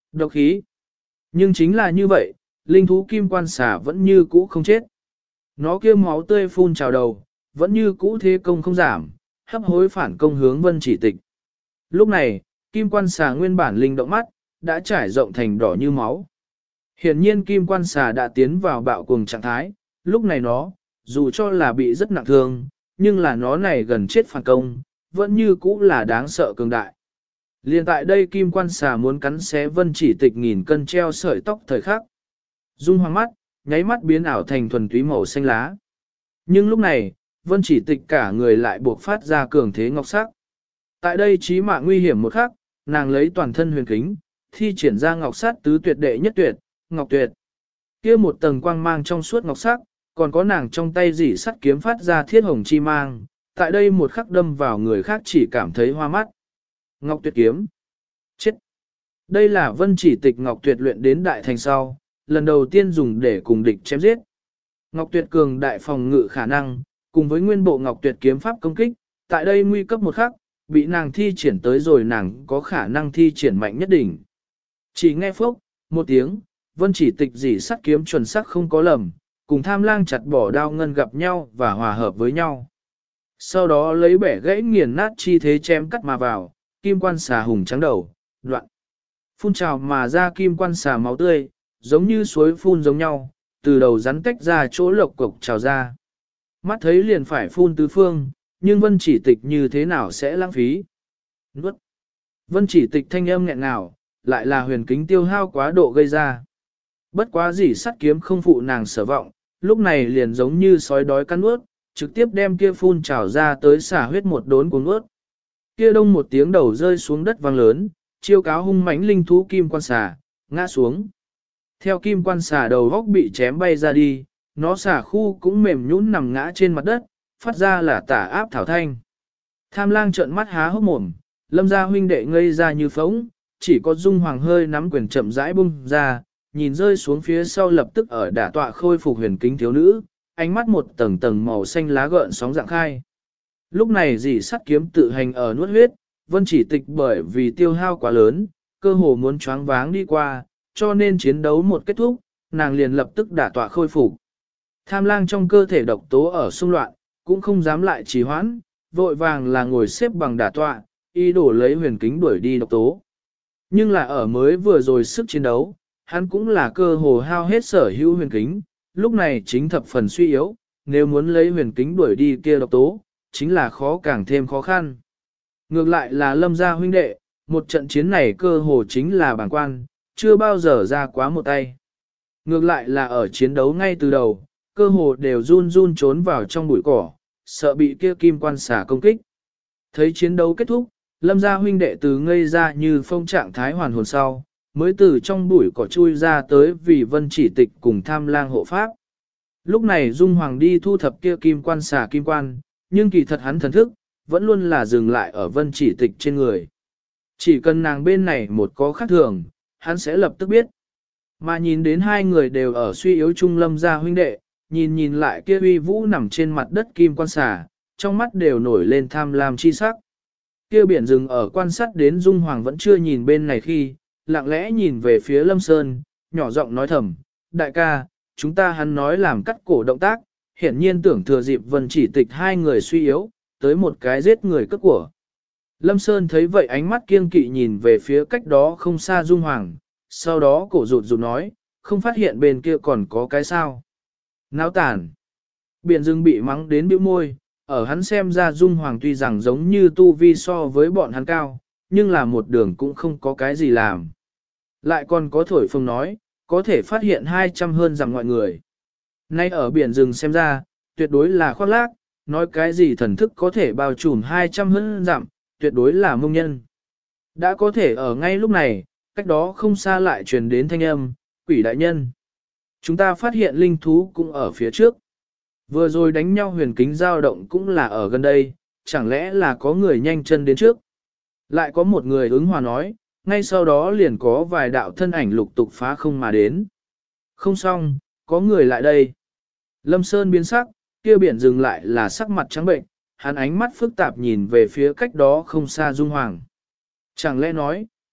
Độc khí. Nhưng chính là như vậy, linh thú kim quan xà vẫn như cũ không chết. Nó kia máu tươi phun trào đầu, vẫn như cũ thế công không giảm, hấp hối phản công hướng Vân Chỉ Tịch. Lúc này, kim quan xà nguyên bản linh động mắt, đã trải rộng thành đỏ như máu. Hiển nhiên kim quan xà đã tiến vào bạo cuồng trạng thái, lúc này nó, dù cho là bị rất nặng thương, nhưng là nó này gần chết phản công, vẫn như cũ là đáng sợ cường đại. Liên tại đây kim quan xà muốn cắn xé Vân Chỉ Tịch nghìn cân treo sợi tóc thời khắc. Dung hoàng mắt, nháy mắt biến ảo thành thuần túy màu xanh lá. Nhưng lúc này, Vân Chỉ Tịch cả người lại buộc phát ra cường thế ngọc sắc. Tại đây chí mạng nguy hiểm một khắc, nàng lấy toàn thân huyền kính, thi triển ra ngọc sát tứ tuyệt đệ nhất tuyệt, ngọc tuyệt. Kia một tầng quang mang trong suốt ngọc sắc, còn có nàng trong tay dỉ sắt kiếm phát ra thiết hồng chi mang, tại đây một khắc đâm vào người khác chỉ cảm thấy hoa mắt. Ngọc tuyệt kiếm. Chết. Đây là Vân Chỉ Tịch ngọc tuyệt luyện đến đại thành sau, lần đầu tiên dùng để cùng địch chém giết. Ngọc tuyệt cường đại phòng ngự khả năng, cùng với nguyên bộ ngọc tuyệt kiếm pháp công kích, tại đây nguy cấp một khắc, bị nàng thi triển tới rồi nàng có khả năng thi triển mạnh nhất đỉnh. Chỉ nghe phốc, một tiếng, Vân Chỉ Tịch dỉ sắt kiếm chuẩn xác không có lầm, cùng Tham Lang chặt bỏ đao ngân gặp nhau và hòa hợp với nhau. Sau đó lấy bẻ gãy nghiền nát chi thế chém cắt mà vào, kim quan xà hùng trắng đầu, đoạn. Phun trào mà ra kim quan xà máu tươi, giống như suối phun giống nhau, từ đầu rắn tách ra chỗ lộc cục trào ra. Mắt thấy liền phải phun tứ phương, nhưng Vân Chỉ Tịch như thế nào sẽ lãng phí. Nuốt. Vân Chỉ Tịch thanh âm nghẹn ngào, lại là huyền kính tiêu hao quá độ gây ra. Bất quá gì sắt kiếm không phụ nàng sở vọng, lúc này liền giống như sói đói cắn nuốt, trực tiếp đem kia phun trào ra tới xả huyết một đốn cuốn nuốt. Kia đông một tiếng đầu rơi xuống đất vang lớn, chiêu cáo hung mãnh linh thú kim quan xà, ngã xuống. Theo kim quan xà đầu góc bị chém bay ra đi, nó xà khu cũng mềm nhũn nằm ngã trên mặt đất, phát ra là tả áp thảo thanh. Tham Lang trợn mắt há hốc mồm, Lâm gia huynh đệ ngây ra như phóng, chỉ có Dung Hoàng hơi nắm quyền chậm rãi bung ra, nhìn rơi xuống phía sau lập tức ở đả tọa khôi phục huyền kính thiếu nữ, ánh mắt một tầng tầng màu xanh lá gợn sóng dạng khai. Lúc này dì sắt kiếm tự hành ở nuốt huyết, Vân Chỉ Tịch bởi vì tiêu hao quá lớn, cơ hồ muốn choáng váng đi qua, cho nên chiến đấu một kết thúc, nàng liền lập tức đả tọa khôi phục. Tham Lang trong cơ thể độc tố ở xung loạn, cũng không dám lại trì hoãn, vội vàng là ngồi xếp bằng đả tọa, ý đồ lấy huyền kính đuổi đi độc tố. Nhưng là ở mới vừa rồi sức chiến đấu, hắn cũng là cơ hồ hao hết sở hữu huyền kính, lúc này chính thập phần suy yếu, nếu muốn lấy huyền kính đuổi đi kia độc tố, chính là khó càng thêm khó khăn. Ngược lại là Lâm gia huynh đệ, một trận chiến này cơ hồ chính là bảng quan, chưa bao giờ ra quá một tay. Ngược lại là ở chiến đấu ngay từ đầu, cơ hồ đều run run trốn vào trong bụi cỏ, sợ bị kia kim quan xà công kích. Thấy chiến đấu kết thúc, Lâm gia huynh đệ từ ngây ra như phong trạng thái hoàn hồn sau, mới từ trong bụi cỏ chui ra tới vì Vân Chỉ Tịch cùng Tham Lang hộ pháp. Lúc này Dung Hoàng đi thu thập kia kim quan xà kim quan, nhưng kỳ thật hắn thần thức, vẫn luôn là dừng lại ở Vân Chỉ Tịch trên người. Chỉ cần nàng bên này một có khác thường, hắn sẽ lập tức biết. Mà nhìn đến hai người đều ở suy yếu chung Lâm gia huynh đệ, nhìn lại kia uy vũ nằm trên mặt đất kim quan xà, trong mắt đều nổi lên tham lam chi sắc. Kia biển rừng ở quan sát đến Dung Hoàng vẫn chưa nhìn bên này khi, lặng lẽ nhìn về phía Lâm Sơn, nhỏ giọng nói thầm, đại ca, chúng ta hắn nói làm cắt cổ động tác, hiển nhiên tưởng thừa dịp Vân Chỉ Tịch hai người suy yếu, tới một cái giết người cất của. Lâm Sơn thấy vậy ánh mắt kiêng kỵ nhìn về phía cách đó không xa Dung Hoàng, sau đó cổ rụt rụt nói, không phát hiện bên kia còn có cái sao. Náo tàn. Biển rừng bị mắng đến bĩu môi, ở hắn xem ra Dung Hoàng tuy rằng giống như tu vi so với bọn hắn cao, nhưng là một đường cũng không có cái gì làm. Lại còn có thổi phồng nói, có thể phát hiện 200 hơn rằng mọi người. Nay ở biển rừng xem ra, tuyệt đối là khoác lác, nói cái gì thần thức có thể bao trùm 200 hơn dặm, tuyệt đối là mông nhân. Đã có thể ở ngay lúc này, cách đó không xa lại truyền đến thanh âm, quỷ đại nhân. Chúng ta phát hiện linh thú cũng ở phía trước. Vừa rồi đánh nhau huyền kính dao động cũng là ở gần đây, chẳng lẽ là có người nhanh chân đến trước. Lại có một người ứng hòa nói, ngay sau đó liền có vài đạo thân ảnh lục tục phá không mà đến. Không xong, có người lại đây. Lâm Sơn biến sắc, kia biển dừng lại là sắc mặt trắng bệnh, hắn ánh mắt phức tạp nhìn về phía cách đó không xa Dung Hoàng. Chẳng lẽ nói,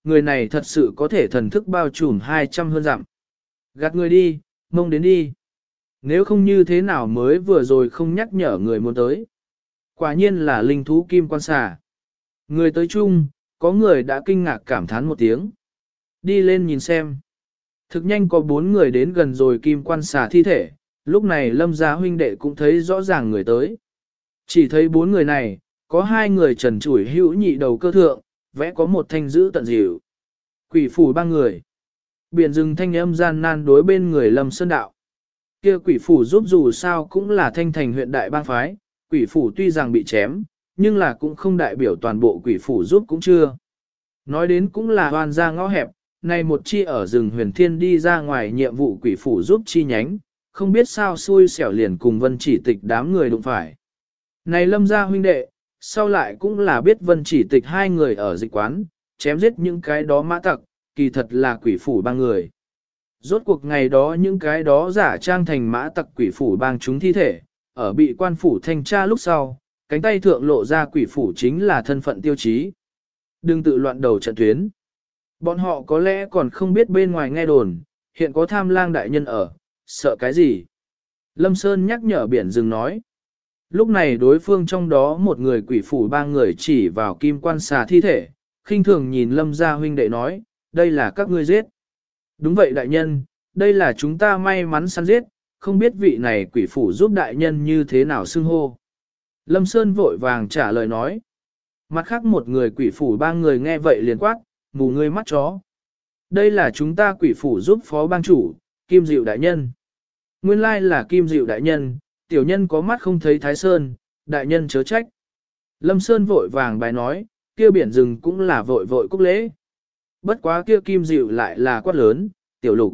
người này thật sự có thể thần thức bao trùm 200 hơn dặm. Gạt người đi, mông đến đi. Nếu không như thế nào mới vừa rồi không nhắc nhở người muốn tới. Quả nhiên là linh thú kim quan xà. Người tới chung, có người đã kinh ngạc cảm thán một tiếng. Đi lên nhìn xem. Thực nhanh có 4 người đến gần rồi kim quan xà thi thể, lúc này Lâm gia huynh đệ cũng thấy rõ ràng người tới. Chỉ thấy 4 người này, có 2 người trần trụi hữu nhị đầu cơ thượng, vẽ có một thanh giữ tận dịu. Quỷ phủ 3 người. Biển rừng thanh âm gian nan đối bên người Lâm Sơn Đạo. Kia quỷ phủ giúp dù sao cũng là thanh thành huyện đại bang phái, quỷ phủ tuy rằng bị chém, nhưng là cũng không đại biểu toàn bộ quỷ phủ giúp cũng chưa. Nói đến cũng là hoàn ra ngõ hẹp, này một chi ở rừng huyền thiên đi ra ngoài nhiệm vụ quỷ phủ giúp chi nhánh, không biết sao xui xẻo liền cùng vân chỉ tịch đám người đụng phải. Này Lâm gia huynh đệ, sau lại cũng là biết vân chỉ tịch 2 người ở dịch quán, chém giết những cái đó mã tặc, kỳ thật là quỷ phủ 3 người. Rốt cuộc ngày đó những cái đó giả trang thành mã tặc quỷ phủ bang chúng thi thể, ở bị quan phủ thanh tra lúc sau, cánh tay thượng lộ ra quỷ phủ chính là thân phận tiêu chí. Đừng tự loạn đầu trận tuyến. Bọn họ có lẽ còn không biết bên ngoài nghe đồn, hiện có tham lang đại nhân ở, sợ cái gì? Lâm Sơn nhắc nhở biển rừng nói. Lúc này đối phương trong đó một người quỷ phủ 3 người chỉ vào kim quan xà thi thể, khinh thường nhìn Lâm gia huynh đệ nói, đây là các ngươi giết. Đúng vậy đại nhân, đây là chúng ta may mắn săn giết, không biết vị này quỷ phủ giúp đại nhân như thế nào xưng hô. Lâm Sơn vội vàng trả lời nói. Mặt khác một người quỷ phủ 3 người nghe vậy liền quát, mù ngươi mắt chó. Đây là chúng ta quỷ phủ giúp phó bang chủ, Kim Diệu đại nhân. Nguyên lai là Kim Diệu đại nhân, tiểu nhân có mắt không thấy Thái Sơn, đại nhân chớ trách. Lâm Sơn vội vàng bài nói, kia biển rừng cũng là vội vội cúc lễ. Bất quá kia Kim Diệu lại là quát lớn, tiểu lục.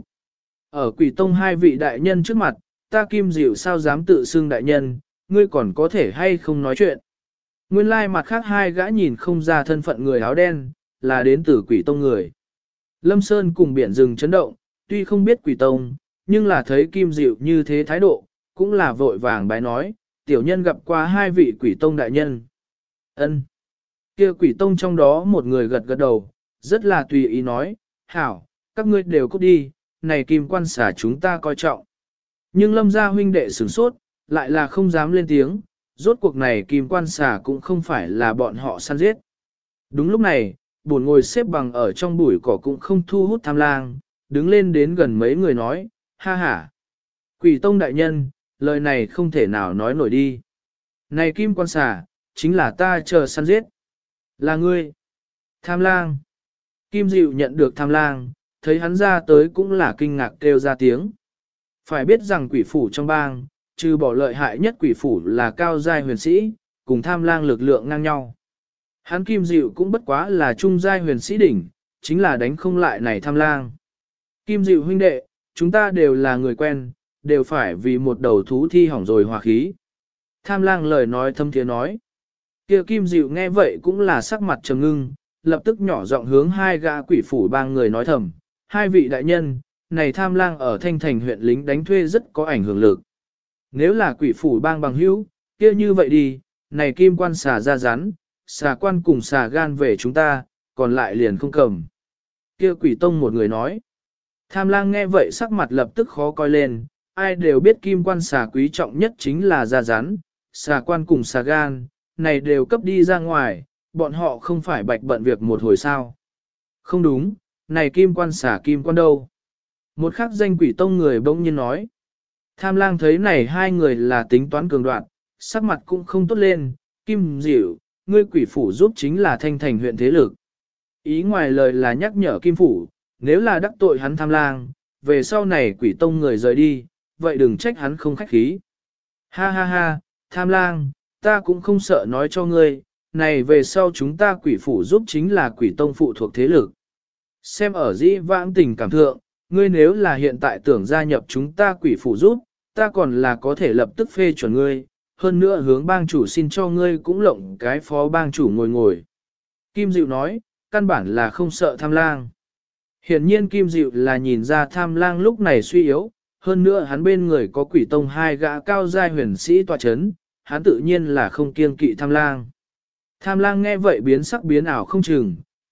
Ở quỷ tông 2 vị đại nhân trước mặt, ta Kim Diệu sao dám tự xưng đại nhân, ngươi còn có thể hay không nói chuyện. Nguyên lai mặt khác 2 gã nhìn không ra thân phận người áo đen, là đến từ quỷ tông người. Lâm Sơn cùng biển rừng chấn động, tuy không biết quỷ tông, nhưng là thấy Kim Diệu như thế thái độ, cũng là vội vàng bái nói, tiểu nhân gặp qua 2 vị quỷ tông đại nhân. Ân. Kia quỷ tông trong đó một người gật gật đầu, rất là tùy ý nói, hảo, các ngươi đều cút đi, này kim quan xà chúng ta coi trọng. Nhưng Lâm gia huynh đệ sửng sốt, lại là không dám lên tiếng, rốt cuộc này kim quan xà cũng không phải là bọn họ săn giết. Đúng lúc này, buồn ngồi xếp bằng ở trong bụi cỏ cũng không thu hút tham lang, đứng lên đến gần mấy người nói, ha ha. Quỷ tông đại nhân, lời này không thể nào nói nổi đi. Này kim quan xà, chính là ta chờ săn giết. Là ngươi. Tham lang. Kim Diệu nhận được tham lang, thấy hắn ra tới cũng là kinh ngạc kêu ra tiếng. Phải biết rằng quỷ phủ trong bang, trừ bỏ lợi hại nhất quỷ phủ là cao giai huyền sĩ, cùng tham lang lực lượng ngang nhau. Hắn Kim Diệu cũng bất quá là trung giai huyền sĩ đỉnh, chính là đánh không lại này tham lang. Kim Diệu huynh đệ, chúng ta đều là người quen, đều phải vì một đầu thú thi hỏng rồi hòa khí. Tham lang lời nói thâm thiế nói. Kia Kim Diệu nghe vậy cũng là sắc mặt trầm ngưng, lập tức nhỏ giọng hướng 2 gã quỷ phủ bang người nói thầm, 2 vị đại nhân, này tham lang ở Thanh Thành huyện lính đánh thuê rất có ảnh hưởng lực. Nếu là quỷ phủ bang bằng hữu, kia như vậy đi, này kim quan xà ra rắn, xà quan cùng xà gan về chúng ta, còn lại liền không cầm. Kia quỷ tông một người nói. Tham lang nghe vậy sắc mặt lập tức khó coi lên, ai đều biết kim quan xà quý trọng nhất chính là da rắn, xà quan cùng xà gan, này đều cấp đi ra ngoài, bọn họ không phải bạch bận việc một hồi sao. Không đúng, này kim quan xà kim quan đâu. Một khắc danh quỷ tông người bỗng nhiên nói. Tham lang thấy này 2 người là tính toán cường đoạn, sắc mặt cũng không tốt lên, Kim Diệu, ngươi quỷ phủ giúp chính là Thanh Thành huyện thế lực. Ý ngoài lời là nhắc nhở Kim Phủ, nếu là đắc tội hắn tham lang, về sau này quỷ tông người rời đi, vậy đừng trách hắn không khách khí. Ha ha ha, tham lang, ta cũng không sợ nói cho ngươi, này về sau chúng ta quỷ phủ giúp chính là quỷ tông phụ thuộc thế lực. Xem ở dĩ vãng tình cảm thượng, ngươi nếu là hiện tại tưởng gia nhập chúng ta quỷ phủ giúp, ta còn là có thể lập tức phê chuẩn ngươi, hơn nữa hướng bang chủ xin cho ngươi cũng lộng cái phó bang chủ ngồi ngồi. Kim Diệu nói, căn bản là không sợ tham lang. Hiển nhiên Kim Diệu là nhìn ra tham lang lúc này suy yếu, hơn nữa hắn bên người có quỷ tông 2 gã cao giai huyền sĩ tọa chấn, hắn tự nhiên là không kiêng kỵ tham lang. Tham lang nghe vậy biến sắc biến ảo không chừng,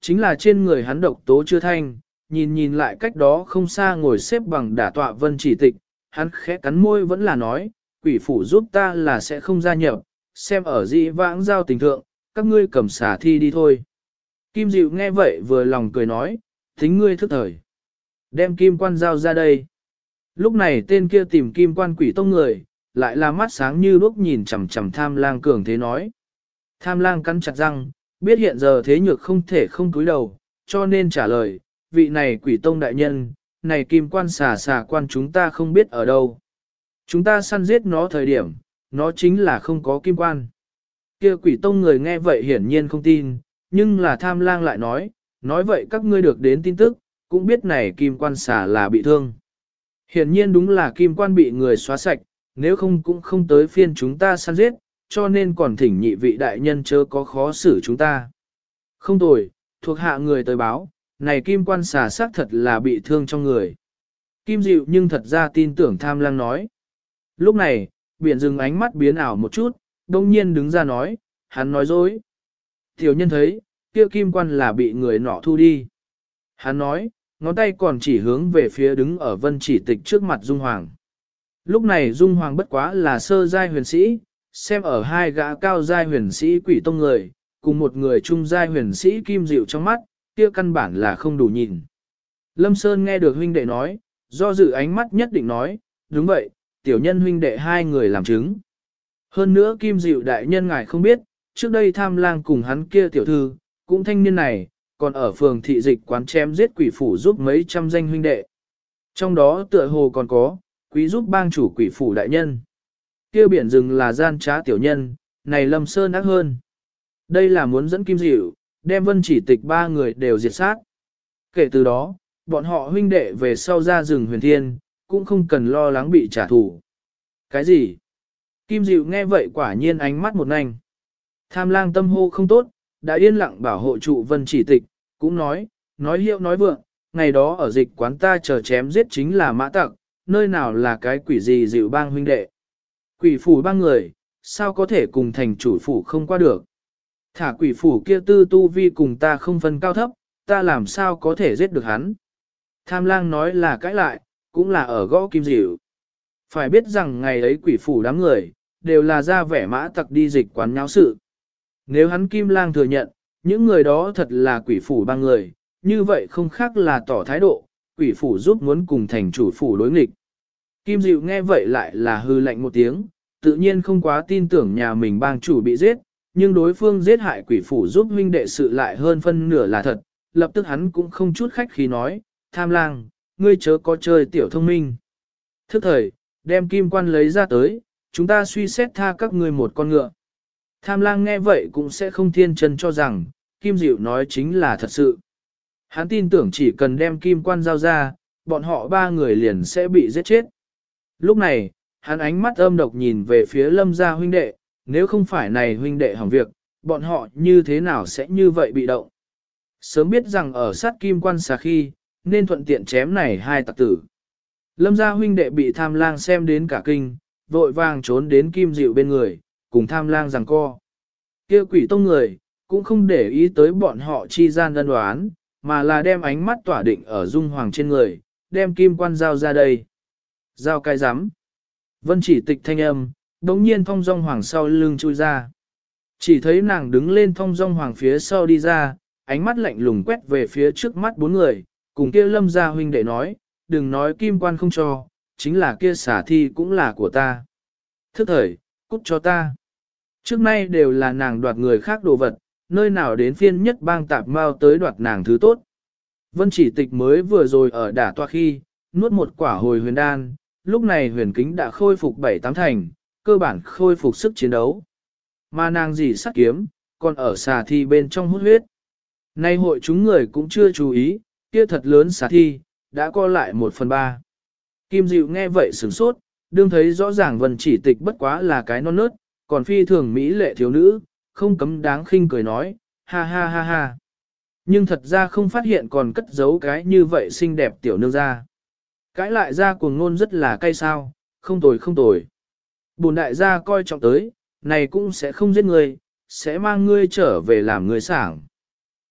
Chính là trên người hắn độc tố chưa thanh, nhìn lại cách đó không xa ngồi xếp bằng đả tọa Vân Chỉ Tịch, hắn khẽ cắn môi vẫn là nói, quỷ phủ giúp ta là sẽ không gia nhập, xem ở dĩ vãng giao tình thượng, các ngươi cầm xả thi đi thôi. Kim Dịu nghe vậy vừa lòng cười nói, tính ngươi thức thời. Đem kim quan giao ra đây. Lúc này tên kia tìm kim quan quỷ tông người, lại là mắt sáng như đuốc nhìn chằm chằm Tham Lang cường thế nói. Tham Lang cắn chặt răng, biết hiện giờ thế nhược không thể không cúi đầu, cho nên trả lời, vị này quỷ tông đại nhân, này kim quan xà quan chúng ta không biết ở đâu. Chúng ta săn giết nó thời điểm, nó chính là không có kim quan. Kia quỷ tông người nghe vậy hiển nhiên không tin, nhưng là Tham Lang lại nói vậy các ngươi được đến tin tức, cũng biết này kim quan xà là bị thương. Hiển nhiên đúng là kim quan bị người xóa sạch, nếu không cũng không tới phiên chúng ta săn giết, cho nên còn thỉnh nhị vị đại nhân chớ có khó xử chúng ta. Không tồi, thuộc hạ người tới báo, này kim quan xà xác thật là bị thương trong người. Kim Dịu nhưng thật ra tin tưởng Tham Lang nói. Lúc này, biển rừng ánh mắt biến ảo một chút, đông nhiên đứng ra nói, hắn nói dối. Tiểu nhân thấy, kia kim quan là bị người nọ thu đi. Hắn nói, ngón tay còn chỉ hướng về phía đứng ở Vân Chỉ Tịch trước mặt Dung Hoàng. Lúc này Dung Hoàng bất quá là sơ giai huyền sĩ, xem ở hai gã cao giai huyền sĩ quỷ tông người, cùng một người trung giai huyền sĩ Kim Dịu trong mắt, kia căn bản là không đủ nhìn. Lâm Sơn nghe được huynh đệ nói, do dự ánh mắt nhất định nói, đúng vậy, tiểu nhân huynh đệ hai người làm chứng. Hơn nữa Kim Dịu đại nhân ngài không biết, trước đây Tham Lang cùng hắn kia tiểu thư, cũng thanh niên này, còn ở phường thị dịch quán chém giết quỷ phủ giúp mấy trăm danh huynh đệ. Trong đó tựa hồ còn có, quý giúp bang chủ quỷ phủ đại nhân. Kia biển rừng là gian trá tiểu nhân, này Lâm Sơn ác hơn. Đây là muốn dẫn Kim Dịu, đem Vân Chỉ Tịch ba người đều diệt sát. Kể từ đó, bọn họ huynh đệ về sau ra rừng huyền thiên, cũng không cần lo lắng bị trả thù. Cái gì? Kim Dịu nghe vậy quả nhiên ánh mắt một nanh. Tham Lang tâm hô không tốt, đã yên lặng bảo hộ trụ Vân Chỉ Tịch, cũng nói hiệu nói vượng, ngày đó ở dịch quán ta chờ chém giết chính là mã tặc, nơi nào là cái quỷ gì Dịu bang huynh đệ. Quỷ phủ ba người, sao có thể cùng thành chủ phủ không qua được. Thả quỷ phủ kia tư tu vi cùng ta không phân cao thấp, ta làm sao có thể giết được hắn. Tham Lang nói là cãi lại, cũng là ở gõ Kim Dịu. Phải biết rằng ngày ấy quỷ phủ đám người, đều là ra vẻ mã tặc đi dịch quán nháo sự. Nếu hắn Kim Lang thừa nhận, những người đó thật là quỷ phủ ba người, như vậy không khác là tỏ thái độ, quỷ phủ giúp muốn cùng thành chủ phủ đối nghịch. Kim Dịu nghe vậy lại là hư lạnh một tiếng, tự nhiên không quá tin tưởng nhà mình bang chủ bị giết, nhưng đối phương giết hại quỷ phủ giúp huynh đệ sự lại hơn phân nửa là thật, lập tức hắn cũng không chút khách khí nói, Tham Lang, ngươi chớ có chơi tiểu thông minh. Thức thời, đem kim quan lấy ra tới, chúng ta suy xét tha các ngươi một con ngựa. Tham Lang nghe vậy cũng sẽ không thiên chân cho rằng, Kim Dịu nói chính là thật sự. Hắn tin tưởng chỉ cần đem kim quan giao ra, bọn họ ba người liền sẽ bị giết chết. Lúc này, hắn ánh mắt âm độc nhìn về phía Lâm gia huynh đệ, nếu không phải này huynh đệ hỏng việc, bọn họ như thế nào sẽ như vậy bị động. Sớm biết rằng ở sát kim quan xà khi, nên thuận tiện chém này hai tặc tử. Lâm gia huynh đệ bị Tham Lang xem đến cả kinh, vội vàng trốn đến Kim Dịu bên người, cùng Tham Lang giằng co. Kia quỷ tông người, cũng không để ý tới bọn họ chi gian đơn đoán, mà là đem ánh mắt tỏa định ở Dung Hoàng trên người, đem kim quan giao ra đây. Giao cái rắm Vân Chỉ Tịch thanh âm, đống nhiên thong dong hoàng sau lưng chui ra. Chỉ thấy nàng đứng lên thong dong hoàng phía sau đi ra, ánh mắt lạnh lùng quét về phía trước mắt bốn người, cùng kia Lâm gia huynh đệ nói, đừng nói kim quan không cho, chính là kia xả thi cũng là của ta. Thức thời, cút cho ta. Trước nay đều là nàng đoạt người khác đồ vật, nơi nào đến phiên nhất bang tạp mau tới đoạt nàng thứ tốt. Vân Chỉ Tịch mới vừa rồi ở đả toa khi, nuốt một quả hồi huyền đan, lúc này huyền kính đã khôi phục 7-8 thành, cơ bản khôi phục sức chiến đấu. Mà nàng gì sát kiếm, còn ở xà thi bên trong hút huyết. Nay hội chúng người cũng chưa chú ý, kia thật lớn xà thi, đã co lại 1/3. Kim Dịu nghe vậy sửng sốt, đương thấy rõ ràng Vân Chỉ Tịch bất quá là cái non nớt, còn phi thường mỹ lệ thiếu nữ, không cấm đáng khinh cười nói, ha ha ha ha. Nhưng thật ra không phát hiện còn cất giấu cái như vậy xinh đẹp tiểu nương ra. Cãi lại ra cuồng ngôn rất là cay sao, không tồi không tồi. Bổn đại gia coi trọng tới, này cũng sẽ không giết ngươi, sẽ mang ngươi trở về làm người sảng.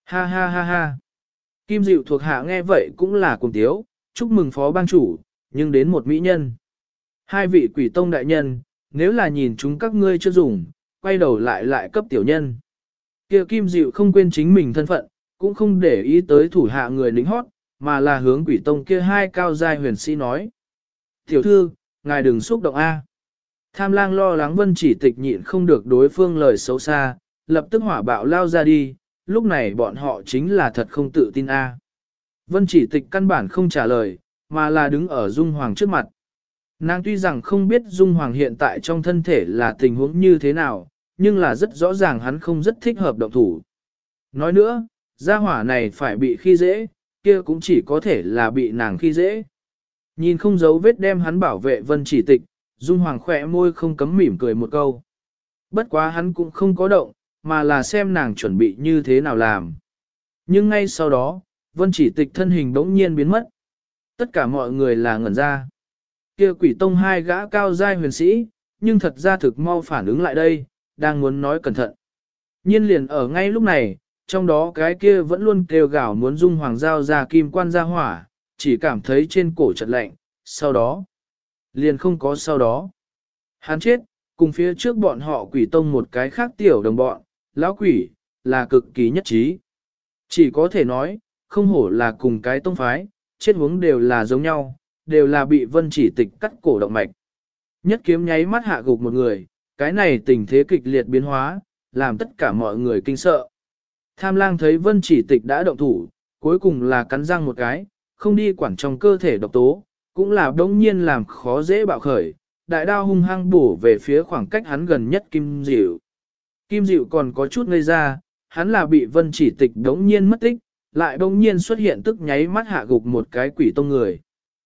Ha ha ha ha. Kim Dịu thuộc hạ nghe vậy cũng là cùng tiếu, chúc mừng phó bang chủ, nhưng đến một mỹ nhân. Hai vị quỷ tông đại nhân, nếu là nhìn chúng các ngươi chưa dùng, quay đầu lại cấp tiểu nhân. Kia Kim Dịu không quên chính mình thân phận, cũng không để ý tới thủ hạ người lính hót, mà là hướng quỷ tông kia hai cao giai huyền sĩ nói. Tiểu thư, ngài đừng xúc động A. Tham lang lo lắng Vân Chỉ Tịch nhịn không được đối phương lời xấu xa, lập tức hỏa bạo lao ra đi, lúc này bọn họ chính là thật không tự tin A. Vân Chỉ Tịch căn bản không trả lời, mà là đứng ở Dung Hoàng trước mặt. Nàng tuy rằng không biết Dung Hoàng hiện tại trong thân thể là tình huống như thế nào, nhưng là rất rõ ràng hắn không rất thích hợp động thủ. Nói nữa, gia hỏa này phải bị khi dễ, kia cũng chỉ có thể là bị nàng khi dễ. Nhìn không giấu vết đem hắn bảo vệ Vân Chỉ Tịch, Dung Hoàng khỏe môi không cấm mỉm cười một câu. Bất quá hắn cũng không có động, mà là xem nàng chuẩn bị như thế nào làm. Nhưng ngay sau đó, Vân Chỉ Tịch thân hình bỗng nhiên biến mất. Tất cả mọi người là ngẩn ra. Kia quỷ tông hai gã cao giai huyền sĩ, nhưng thật ra thực mau phản ứng lại đây, đang muốn nói cẩn thận. Nhiên liền ở ngay lúc này, trong đó cái kia vẫn luôn kêu gào muốn Dung Hoàng giao ra kim quan ra hỏa, chỉ cảm thấy trên cổ chợt lạnh, sau đó, liền không có sau đó. Hắn chết, cùng phía trước bọn họ quỷ tông một cái khác tiểu đồng bọn, lão quỷ, là cực kỳ nhất trí. Chỉ có thể nói, không hổ là cùng cái tông phái, chết huống đều là giống nhau, đều là bị Vân Chỉ Tịch cắt cổ động mạch. Nhất kiếm nháy mắt hạ gục một người, cái này tình thế kịch liệt biến hóa, làm tất cả mọi người kinh sợ. Tham lang thấy Vân Chỉ Tịch đã động thủ, cuối cùng là cắn răng một cái, không đi quản trong cơ thể độc tố, cũng là đống nhiên làm khó dễ bạo khởi, đại đao hung hăng bổ về phía khoảng cách hắn gần nhất Kim Dịu. Kim Dịu còn có chút ngây ra, hắn là bị Vân Chỉ Tịch đống nhiên mất tích, lại đống nhiên xuất hiện tức nháy mắt hạ gục một cái quỷ tông người.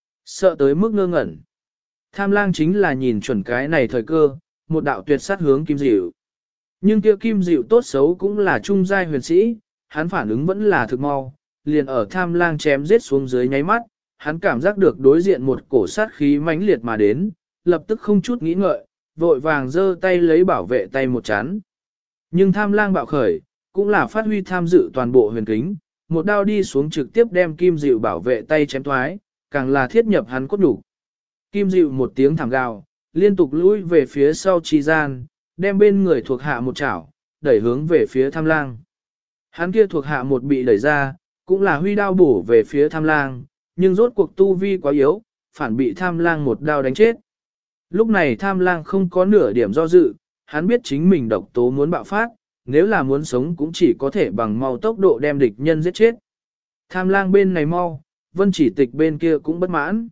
Sợ tới mức ngơ ngẩn. Tham lang chính là nhìn chuẩn cái này thời cơ, một đạo tuyệt sát hướng Kim Dịu. Nhưng kia Kim Dịu tốt xấu cũng là trung giai huyền sĩ, hắn phản ứng vẫn là thực mau, liền ở tham lang chém giết xuống dưới nháy mắt, hắn cảm giác được đối diện một cổ sát khí mãnh liệt mà đến, lập tức không chút nghĩ ngợi, vội vàng giơ tay lấy bảo vệ tay một chán. Nhưng tham lang bạo khởi, cũng là phát huy tham dự toàn bộ huyền kính, một đao đi xuống trực tiếp đem Kim Dịu bảo vệ tay chém thoái, càng là thiết nhập hắn cốt đủ. Kim Dịu một tiếng thảm gào, liên tục lùi về phía sau chi gian, đem bên người thuộc hạ một chảo, đẩy hướng về phía tham lang. Hắn kia thuộc hạ một bị đẩy ra, cũng là huy đao bổ về phía tham lang, nhưng rốt cuộc tu vi quá yếu, phản bị tham lang một đao đánh chết. Lúc này tham lang không có nửa điểm do dự, hắn biết chính mình độc tố muốn bạo phát, nếu là muốn sống cũng chỉ có thể bằng mau tốc độ đem địch nhân giết chết. Tham lang bên này mau, Vân Chỉ Tịch bên kia cũng bất mãn.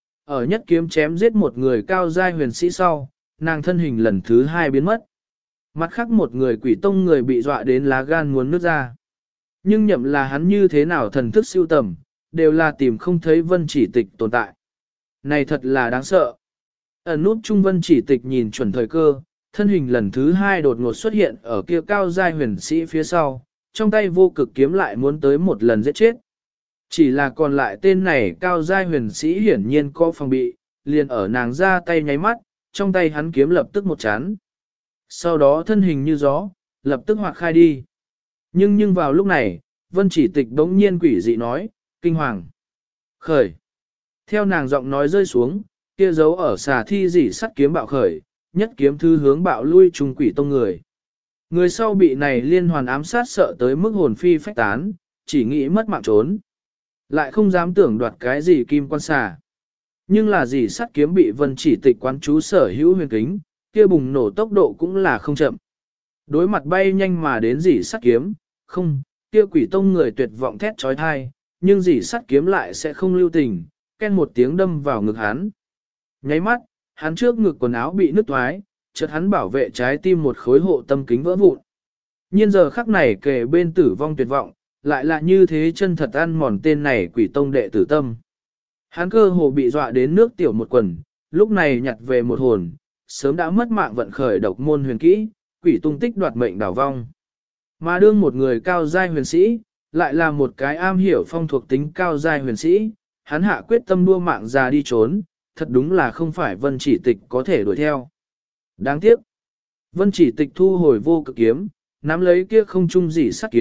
Ở nhất kiếm chém giết một người cao giai huyền sĩ sau, nàng thân hình lần thứ hai biến mất. Mặt khác một người quỷ tông người bị dọa đến lá gan muốn nứt ra. Nhưng nhậm là hắn như thế nào thần thức siêu tầm, đều là tìm không thấy Vân Chỉ Tịch tồn tại. Này thật là đáng sợ. Ẩn nút trung Vân Chỉ Tịch nhìn chuẩn thời cơ, thân hình lần thứ hai đột ngột xuất hiện ở kia cao giai huyền sĩ phía sau, trong tay vô cực kiếm lại muốn tới một lần giết chết. Chỉ là còn lại tên này cao giai huyền sĩ hiển nhiên có phòng bị, liền ở nàng ra tay nháy mắt, trong tay hắn kiếm lập tức một chán. Sau đó thân hình như gió, lập tức hoạt khai đi. Nhưng vào lúc này, Vân Chỉ Tịch bỗng nhiên quỷ dị nói, kinh hoàng. Khởi. Theo nàng giọng nói rơi xuống, kia dấu ở xà thi dị sắt kiếm bạo khởi, nhất kiếm thư hướng bạo lui trùng quỷ tông người. Người sau bị này liên hoàn ám sát sợ tới mức hồn phi phách tán, chỉ nghĩ mất mạng trốn. Lại không dám tưởng đoạt cái gì kim quan xà. Nhưng là gì sắt kiếm bị Vân Chỉ Tịch quán chú sở hữu huyền kính, kia bùng nổ tốc độ cũng là không chậm. Đối mặt bay nhanh mà đến dỉ sắt kiếm, không, kia quỷ tông người tuyệt vọng thét trói thai, nhưng dỉ sắt kiếm lại sẽ không lưu tình, ken một tiếng đâm vào ngực hắn. Nháy mắt, hắn trước ngực quần áo bị nứt toái, chợt hắn bảo vệ trái tim một khối hộ tâm kính vỡ vụn. Nhiên giờ khắc này kề bên tử vong tuyệt vọng, lại là như thế chân thật ăn mòn tên này quỷ tông đệ tử tâm. Hắn cơ hồ bị dọa đến nước tiểu một quần, lúc này nhặt về một hồn, sớm đã mất mạng vận khởi độc môn huyền kỹ, quỷ tung tích đoạt mệnh đảo vong. Mà đương một người cao giai huyền sĩ, lại là một cái am hiểu phong thuộc tính cao giai huyền sĩ, hắn hạ quyết tâm đua mạng ra đi trốn, thật đúng là không phải Vân Chỉ Tịch có thể đuổi theo. Đáng tiếc, Vân Chỉ Tịch thu hồi vô cực kiếm, nắm lấy kia không trung dị sắt kiếm,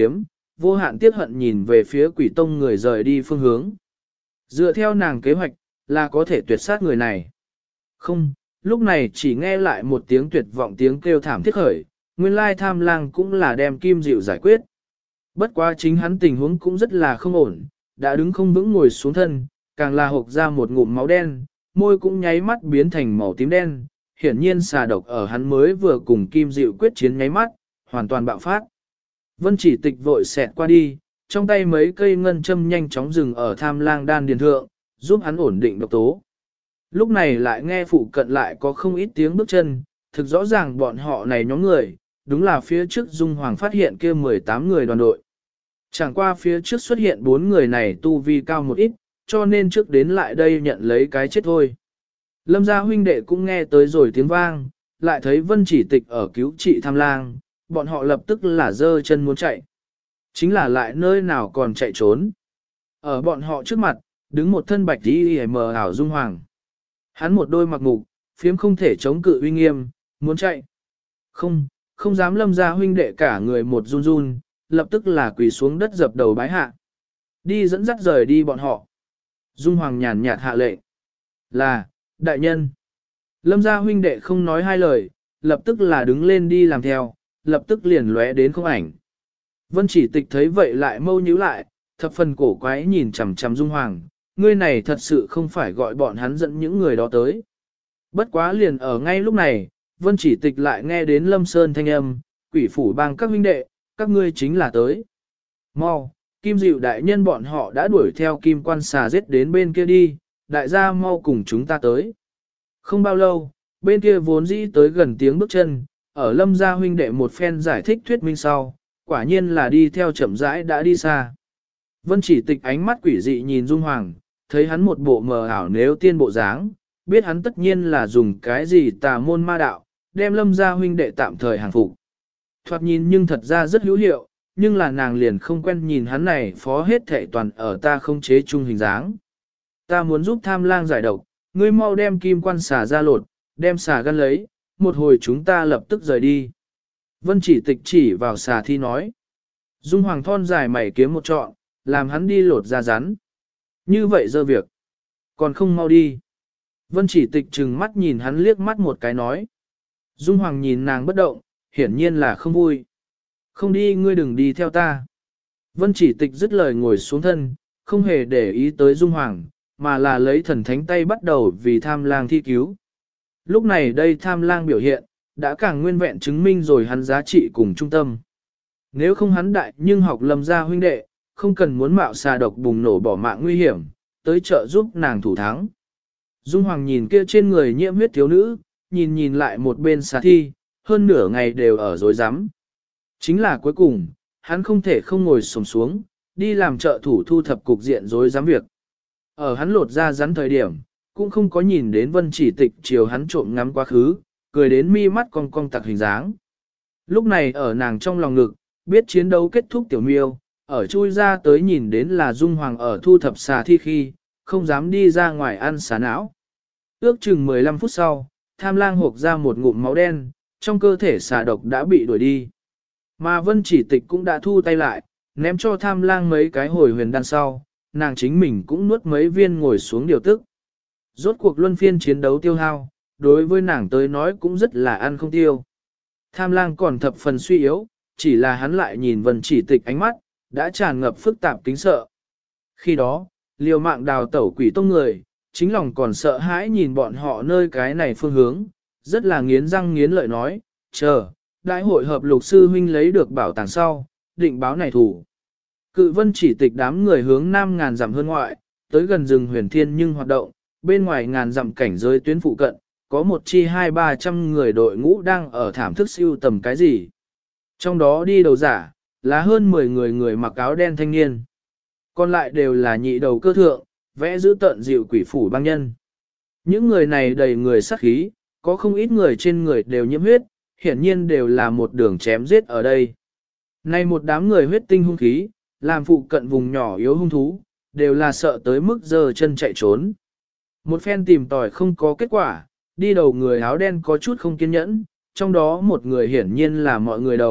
vô hạn tiếc hận nhìn về phía quỷ tông người rời đi phương hướng. Dựa theo nàng kế hoạch, là có thể tuyệt sát người này. Không, lúc này chỉ nghe lại một tiếng tuyệt vọng tiếng kêu thảm thiết khởi, nguyên lai tham lang cũng là đem kim dịu giải quyết. Bất quá chính hắn tình huống cũng rất là không ổn, đã đứng không vững ngồi xuống thân, càng là hộc ra một ngụm máu đen, môi cũng nháy mắt biến thành màu tím đen, hiển nhiên xà độc ở hắn mới vừa cùng kim dịu quyết chiến nháy mắt, hoàn toàn bạo phát. Vân chỉ tịch vội xẹt qua đi, trong tay mấy cây ngân châm nhanh chóng dừng ở tham lang đan điền thượng, giúp hắn ổn định độc tố. Lúc này lại nghe phụ cận lại có không ít tiếng bước chân, thực rõ ràng bọn họ này nhóm người, đúng là phía trước Dung Hoàng phát hiện kia 18 người đoàn đội. Chẳng qua phía trước xuất hiện 4 người này tu vi cao một ít, cho nên trước đến lại đây nhận lấy cái chết thôi. Lâm gia huynh đệ cũng nghe tới rồi tiếng vang, lại thấy Vân chỉ tịch ở cứu trị tham lang, bọn họ lập tức là giơ chân muốn chạy. Chính là lại nơi nào còn chạy trốn. Ở bọn họ trước mặt, đứng một thân bạch y mờ ảo Dung Hoàng. Hắn một đôi mặc mục, phiếm không thể chống cự uy nghiêm, muốn chạy. Không dám. Lâm gia huynh đệ cả người một run run, lập tức là quỳ xuống đất dập đầu bái hạ. Đi dẫn dắt rời đi bọn họ. Dung Hoàng nhàn nhạt hạ lệnh. Là, đại nhân. Lâm gia huynh đệ không nói hai lời, lập tức là đứng lên đi làm theo, lập tức liền lóe đến không ảnh. Vân chỉ tịch thấy vậy lại mâu nhíu lại, thập phần cổ quái nhìn chằm chằm Dung Hoàng, ngươi này thật sự không phải gọi bọn hắn dẫn những người đó tới. Bất quá liền ở ngay lúc này, Vân chỉ tịch lại nghe đến Lâm Sơn thanh âm, quỷ phủ bang các huynh đệ, các ngươi chính là tới. Mau, Kim Dịu đại nhân bọn họ đã đuổi theo Kim Quan Xà giết đến bên kia đi, đại gia mau cùng chúng ta tới. Không bao lâu, bên kia vốn dĩ tới gần tiếng bước chân, ở Lâm gia huynh đệ một phen giải thích thuyết minh sau, quả nhiên là đi theo chậm rãi đã đi xa. Vân chỉ tịch ánh mắt quỷ dị nhìn Dung Hoàng, thấy hắn một bộ mờ ảo nếu tiên bộ dáng, biết hắn tất nhiên là dùng cái gì tà môn ma đạo, đem Lâm gia huynh đệ tạm thời hàng phục. Thoạt nhìn nhưng thật ra rất hữu hiệu, nhưng là nàng liền không quen nhìn hắn này phó hết thệ toàn ở ta không chế chung hình dáng. Ta muốn giúp tham lang giải độc, ngươi mau đem Kim Quan Xà ra lột, đem xà gan lấy, một hồi chúng ta lập tức rời đi. Vân chỉ tịch chỉ vào xà thi nói. Dung Hoàng thon dài mày kiếm một trọn, làm hắn đi lột ra rắn. Như vậy dơ việc. Còn không mau đi. Vân chỉ tịch trừng mắt nhìn hắn liếc mắt một cái nói. Dung Hoàng nhìn nàng bất động, hiển nhiên là không vui. Không đi ngươi đừng đi theo ta. Vân chỉ tịch dứt lời ngồi xuống thân, không hề để ý tới Dung Hoàng, mà là lấy thần thánh tay bắt đầu vì tham lang thi cứu. Lúc này đây tham lang biểu hiện, đã càng nguyên vẹn chứng minh rồi hắn giá trị cùng trung tâm. Nếu không hắn đại nhưng học Lâm gia huynh đệ, không cần muốn mạo xà độc bùng nổ bỏ mạng nguy hiểm, tới trợ giúp nàng thủ thắng. Dung Hoàng nhìn kia trên người nhiễm huyết thiếu nữ, nhìn lại một bên xà thi, hơn nửa ngày đều ở dối rắm. Chính là cuối cùng, hắn không thể không ngồi xổm xuống, đi làm trợ thủ thu thập cục diện rối rắm việc. Ở hắn lột ra rắn thời điểm, cũng không có nhìn đến Vân chỉ tịch chiều hắn trộm ngắm quá khứ, cười đến mi mắt cong cong tặc hình dáng. Lúc này ở nàng trong lòng ngực, biết chiến đấu kết thúc tiểu miêu, ở chui ra tới nhìn đến là Dung Hoàng ở thu thập xà thi khi, không dám đi ra ngoài ăn xà não. Ước chừng 15 phút sau, tham lang hộc ra một ngụm máu đen, trong cơ thể xà độc đã bị đuổi đi. Mà Vân chỉ tịch cũng đã thu tay lại, ném cho tham lang mấy cái hồi huyền đan sau, nàng chính mình cũng nuốt mấy viên ngồi xuống điều tức. Rốt cuộc luân phiên chiến đấu tiêu hao, đối với nàng tới nói cũng rất là ăn không tiêu. Tham lang còn thập phần suy yếu, chỉ là hắn lại nhìn Vân chỉ tịch ánh mắt, đã tràn ngập phức tạp kính sợ. Khi đó, liều mạng đào tẩu quỷ tông người, chính lòng còn sợ hãi nhìn bọn họ nơi cái này phương hướng, rất là nghiến răng nghiến lợi nói, chờ, đại hội hợp lục sư huynh lấy được bảo tàng sau, định báo này thủ. Cự Vân chỉ tịch đám người hướng nam ngàn dặm hơn ngoại, tới gần rừng huyền thiên nhưng hoạt động, bên ngoài ngàn dặm cảnh giới tuyến phụ cận, có một chi 200-300 người đội ngũ đang ở thảm thức siêu tầm cái gì. Trong đó đi đầu giả, là hơn 10 người mặc áo đen thanh niên. Còn lại đều là nhị đầu cơ thượng, vẽ giữ tận dịu quỷ phủ băng nhân. Những người này đầy người sát khí, có không ít người trên người đều nhiễm huyết, hiển nhiên đều là một đường chém giết ở đây. Nay một đám người huyết tinh hung khí, làm phụ cận vùng nhỏ yếu hung thú, đều là sợ tới mức giơ chân chạy trốn. Một phen tìm tòi không có kết quả, đi đầu người áo đen có chút không kiên nhẫn, trong đó một người hiển nhiên là mọi người đầu,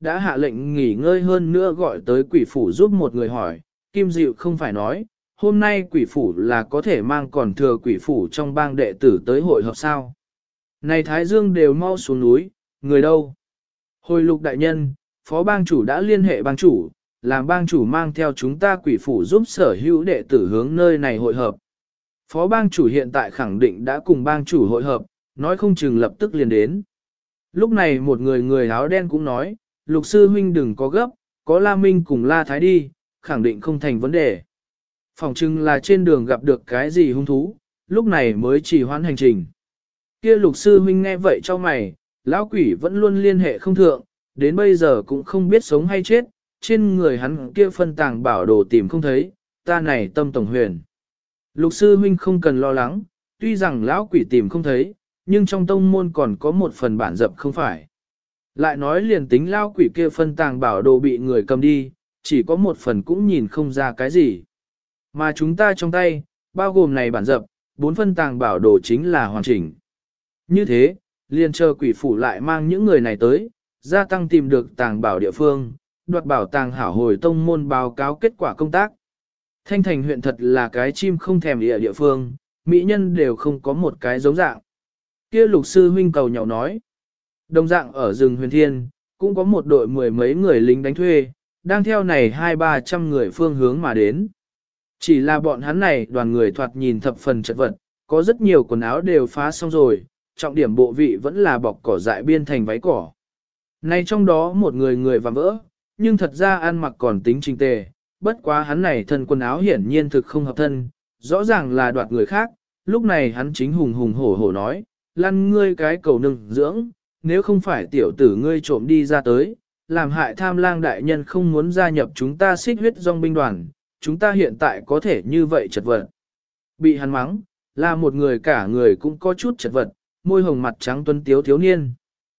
đã hạ lệnh nghỉ ngơi hơn nữa gọi tới quỷ phủ giúp một người hỏi, Kim Dịu không phải nói, hôm nay quỷ phủ là có thể mang còn thừa quỷ phủ trong bang đệ tử tới hội họp sao. Này Thái Dương đều mau xuống núi, người đâu? Hồi Lục đại nhân, phó bang chủ đã liên hệ bang chủ, làm bang chủ mang theo chúng ta quỷ phủ giúp sở hữu đệ tử hướng nơi này hội hợp. Phó bang chủ hiện tại khẳng định đã cùng bang chủ hội hợp, nói không chừng lập tức liền đến. Lúc này một người áo đen cũng nói, Lục sư huynh đừng có gấp, có La Minh cùng La Thái đi, khẳng định không thành vấn đề. Phòng chừng là trên đường gặp được cái gì hung thú, lúc này mới chỉ hoãn hành trình. Kia Lục sư huynh nghe vậy cho mày, lão quỷ vẫn luôn liên hệ không thượng, đến bây giờ cũng không biết sống hay chết, trên người hắn kia phân tàng bảo đồ tìm không thấy, ta này tâm tổng huyền. Lục sư huynh không cần lo lắng, tuy rằng lão quỷ tìm không thấy, nhưng trong tông môn còn có một phần bản dập không phải. Lại nói liền tính lão quỷ kia phân tàng bảo đồ bị người cầm đi, chỉ có một phần cũng nhìn không ra cái gì. Mà chúng ta trong tay, bao gồm này bản dập, 4 phân tàng bảo đồ chính là hoàn chỉnh. Như thế, liền chờ quỷ phủ lại mang những người này tới, gia tăng tìm được tàng bảo địa phương, đoạt bảo tàng hảo hồi tông môn báo cáo kết quả công tác. Thanh Thành huyện thật là cái chim không thèm địa phương, mỹ nhân đều không có một cái giống dạng. Kia Lục sư huynh cầu nhậu nói, đồng dạng ở rừng Huyền Thiên, cũng có một đội 10 mấy người lính đánh thuê, đang theo này 200-300 người phương hướng mà đến. Chỉ là bọn hắn này đoàn người thoạt nhìn thập phần chật vật, có rất nhiều quần áo đều phá xong rồi, trọng điểm bộ vị vẫn là bọc cỏ dại biên thành váy cỏ. Này trong đó một người vạm vỡ, nhưng thật ra ăn mặc còn tính trình tề, bất quá hắn này thân quần áo hiển nhiên thực không hợp thân, rõ ràng là đoạt người khác, lúc này hắn chính hùng hùng hổ hổ nói, lăn ngươi cái cầu nương dưỡng, nếu không phải tiểu tử ngươi trộm đi ra tới, làm hại Tham Lang đại nhân không muốn gia nhập chúng ta xích huyết dòng binh đoàn, chúng ta hiện tại có thể như vậy chật vật. Bị hắn mắng, là một người cả người cũng có chút chật vật, môi hồng mặt trắng tuấn tiếu thiếu niên.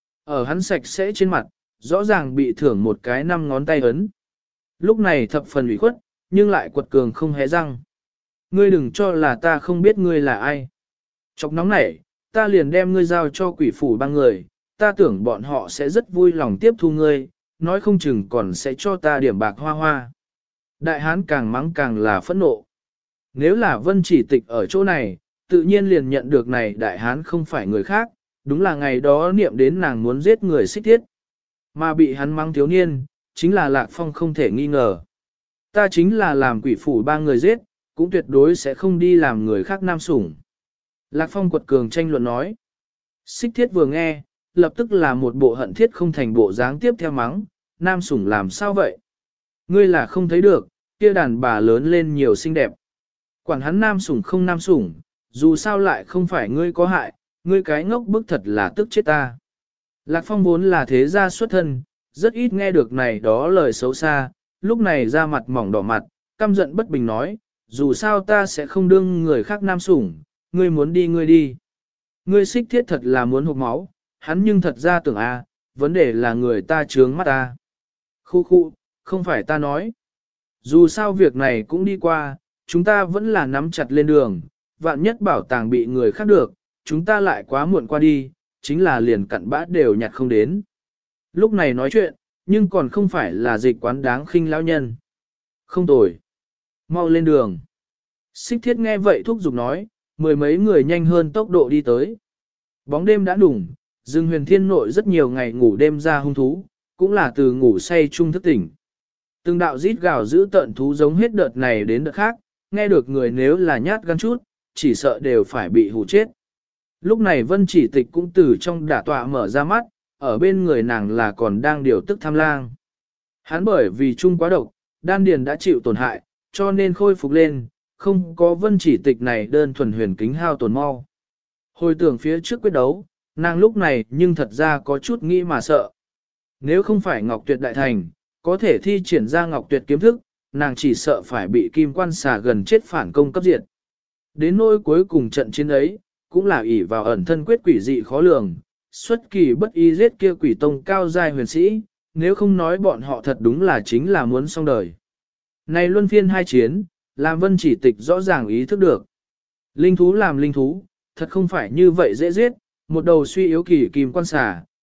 Ở hắn sạch sẽ trên mặt, rõ ràng bị thưởng một cái 5 ngón tay ấn. Lúc này thập phần ủy khuất, nhưng lại quật cường không hé răng. Ngươi đừng cho là ta không biết ngươi là ai. Chọc nóng nảy, ta liền đem ngươi giao cho quỷ phủ bang người, ta tưởng bọn họ sẽ rất vui lòng tiếp thu ngươi, nói không chừng còn sẽ cho ta điểm bạc hoa hoa. Đại hán càng mắng càng là phẫn nộ. Nếu là Vân Chỉ Tịch ở chỗ này, tự nhiên liền nhận được này đại hán không phải người khác, đúng là ngày đó niệm đến nàng muốn giết người Xích Thiết. Mà bị hắn mắng thiếu niên, chính là Lạc Phong không thể nghi ngờ. Ta chính là làm quỷ phủ ba người giết, cũng tuyệt đối sẽ không đi làm người khác nam sủng. Lạc Phong quật cường tranh luận nói. Xích Thiết vừa nghe, lập tức là một bộ hận thiết không thành bộ dáng tiếp theo mắng, nam sủng làm sao vậy? Ngươi là không thấy được, kia đàn bà lớn lên nhiều xinh đẹp. Quản hắn nam sủng không nam sủng, dù sao lại không phải ngươi có hại, ngươi cái ngốc bức thật là tức chết ta. Lạc Phong vốn là thế gia xuất thân, rất ít nghe được này đó lời xấu xa, lúc này ra mặt mỏng đỏ mặt, căm giận bất bình nói, dù sao ta sẽ không đương người khác nam sủng, ngươi muốn đi ngươi đi. Ngươi Xích Thiết thật là muốn hụt máu, hắn nhưng thật ra tưởng vấn đề là người ta trướng mắt ta. Khu khu, không phải ta nói. Dù sao việc này cũng đi qua, chúng ta vẫn là nắm chặt lên đường, vạn nhất bảo tàng bị người khác được, chúng ta lại quá muộn qua đi, chính là liền cặn bã đều nhặt không đến. Lúc này nói chuyện, nhưng còn không phải là dịch quán đáng khinh lão nhân. Không tồi. Mau lên đường. Xích Thiết nghe vậy thúc giục nói, 10 mấy người nhanh hơn tốc độ đi tới. Bóng đêm đã đủng, rừng Huyền Thiên nội rất nhiều ngày ngủ đêm ra hung thú, cũng là từ ngủ say chung thức tỉnh. Từng đạo rít gào giữ tận thú giống hết đợt này đến đợt khác, nghe được người nếu là nhát gan chút, chỉ sợ đều phải bị hù chết. Lúc này Vân Chỉ Tịch cũng từ trong đả tọa mở ra mắt, ở bên người nàng là còn đang điều tức Tham Lang. Hắn bởi vì chung quá độc, đan điền đã chịu tổn hại, cho nên khôi phục lên, không có Vân Chỉ Tịch này đơn thuần huyền kính hao tổn mau. Hồi tưởng phía trước quyết đấu, nàng lúc này nhưng thật ra có chút nghĩ mà sợ. Nếu không phải Ngọc Tuyệt đại thành, có thể thi triển ra Ngọc Tuyệt kiếm thức, nàng chỉ sợ phải bị Kim Quan xà gần chết phản công cấp diệt. Đến nỗi cuối cùng trận chiến ấy, cũng là ỷ vào ẩn thân quyết quỷ dị khó lường, xuất kỳ bất ý giết kia quỷ tông cao giai huyền sĩ, nếu không nói bọn họ thật đúng là chính là muốn xong đời. Này luân phiên hai chiến, làm Vân Chỉ Tịch rõ ràng ý thức được. Linh thú làm linh thú, thật không phải như vậy dễ giết, một đầu suy yếu kỳ Kim Quan xà,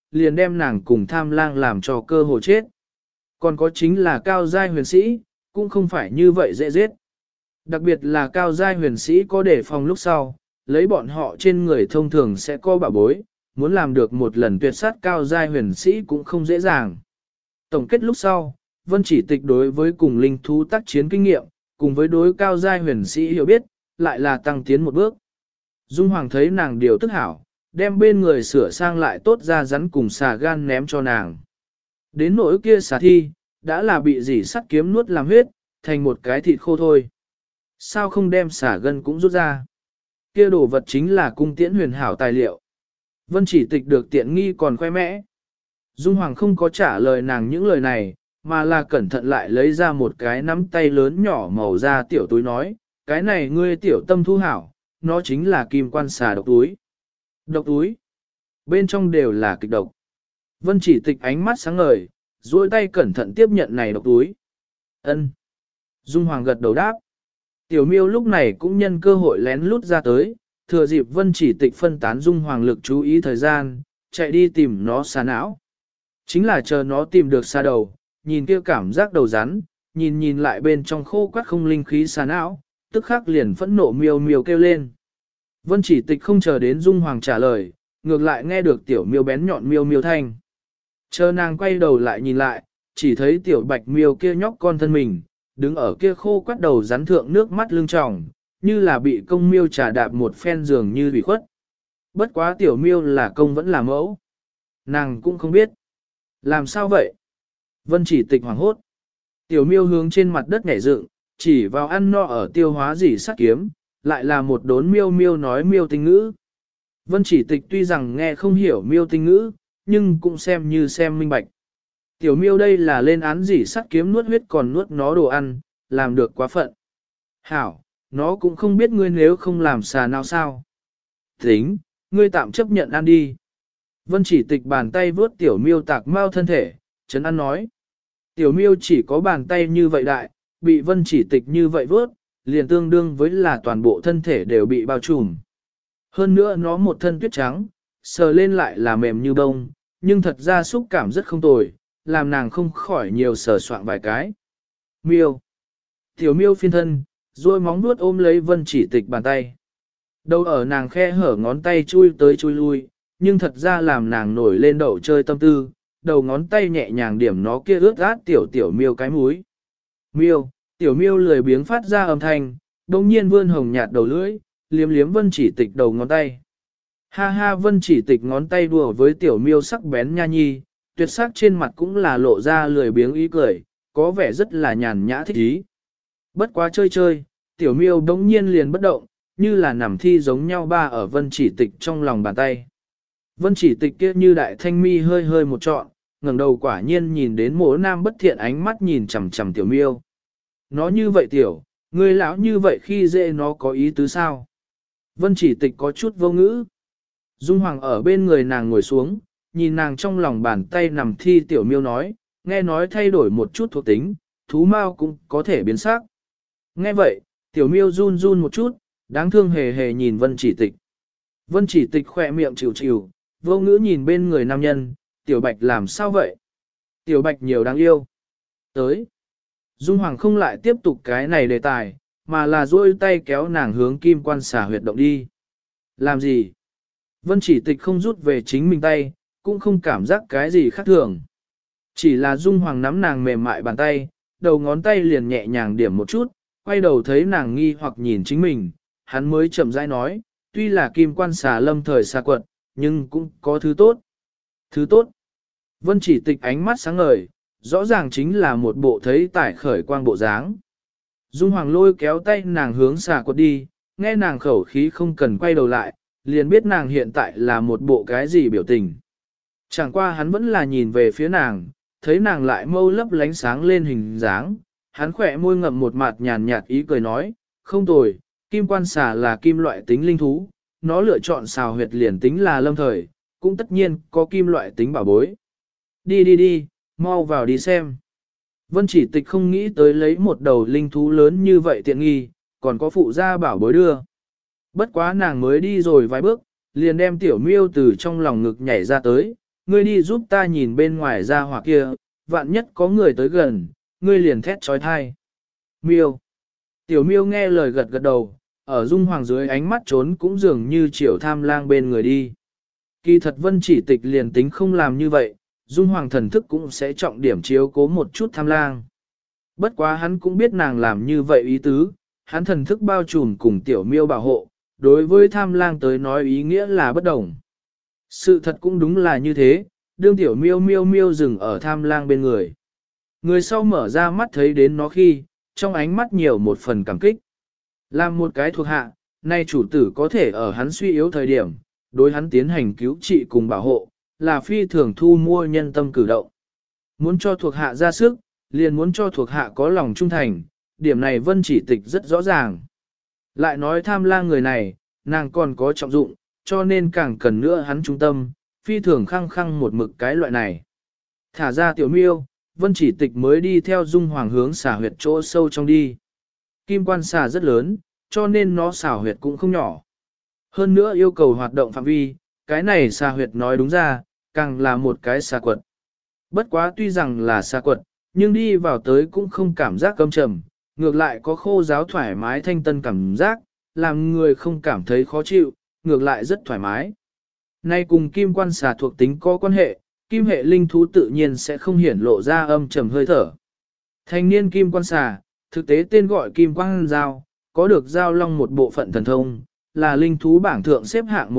liền đem nàng cùng tham lang làm cho cơ hồ chết. Còn có chính là cao giai huyền sĩ, cũng không phải như vậy dễ giết. Đặc biệt là cao giai huyền sĩ có đề phòng lúc sau, lấy bọn họ trên người thông thường sẽ có bảo bối, muốn làm được một lần tuyệt sát cao giai huyền sĩ cũng không dễ dàng. Tổng kết lúc sau, Vân Chỉ Tịch đối với cùng linh thú tác chiến kinh nghiệm, cùng với đối cao giai huyền sĩ hiểu biết, lại là tăng tiến một bước. Dung Hoàng thấy nàng điều tức hảo, đem bên người sửa sang lại tốt ra rắn cùng xà gan ném cho nàng. Đến nỗi kia xà thi, đã là bị dỉ sắt kiếm nuốt làm huyết, thành một cái thịt khô thôi. Sao không đem xà gân cũng rút ra? Kia đồ vật chính là cung tiễn huyền hảo tài liệu. Vân Chỉ Tịch được tiện nghi còn khoe mẽ. Dung Hoàng không có trả lời nàng những lời này, mà là cẩn thận lại lấy ra một cái nắm tay lớn nhỏ màu da tiểu túi nói, cái này ngươi tiểu tâm thu hảo, nó chính là kim quan xà độc túi. Độc túi. Bên trong đều là kịch độc. Vân Chỉ Tịch ánh mắt sáng ngời, duỗi tay cẩn thận tiếp nhận này độc túi. Ân. Dung Hoàng gật đầu đáp. Tiểu miêu lúc này cũng nhân cơ hội lén lút ra tới, thừa dịp Vân Chỉ Tịch phân tán Dung Hoàng lực chú ý thời gian, chạy đi tìm nó xà não. Chính là chờ nó tìm được xà đầu, nhìn kia cảm giác đầu rắn, nhìn lại bên trong khô quắt không linh khí xà não, tức khắc liền phẫn nộ miêu miêu kêu lên. Vân Chỉ Tịch không chờ đến Dung Hoàng trả lời, ngược lại nghe được tiểu miêu bén nhọn miêu miêu thanh. Chờ nàng quay đầu lại nhìn lại, chỉ thấy tiểu bạch miêu kia nhóc con thân mình, đứng ở kia khô quắt đầu rắn thượng nước mắt lưng tròng, như là bị công miêu trà đạp một phen giường như bị khuất. Bất quá tiểu miêu là công vẫn là mẫu. Nàng cũng không biết. Làm sao vậy? Vân Chỉ Tịch hoảng hốt. Tiểu miêu hướng trên mặt đất nhảy dựng, chỉ vào ăn no ở tiêu hóa dỉ sắt kiếm, lại là một đốn miêu miêu nói miêu tinh ngữ. Vân Chỉ Tịch tuy rằng nghe không hiểu miêu tinh ngữ, nhưng cũng xem như xem minh bạch. Tiểu miêu đây là lên án dỉ sắt kiếm nuốt huyết còn nuốt nó đồ ăn, làm được quá phận. Hảo, nó cũng không biết ngươi nếu không làm xà nào sao. Tính, ngươi tạm chấp nhận ăn đi. Vân Chỉ Tịch bàn tay vướt tiểu miêu tạc mau thân thể, chấn an nói. Tiểu miêu chỉ có bàn tay như vậy đại, bị Vân Chỉ Tịch như vậy vướt, liền tương đương với là toàn bộ thân thể đều bị bao trùm. Hơn nữa nó một thân tuyết trắng, sờ lên lại là mềm như bông, nhưng thật ra xúc cảm rất không tồi, làm nàng không khỏi nhiều sờ soạn vài cái. Miêu. Tiểu miêu phiên thân, rồi móng vuốt ôm lấy Vân Chỉ Tịch bàn tay. Đầu ở nàng khe hở ngón tay chui tới chui lui, nhưng thật ra làm nàng nổi lên đậu chơi tâm tư, đầu ngón tay nhẹ nhàng điểm nó kia ướt át tiểu miêu cái múi. Miêu, tiểu miêu lười biếng phát ra âm thanh, đồng nhiên vươn hồng nhạt đầu lưỡi, liếm liếm Vân Chỉ Tịch đầu ngón tay. Ha ha, Vân Chỉ Tịch ngón tay đùa với tiểu miêu sắc bén nha nhi, tuyệt sắc trên mặt cũng là lộ ra lười biếng ý cười, có vẻ rất là nhàn nhã thích ý. Bất quá chơi, tiểu miêu đống nhiên liền bất động, như là nằm thi giống nhau ba ở Vân Chỉ Tịch trong lòng bàn tay. Vân Chỉ Tịch kia như đại thanh mi hơi hơi một trọn, ngẩng đầu quả nhiên nhìn đến mỗ nam bất thiện ánh mắt nhìn chằm chằm tiểu miêu. Nó như vậy tiểu, người lão như vậy khi dễ nó có ý tứ sao? Vân Chỉ Tịch có chút vô ngữ. Dung Hoàng ở bên người nàng ngồi xuống, nhìn nàng trong lòng bàn tay nằm thi tiểu miêu nói, nghe nói thay đổi một chút thuộc tính, thú mao cũng có thể biến sắc. Nghe vậy, tiểu miêu run run một chút, đáng thương hề hề nhìn Vân Chỉ Tịch. Vân Chỉ Tịch khỏe miệng chịu chịu, vô ngữ nhìn bên người nam nhân, tiểu bạch làm sao vậy? Tiểu bạch nhiều đáng yêu. Tới. Dung Hoàng không lại tiếp tục cái này đề tài, mà là duỗi tay kéo nàng hướng kim quan xà huyệt động đi. Làm gì? Vân Chỉ Tịch không rút về chính mình tay, cũng không cảm giác cái gì khác thường. Chỉ là Dung Hoàng nắm nàng mềm mại bàn tay, đầu ngón tay liền nhẹ nhàng điểm một chút, quay đầu thấy nàng nghi hoặc nhìn chính mình, hắn mới chậm rãi nói, tuy là kim quan xà lâm thời xà quật, nhưng cũng có thứ tốt. Thứ tốt. Vân Chỉ Tịch ánh mắt sáng ngời, rõ ràng chính là một bộ thấy tải khởi quang bộ dáng. Dung Hoàng lôi kéo tay nàng hướng xà quật đi, nghe nàng khẩu khí không cần quay đầu lại, liền biết nàng hiện tại là một bộ cái gì biểu tình. Chẳng qua hắn vẫn là nhìn về phía nàng, thấy nàng lại mâu lấp lánh sáng lên hình dáng, hắn khỏe môi ngậm một mặt nhàn nhạt ý cười nói, không tồi, kim quan xà là kim loại tính linh thú, nó lựa chọn xào huyệt liền tính là lâm thời, cũng tất nhiên có kim loại tính bảo bối. Đi, mau vào đi xem. Vân Chỉ Tịch không nghĩ tới lấy một đầu linh thú lớn như vậy tiện nghi, còn có phụ gia bảo bối đưa. Bất quá nàng mới đi rồi vài bước, liền đem tiểu miêu từ trong lòng ngực nhảy ra tới, ngươi đi giúp ta nhìn bên ngoài ra hỏa kia, vạn nhất có người tới gần, ngươi liền thét trói thai. Miêu. Tiểu miêu nghe lời gật gật đầu, ở Dung Hoàng dưới ánh mắt trốn cũng dường như chiều tham lang bên người đi. Kỳ thật Vân Chỉ Tịch liền tính không làm như vậy, Dung Hoàng thần thức cũng sẽ trọng điểm chiếu cố một chút tham lang. Bất quá hắn cũng biết nàng làm như vậy ý tứ, hắn thần thức bao trùm cùng tiểu miêu bảo hộ, đối với tham lang tới nói ý nghĩa là bất đồng. Sự thật cũng đúng là như thế, đương tiểu miêu miêu miêu dừng ở tham lang bên người. Người sau mở ra mắt thấy đến nó khi, trong ánh mắt nhiều một phần cảm kích. Làm một cái thuộc hạ, nay chủ tử có thể ở hắn suy yếu thời điểm, đối hắn tiến hành cứu trị cùng bảo hộ, là phi thường thu mua nhân tâm cử động. Muốn cho thuộc hạ ra sức, liền muốn cho thuộc hạ có lòng trung thành, điểm này Vân Chỉ Tịch rất rõ ràng. Lại nói tham lang người này, nàng còn có trọng dụng, cho nên càng cần nữa hắn trung tâm, phi thường khăng khăng một mực cái loại này. Thả ra tiểu miêu, Vân Chỉ Tịch mới đi theo Dung Hoàng hướng xà huyệt chỗ sâu trong đi. Kim quan xà rất lớn, cho nên nó xảo huyệt cũng không nhỏ. Hơn nữa yêu cầu hoạt động phạm vi, cái này xà huyệt nói đúng ra, càng là một cái xà quật. Bất quá tuy rằng là xà quật, nhưng đi vào tới cũng không cảm giác câm trầm, ngược lại có khô ráo thoải mái thanh tân cảm giác, làm người không cảm thấy khó chịu, ngược lại rất thoải mái. Nay cùng kim quan xà thuộc tính có quan hệ, kim hệ linh thú tự nhiên sẽ không hiển lộ ra âm trầm hơi thở. Thanh niên kim quan xà, thực tế tên gọi kim quan giao, có được giao long một bộ phận thần thông, là linh thú bảng thượng xếp hạng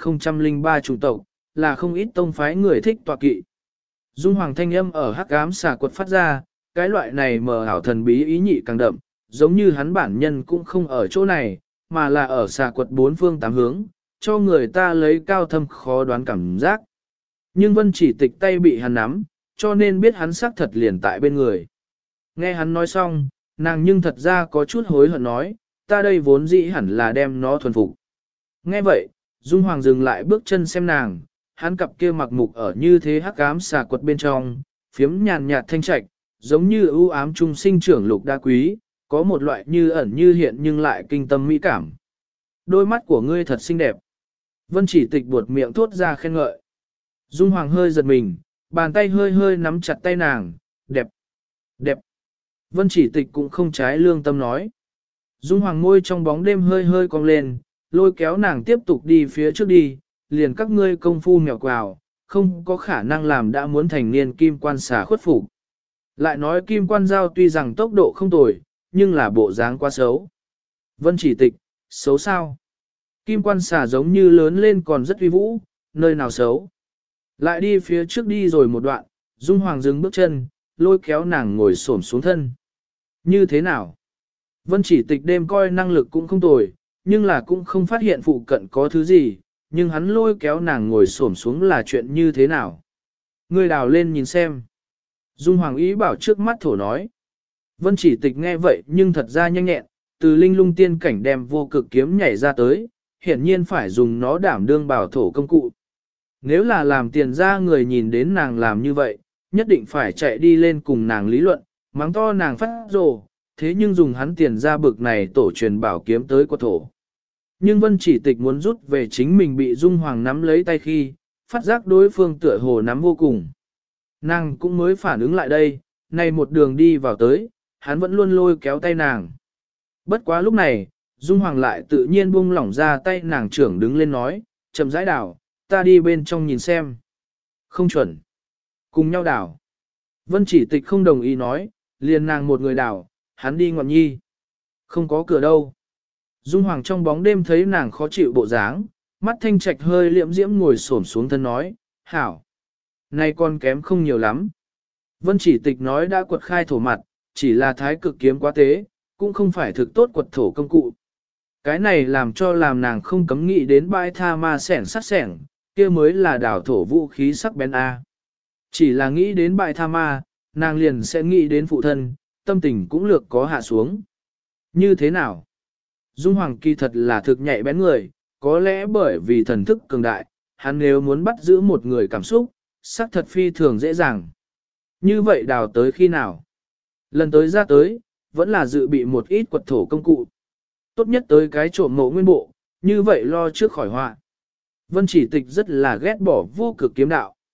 1003 chủng tộc, là không ít tông phái người thích tọa kỵ. Dung Hoàng thanh âm ở hắc ám xà quật phát ra, cái loại này mờ ảo thần bí ý nhị càng đậm, giống như hắn bản nhân cũng không ở chỗ này, mà là ở xà quật bốn phương tám hướng, cho người ta lấy cao thâm khó đoán cảm giác. Nhưng Vân Chỉ Tịch tay bị hắn nắm, cho nên biết hắn xác thật liền tại bên người. Nghe hắn nói xong, nàng nhưng thật ra có chút hối hận nói, ta đây vốn dĩ hẳn là đem nó thuần phục. Nghe vậy, Dung Hoàng dừng lại bước chân xem nàng, hắn cặp kia mặc mục ở như thế hắc ám xà quật bên trong, phiếm nhàn nhạt thanh trạch, giống như ưu ám trung sinh trưởng lục đa quý, có một loại như ẩn như hiện nhưng lại kinh tâm mỹ cảm. Đôi mắt của ngươi thật xinh đẹp. Vân Chỉ Tịch buột miệng thốt ra khen ngợi. Dung Hoàng hơi giật mình, bàn tay hơi hơi nắm chặt tay nàng, đẹp, đẹp. Vân Chỉ Tịch cũng không trái lương tâm nói. Dung Hoàng môi trong bóng đêm hơi hơi cong lên, lôi kéo nàng tiếp tục đi phía trước đi, liền các ngươi công phu mèo quào, không có khả năng làm đã muốn thành niên kim quan xà khuất phục. Lại nói kim quan giao tuy rằng tốc độ không tồi, nhưng là bộ dáng quá xấu. Vân Chỉ Tịch, xấu sao? Kim quan xà giống như lớn lên còn rất uy vũ, nơi nào xấu. Lại đi phía trước đi rồi một đoạn, Dung Hoàng dừng bước chân, lôi kéo nàng ngồi xổm xuống thân. Như thế nào? Vân Chỉ Tịch đêm coi năng lực cũng không tồi, nhưng là cũng không phát hiện phụ cận có thứ gì, nhưng hắn lôi kéo nàng ngồi xổm xuống là chuyện như thế nào? Ngươi đào lên nhìn xem. Dung Hoàng ý bảo trước mắt thổ nói. Vân Chỉ Tịch nghe vậy nhưng thật ra nhanh nhẹn, từ linh lung tiên cảnh đem vô cực kiếm nhảy ra tới, hiển nhiên phải dùng nó đảm đương bảo thổ công cụ. Nếu là làm tiền ra người nhìn đến nàng làm như vậy, nhất định phải chạy đi lên cùng nàng lý luận, mắng to nàng phát rồ, thế nhưng dùng hắn tiền ra bực này tổ truyền bảo kiếm tới của thổ. Nhưng Vân Chỉ Tịch muốn rút về chính mình bị Dung Hoàng nắm lấy tay khi, phát giác đối phương tựa hồ nắm vô cùng. Nàng cũng mới phản ứng lại đây, này một đường đi vào tới, hắn vẫn luôn lôi kéo tay nàng. Bất quá lúc này, Dung Hoàng lại tự nhiên buông lỏng ra tay nàng trưởng đứng lên nói, chậm rãi đảo, ta đi bên trong nhìn xem. Không chuẩn. Cùng nhau đảo. Vân Chỉ Tịch không đồng ý nói, liền nàng một người đảo, hắn đi ngọn nhi. Không có cửa đâu. Dung Hoàng trong bóng đêm thấy nàng khó chịu bộ dáng, mắt thanh trạch hơi liễm diễm ngồi xổm xuống thân nói, hảo. Này con kém không nhiều lắm. Vân Chỉ Tịch nói đã quật khai thổ mặt, chỉ là thái cực kiếm quá tế, cũng không phải thực tốt quật thổ công cụ. Cái này làm nàng không cấm nghĩ đến bãi tha ma sẻn sắc sẻn, kia mới là đảo thổ vũ khí sắc bén A. Chỉ là nghĩ đến bãi tha ma, nàng liền sẽ nghĩ đến phụ thân, tâm tình cũng lược có hạ xuống. Như thế nào? Dung Hoàng kỳ thật là thực nhạy bén người, có lẽ bởi vì thần thức cường đại, hắn nếu muốn bắt giữ một người cảm xúc, xác thật phi thường dễ dàng. Như vậy đào tới khi nào? Lần tới ra tới, vẫn là dự bị một ít quật thổ công cụ. Tốt nhất tới cái trộm mộ nguyên bộ, như vậy lo trước khỏi họa. Vân Chỉ Tịch rất là ghét bỏ vô cực kiếm đạo.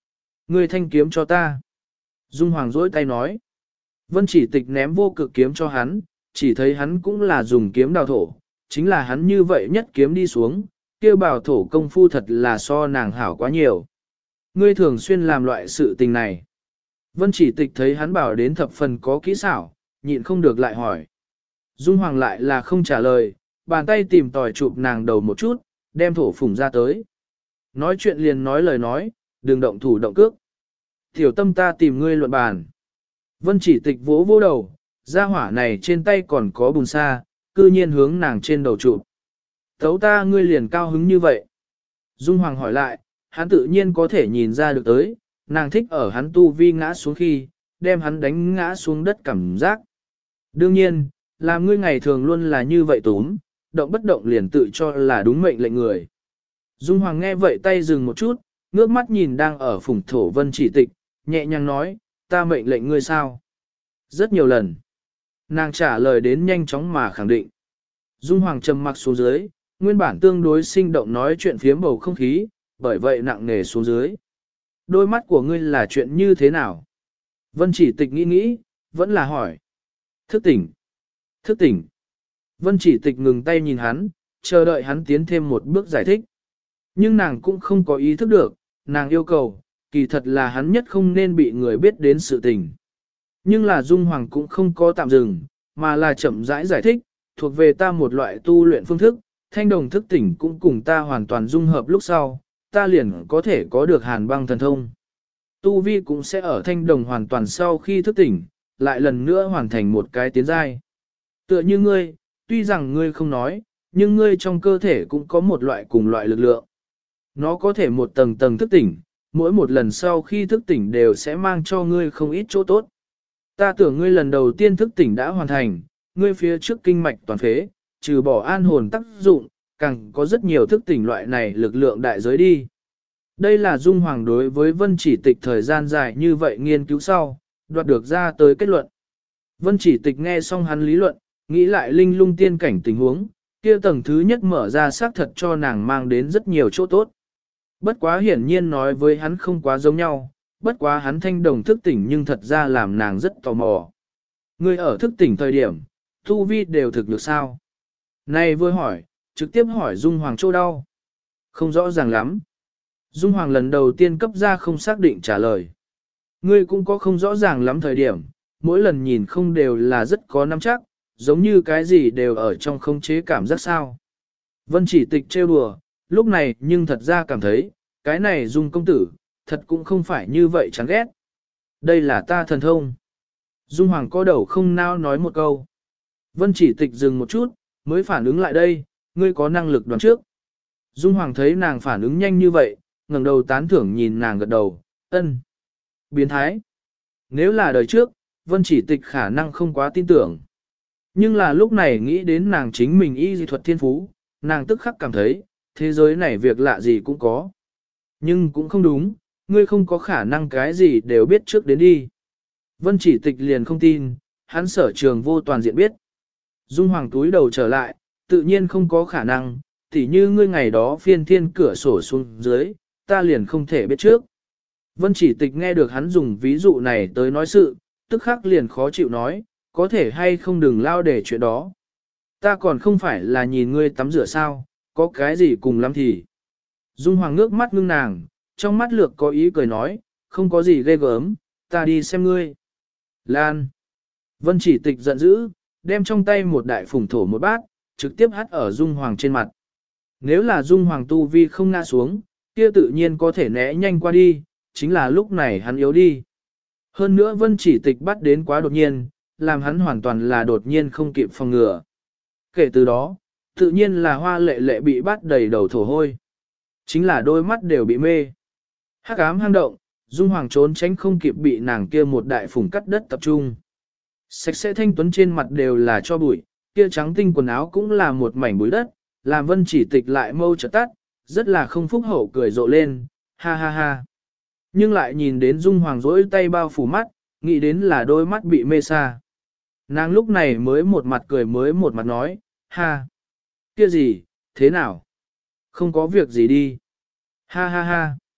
Ngươi thanh kiếm cho ta. Dung Hoàng dỗi tay nói. Vân Chỉ Tịch ném vô cực kiếm cho hắn, chỉ thấy hắn cũng là dùng kiếm đào thổ, chính là hắn như vậy nhất kiếm đi xuống, kia bảo thổ công phu thật là so nàng hảo quá nhiều. Ngươi thường xuyên làm loại sự tình này. Vân Chỉ Tịch thấy hắn bảo đến thập phần có kỹ xảo, nhịn không được lại hỏi. Dung Hoàng lại là không trả lời, bàn tay tìm tòi chụp nàng đầu một chút, đem thổ phủng ra tới. Nói chuyện liền nói lời nói, đừng động thủ động cước. Tiểu tâm ta tìm ngươi luận bàn. Vân Chỉ Tịch vỗ vỗ đầu, gia hỏa này trên tay còn có bùn sa, cư nhiên hướng nàng trên đầu chụp. Tấu ta ngươi liền cao hứng như vậy. Dung Hoàng hỏi lại, hắn tự nhiên có thể nhìn ra được tới, nàng thích ở hắn tu vi ngã xuống khi, đem hắn đánh ngã xuống đất cảm giác. Đương nhiên, làm ngươi ngày thường luôn là như vậy túm, động bất động liền tự cho là đúng mệnh lệnh người. Dung Hoàng nghe vậy tay dừng một chút, ngước mắt nhìn đang ở phủng thổ Vân Chỉ Tịch, nhẹ nhàng nói, ta mệnh lệnh ngươi sao? Rất nhiều lần. Nàng trả lời đến nhanh chóng mà khẳng định. Dung Hoàng trầm mặc xuống dưới, nguyên bản tương đối sinh động nói chuyện phiếm bầu không khí, bởi vậy nặng nề xuống dưới. Đôi mắt của ngươi là chuyện như thế nào? Vân Chỉ Tịch nghĩ nghĩ, vẫn là hỏi. Thức tỉnh. Thức tỉnh. Vân Chỉ Tịch ngừng tay nhìn hắn, chờ đợi hắn tiến thêm một bước giải thích. Nhưng nàng cũng không có ý thức được, nàng yêu cầu, kỳ thật là hắn nhất không nên bị người biết đến sự tình. Nhưng là Dung Hoàng cũng không có tạm dừng, mà là chậm rãi giải thích, thuộc về ta một loại tu luyện phương thức, thanh đồng thức tỉnh cũng cùng ta hoàn toàn dung hợp lúc sau, ta liền có thể có được hàn băng thần thông. Tu vi cũng sẽ ở thanh đồng hoàn toàn sau khi thức tỉnh, lại lần nữa hoàn thành một cái tiến giai. Tựa như ngươi, tuy rằng ngươi không nói, nhưng ngươi trong cơ thể cũng có một loại cùng loại lực lượng. Nó có thể một tầng tầng thức tỉnh, mỗi một lần sau khi thức tỉnh đều sẽ mang cho ngươi không ít chỗ tốt. Ta tưởng ngươi lần đầu tiên thức tỉnh đã hoàn thành, ngươi phía trước kinh mạch toàn phế, trừ bỏ an hồn tác dụng, càng có rất nhiều thức tỉnh loại này lực lượng đại giới đi. Đây là Dung Hoàng đối với Vân Chỉ Tịch thời gian dài như vậy nghiên cứu sau, đoạt được ra tới kết luận. Vân Chỉ Tịch nghe xong hắn lý luận, nghĩ lại linh lung tiên cảnh tình huống, kia tầng thứ nhất mở ra xác thật cho nàng mang đến rất nhiều chỗ tốt. Bất quá hiển nhiên nói với hắn không quá giống nhau, bất quá hắn thanh đồng thức tỉnh nhưng thật ra làm nàng rất tò mò. Người ở thức tỉnh thời điểm, tu vi đều thực được sao? Này vừa hỏi, trực tiếp hỏi Dung Hoàng chỗ đau. Không rõ ràng lắm. Dung Hoàng lần đầu tiên cấp ra không xác định trả lời. Ngươi cũng có không rõ ràng lắm thời điểm, mỗi lần nhìn không đều là rất có nắm chắc, giống như cái gì đều ở trong không chế cảm giác sao. Vân Chỉ Tịch trêu đùa, lúc này nhưng thật ra cảm thấy, cái này Dung công tử, thật cũng không phải như vậy chán ghét. Đây là ta thần thông. Dung Hoàng có đầu không nao nói một câu. Vân Chỉ Tịch dừng một chút, mới phản ứng lại đây, ngươi có năng lực đoán trước. Dung Hoàng thấy nàng phản ứng nhanh như vậy, ngẩng đầu tán thưởng nhìn nàng gật đầu, ân. Biến thái. Nếu là đời trước, Vân Chỉ Tịch khả năng không quá tin tưởng. Nhưng là lúc này nghĩ đến nàng chính mình y dị thuật thiên phú, nàng tức khắc cảm thấy, thế giới này việc lạ gì cũng có. Nhưng cũng không đúng, ngươi không có khả năng cái gì đều biết trước đến đi. Vân Chỉ Tịch liền không tin, hắn sở trường vô toàn diện biết. Dung Hoàng túi đầu trở lại, tự nhiên không có khả năng, tỉ như ngươi ngày đó phiên thiên cửa sổ xuống dưới, ta liền không thể biết trước. Vân Chỉ Tịch nghe được hắn dùng ví dụ này tới nói sự, tức khắc liền khó chịu nói, có thể hay không đừng lao để chuyện đó. Ta còn không phải là nhìn ngươi tắm rửa sao, có cái gì cùng lắm thì. Dung Hoàng ngước mắt ngưng nàng, trong mắt lược có ý cười nói, không có gì ghê gớm, ta đi xem ngươi. Lan. Vân Chỉ Tịch giận dữ, đem trong tay một đại phủng thổ một bát, trực tiếp hắt ở Dung Hoàng trên mặt. Nếu là Dung Hoàng tu vi không ngã xuống, kia tự nhiên có thể né nhanh qua đi, chính là lúc này hắn yếu đi. Hơn nữa Vân Chỉ Tịch bắt đến quá đột nhiên, làm hắn hoàn toàn là đột nhiên không kịp phòng ngừa. Kể từ đó, tự nhiên là Hoa Lệ Lệ bị bắt đầy đầu thổ hôi. Chính là đôi mắt đều bị mê. Hắc ám hang động, Dung Hoàng trốn tránh không kịp bị nàng kia một đại phủng cắt đất tập trung. Sạch sẽ thanh tuấn trên mặt đều là cho bụi, kia trắng tinh quần áo cũng là một mảnh bụi đất, làm Vân Chỉ Tịch lại mâu chợt tắt, rất là không phúc hậu cười rộ lên, ha ha ha. Nhưng lại nhìn đến Dung Hoàng rỗi tay bao phủ mắt, nghĩ đến là đôi mắt bị mê sa. Nàng lúc này mới một mặt cười mới một mặt nói, ha. Kia gì, thế nào? Không có việc gì đi. Ha ha ha.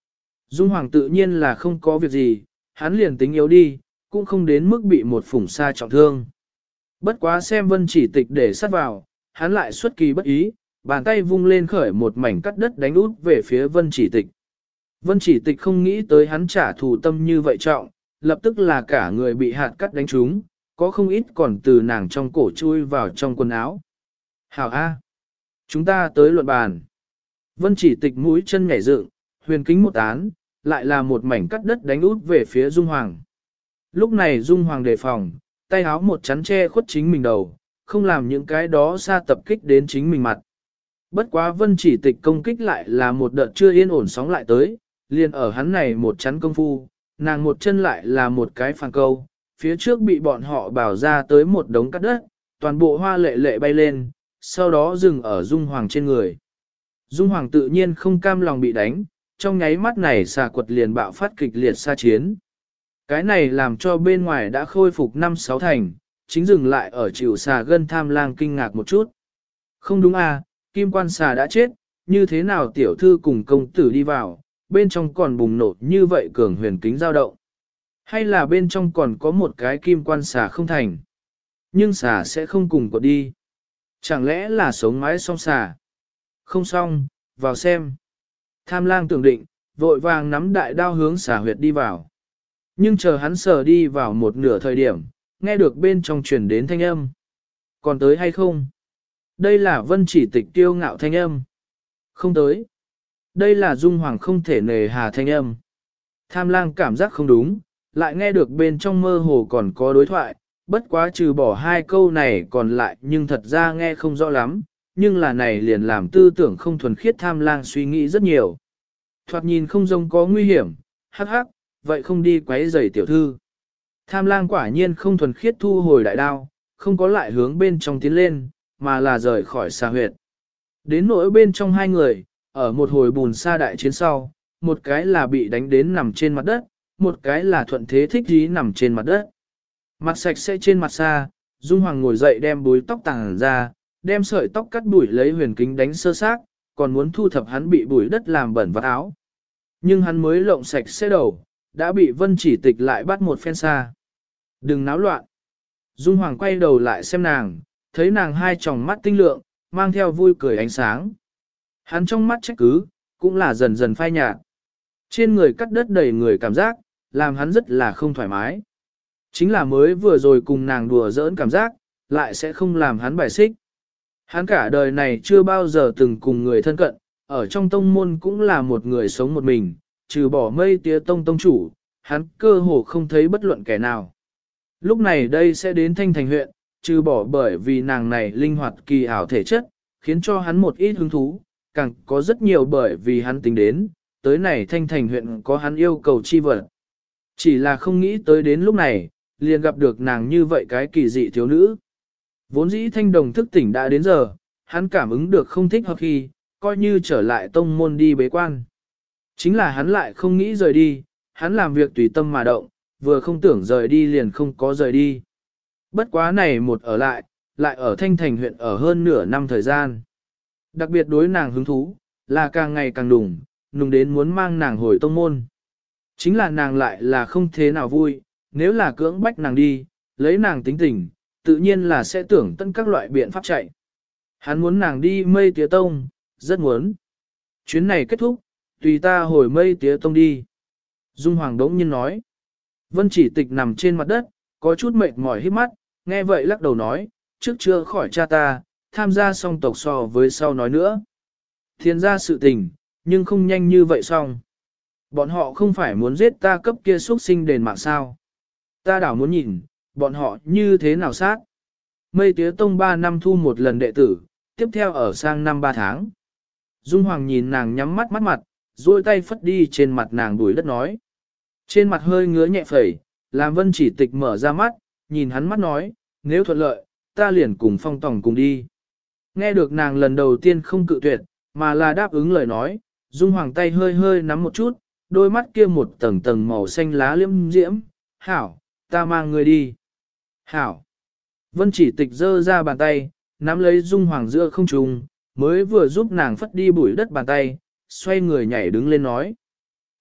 Dung Hoàng tự nhiên là không có việc gì, hắn liền tính yếu đi, cũng không đến mức bị một phủng sa trọng thương. Bất quá xem Vân Chỉ Tịch để sát vào, hắn lại xuất kỳ bất ý, bàn tay vung lên khởi một mảnh cắt đất đánh út về phía Vân Chỉ Tịch. Vân Chỉ Tịch không nghĩ tới hắn trả thù tâm như vậy trọng, lập tức là cả người bị hạt cắt đánh trúng, có không ít còn từ nàng trong cổ chui vào trong quần áo. Hảo A. Chúng ta tới luận bàn. Vân Chỉ Tịch mũi chân nhảy dựng, huyền kính một án, lại là một mảnh cắt đất đánh út về phía Dung Hoàng. Lúc này Dung Hoàng đề phòng, tay áo một chắn che khuất chính mình đầu, không làm những cái đó xa tập kích đến chính mình mặt. Bất quá Vân Chỉ Tịch công kích lại là một đợt chưa yên ổn sóng lại tới, liền ở hắn này một chắn công phu, nàng một chân lại là một cái phản câu, phía trước bị bọn họ bảo ra tới một đống cắt đất, toàn bộ hoa lệ lệ bay lên, sau đó dừng ở Dung Hoàng trên người. Dung Hoàng tự nhiên không cam lòng bị đánh, trong nháy mắt này xà quật liền bạo phát kịch liệt xa chiến. Cái này làm cho bên ngoài đã khôi phục 5-6 thành, chính dừng lại ở chịu xà gân Tham Lang kinh ngạc một chút. Không đúng à, kim quan xà đã chết, như thế nào tiểu thư cùng công tử đi vào, bên trong còn bùng nổ như vậy cường huyền kính dao động. Hay là bên trong còn có một cái kim quan xà không thành. Nhưng xà sẽ không cùng có đi. Chẳng lẽ là sống mái song xà? Không xong, vào xem. Tham Lang tưởng định, vội vàng nắm đại đao hướng xà huyệt đi vào. Nhưng chờ hắn sờ đi vào một nửa thời điểm, nghe được bên trong truyền đến thanh âm. Còn tới hay không? Đây là Vân Chỉ Tịch kiêu ngạo thanh âm. Không tới. Đây là Dung Hoàng không thể nề hà thanh âm. Tham Lang cảm giác không đúng, lại nghe được bên trong mơ hồ còn có đối thoại, bất quá trừ bỏ hai câu này còn lại nhưng thật ra nghe không rõ lắm, nhưng là này liền làm tư tưởng không thuần khiết Tham Lang suy nghĩ rất nhiều. Thoạt nhìn không giống có nguy hiểm, hắc hắc, vậy không đi quấy rầy tiểu thư. Tham Lang quả nhiên không thuần khiết thu hồi đại đao, không có lại hướng bên trong tiến lên, mà là rời khỏi xà huyệt. Đến nỗi bên trong hai người, ở một hồi bùn sa đại chiến sau, một cái là bị đánh đến nằm trên mặt đất, một cái là thuận thế thích dí nằm trên mặt đất. Mặt sạch sẽ trên mặt xa, Dung Hoàng ngồi dậy đem búi tóc tàng ra, đem sợi tóc cắt bụi lấy huyền kính đánh sơ xác, còn muốn thu thập hắn bị bụi đất làm bẩn vạt áo. Nhưng hắn mới lộng sạch sẽ đầu, đã bị Vân Chỉ Tịch lại bắt một phen xa. Đừng náo loạn. Dung Hoàng quay đầu lại xem nàng, thấy nàng hai tròng mắt tinh lượng, mang theo vui cười ánh sáng. Hắn trong mắt trách cứ, cũng là dần dần phai nhạt. Trên người cắt đất đầy người cảm giác, làm hắn rất là không thoải mái. Chính là mới vừa rồi cùng nàng đùa giỡn cảm giác, lại sẽ không làm hắn bài xích. Hắn cả đời này chưa bao giờ từng cùng người thân cận, ở trong tông môn cũng là một người sống một mình, trừ bỏ Mây Tía Tông tông chủ, hắn cơ hồ không thấy bất luận kẻ nào. Lúc này đây sẽ đến Thanh Thành huyện, trừ bỏ bởi vì nàng này linh hoạt kỳ ảo thể chất, khiến cho hắn một ít hứng thú, càng có rất nhiều bởi vì hắn tính đến, tới này Thanh Thành huyện có hắn yêu cầu chi vật. Chỉ là không nghĩ tới đến lúc này, liền gặp được nàng như vậy cái kỳ dị thiếu nữ. Vốn dĩ Thanh Đồng thức tỉnh đã đến giờ, hắn cảm ứng được không thích hợp khi, coi như trở lại tông môn đi bế quan. Chính là hắn lại không nghĩ rời đi, hắn làm việc tùy tâm mà động, vừa không tưởng rời đi liền không có rời đi. Bất quá này một ở lại ở Thanh Thành huyện ở hơn nửa năm thời gian. Đặc biệt đối nàng hứng thú, là càng ngày càng nùng đến muốn mang nàng hồi tông môn. Chính là nàng lại là không thế nào vui, nếu là cưỡng bách nàng đi, lấy nàng tính tình, tự nhiên là sẽ tưởng tất các loại biện pháp chạy. Hắn muốn nàng đi Mây Tía Tông, rất muốn. Chuyến này kết thúc, tùy ta hồi Mây Tía Tông đi. Dung Hoàng đống nhiên nói. Vân Chỉ Tịch nằm trên mặt đất, có chút mệt mỏi hít mắt, nghe vậy lắc đầu nói, trước chưa khỏi cha ta, tham gia song tộc so với sau nói nữa. Thiên gia sự tình, nhưng không nhanh như vậy xong. Bọn họ không phải muốn giết ta cấp kia xuất sinh đền mạng sao. Ta đảo muốn nhìn, bọn họ như thế nào sát. Mây Tía Tông 3 năm thu một lần đệ tử, tiếp theo ở sang năm 3 tháng. Dung Hoàng nhìn nàng nhắm mắt mặt, duỗi tay phất đi trên mặt nàng đuổi đất nói. Trên mặt hơi ngứa nhẹ phẩy, làm Vân Chỉ Tịch mở ra mắt, nhìn hắn mắt nói, nếu thuận lợi, ta liền cùng Phong Tòng cùng đi. Nghe được nàng lần đầu tiên không cự tuyệt, mà là đáp ứng lời nói, Dung Hoàng tay hơi hơi nắm một chút, đôi mắt kia một tầng tầng màu xanh lá liễm diễm, hảo, ta mang người đi. Hảo. Vân Chỉ Tịch giơ ra bàn tay, nắm lấy Dung Hoàng giữa không trung, mới vừa giúp nàng phất đi bụi đất bàn tay, xoay người nhảy đứng lên nói.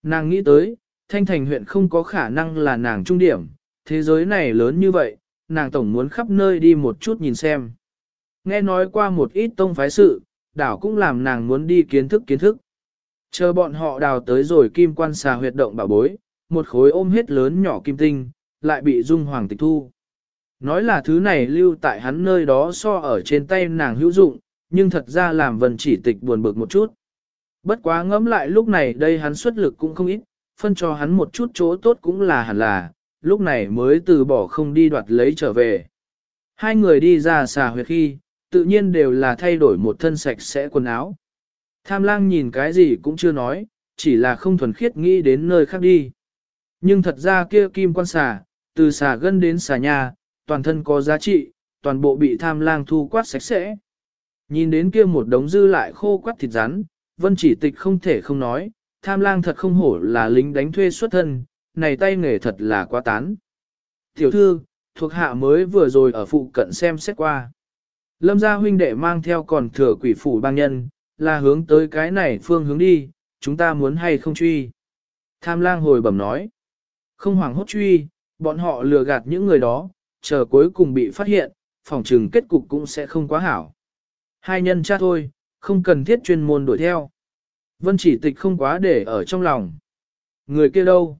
Nàng nghĩ tới, Thanh Thành huyện không có khả năng là nàng trung điểm, thế giới này lớn như vậy, nàng tổng muốn khắp nơi đi một chút nhìn xem. Nghe nói qua một ít tông phái sự, đảo cũng làm nàng muốn đi kiến thức. Chờ bọn họ đào tới rồi kim quan xà huyệt động bảo bối, một khối ôm hết lớn nhỏ kim tinh, lại bị Dung Hoàng tịch thu. Nói là thứ này lưu tại hắn nơi đó so ở trên tay nàng hữu dụng, nhưng thật ra làm Vân Chỉ Tịch buồn bực một chút. Bất quá ngẫm lại lúc này đây hắn xuất lực cũng không ít, phân cho hắn một chút chỗ tốt cũng là hẳn là, lúc này mới từ bỏ không đi đoạt lấy trở về. Hai người đi ra xà huyệt khi, tự nhiên đều là thay đổi một thân sạch sẽ quần áo. Tham lang nhìn cái gì cũng chưa nói, chỉ là không thuần khiết nghĩ đến nơi khác đi. Nhưng thật ra kia kim quan xà, từ xà gân đến xà nhà, toàn thân có giá trị, toàn bộ bị tham lang thu quát sạch sẽ. Nhìn đến kia một đống dư lại khô quát thịt rắn, Vân Chỉ Tịch không thể không nói, tham lang thật không hổ là lính đánh thuê xuất thân, này tay nghề thật là quá tán. Tiểu thư, thuộc hạ mới vừa rồi ở phụ cận xem xét qua. Lâm gia huynh đệ mang theo còn thừa quỷ phủ bang nhân, là hướng tới cái này phương hướng đi, chúng ta muốn hay không truy. Tham lang hồi bẩm nói, không hoảng hốt truy, bọn họ lừa gạt những người đó, chờ cuối cùng bị phát hiện, phòng trừng kết cục cũng sẽ không quá hảo. Hai nhân cha thôi, không cần thiết chuyên môn đuổi theo. Vân Chỉ Tịch không quá để ở trong lòng. Người kia đâu?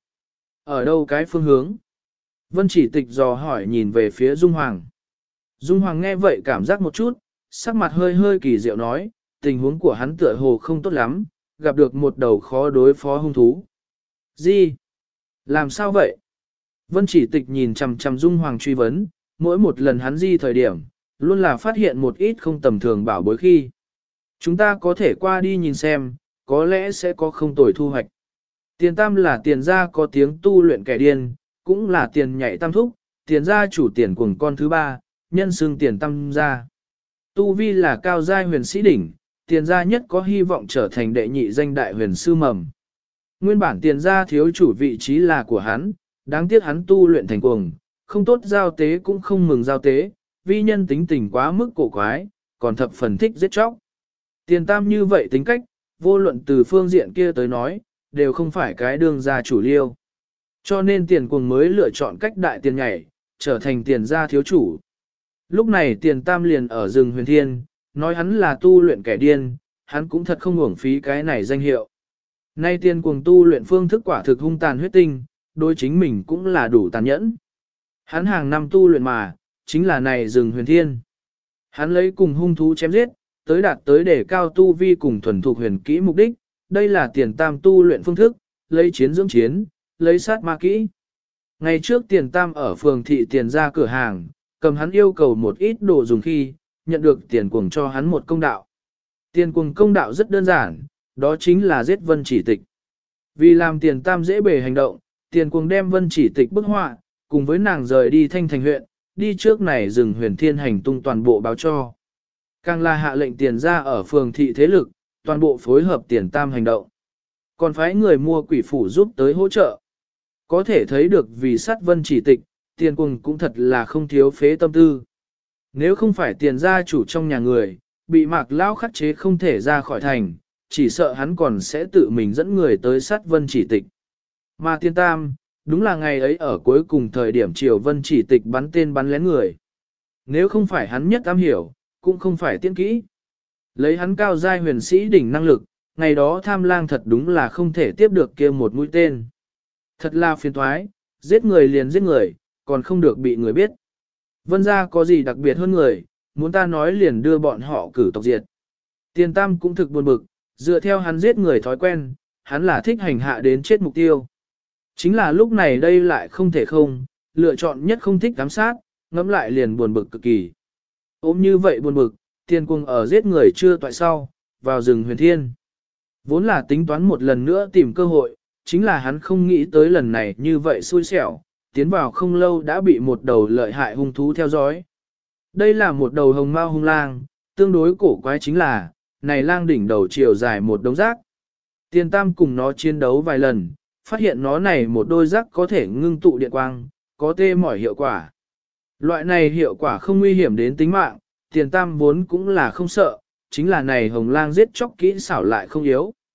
Ở đâu cái phương hướng? Vân Chỉ Tịch dò hỏi nhìn về phía Dung Hoàng. Dung Hoàng nghe vậy cảm giác một chút, sắc mặt hơi hơi kỳ diệu nói, tình huống của hắn tựa hồ không tốt lắm, gặp được một đầu khó đối phó hung thú. Gì? Làm sao vậy? Vân Chỉ Tịch nhìn chằm chằm Dung Hoàng truy vấn, mỗi một lần hắn di thời điểm, luôn là phát hiện một ít không tầm thường bảo bối khi. Chúng ta có thể qua đi nhìn xem, có lẽ sẽ có không tồi thu hoạch. Tiền tam là tiền gia có tiếng tu luyện kẻ điên, cũng là tiền nhảy tam thúc, tiền gia chủ tiền cùng con thứ ba, nhân xưng tiền tam gia. Tu vi là cao giai huyền sĩ đỉnh, tiền gia nhất có hy vọng trở thành đệ nhị danh đại huyền sư mầm. Nguyên bản tiền gia thiếu chủ vị trí là của hắn, đáng tiếc hắn tu luyện thành cuồng, không tốt giao tế cũng không mừng giao tế, vi nhân tính tình quá mức cổ quái, còn thập phần thích giết chóc. Tiền tam như vậy tính cách, vô luận từ phương diện kia tới nói, đều không phải cái đường gia chủ liêu. Cho nên tiền cuồng mới lựa chọn cách đại tiền nhảy, trở thành tiền gia thiếu chủ. Lúc này tiền tam liền ở rừng huyền thiên, nói hắn là tu luyện kẻ điên, hắn cũng thật không uổng phí cái này danh hiệu. Nay tiền cuồng tu luyện phương thức quả thực hung tàn huyết tinh, đối chính mình cũng là đủ tàn nhẫn. Hắn hàng năm tu luyện mà, chính là này rừng huyền thiên. Hắn lấy cùng hung thú chém giết, tới đạt tới để cao tu vi cùng thuần thục huyền kỹ mục đích, đây là tiền tam tu luyện phương thức, lấy chiến dưỡng chiến, lấy sát ma kỹ. Ngày trước tiền tam ở phường thị tiền ra cửa hàng, cầm hắn yêu cầu một ít đồ dùng khi, nhận được tiền cuồng cho hắn một công đạo. Tiền cuồng công đạo rất đơn giản, đó chính là giết Vân Chỉ Tịch. Vì làm tiền tam dễ bề hành động, tiền cuồng đem Vân Chỉ Tịch bức họa, cùng với nàng rời đi Thanh Thành huyện, đi trước này rừng huyền thiên hành tung toàn bộ báo cho. Càng là hạ lệnh tiền ra ở phường thị thế lực, toàn bộ phối hợp tiền tam hành động. Còn phái người mua quỷ phủ giúp tới hỗ trợ. Có thể thấy được vì sát Vân Chỉ Tịch, tiền cuồng cũng thật là không thiếu phế tâm tư. Nếu không phải tiền gia chủ trong nhà người, bị Mạc Lão khắc chế không thể ra khỏi thành, chỉ sợ hắn còn sẽ tự mình dẫn người tới sát Vân Chỉ Tịch. Mà tiền tam, đúng là ngày ấy ở cuối cùng thời điểm triều Vân Chỉ Tịch bắn tên bắn lén người. Nếu không phải hắn nhất am hiểu, cũng không phải tiên kỹ. Lấy hắn cao giai huyền sĩ đỉnh năng lực, ngày đó tham lang thật đúng là không thể tiếp được kia một mũi tên. Thật là phiền toái, giết người liền giết người, còn không được bị người biết. Vân gia có gì đặc biệt hơn người, muốn ta nói liền đưa bọn họ cử tộc diệt. Tiền tam cũng thực buồn bực, dựa theo hắn giết người thói quen, hắn là thích hành hạ đến chết mục tiêu. Chính là lúc này đây lại không thể không, lựa chọn nhất không thích giám sát, ngẫm lại liền buồn bực cực kỳ. Ôm như vậy buồn bực, tiền cuồng ở giết người chưa toại sau, vào rừng huyền thiên. Vốn là tính toán một lần nữa tìm cơ hội, chính là hắn không nghĩ tới lần này như vậy xui xẻo, tiến vào không lâu đã bị một đầu lợi hại hung thú theo dõi. Đây là một đầu hồng mao hung lang, tương đối cổ quái chính là, này lang đỉnh đầu chiều dài một đống rác. Tiền tam cùng nó chiến đấu vài lần, phát hiện nó này một đôi rác có thể ngưng tụ điện quang, có tê mỏi hiệu quả. Loại này hiệu quả không nguy hiểm đến tính mạng, tiền tam vốn cũng là không sợ, chính là này hồng lang giết chóc kỹ xảo lại không yếu.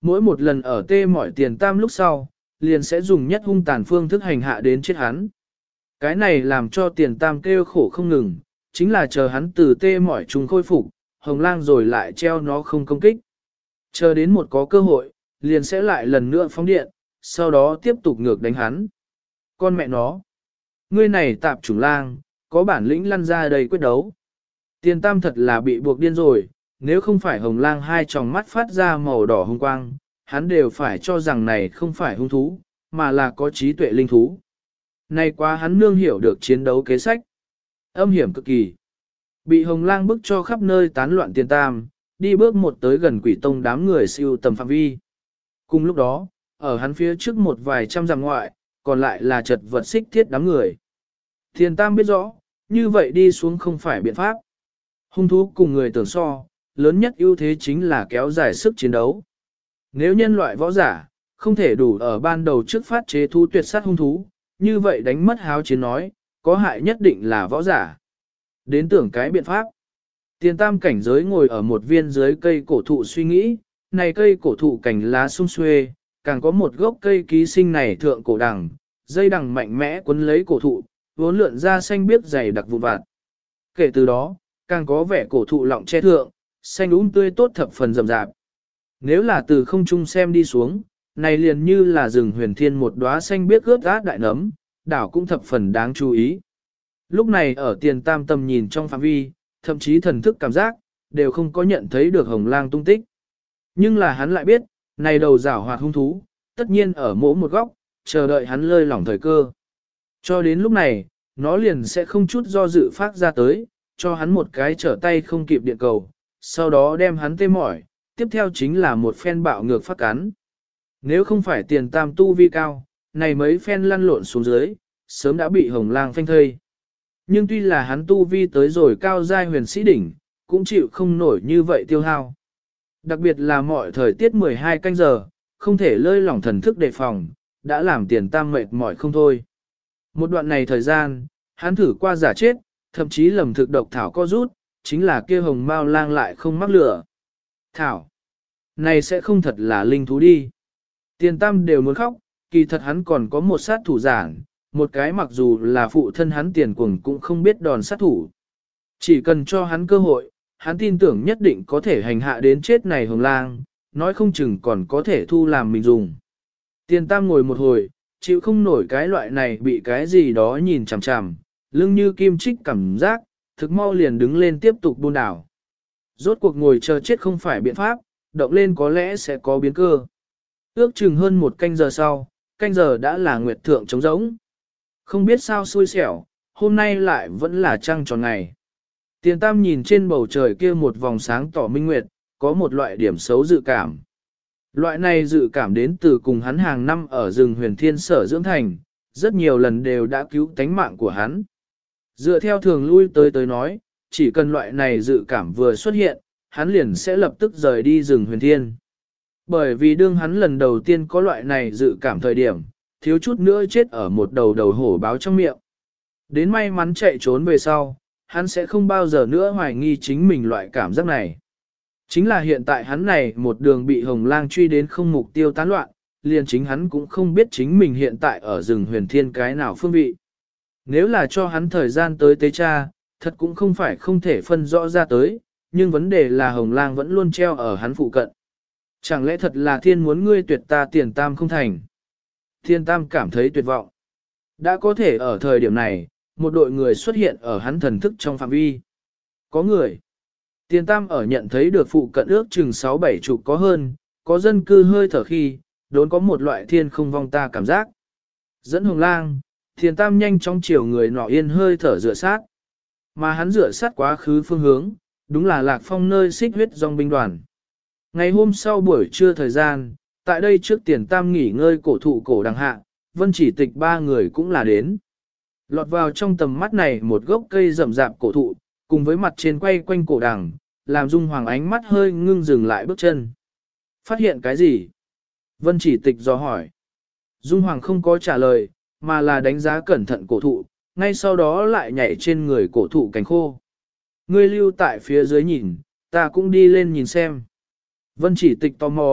Mỗi một lần ở tê mỏi Tiền Tam lúc sau, liền sẽ dùng nhất hung tàn phương thức hành hạ đến chết hắn. Cái này làm cho Tiền Tam kêu khổ không ngừng, chính là chờ hắn từ tê mỏi chúng khôi phục, Hồng Lang rồi lại treo nó không công kích. Chờ đến một có cơ hội, liền sẽ lại lần nữa phóng điện, sau đó tiếp tục ngược đánh hắn. Con mẹ nó, ngươi này tạp chủng lang, có bản lĩnh lăn ra đây quyết đấu. Tiền Tam thật là bị buộc điên rồi, nếu không phải Hồng Lang hai tròng mắt phát ra màu đỏ hung quang, hắn đều phải cho rằng này không phải hung thú, mà là có trí tuệ linh thú. Nay quá hắn nương hiểu được chiến đấu kế sách. Âm hiểm cực kỳ. Bị Hồng Lang bức cho khắp nơi tán loạn Tiền Tam, đi bước một tới gần Quỷ Tông đám người siêu tầm phạm vi. Cùng lúc đó, ở hắn phía trước một vài trăm dặm ngoại, còn lại là chật vật xích thiết đám người. Tiền Tam biết rõ, như vậy đi xuống không phải biện pháp. Hung thú cùng người tưởng so, lớn nhất ưu thế chính là kéo dài sức chiến đấu. Nếu nhân loại võ giả, không thể đủ ở ban đầu trước phát chế thú tuyệt sát hung thú, như vậy đánh mất háo chiến nói, có hại nhất định là võ giả. Đến tưởng cái biện pháp. Tiền Tam cảnh giới ngồi ở một viên dưới cây cổ thụ suy nghĩ, này cây cổ thụ cành lá sum xuê, càng có một gốc cây ký sinh này thượng cổ đằng, dây đằng mạnh mẽ quấn lấy cổ thụ, vốn lượn ra xanh biếc dày đặc vụn vặt. Kể từ đó, càng có vẻ cổ thụ lọng che thượng, xanh tươi tốt thập phần rậm rạp. Nếu là từ không trung xem đi xuống, này liền như là rừng huyền thiên một đóa xanh biếc ướt át đại nấm, đảo cũng thập phần đáng chú ý. Lúc này ở Tiền Tam tầm nhìn trong phạm vi, thậm chí thần thức cảm giác, đều không có nhận thấy được Hồng Lang tung tích. Nhưng là hắn lại biết, này đầu giảo hoạt hung thú, tất nhiên ở mỗi một góc, chờ đợi hắn lơi lỏng thời cơ. Cho đến lúc này, nó liền sẽ không chút do dự phát ra tới, cho hắn một cái trở tay không kịp điện cầu, sau đó đem hắn tê mỏi, tiếp theo chính là một phen bạo ngược phát cắn. Nếu không phải Tiền Tam tu vi cao, này mấy phen lăn lộn xuống dưới, sớm đã bị Hồng Lang phanh thây. Nhưng tuy là hắn tu vi tới rồi cao giai huyền sĩ đỉnh, cũng chịu không nổi như vậy tiêu hao. Đặc biệt là mọi thời tiết 12 canh giờ, không thể lơi lỏng thần thức đề phòng, đã làm Tiền Tam mệt mỏi không thôi. Một đoạn này thời gian, hắn thử qua giả chết, thậm chí lầm thực độc thảo co rút, chính là kia Hồng Mao Lang lại không mắc lửa. Thảo, này sẽ không thật là linh thú đi. Tiền Tam đều muốn khóc, kỳ thật hắn còn có một sát thủ giảng, một cái mặc dù là phụ thân hắn Tiền Cuồng cũng không biết đòn sát thủ. Chỉ cần cho hắn cơ hội, hắn tin tưởng nhất định có thể hành hạ đến chết này Hồng Lang, nói không chừng còn có thể thu làm mình dùng. Tiền Tam ngồi một hồi, chịu không nổi cái loại này bị cái gì đó nhìn chằm chằm, lưng như kim chích cảm giác, thực mau liền đứng lên tiếp tục buôn đảo. Rốt cuộc ngồi chờ chết không phải biện pháp, động lên có lẽ sẽ có biến cơ. Ước chừng hơn một canh giờ sau, canh giờ đã là nguyệt thượng trống rỗng. Không biết sao xui xẻo, hôm nay lại vẫn là trăng tròn ngày. Tiền Tam nhìn trên bầu trời kia một vòng sáng tỏ minh nguyệt, có một loại điểm xấu dự cảm. Loại này dự cảm đến từ cùng hắn hàng năm ở rừng huyền thiên sở dưỡng thành, rất nhiều lần đều đã cứu tánh mạng của hắn. Dựa theo thường lui tới nói, chỉ cần loại này dự cảm vừa xuất hiện, hắn liền sẽ lập tức rời đi rừng huyền thiên. Bởi vì đương hắn lần đầu tiên có loại này dự cảm thời điểm, thiếu chút nữa chết ở một đầu hổ báo trong miệng. Đến may mắn chạy trốn về sau, hắn sẽ không bao giờ nữa hoài nghi chính mình loại cảm giác này. Chính là hiện tại hắn này một đường bị Hồng Lang truy đến không mục tiêu tán loạn, liền chính hắn cũng không biết chính mình hiện tại ở rừng huyền thiên cái nào phương vị. Nếu là cho hắn thời gian tới tế tra, thật cũng không phải không thể phân rõ ra tới, nhưng vấn đề là Hồng Lang vẫn luôn treo ở hắn phụ cận. Chẳng lẽ thật là thiên muốn ngươi tuyệt ta Tiền Tam không thành? Tiền Tam cảm thấy tuyệt vọng. Đã có thể ở thời điểm này, một đội người xuất hiện ở hắn thần thức trong phạm vi. Có người. Tiền Tam ở nhận thấy được phụ cận ước chừng 6-7 chục có hơn, có dân cư hơi thở khi, đốn có một loại thiên không vong ta cảm giác. Dẫn Hồng Lang, Tiền Tam nhanh chóng chiều người nọ yên hơi thở rửa sát. Mà hắn rửa sát quá khứ phương hướng, đúng là Lạc Phong nơi xích huyết dòng binh đoàn. Ngày hôm sau buổi trưa thời gian, tại đây trước Tiền Tam nghỉ ngơi cổ thụ cổ đằng hạ, Vân Chỉ Tịch ba người cũng là đến. Lọt vào trong tầm mắt này một gốc cây rậm rạp cổ thụ, cùng với mặt trên quay quanh cổ đằng, làm Dung Hoàng ánh mắt hơi ngưng dừng lại bước chân. Phát hiện cái gì? Vân Chỉ Tịch dò hỏi. Dung Hoàng không có trả lời, mà là đánh giá cẩn thận cổ thụ, ngay sau đó lại nhảy trên người cổ thụ cánh khô. Ngươi lưu tại phía dưới nhìn, ta cũng đi lên nhìn xem. Vân Chỉ Tịch tò mò,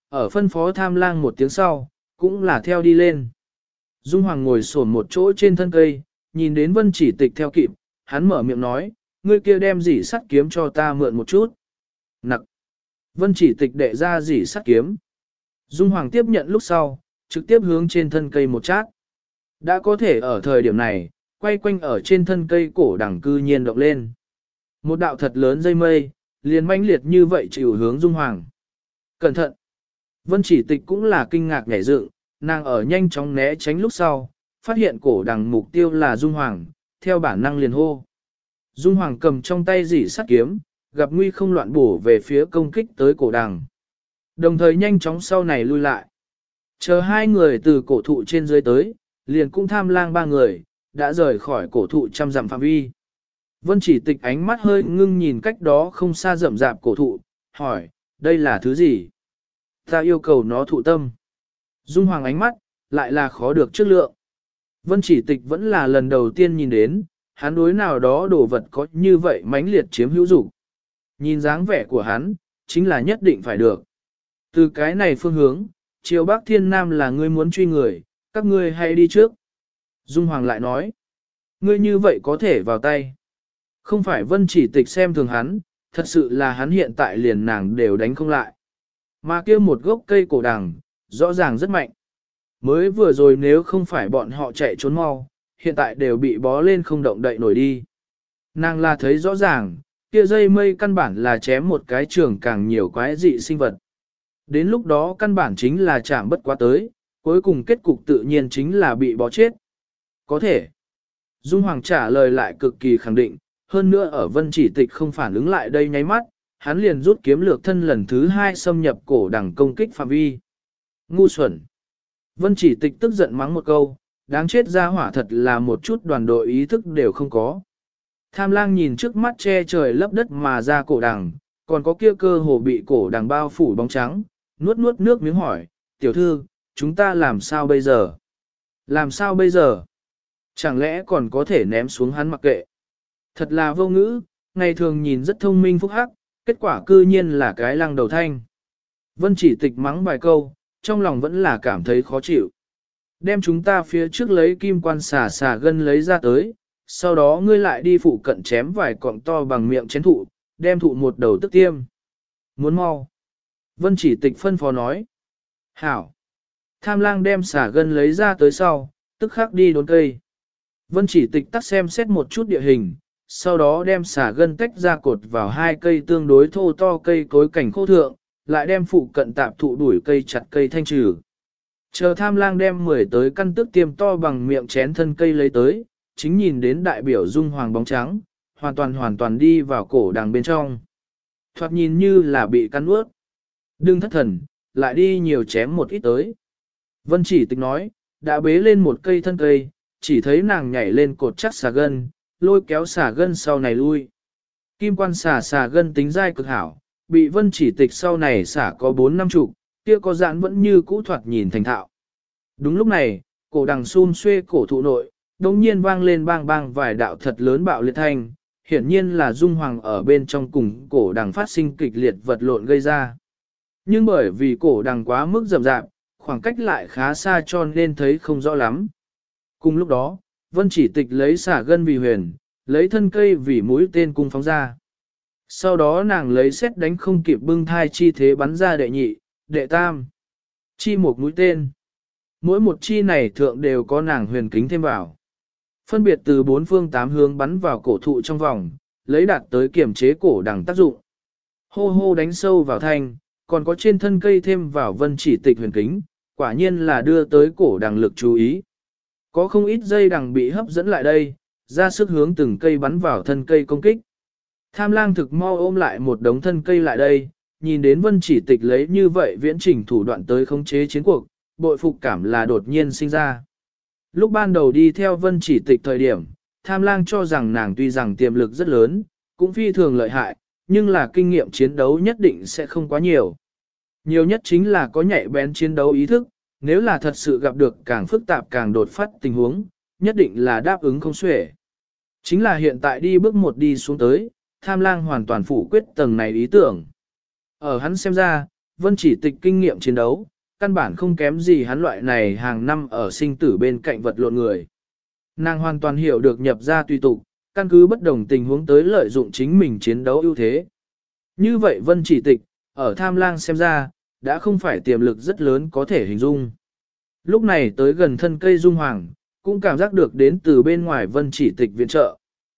ở phân phó tham lang một tiếng sau, cũng là theo đi lên. Dung Hoàng ngồi xổm một chỗ trên thân cây, nhìn đến Vân Chỉ Tịch theo kịp, hắn mở miệng nói, ngươi kia đem dỉ sắt kiếm cho ta mượn một chút. Nặc. Vân Chỉ Tịch đệ ra dỉ sắt kiếm. Dung Hoàng tiếp nhận lúc sau, trực tiếp hướng trên thân cây một chát. Đã có thể ở thời điểm này, quay quanh ở trên thân cây cổ đằng cư nhiên động lên. Một đạo thật lớn dây mây, liền manh liệt như vậy chịu hướng Dung Hoàng. Cẩn thận! Vân Chỉ Tịch cũng là kinh ngạc nhảy dựng, nàng ở nhanh chóng né tránh lúc sau, phát hiện cổ đằng mục tiêu là Dung Hoàng, theo bản năng liền hô. Dung Hoàng cầm trong tay dỉ sắt kiếm, gặp nguy không loạn bổ về phía công kích tới cổ đằng. Đồng thời nhanh chóng sau này lui lại. Chờ hai người từ cổ thụ trên dưới tới, liền cũng tham lang ba người, đã rời khỏi cổ thụ trăm dặm phạm vi. Vân Chỉ Tịch ánh mắt hơi ngưng nhìn cách đó không xa rậm rạp cổ thụ, hỏi, đây là thứ gì? Ta yêu cầu nó thụ tâm. Dung Hoàng ánh mắt, lại là khó được chất lượng. Vân Chỉ Tịch vẫn là lần đầu tiên nhìn đến, hắn đối nào đó đồ vật có như vậy mãnh liệt chiếm hữu dục. Nhìn dáng vẻ của hắn, chính là nhất định phải được. Từ cái này phương hướng, chiều Bắc Thiên Nam là ngươi muốn truy người, các ngươi hãy đi trước. Dung Hoàng lại nói, ngươi như vậy có thể vào tay. Không phải Vân Chỉ Tịch xem thường hắn, thật sự là hắn hiện tại liền nàng đều đánh không lại. Mà kia một gốc cây cổ đằng, rõ ràng rất mạnh. Mới vừa rồi nếu không phải bọn họ chạy trốn mau, hiện tại đều bị bó lên không động đậy nổi đi. Nàng là thấy rõ ràng, kia dây mây căn bản là chém một cái trường càng nhiều quái dị sinh vật. Đến lúc đó căn bản chính là chạm bất quá tới, cuối cùng kết cục tự nhiên chính là bị bó chết. Có thể. Dung Hoàng trả lời lại cực kỳ khẳng định, hơn nữa ở Vân Chỉ Tịch không phản ứng lại đây nháy mắt, hắn liền rút kiếm lược thân lần thứ hai xâm nhập cổ đằng công kích phạm vi. Ngu xuẩn. Vân Chỉ Tịch tức giận mắng một câu, đáng chết ra hỏa thật là một chút đoàn đội ý thức đều không có. Tham lang nhìn trước mắt che trời lấp đất mà ra cổ đằng, còn có kia cơ hồ bị cổ đằng bao phủ bóng trắng, nuốt nuốt nước miếng hỏi, tiểu thư, chúng ta làm sao bây giờ? Làm sao bây giờ? Chẳng lẽ còn có thể ném xuống hắn mặc kệ? Thật là vô ngữ, ngày thường nhìn rất thông minh phúc hắc, kết quả cư nhiên là cái lăng đầu thanh. Vân Chỉ Tịch mắng vài câu, trong lòng vẫn là cảm thấy khó chịu. Đem chúng ta phía trước lấy kim quan xà gân lấy ra tới, sau đó ngươi lại đi phụ cận chém vài cọng to bằng miệng chén thụ, đem thụ một đầu tức tiêm. Muốn mau. Vân Chỉ Tịch phân phó nói. Hảo. Tham lang đem xà gân lấy ra tới sau, tức khắc đi đốn cây. Vân Chỉ Tịch tắt xem xét một chút địa hình, sau đó đem xà gân tách ra cột vào hai cây tương đối thô to cây cối cảnh khô thượng, lại đem phụ cận tạp thụ đuổi cây chặt cây thanh trừ. Chờ tham lang đem 10 tới căn tức tiêm to bằng miệng chén thân cây lấy tới, chính nhìn đến đại biểu Dung Hoàng bóng trắng, hoàn toàn đi vào cổ đằng bên trong. Thoạt nhìn như là bị cắn ướt. Đừng thất thần, lại đi nhiều chém một ít tới. Vân Chỉ Tịch nói, đã bế lên một cây thân cây, chỉ thấy nàng nhảy lên cột chắc xà gân, lôi kéo xà gân sau này lui. Kim quan xà gân tính dai cực hảo, bị Vân Chỉ Tịch sau này xả có 4 năm chục, kia có giãn vẫn như cũ thoạt nhìn thành thạo. Đúng lúc này, cổ đằng xun xuê cổ thụ nội, đồng nhiên vang lên bang bang vài đạo thật lớn bạo liệt thanh, hiển nhiên là Dung Hoàng ở bên trong cùng cổ đằng phát sinh kịch liệt vật lộn gây ra. Nhưng bởi vì cổ đằng quá mức rậm rạp, khoảng cách lại khá xa cho nên thấy không rõ lắm. Cùng lúc đó, Vân Chỉ Tịch lấy xả gân vì huyền, lấy thân cây vì mũi tên cung phóng ra. Sau đó nàng lấy xét đánh không kịp bưng thai chi thế bắn ra đệ nhị, đệ tam. Chi một mũi tên. Mỗi một chi này thượng đều có nàng huyền kính thêm vào. Phân biệt từ 4 phương 8 hướng bắn vào cổ thụ trong vòng, lấy đạt tới kiểm chế cổ đằng tác dụng. Hô hô đánh sâu vào thanh, còn có trên thân cây thêm vào Vân Chỉ Tịch huyền kính, quả nhiên là đưa tới cổ đằng lực chú ý. Có không ít dây đằng bị hấp dẫn lại đây, ra sức hướng từng cây bắn vào thân cây công kích. Tham lang thực mau ôm lại một đống thân cây lại đây, nhìn đến Vân Chỉ Tịch lấy như vậy viễn chỉnh thủ đoạn tới khống chế chiến cuộc, bội phục cảm là đột nhiên sinh ra. Lúc ban đầu đi theo Vân Chỉ Tịch thời điểm, Tham lang cho rằng nàng tuy rằng tiềm lực rất lớn, cũng phi thường lợi hại, nhưng là kinh nghiệm chiến đấu nhất định sẽ không quá nhiều. Nhiều nhất chính là có nhạy bén chiến đấu ý thức, nếu là thật sự gặp được càng phức tạp càng đột phát tình huống, nhất định là đáp ứng không xuể. Chính là hiện tại đi bước một đi xuống tới, Tham lang hoàn toàn phủ quyết tầng này ý tưởng. Ở hắn xem ra, Vân Chỉ Tịch kinh nghiệm chiến đấu, căn bản không kém gì hắn loại này hàng năm ở sinh tử bên cạnh vật lộn người. Nàng hoàn toàn hiểu được nhập ra tùy tục, căn cứ bất đồng tình huống tới lợi dụng chính mình chiến đấu ưu thế. Như vậy Vân Chỉ Tịch, ở Tham Lang xem ra, đã không phải tiềm lực rất lớn có thể hình dung. Lúc này tới gần thân cây Dung Hoàng, cũng cảm giác được đến từ bên ngoài Vân Chỉ Tịch viện trợ.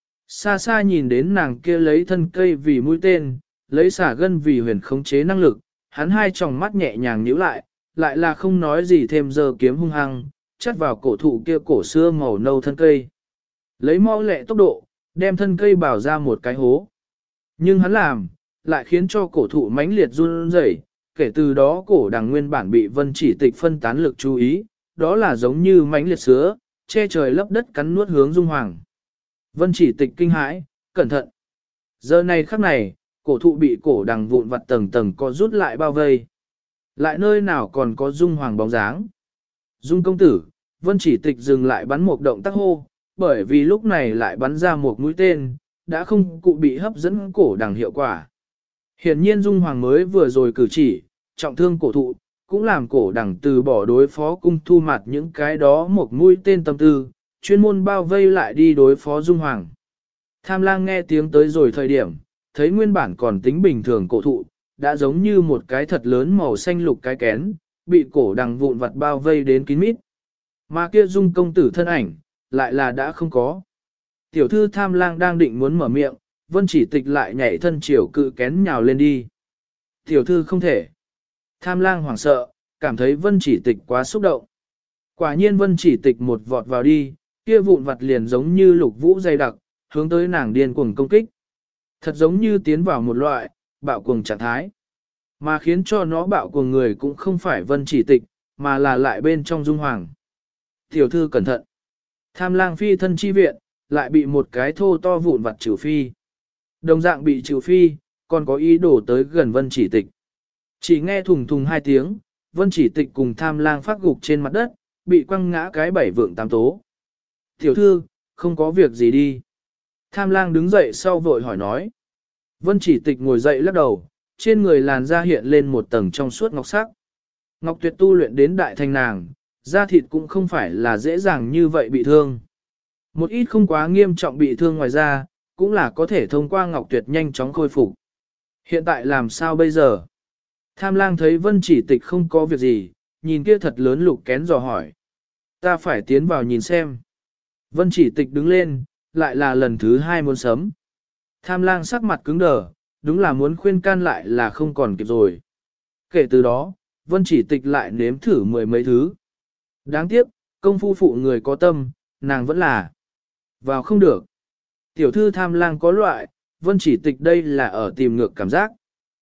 Xa xa nhìn đến nàng kia lấy thân cây vì mũi tên, lấy xả gân vì huyền khống chế năng lực, hắn hai tròng mắt nhẹ nhàng nhíu lại là không nói gì thêm giờ kiếm hung hăng, chắt vào cổ thụ kia cổ xưa màu nâu thân cây. Lấy mau lẹ tốc độ, đem thân cây bảo ra một cái hố. Nhưng hắn làm, lại khiến cho cổ thụ mãnh liệt run rẩy. Kể từ đó cổ đằng nguyên bản bị Vân Chỉ Tịch phân tán lực chú ý, đó là giống như mãnh liệt sứa, che trời lấp đất cắn nuốt hướng Dung Hoàng. Vân Chỉ Tịch kinh hãi, cẩn thận. Giờ này khắc này, cổ thụ bị cổ đằng vụn vặt tầng tầng co rút lại bao vây. Lại nơi nào còn có Dung Hoàng bóng dáng. Dung công tử, Vân Chỉ Tịch dừng lại bắn một động tác hô, bởi vì lúc này lại bắn ra một mũi tên, đã không cụ bị hấp dẫn cổ đằng hiệu quả. Hiển nhiên Dung Hoàng mới vừa rồi cử chỉ, trọng thương cổ thụ, cũng làm cổ đằng từ bỏ đối phó cung thu mặt những cái đó một mũi tên tâm tư, chuyên môn bao vây lại đi đối phó Dung Hoàng. Tham Lang nghe tiếng tới rồi thời điểm, thấy nguyên bản còn tính bình thường cổ thụ, đã giống như một cái thật lớn màu xanh lục cái kén, bị cổ đằng vụn vặt bao vây đến kín mít. Mà kia Dung công tử thân ảnh, lại là đã không có. Tiểu thư Tham Lang đang định muốn mở miệng, Vân Chỉ Tịch lại nhảy thân chiều cự kén nhào lên đi. Tiểu thư không thể. Tham Lang hoảng sợ, cảm thấy Vân Chỉ Tịch quá xúc động. Quả nhiên Vân Chỉ Tịch một vọt vào đi, kia vụn vặt liền giống như lục vũ dày đặc, hướng tới nàng điên cuồng công kích. Thật giống như tiến vào một loại bạo cuồng trạng thái. Mà khiến cho nó bạo cuồng người cũng không phải Vân Chỉ Tịch, mà là lại bên trong Dung Hoàng. Tiểu thư cẩn thận. Tham Lang phi thân chi viện, lại bị một cái thô to vụn vặt trừ phi. Đồng dạng bị trừ phi, còn có ý đồ tới gần Vân Chỉ Tịch. Chỉ nghe thùng thùng hai tiếng, Vân Chỉ Tịch cùng Tham Lang phát gục trên mặt đất, bị quăng ngã cái bảy vượng tám tố. Tiểu thư, không có việc gì đi. Tham Lang đứng dậy sau vội hỏi nói. Vân Chỉ Tịch ngồi dậy lắc đầu, trên người làn da hiện lên một tầng trong suốt ngọc sắc. Ngọc Tuyệt tu luyện đến đại thành nàng, da thịt cũng không phải là dễ dàng như vậy bị thương. Một ít không quá nghiêm trọng bị thương ngoài da, cũng là có thể thông qua Ngọc Tuyệt nhanh chóng khôi phục. Hiện tại làm sao bây giờ? Tham Lang thấy Vân Chỉ Tịch không có việc gì, nhìn kia thật lớn lục kén dò hỏi. Ta phải tiến vào nhìn xem. Vân Chỉ Tịch đứng lên, lại là lần thứ hai muốn sấm. Tham Lang sắc mặt cứng đờ, đúng là muốn khuyên can lại là không còn kịp rồi. Kể từ đó, Vân Chỉ Tịch lại nếm thử mười mấy thứ. Đáng tiếc, công phu phụ người có tâm, nàng vẫn là vào không được. Tiểu thư Tham Lang có loại, Vân Chỉ Tịch đây là ở tìm ngược cảm giác.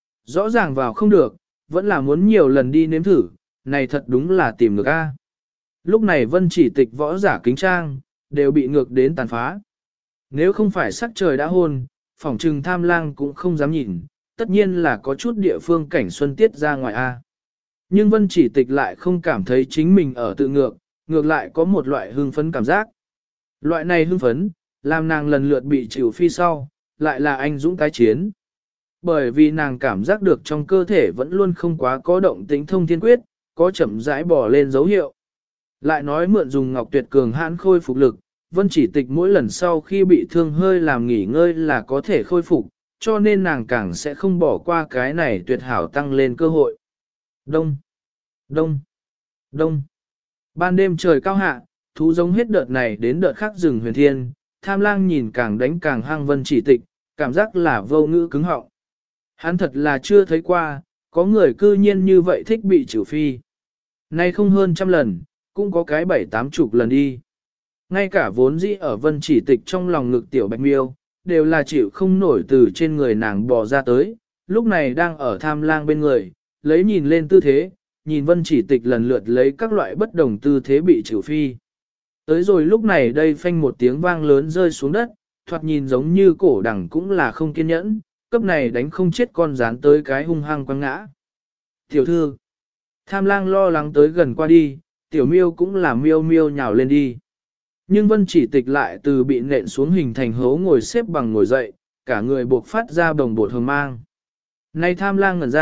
Rõ ràng vào không được, vẫn là muốn nhiều lần đi nếm thử, này thật đúng là tìm ngược a. Lúc này Vân Chỉ Tịch võ giả kính trang, đều bị ngược đến tàn phá. Nếu không phải sắc trời đã hôn, phỏng trừng Tham Lang cũng không dám nhìn, tất nhiên là có chút địa phương cảnh xuân tiết ra ngoài a. Nhưng Vân Chỉ Tịch lại không cảm thấy chính mình ở tự ngược, ngược lại có một loại hưng phấn cảm giác. Loại này hưng phấn, làm nàng lần lượt bị chịu phi sau, lại là anh dũng tái chiến. Bởi vì nàng cảm giác được trong cơ thể vẫn luôn không quá có động tính thông thiên quyết, có chậm rãi bỏ lên dấu hiệu. Lại nói mượn dùng Ngọc Tuyệt cường hãn khôi phục lực, Vân Chỉ Tịch mỗi lần sau khi bị thương hơi làm nghỉ ngơi là có thể khôi phục, cho nên nàng càng sẽ không bỏ qua cái này tuyệt hảo tăng lên cơ hội. Đông, đông, đông. Ban đêm trời cao hạ, thú giống hết đợt này đến đợt khác rừng huyền thiên, Tham Lang nhìn càng đánh càng hăng Vân Chỉ Tịch, cảm giác là vô ngữ cứng họng. Hắn thật là chưa thấy qua, có người cư nhiên như vậy thích bị trừ phi. Nay không hơn trăm lần, cũng có cái 7-80 lần đi. Ngay cả vốn dĩ ở Vân Chỉ Tịch trong lòng ngực tiểu bạch miêu, đều là chịu không nổi từ trên người nàng bò ra tới, lúc này đang ở Tham Lang bên người, lấy nhìn lên tư thế, nhìn Vân Chỉ Tịch lần lượt lấy các loại bất đồng tư thế bị trừ phi. Tới rồi lúc này đây phanh một tiếng vang lớn rơi xuống đất, thoạt nhìn giống như cổ đằng cũng là không kiên nhẫn, cấp này đánh không chết con rán tới cái hung hăng quăng ngã. Tiểu thư, Tham Lang lo lắng tới gần qua đi, tiểu miêu cũng là miêu miêu nhào lên đi. Nhưng Vân Chỉ Tịch lại từ bị nện xuống hình thành hố ngồi xếp bằng ngồi dậy, cả người buộc phát ra đồng bột hờ mang. Nay Tham Lang ngẩn ra,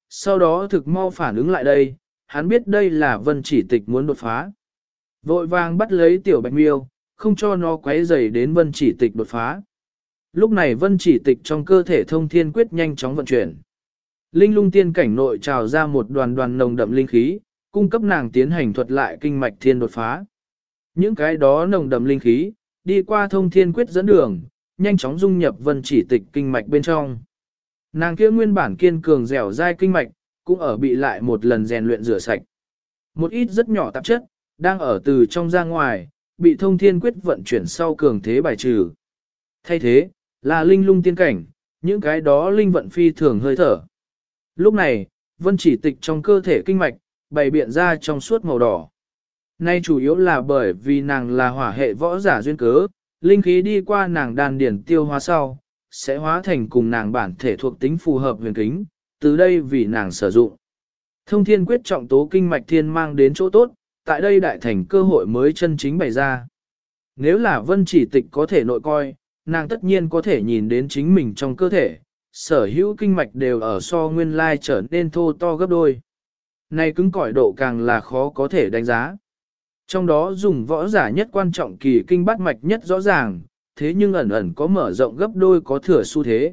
sau đó thực mau phản ứng lại đây, hắn biết đây là Vân Chỉ Tịch muốn đột phá. Vội vàng bắt lấy tiểu bạch miêu, không cho nó quấy rầy đến Vân Chỉ Tịch đột phá. Lúc này Vân Chỉ Tịch trong cơ thể thông thiên quyết nhanh chóng vận chuyển. Linh lung tiên cảnh nội trào ra một đoàn đoàn nồng đậm linh khí, cung cấp nàng tiến hành thuật lại kinh mạch thiên đột phá. Những cái đó nồng đậm linh khí, đi qua thông thiên quyết dẫn đường, nhanh chóng dung nhập Vân Chỉ Tịch kinh mạch bên trong. Nàng kia nguyên bản kiên cường dẻo dai kinh mạch, cũng ở bị lại một lần rèn luyện rửa sạch. Một ít rất nhỏ tạp chất, đang ở từ trong ra ngoài, bị thông thiên quyết vận chuyển sau cường thế bài trừ. Thay thế, là linh lung tiên cảnh, những cái đó linh vận phi thường hơi thở. Lúc này, Vân Chỉ Tịch trong cơ thể kinh mạch, bày biện ra trong suốt màu đỏ. Nay chủ yếu là bởi vì nàng là hỏa hệ võ giả duyên cớ, linh khí đi qua nàng đan điển tiêu hóa sau, sẽ hóa thành cùng nàng bản thể thuộc tính phù hợp huyền kính, từ đây vì nàng sử dụng. Thông thiên quyết trọng tố kinh mạch thiên mang đến chỗ tốt, tại đây đại thành cơ hội mới chân chính bày ra. Nếu là Vân Chỉ Tịch có thể nội coi, nàng tất nhiên có thể nhìn đến chính mình trong cơ thể, sở hữu kinh mạch đều ở so nguyên lai trở nên thô to gấp đôi. Này cứng cỏi độ càng là khó có thể đánh giá. Trong đó dùng võ giả nhất quan trọng kỳ kinh bát mạch nhất rõ ràng, thế nhưng ẩn ẩn có mở rộng gấp đôi có thừa xu thế.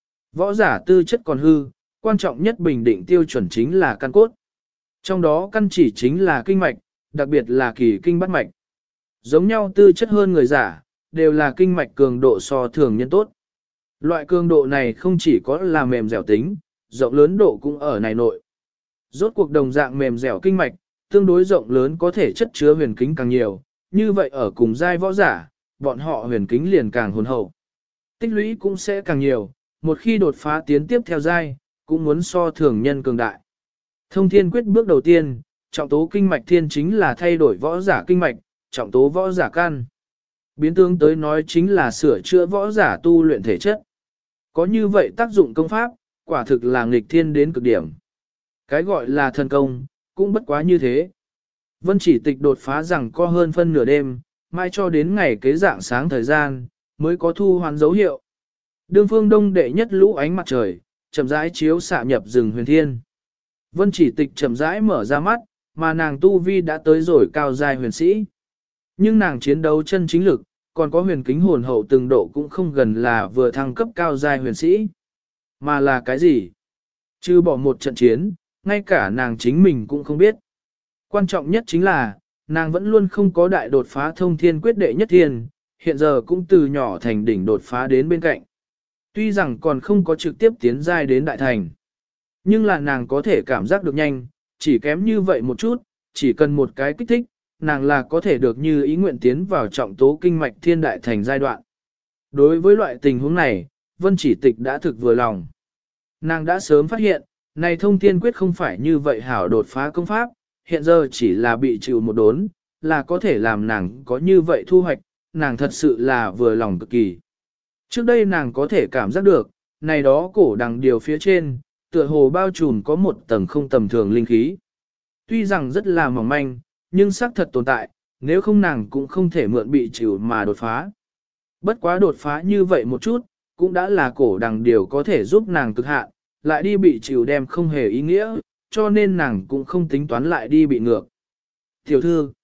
Võ giả tư chất còn hư, quan trọng nhất bình định tiêu chuẩn chính là căn cốt. Trong đó căn chỉ chính là kinh mạch, đặc biệt là kỳ kinh bát mạch. Giống nhau tư chất hơn người giả, đều là kinh mạch cường độ so thường nhân tốt. Loại cường độ này không chỉ có là mềm dẻo tính, rộng lớn độ cũng ở này nội. Rốt cuộc đồng dạng mềm dẻo kinh mạch, tương đối rộng lớn có thể chất chứa huyền kính càng nhiều, như vậy ở cùng giai võ giả, bọn họ huyền kính liền càng hồn hậu. Tích lũy cũng sẽ càng nhiều, một khi đột phá tiến tiếp theo giai, cũng muốn so thường nhân cường đại. Thông thiên quyết bước đầu tiên, trọng tố kinh mạch thiên chính là thay đổi võ giả kinh mạch, trọng tố võ giả căn. Biến tướng tới nói chính là sửa chữa võ giả tu luyện thể chất. Có như vậy tác dụng công pháp, quả thực là nghịch thiên đến cực điểm. Cái gọi là thần công, cũng bất quá như thế. Vân Chỉ Tịch đột phá rằng có hơn phân nửa đêm, mai cho đến ngày kế dạng sáng thời gian, mới có thu hoán dấu hiệu. Đường phương đông đệ nhất lũ ánh mặt trời, chậm rãi chiếu xạ nhập rừng huyền thiên. Vân Chỉ Tịch chậm rãi mở ra mắt, mà nàng tu vi đã tới rồi cao giai huyền sĩ. Nhưng nàng chiến đấu chân chính lực, còn có huyền kính hồn hậu từng độ cũng không gần là vừa thăng cấp cao giai huyền sĩ. Mà là cái gì? Chứ bỏ một trận chiến, ngay cả nàng chính mình cũng không biết. Quan trọng nhất chính là, nàng vẫn luôn không có đại đột phá thông thiên quyết đệ nhất thiên, hiện giờ cũng từ nhỏ thành đỉnh đột phá đến bên cạnh. Tuy rằng còn không có trực tiếp tiến giai đến đại thành, nhưng là nàng có thể cảm giác được nhanh, chỉ kém như vậy một chút, chỉ cần một cái kích thích, nàng là có thể được như ý nguyện tiến vào trọng tố kinh mạch thiên đại thành giai đoạn. Đối với loại tình huống này, Vân Chỉ Tịch đã thực vừa lòng. Nàng đã sớm phát hiện, này thông thiên quyết không phải như vậy hảo đột phá công pháp, hiện giờ chỉ là bị chịu một đốn, là có thể làm nàng có như vậy thu hoạch, nàng thật sự là vừa lòng cực kỳ. Trước đây nàng có thể cảm giác được, này đó cổ đằng điều phía trên, tựa hồ bao trùm có một tầng không tầm thường linh khí. Tuy rằng rất là mỏng manh, nhưng xác thật tồn tại, nếu không nàng cũng không thể mượn bị chịu mà đột phá. Bất quá đột phá như vậy một chút, cũng đã là cổ đằng điều có thể giúp nàng cực hạn, lại đi bị chịu đem không hề ý nghĩa, cho nên nàng cũng không tính toán lại đi bị ngược. Tiểu thư,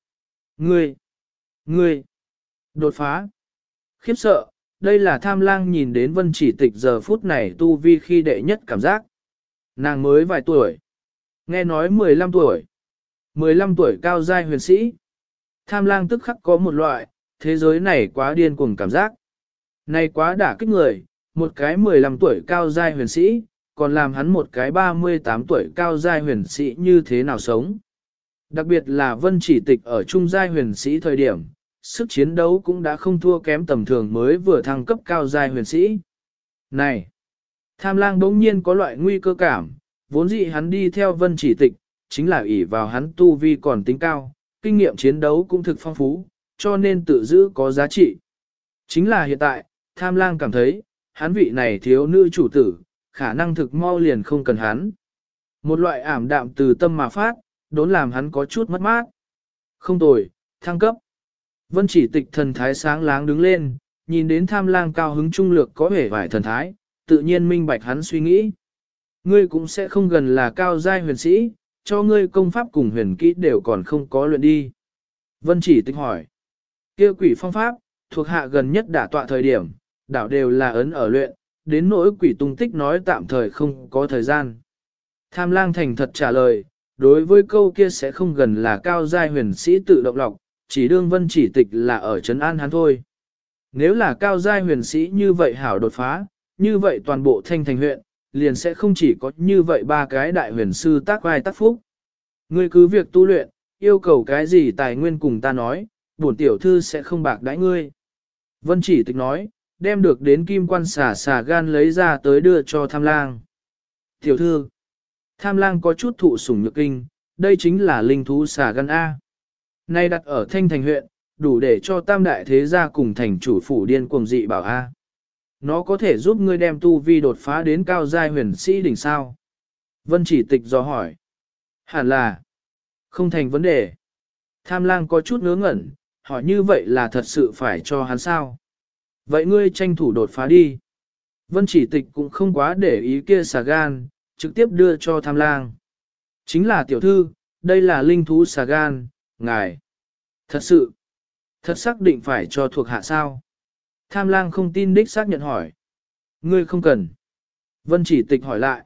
ngươi, đột phá, khiếp sợ, đây là Tham Lang nhìn đến Vân Chỉ Tịch giờ phút này tu vi khi đệ nhất cảm giác. Nàng mới vài tuổi, nghe nói 15 tuổi, 15 tuổi cao giai huyền sĩ. Tham Lang tức khắc có một loại, thế giới này quá điên cuồng cảm giác. Này quá đả kích người, một cái 15 tuổi cao giai huyền sĩ, còn làm hắn một cái 38 tuổi cao giai huyền sĩ như thế nào sống. Đặc biệt là Vân Chỉ Tịch ở trung giai huyền sĩ thời điểm, sức chiến đấu cũng đã không thua kém tầm thường mới vừa thăng cấp cao giai huyền sĩ. Này! Tham Lang bỗng nhiên có loại nguy cơ cảm, vốn dĩ hắn đi theo Vân Chỉ Tịch, chính là ỷ vào hắn tu vi còn tính cao, kinh nghiệm chiến đấu cũng thực phong phú, cho nên tự giữ có giá trị. Chính là hiện tại, Tham Lang cảm thấy, hắn vị này thiếu nữ chủ tử, khả năng thực mau liền không cần hắn. Một loại ảm đạm từ tâm mà phát, đốn làm hắn có chút mất mát. Không tồi, thăng cấp. Vân Chỉ Tịch thần thái sáng láng đứng lên, nhìn đến Tham Lang cao hứng trung lược có vẻ vài thần thái, tự nhiên minh bạch hắn suy nghĩ. Ngươi cũng sẽ không gần là cao giai huyền sĩ, cho ngươi công pháp cùng huyền kỹ đều còn không có luyện đi. Vân Chỉ Tịch hỏi, kia quỷ phong pháp, thuộc hạ gần nhất đả tọa thời điểm, đảo đều là ấn ở luyện, đến nỗi quỷ tung tích nói tạm thời không có thời gian. Tham lang thành thật trả lời, đối với câu kia sẽ không gần là cao giai huyền sĩ tự động lọc, chỉ đương Vân Chỉ Tịch là ở trấn an hắn thôi. Nếu là cao giai huyền sĩ như vậy hảo đột phá, như vậy toàn bộ thanh thành huyện, liền sẽ không chỉ có như vậy ba cái đại huyền sư tác vai tác phúc. Ngươi cứ việc tu luyện, yêu cầu cái gì tài nguyên cùng ta nói, bổn tiểu thư sẽ không bạc đãi ngươi. Vân Chỉ Tịch nói, đem được đến kim quan xà gan lấy ra tới đưa cho tham lang. Tiểu thư, tham lang có chút thụ sủng nhược kinh, đây chính là linh thú xà gan A. Nay đặt ở thanh thành huyện, đủ để cho tam đại thế gia cùng thành chủ phủ điên cuồng dị bảo A. Nó có thể giúp ngươi đem tu vi đột phá đến cao giai huyền sĩ đỉnh sao. Vân Chỉ Tịch dò hỏi. Hẳn là, không thành vấn đề. Tham lang có chút ngớ ngẩn, hỏi như vậy là thật sự phải cho hắn sao? Vậy ngươi tranh thủ đột phá đi. Vân Chỉ Tịch cũng không quá để ý kia xà gan, trực tiếp đưa cho tham lang. Chính là tiểu thư, đây là linh thú xà gan, ngài. Thật xác định phải cho thuộc hạ sao? Tham lang không tin đích xác nhận hỏi. Ngươi không cần. Vân Chỉ Tịch hỏi lại.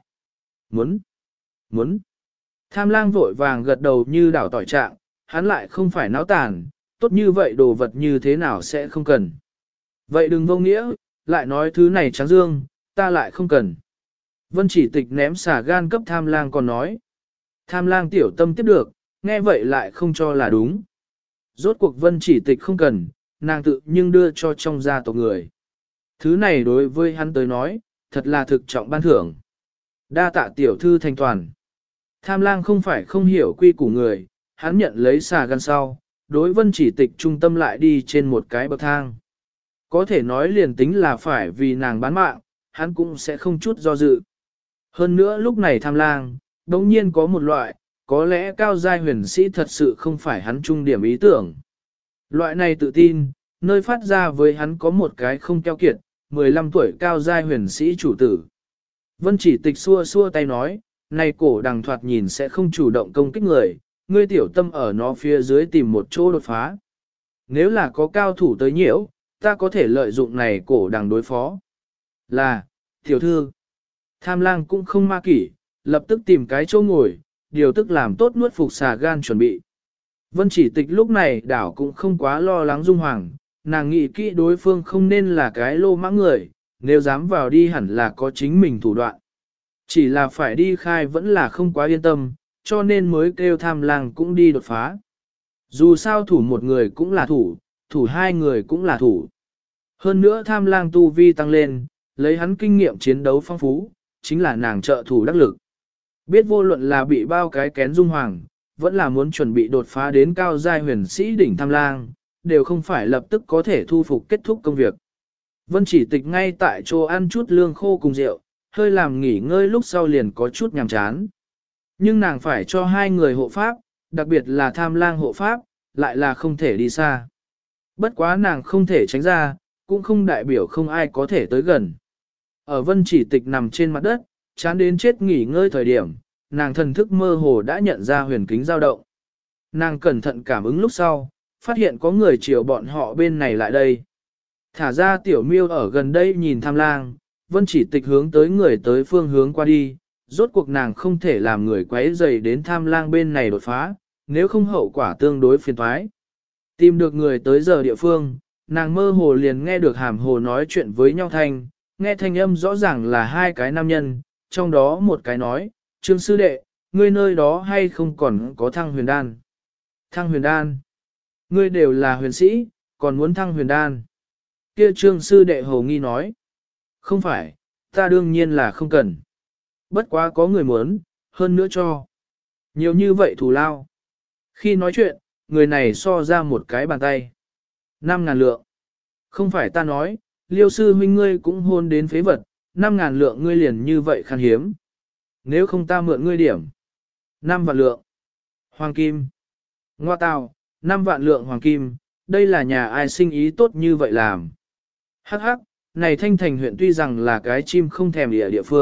Muốn. Tham lang vội vàng gật đầu như đảo tỏi trạng, hắn lại không phải náo tàn, tốt như vậy đồ vật như thế nào sẽ không cần. Vậy đừng vô nghĩa, lại nói thứ này trắng dương, ta lại không cần. Vân Chỉ Tịch ném xà gan cấp tham lang còn nói. Tham lang tiểu tâm tiếp được, nghe vậy lại không cho là đúng. Rốt cuộc Vân Chỉ Tịch không cần, nàng tự nhưng đưa cho trong gia tộc người. Thứ này đối với hắn tới nói, thật là thực trọng ban thưởng. Đa tạ tiểu thư thành toàn. Tham lang không phải không hiểu quy củ người, hắn nhận lấy xà gan sau, đối Vân Chỉ Tịch trung tâm lại đi trên một cái bậc thang. Có thể nói liền tính là phải vì nàng bán mạng, hắn cũng sẽ không chút do dự. Hơn nữa lúc này tham lang, đống nhiên có một loại, có lẽ cao giai huyền sĩ thật sự không phải hắn trung điểm ý tưởng. Loại này tự tin, nơi phát ra với hắn có một cái không keo kiệt, 15 tuổi cao giai huyền sĩ chủ tử. Vân Chỉ Tịch xua xua tay nói, này cổ đằng thoạt nhìn sẽ không chủ động công kích người, ngươi tiểu tâm ở nó phía dưới tìm một chỗ đột phá. Nếu là có cao thủ tới nhiễu, ta có thể lợi dụng này cổ đằng đối phó. Là, tiểu thư, tham lang cũng không ma kỷ, lập tức tìm cái chỗ ngồi, điều tức làm tốt nuốt phục xà gan chuẩn bị. Vân Chỉ Tịch lúc này đảo cũng không quá lo lắng Dung Hoàng, nàng nghĩ kỹ đối phương không nên là cái lô mãng người, nếu dám vào đi hẳn là có chính mình thủ đoạn. Chỉ là phải đi khai vẫn là không quá yên tâm, cho nên mới kêu tham lang cũng đi đột phá. Dù sao thủ một người cũng là thủ hai người cũng là thủ. Hơn nữa tham lang tu vi tăng lên, lấy hắn kinh nghiệm chiến đấu phong phú, chính là nàng trợ thủ đắc lực. Biết vô luận là bị bao cái kén Dung Hoàng, vẫn là muốn chuẩn bị đột phá đến cao giai huyền sĩ đỉnh tham lang, đều không phải lập tức có thể thu phục kết thúc công việc. Vân Chỉ Tịch ngay tại chỗ ăn chút lương khô cùng rượu, hơi làm nghỉ ngơi lúc sau liền có chút nhàm chán. Nhưng nàng phải cho hai người hộ pháp, đặc biệt là tham lang hộ pháp, lại là không thể đi xa. Bất quá nàng không thể tránh ra, cũng không đại biểu không ai có thể tới gần. Ở Vân Chỉ Tịch nằm trên mặt đất, chán đến chết nghỉ ngơi thời điểm, nàng thần thức mơ hồ đã nhận ra huyền kính dao động. Nàng cẩn thận cảm ứng lúc sau, phát hiện có người chiều bọn họ bên này lại đây. Thả ra tiểu miêu ở gần đây nhìn tham lang, Vân Chỉ Tịch hướng tới người tới phương hướng qua đi, rốt cuộc nàng không thể làm người quấy rầy đến tham lang bên này đột phá, nếu không hậu quả tương đối phiền toái. Tìm được người tới giờ địa phương, nàng mơ hồ liền nghe được hàm hồ nói chuyện với nhau thanh, nghe thanh âm rõ ràng là hai cái nam nhân, trong đó một cái nói, Trương sư đệ, ngươi nơi đó hay không còn có thăng huyền đan? Thăng huyền đan? Ngươi đều là huyền sĩ, còn muốn thăng huyền đan? Kia Trương sư đệ hồ nghi nói, không phải, ta đương nhiên là không cần. Bất quá có người muốn, hơn nữa cho. Nhiều như vậy thù lao. Khi nói chuyện, người này so ra một cái bàn tay. 5.000 lượng. Không phải ta nói, Liêu sư huynh ngươi cũng hôn đến phế vật, 5.000 lượng ngươi liền như vậy khan hiếm. Nếu không ta mượn ngươi điểm. 5 vạn lượng. Hoàng kim. Ngoa tào, 5 vạn lượng hoàng kim, đây là nhà ai sinh ý tốt như vậy làm. Hắc hắc, này Thanh Thành huyện tuy rằng là cái chim không thèm địa phương,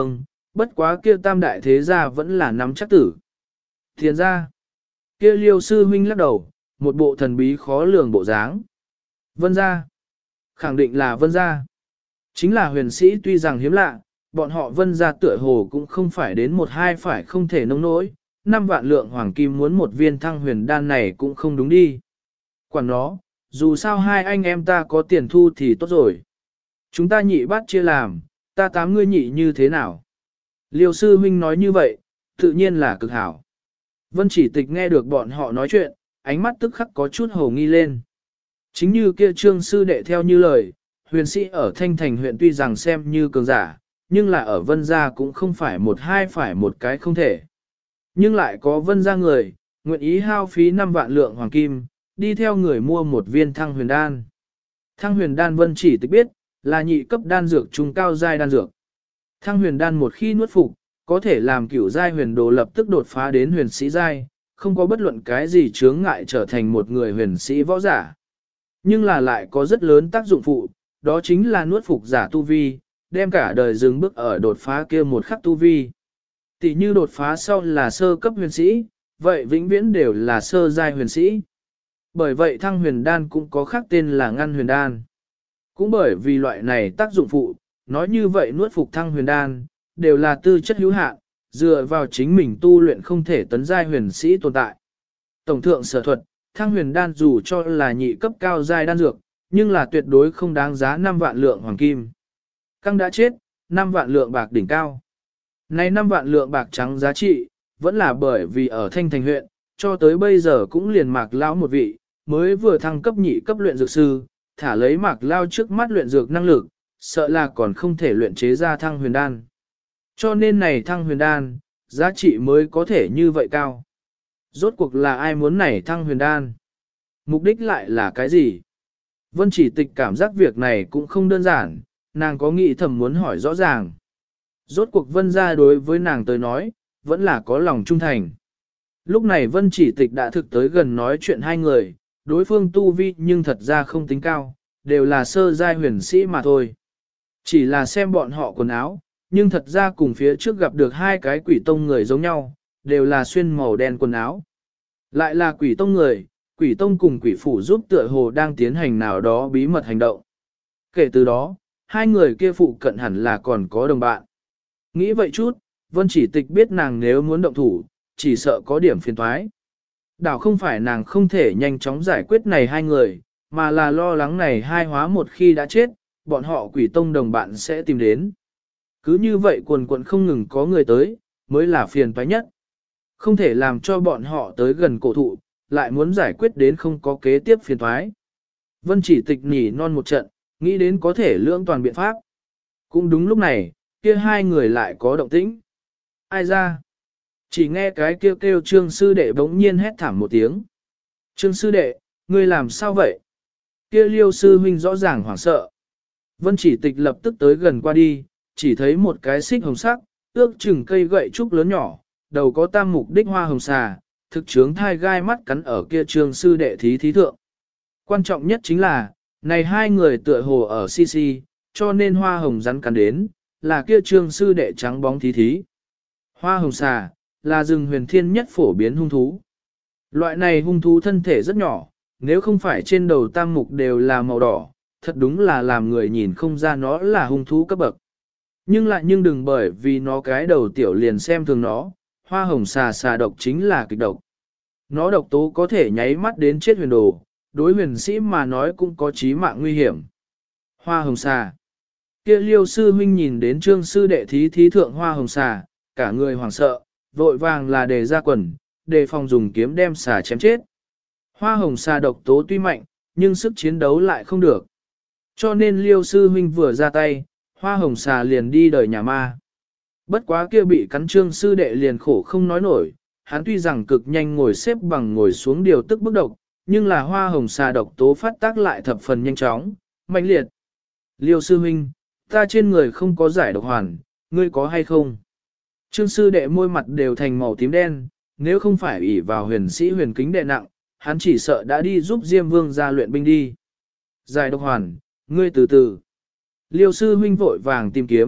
bất quá kia tam đại thế gia vẫn là nắm chắc tử. Thiền gia, kia Liêu sư huynh lắc đầu, một bộ thần bí khó lường bộ dáng. Vân gia, khẳng định là Vân gia. Chính là huyền sĩ tuy rằng hiếm lạ, bọn họ Vân gia tựa hồ cũng không phải đến một hai phải không thể nông nỗi, 5 vạn lượng hoàng kim muốn một viên thăng huyền đan này cũng không đúng đi. Quản nó, dù sao hai anh em ta có tiền thu thì tốt rồi. Chúng ta nhị bát chia làm, ta 8 ngươi nhị như thế nào? Liêu sư huynh nói như vậy, tự nhiên là cực hảo. Vân Chỉ Tịch nghe được bọn họ nói chuyện, ánh mắt tức khắc có chút hồ nghi lên. Chính như kia trương sư đệ theo như lời, huyền sĩ ở Thanh Thành huyện tuy rằng xem như cường giả, nhưng là ở Vân gia cũng không phải một hai phải một cái không thể. Nhưng lại có Vân gia người, nguyện ý hao phí 5 vạn lượng hoàng kim, đi theo người mua một viên thăng huyền đan. Thăng huyền đan Vân Chỉ Tịch biết, là nhị cấp đan dược trung cao giai đan dược. Thăng huyền đan một khi nuốt phục, có thể làm cửu giai huyền đồ lập tức đột phá đến huyền sĩ giai, không có bất luận cái gì chướng ngại trở thành một người huyền sĩ võ giả. Nhưng là lại có rất lớn tác dụng phụ, đó chính là nuốt phục giả tu vi, đem cả đời dừng bước ở đột phá kia một khắc tu vi. Tỷ như đột phá sau là sơ cấp huyền sĩ, vậy vĩnh viễn đều là sơ giai huyền sĩ. Bởi vậy thăng huyền đan cũng có khác tên là ngăn huyền đan. Cũng bởi vì loại này tác dụng phụ, nói như vậy nuốt phục thăng huyền đan, đều là tư chất hữu hạn, dựa vào chính mình tu luyện không thể tấn giai huyền sĩ tồn tại. Tổng thượng sở thuật, thăng huyền đan dù cho là nhị cấp cao giai đan dược, nhưng là tuyệt đối không đáng giá 5 vạn lượng hoàng kim. Căng đã chết, 5 vạn lượng bạc đỉnh cao. Này 5 vạn lượng bạc trắng giá trị, vẫn là bởi vì ở Thanh Thành huyện, cho tới bây giờ cũng liền Mạc Lão một vị, mới vừa thăng cấp nhị cấp luyện dược sư, thả lấy Mạc Lao trước mắt luyện dược năng lực, sợ là còn không thể luyện chế ra thăng huyền đan. Cho nên này thăng huyền đan, giá trị mới có thể như vậy cao. Rốt cuộc là ai muốn này thăng huyền đan? Mục đích lại là cái gì? Vân Chỉ Tịch cảm giác việc này cũng không đơn giản, nàng có nghĩ thầm muốn hỏi rõ ràng. Rốt cuộc Vân gia đối với nàng tới nói, vẫn là có lòng trung thành. Lúc này Vân Chỉ Tịch đã thực tới gần nói chuyện hai người, đối phương tu vi nhưng thật ra không tính cao, đều là sơ giai huyền sĩ mà thôi. Chỉ là xem bọn họ quần áo, nhưng thật ra cùng phía trước gặp được hai cái quỷ tông người giống nhau, đều là xuyên màu đen quần áo. Lại là quỷ tông người, quỷ tông cùng quỷ phủ giúp tựa hồ đang tiến hành nào đó bí mật hành động. Kể từ đó, hai người kia phụ cận hẳn là còn có đồng bạn. Nghĩ vậy chút, Vân Chỉ Tịch biết nàng nếu muốn động thủ, chỉ sợ có điểm phiền toái. Đảo không phải nàng không thể nhanh chóng giải quyết này hai người, mà là lo lắng này hai hóa một khi đã chết, bọn họ quỷ tông đồng bạn sẽ tìm đến. Cứ như vậy quần quần không ngừng có người tới, mới là phiền toái nhất. Không thể làm cho bọn họ tới gần cổ thụ, lại muốn giải quyết đến không có kế tiếp phiền toái. Vân Chỉ Tịch nhỉ non một trận, nghĩ đến có thể lưỡng toàn biện pháp. Cũng đúng lúc này, kia hai người lại có động tĩnh. Ai ra? Chỉ nghe cái kêu Trương sư đệ bỗng nhiên hét thảm một tiếng. Trương sư đệ, ngươi làm sao vậy? Kia Liêu sư huynh rõ ràng hoảng sợ. Vân Chỉ Tịch lập tức tới gần qua đi, chỉ thấy một cái xích hồng sắc, ước chừng cây gậy trúc lớn nhỏ, đầu có tam mục đích hoa hồng xà, thực chướng thai gai mắt cắn ở kia Trương sư đệ thí thượng. Quan trọng nhất chính là, này hai người tựa hồ ở CC, cho nên hoa hồng rắn cắn đến, là kia Trương sư đệ trắng bóng thí. Hoa hồng xà, là rừng huyền thiên nhất phổ biến hung thú. Loại này hung thú thân thể rất nhỏ, nếu không phải trên đầu tam mục đều là màu đỏ, thật đúng là làm người nhìn không ra nó là hung thú cấp bậc. Nhưng đừng bởi vì nó cái đầu tiểu liền xem thường nó, hoa hồng xà độc chính là kịch độc. Nó độc tố có thể nháy mắt đến chết huyền đồ, đối huyền sĩ mà nói cũng có chí mạng nguy hiểm. Hoa hồng xà. Kia Liêu sư huynh nhìn đến Trương sư đệ thí thượng hoa hồng xà, cả người hoảng sợ, vội vàng là đề ra quần, đề phòng dùng kiếm đem xà chém chết. Hoa hồng xà độc tố tuy mạnh, nhưng sức chiến đấu lại không được. Cho nên Liêu sư huynh vừa ra tay, hoa hồng xà liền đi đời nhà ma. Bất quá kia bị cắn Trương sư đệ liền khổ không nói nổi, hắn tuy rằng cực nhanh ngồi xếp bằng ngồi xuống điều tức bức độc, nhưng là hoa hồng xà độc tố phát tác lại thập phần nhanh chóng, mạnh liệt. Liêu sư huynh, ta trên người không có giải độc hoàn, ngươi có hay không? Trương sư đệ môi mặt đều thành màu tím đen, nếu không phải ỷ vào huyền sĩ huyền kính đệ nặng, hắn chỉ sợ đã đi giúp Diêm Vương ra luyện binh đi. Giải độc hoàn, ngươi từ từ. Liêu sư huynh vội vàng tìm kiếm,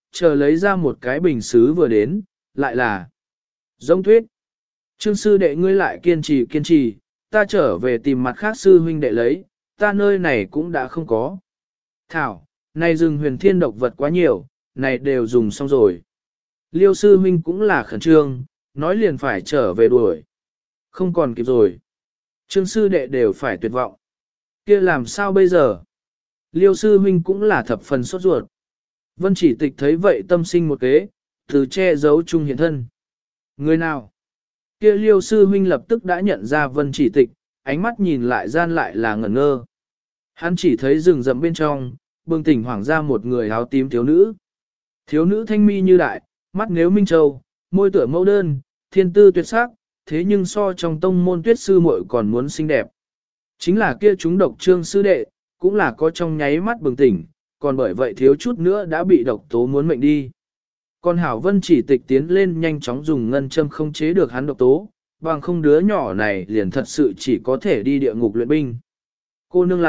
chờ lấy ra một cái bình xứ vừa đến, lại là giống tuyết. Trương sư đệ ngươi lại kiên trì, ta trở về tìm mặt khác sư huynh đệ lấy, ta nơi này cũng đã không có. Thảo, này rừng huyền thiên độc vật quá nhiều, này đều dùng xong rồi. Liêu sư huynh cũng là khẩn trương, nói liền phải trở về đuổi. Không còn kịp rồi. Trương sư đệ đều phải tuyệt vọng. Kia làm sao bây giờ? Liêu sư huynh cũng là thập phần sốt ruột. Vân chỉ tịch thấy vậy tâm sinh một kế, từ che giấu chung hiện thân. Người nào? Kia liêu sư huynh lập tức đã nhận ra vân chỉ tịch, ánh mắt nhìn lại gian lại là ngẩn ngơ. Hắn chỉ thấy rừng rậm bên trong, bừng tỉnh hoảng ra một người áo tím thiếu nữ. Thiếu nữ thanh mi như đại, mắt nếu minh châu, môi tựa mẫu đơn, thiên tư tuyệt sắc, thế nhưng so trong tông môn tuyết sư muội còn muốn xinh đẹp. Chính là kia chúng độc trương sư đệ, cũng là có trong nháy mắt bừng tỉnh, còn bởi vậy thiếu chút nữa đã bị độc tố muốn mệnh đi. Còn Hảo Vân chỉ tịch tiến lên nhanh chóng dùng ngân châm không chế được hắn độc tố, bằng không đứa nhỏ này liền thật sự chỉ có thể đi địa ngục luyện binh. Cô nương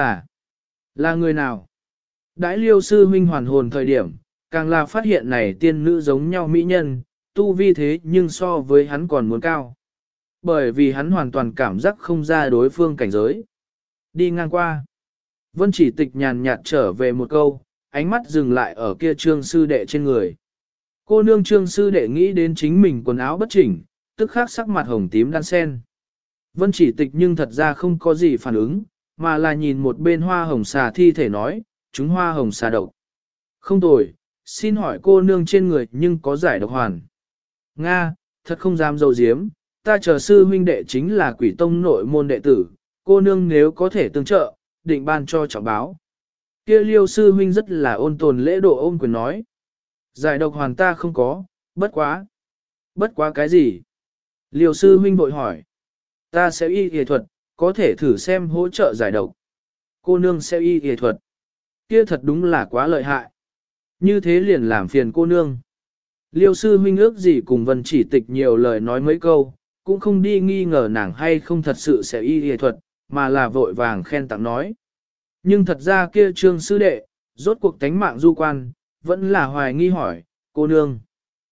là người nào? Đãi liêu sư huynh hoàn hồn thời điểm, càng là phát hiện này tiên nữ giống nhau mỹ nhân, tu vi thế nhưng so với hắn còn muốn cao. Bởi vì hắn hoàn toàn cảm giác không ra đối phương cảnh giới. Đi ngang qua. Vân chỉ tịch nhàn nhạt trở về một câu, ánh mắt dừng lại ở kia trương sư đệ trên người. Cô nương trương sư đệ nghĩ đến chính mình quần áo bất chỉnh, tức khắc sắc mặt hồng tím đan sen. Vân chỉ tịch nhưng thật ra không có gì phản ứng, mà là nhìn một bên hoa hồng xà thi thể nói, chúng hoa hồng xà độc. Không tồi, xin hỏi cô nương trên người nhưng có giải độc hoàn. Nga, thật không dám dâu diếm, ta chờ sư huynh đệ chính là quỷ tông nội môn đệ tử, cô nương nếu có thể tương trợ, định ban cho trọng báo. Kia liêu sư huynh rất là ôn tồn lễ độ ôm quyền nói. Giải độc hoàn ta không có, bất quá. Bất quá cái gì? Liêu sư huynh bội hỏi. Ta sẽ y y thuật, có thể thử xem hỗ trợ giải độc. Cô nương sẽ y y thuật. Kia thật đúng là quá lợi hại. Như thế liền làm phiền cô nương. Liêu sư huynh ước gì cùng Vân chỉ tịch nhiều lời nói mấy câu, cũng không đi nghi ngờ nàng hay không thật sự sẽ y y thuật, mà là vội vàng khen tặng nói. Nhưng thật ra kia trương sư đệ, rốt cuộc tánh mạng du quan, vẫn là hoài nghi hỏi, cô nương.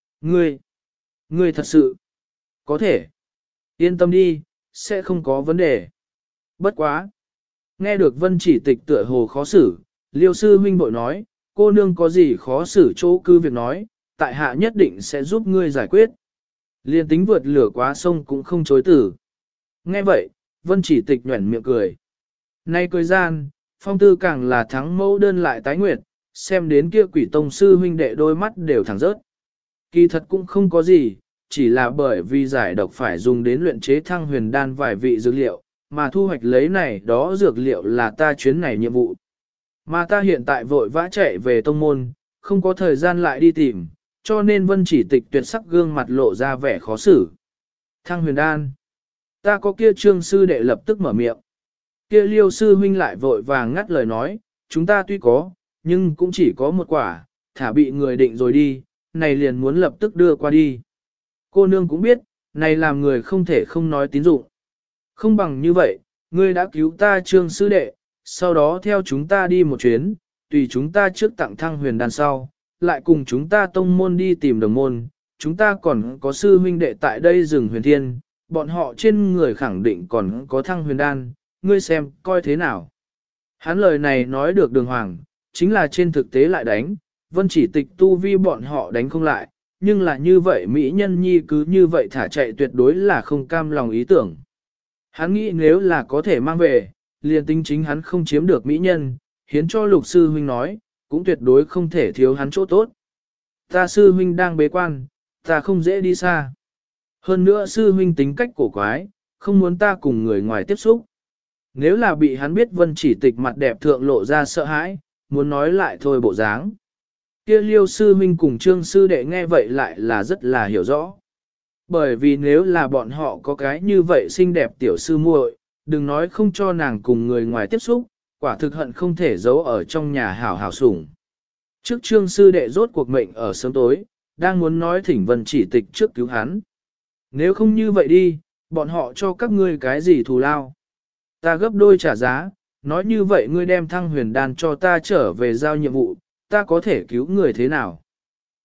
Ngươi thật sự, có thể. Yên tâm đi, sẽ không có vấn đề. Bất quá. Nghe được Vân chỉ tịch tựa hồ khó xử, liêu sư huynh bội nói, cô nương có gì khó xử chỗ cứ việc nói, tại hạ nhất định sẽ giúp ngươi giải quyết. Liên tính vượt lửa quá sông cũng không chối tử. Nghe vậy, Vân chỉ tịch nhuẩn miệng cười. Nay cười gian, phong tư càng là thắng mẫu đơn lại tái nguyệt, xem đến kia quỷ tông sư huynh đệ đôi mắt đều thẳng rớt. Kỳ thật cũng không có gì, chỉ là bởi vì giải độc phải dùng đến luyện chế thăng huyền đan vài vị dược liệu, mà thu hoạch lấy này đó dược liệu là ta chuyến này nhiệm vụ. Mà ta hiện tại vội vã chạy về tông môn, không có thời gian lại đi tìm, cho nên Vân chỉ tịch tuyệt sắc gương mặt lộ ra vẻ khó xử. Thăng huyền đan. Ta có kia trương sư đệ lập tức mở miệng. Kia liêu sư huynh lại vội vàng ngắt lời nói, chúng ta tuy có, nhưng cũng chỉ có một quả, thả bị người định rồi đi, này liền muốn lập tức đưa qua đi. Cô nương cũng biết, này làm người không thể không nói tín dụng. Không bằng như vậy, ngươi đã cứu ta trương sư đệ, sau đó theo chúng ta đi một chuyến, tùy chúng ta trước tặng thăng huyền đan sau, lại cùng chúng ta tông môn đi tìm đồng môn, chúng ta còn có sư huynh đệ tại đây rừng huyền thiên, bọn họ trên người khẳng định còn có thăng huyền đan, ngươi xem, coi thế nào. Hắn lời này nói được đường hoàng, chính là trên thực tế lại đánh, Vân chỉ tịch tu vi bọn họ đánh không lại, nhưng là như vậy Mỹ nhân nhi cứ như vậy thả chạy tuyệt đối là không cam lòng ý tưởng. Hắn nghĩ nếu là có thể mang về, liền tính chính hắn không chiếm được Mỹ nhân, hiến cho lục sư huynh nói, cũng tuyệt đối không thể thiếu hắn chỗ tốt. Ta sư huynh đang bế quan, ta không dễ đi xa. Hơn nữa sư huynh tính cách cổ quái, không muốn ta cùng người ngoài tiếp xúc. Nếu là bị hắn biết Vân chỉ tịch mặt đẹp thượng lộ ra sợ hãi, muốn nói lại thôi bộ dáng. Kia liêu sư huynh cùng trương sư đệ nghe vậy lại là rất là hiểu rõ. Bởi vì nếu là bọn họ có cái như vậy xinh đẹp tiểu sư muội, đừng nói không cho nàng cùng người ngoài tiếp xúc, quả thực hận không thể giấu ở trong nhà hảo hảo sủng. Trước trương sư đệ rốt cuộc mệnh ở sớm tối, đang muốn nói thỉnh Vân chỉ tịch trước cứu hắn. Nếu không như vậy đi, bọn họ cho các ngươi cái gì thù lao? Ta gấp đôi trả giá, nói như vậy ngươi đem thăng huyền đan cho ta trở về giao nhiệm vụ, ta có thể cứu người thế nào?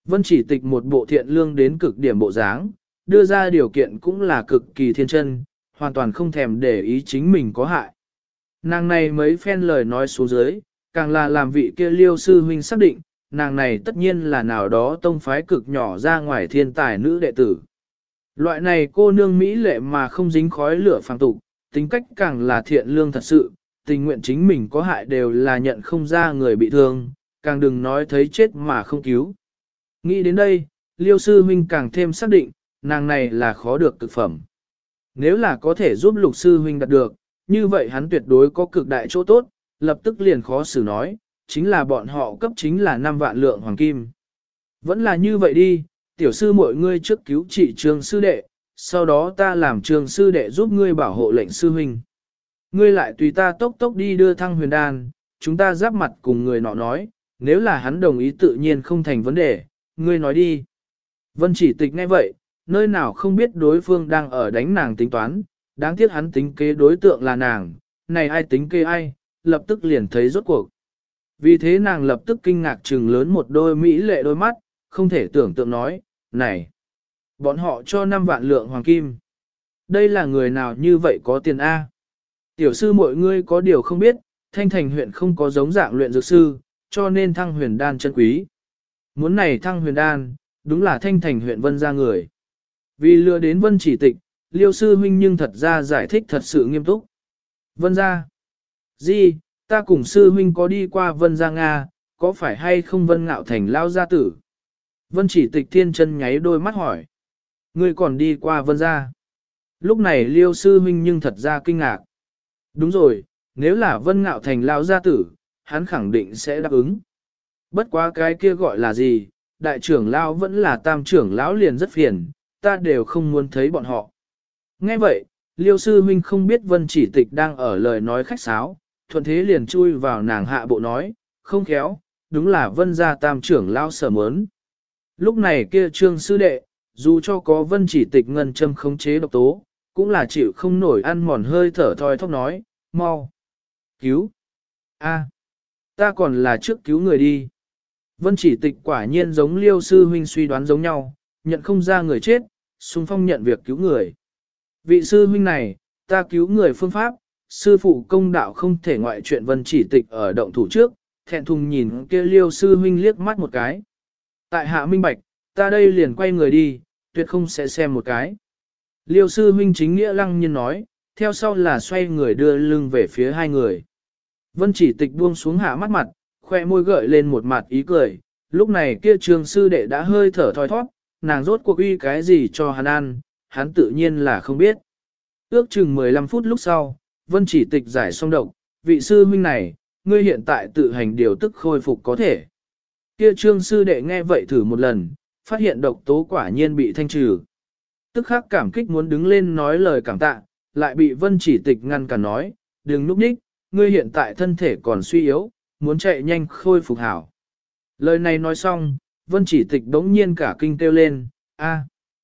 Vân Chỉ Tịch một bộ thiện lương đến cực điểm bộ dáng, đưa ra điều kiện cũng là cực kỳ thiên chân, hoàn toàn không thèm để ý chính mình có hại. Nàng này mấy phen lời nói xuống dưới, càng là làm vị kia Liêu sư huynh xác định, nàng này tất nhiên là nào đó tông phái cực nhỏ ra ngoài thiên tài nữ đệ tử. Loại này cô nương mỹ lệ mà không dính khói lửa phàm tục, tính cách càng là thiện lương thật sự, tình nguyện chính mình có hại đều là nhận không ra người bị thương, càng đừng nói thấy chết mà không cứu. Nghĩ đến đây, Liêu sư huynh càng thêm xác định, nàng này là khó được cực phẩm. Nếu là có thể giúp Lục sư huynh đạt được, như vậy hắn tuyệt đối có cực đại chỗ tốt, lập tức liền khó xử nói, chính là bọn họ cấp chính là 5 vạn lượng hoàng kim. Vẫn là như vậy đi, tiểu sư mọi ngươi trước cứu trị Trương sư đệ, sau đó ta làm Trương sư đệ giúp ngươi bảo hộ lệnh sư huynh. Ngươi lại tùy ta tốc tốc đi đưa Thăng Huyền Đan, chúng ta giáp mặt cùng người nọ nói, nếu là hắn đồng ý tự nhiên không thành vấn đề, ngươi nói đi. Vân Chỉ Tịch nghe vậy, nơi nào không biết đối phương đang ở đánh nàng tính toán, đáng tiếc hắn tính kế đối tượng là nàng, này ai tính kế ai, lập tức liền thấy rốt cuộc. Vì thế nàng lập tức kinh ngạc trừng lớn một đôi mỹ lệ đôi mắt, không thể tưởng tượng nói, này, bọn họ cho 5 vạn lượng hoàng kim. Đây là người nào như vậy có tiền A. Tiểu sư mọi ngươi có điều không biết, Thanh Thành huyện không có giống dạng luyện dược sư, cho nên Thăng Huyền Đan chân quý. Muốn này Thăng Huyền Đan, đúng là Thanh Thành huyện Vân gia người. Vì lừa đến Vân Chỉ Tịch, Liêu sư huynh nhưng thật ra giải thích thật sự nghiêm túc. Vân gia. Gì, ta cùng sư huynh có đi qua Vân gia Nga, có phải hay không Vân Ngạo Thành lao gia tử? Vân Chỉ Tịch thiên chân nháy đôi mắt hỏi. Ngươi còn đi qua Vân gia? Lúc này Liêu sư huynh nhưng thật ra kinh ngạc. Đúng rồi, nếu là Vân Ngạo Thành lao gia tử, hắn khẳng định sẽ đáp ứng. Bất quá cái kia gọi là gì, đại trưởng lão vẫn là tam trưởng lão liền rất phiền, ta đều không muốn thấy bọn họ. Nghe vậy, Liêu sư huynh không biết Vân Chỉ Tịch đang ở lời nói khách sáo, thuận thế liền chui vào nàng hạ bộ nói, không khéo, đúng là Vân gia tam trưởng lão sở mớn. Lúc này kia Trương sư đệ, dù cho có Vân Chỉ Tịch ngân châm khống chế độc tố, cũng là chịu không nổi ăn mòn hơi thở thoi thóp nói, mau, cứu, a, ta còn là trước cứu người đi. Vân Chỉ Tịch quả nhiên giống Liêu sư huynh suy đoán giống nhau, nhận không ra người chết, xung phong nhận việc cứu người. Vị sư huynh này, ta cứu người phương pháp, sư phụ công đạo không thể ngoại chuyện Vân Chỉ Tịch ở động thủ trước, thẹn thùng nhìn kia Liêu sư huynh liếc mắt một cái. Tại hạ minh bạch, ta đây liền quay người đi, tuyệt không sẽ xem một cái. Liêu sư huynh chính nghĩa lăng nhiên nói, theo sau là xoay người đưa lưng về phía hai người. Vân Chỉ Tịch buông xuống hạ mắt mặt, khoe môi gợi lên một mặt ý cười, lúc này kia Trương sư đệ đã hơi thở thoi thoát, nàng rốt cuộc uy cái gì cho hắn ăn, hắn tự nhiên là không biết. Ước chừng 15 phút lúc sau, Vân Chỉ Tịch giải xong độc, vị sư huynh này, ngươi hiện tại tự hành điều tức khôi phục có thể. Kia Trương sư đệ nghe vậy thử một lần, phát hiện độc tố quả nhiên bị thanh trừ. Tức khắc cảm kích muốn đứng lên nói lời cảm tạ, lại bị Vân Chỉ Tịch ngăn cản nói, đừng núp ních, ngươi hiện tại thân thể còn suy yếu, muốn chạy nhanh khôi phục hảo. Lời này nói xong, Vân Chỉ Tịch đống nhiên cả kinh kêu lên, a,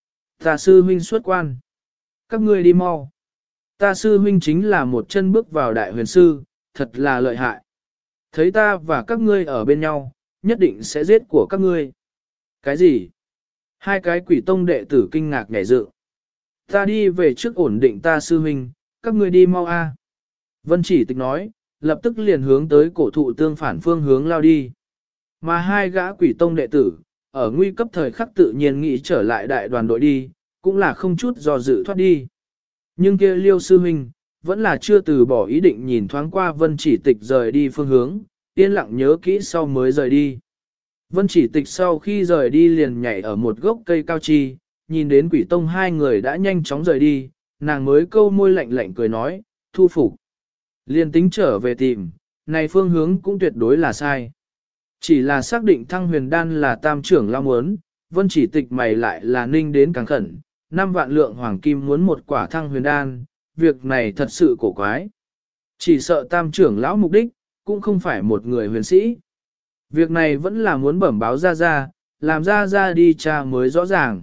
ta sư huynh xuất quan. Các ngươi đi mau. Ta sư huynh chính là một chân bước vào đại huyền sư, thật là lợi hại. Thấy ta và các ngươi ở bên nhau, nhất định sẽ giết của các ngươi. Cái gì? Hai cái quỷ tông đệ tử kinh ngạc nhảy dựng. Ta đi về trước ổn định ta sư huynh, các ngươi đi mau a. Vân Chỉ Tịch nói, lập tức liền hướng tới cổ thụ tương phản phương hướng lao đi. Mà hai gã quỷ tông đệ tử, ở nguy cấp thời khắc tự nhiên nghĩ trở lại đại đoàn đội đi, cũng là không chút do dự thoát đi. Nhưng kia Liêu sư huynh, vẫn là chưa từ bỏ ý định nhìn thoáng qua Vân Chỉ Tịch rời đi phương hướng, yên lặng nhớ kỹ sau mới rời đi. Vân Chỉ Tịch sau khi rời đi liền nhảy ở một gốc cây cao chi, nhìn đến quỷ tông hai người đã nhanh chóng rời đi, nàng mới câu môi lạnh lạnh cười nói, thu phục. Liền tính trở về tìm, này phương hướng cũng tuyệt đối là sai. Chỉ là xác định Thăng Huyền Đan là tam trưởng lao muốn, Vân Chỉ Tịch mày lại là ninh đến càng khẩn, 5 vạn lượng hoàng kim muốn một quả Thăng Huyền Đan, việc này thật sự cổ quái. Chỉ sợ tam trưởng lão mục đích, cũng không phải một người huyền sĩ. Việc này vẫn là muốn bẩm báo ra, làm ra đi tra mới rõ ràng.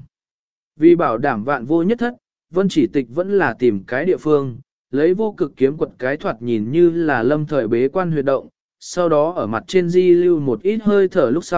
Vì bảo đảm vạn vô nhất thất, Vân Chỉ Tịch vẫn là tìm cái địa phương, lấy vô cực kiếm quật cái thoạt nhìn như là lâm thời bế quan huyệt động, sau đó ở mặt trên di lưu một ít hơi thở lúc sau,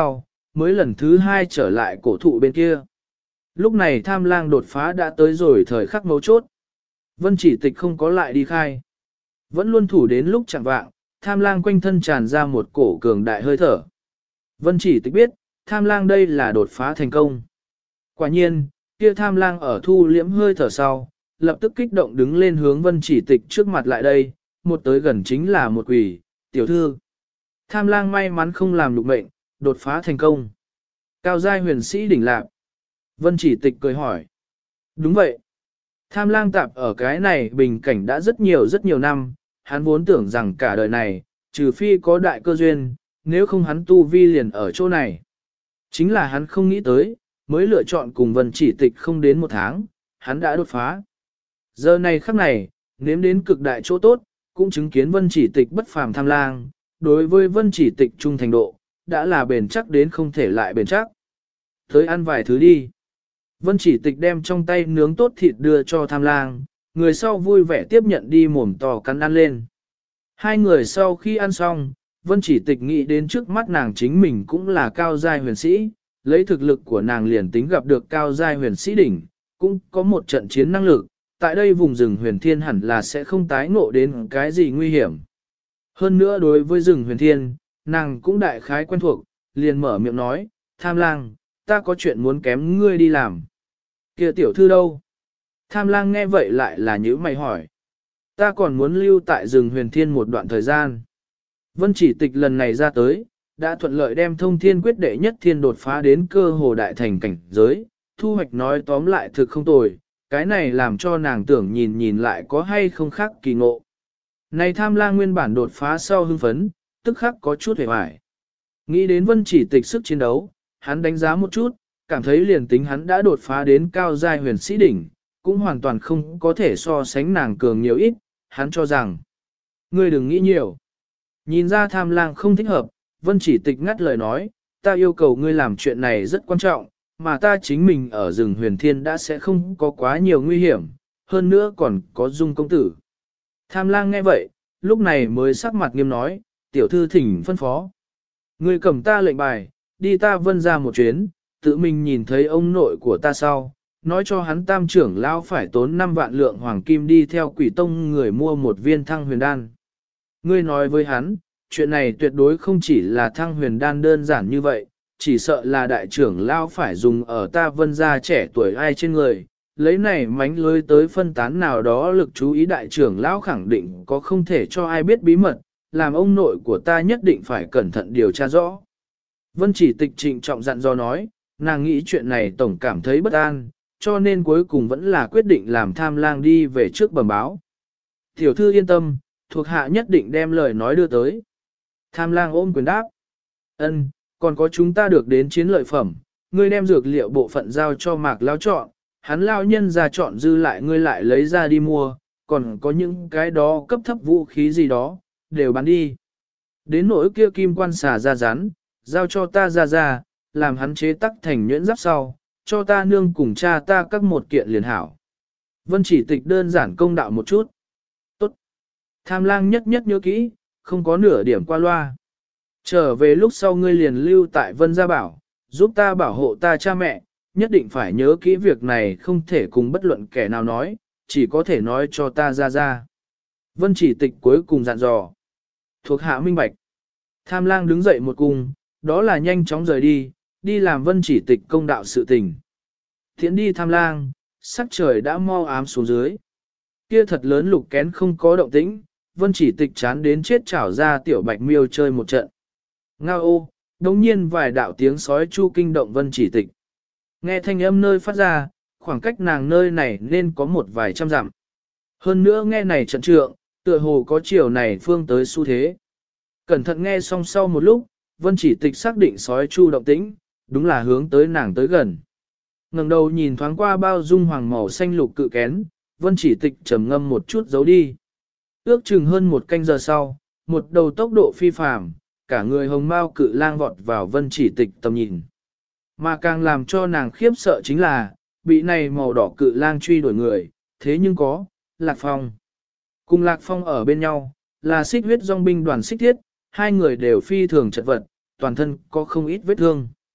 mới lần thứ hai trở lại cổ thụ bên kia. Lúc này tham lang đột phá đã tới rồi thời khắc mấu chốt. Vân chỉ tịch không có lại đi khai. Vẫn luôn thủ đến lúc chẳng vạng, tham lang quanh thân tràn ra một cổ cường đại hơi thở. Vân chỉ tịch biết, tham lang đây là đột phá thành công. Quả nhiên, kia tham lang ở thu liễm hơi thở sau, lập tức kích động đứng lên hướng vân chỉ tịch trước mặt lại đây, một tới gần chính là một quỷ, tiểu thư. Tham lang may mắn không làm lục mệnh, đột phá thành công. Cao giai huyền sĩ đỉnh lạc. Vân chỉ tịch cười hỏi. Đúng vậy. Tham lang tạp ở cái này bình cảnh đã rất nhiều năm, hắn vốn tưởng rằng cả đời này, trừ phi có đại cơ duyên, nếu không hắn tu vi liền ở chỗ này. Chính là hắn không nghĩ tới, mới lựa chọn cùng vân chỉ tịch không đến một tháng, hắn đã đột phá. Giờ này khắc này, nếm đến cực đại chỗ tốt, cũng chứng kiến vân chỉ tịch bất phàm tham lang, đối với vân chỉ tịch trung thành độ, đã là bền chắc đến không thể lại bền chắc. Tới ăn vài thứ đi. Vân chỉ tịch đem trong tay nướng tốt thịt đưa cho tham lang, người sau vui vẻ tiếp nhận đi mồm to cắn ăn lên. Hai người sau khi ăn xong, Vân chỉ tịch nghĩ đến trước mắt nàng chính mình cũng là cao giai huyền sĩ, lấy thực lực của nàng liền tính gặp được cao giai huyền sĩ đỉnh, cũng có một trận chiến năng lực, tại đây vùng rừng huyền thiên hẳn là sẽ không tái ngộ đến cái gì nguy hiểm. Hơn nữa đối với rừng huyền thiên, nàng cũng đại khái quen thuộc, liền mở miệng nói, tham lang, ta có chuyện muốn kém ngươi đi làm. Kia tiểu thư đâu? Tham lang nghe vậy lại là nhữ mày hỏi. Ta còn muốn lưu tại rừng huyền thiên một đoạn thời gian. Vân chỉ tịch lần này ra tới, đã thuận lợi đem thông thiên quyết đệ nhất thiên đột phá đến cơ hồ đại thành cảnh giới, thu hoạch nói tóm lại thực không tồi, cái này làm cho nàng tưởng nhìn lại có hay không khác kỳ ngộ. Này tham lang nguyên bản đột phá sau hưng phấn, tức khắc có chút hề hoài. Nghĩ đến vân chỉ tịch sức chiến đấu, hắn đánh giá một chút, cảm thấy liền tính hắn đã đột phá đến cao giai huyền sĩ đỉnh, cũng hoàn toàn không có thể so sánh nàng cường nhiều ít, hắn cho rằng, ngươi đừng nghĩ nhiều. Nhìn ra tham lang không thích hợp, vân chỉ tịch ngắt lời nói, ta yêu cầu ngươi làm chuyện này rất quan trọng, mà ta chính mình ở rừng huyền thiên đã sẽ không có quá nhiều nguy hiểm, hơn nữa còn có dung công tử. Tham lang nghe vậy, lúc này mới sắc mặt nghiêm nói, tiểu thư thỉnh phân phó. Ngươi cầm ta lệnh bài, đi ta vân ra một chuyến, tự mình nhìn thấy ông nội của ta sau, nói cho hắn tam trưởng lão phải tốn 5 vạn lượng hoàng kim đi theo quỷ tông người mua một viên thăng huyền đan. Ngươi nói với hắn, chuyện này tuyệt đối không chỉ là thăng huyền đan đơn giản như vậy, chỉ sợ là đại trưởng lão phải dùng ở ta vân gia trẻ tuổi ai trên người, lấy này mánh lưới tới phân tán nào đó lực chú ý đại trưởng lão khẳng định có không thể cho ai biết bí mật, làm ông nội của ta nhất định phải cẩn thận điều tra rõ. Vân chỉ tịch trịnh trọng dặn dò nói, nàng nghĩ chuyện này tổng cảm thấy bất an, cho nên cuối cùng vẫn là quyết định làm tham lang đi về trước bẩm báo. Tiểu thư yên tâm, thuộc hạ nhất định đem lời nói đưa tới. Tham lang ôm quyền đáp. Ân, còn có chúng ta được đến chiến lợi phẩm, ngươi đem dược liệu bộ phận giao cho mạc lao chọn, hắn lao nhân ra chọn dư lại ngươi lại lấy ra đi mua, còn có những cái đó cấp thấp vũ khí gì đó, đều bán đi. Đến nỗi kia kim quan xà ra rắn, giao cho ta ra, làm hắn chế tắc thành nhuyễn giáp sau, cho ta nương cùng cha ta các một kiện liền hảo. Vân chỉ tịch đơn giản công đạo một chút. Tốt. Tham lang nhất nhớ kỹ, không có nửa điểm qua loa. Trở về lúc sau ngươi liền lưu tại Vân Gia Bảo, giúp ta bảo hộ ta cha mẹ, nhất định phải nhớ kỹ việc này không thể cùng bất luận kẻ nào nói, chỉ có thể nói cho ta ra. Vân chỉ tịch cuối cùng dặn dò. Thuộc hạ minh bạch. Tham lang đứng dậy một cung, đó là nhanh chóng rời đi làm vân chỉ tịch công đạo sự tình. Thiện đi tham lang, sắc trời đã mau ám xuống dưới. Kia thật lớn lục kén không có động tĩnh, vân chỉ tịch chán đến chết chảo ra tiểu bạch miêu chơi một trận. Ngao ô, đồng nhiên vài đạo tiếng sói chu kinh động vân chỉ tịch. Nghe thanh âm nơi phát ra, khoảng cách nàng nơi này nên có một vài trăm dặm. Hơn nữa nghe này trận trượng, tựa hồ có chiều này phương tới xu thế. Cẩn thận nghe xong sau một lúc, vân chỉ tịch xác định sói chu động tĩnh, đúng là hướng tới nàng tới gần. Ngẩng đầu nhìn thoáng qua bao dung hoàng màu xanh lục cự kén, vân chỉ tịch trầm ngâm một chút giấu đi. Ước chừng hơn một canh giờ sau, một đầu tốc độ phi phàm, cả người hồng mao cự lang vọt vào vân chỉ tịch tầm nhìn. Mà càng làm cho nàng khiếp sợ chính là, bị này màu đỏ cự lang truy đuổi người, thế nhưng có, Lạc Phong. Cùng Lạc Phong ở bên nhau, là xích huyết dòng binh đoàn xích thiết, hai người đều phi thường chật vật, toàn thân có không ít vết thương.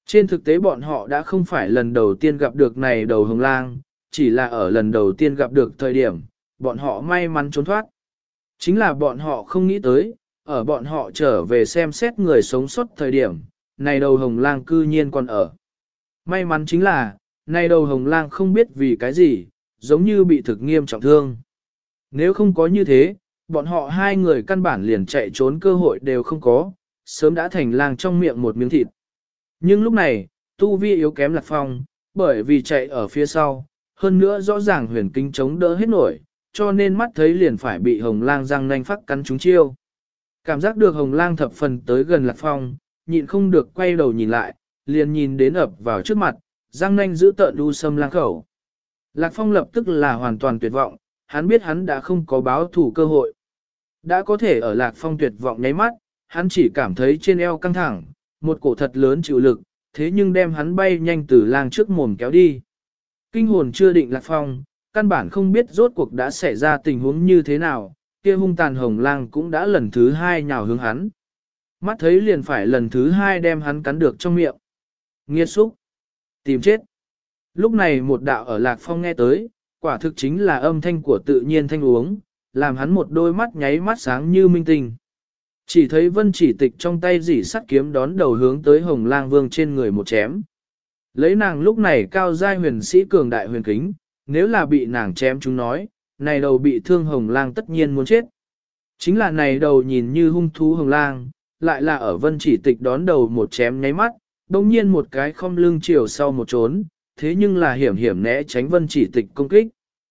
Trên thực tế bọn họ đã không phải lần đầu tiên gặp được này đầu hồng lang, chỉ là ở lần đầu tiên gặp được thời điểm, bọn họ may mắn trốn thoát. Chính là bọn họ không nghĩ tới, ở bọn họ trở về xem xét người sống sót thời điểm, này đầu hồng lang cư nhiên còn ở. May mắn chính là, này đầu hồng lang không biết vì cái gì, giống như bị thực nghiêm trọng thương. Nếu không có như thế, bọn họ hai người căn bản liền chạy trốn cơ hội đều không có, sớm đã thành lang trong miệng một miếng thịt. Nhưng lúc này, tu vi yếu kém Lạc Phong, bởi vì chạy ở phía sau, hơn nữa rõ ràng huyền kinh chống đỡ hết nổi, cho nên mắt thấy liền phải bị hồng lang răng nanh phát cắn trúng chiêu. Cảm giác được hồng lang thập phần tới gần Lạc Phong, nhịn không được quay đầu nhìn lại, liền nhìn đến ập vào trước mặt, răng nanh giữ tợn đu sâm lang khẩu. Lạc Phong lập tức là hoàn toàn tuyệt vọng, hắn biết hắn đã không có báo thủ cơ hội. Đã có thể ở Lạc Phong tuyệt vọng nháy mắt, hắn chỉ cảm thấy trên eo căng thẳng, một cổ thật lớn chịu lực, thế nhưng đem hắn bay nhanh từ lang trước mồm kéo đi. Kinh hồn chưa định Lạc Phong, căn bản không biết rốt cuộc đã xảy ra tình huống như thế nào, kia hung tàn hồng lang cũng đã lần thứ hai nhào hướng hắn. Mắt thấy liền phải lần thứ hai đem hắn cắn được trong miệng. Nghiệt xúc. Tìm chết. Lúc này một đạo ở Lạc Phong nghe tới, quả thực chính là âm thanh của tự nhiên thanh uống, làm hắn một đôi mắt nháy mắt sáng như minh tinh. Chỉ thấy Vân Chỉ Tịch trong tay dỉ sắt kiếm đón đầu hướng tới Hồng Lang Vương trên người một chém. Lấy nàng lúc này cao giai huyền sĩ cường đại huyền kính, nếu là bị nàng chém chúng nói, này đầu bị thương Hồng Lang tất nhiên muốn chết. Chính là này đầu nhìn như hung thú Hồng Lang, lại là ở Vân Chỉ Tịch đón đầu một chém nháy mắt, đồng nhiên một cái không lưng chiều sau một trốn, thế nhưng là hiểm hiểm né tránh Vân Chỉ Tịch công kích.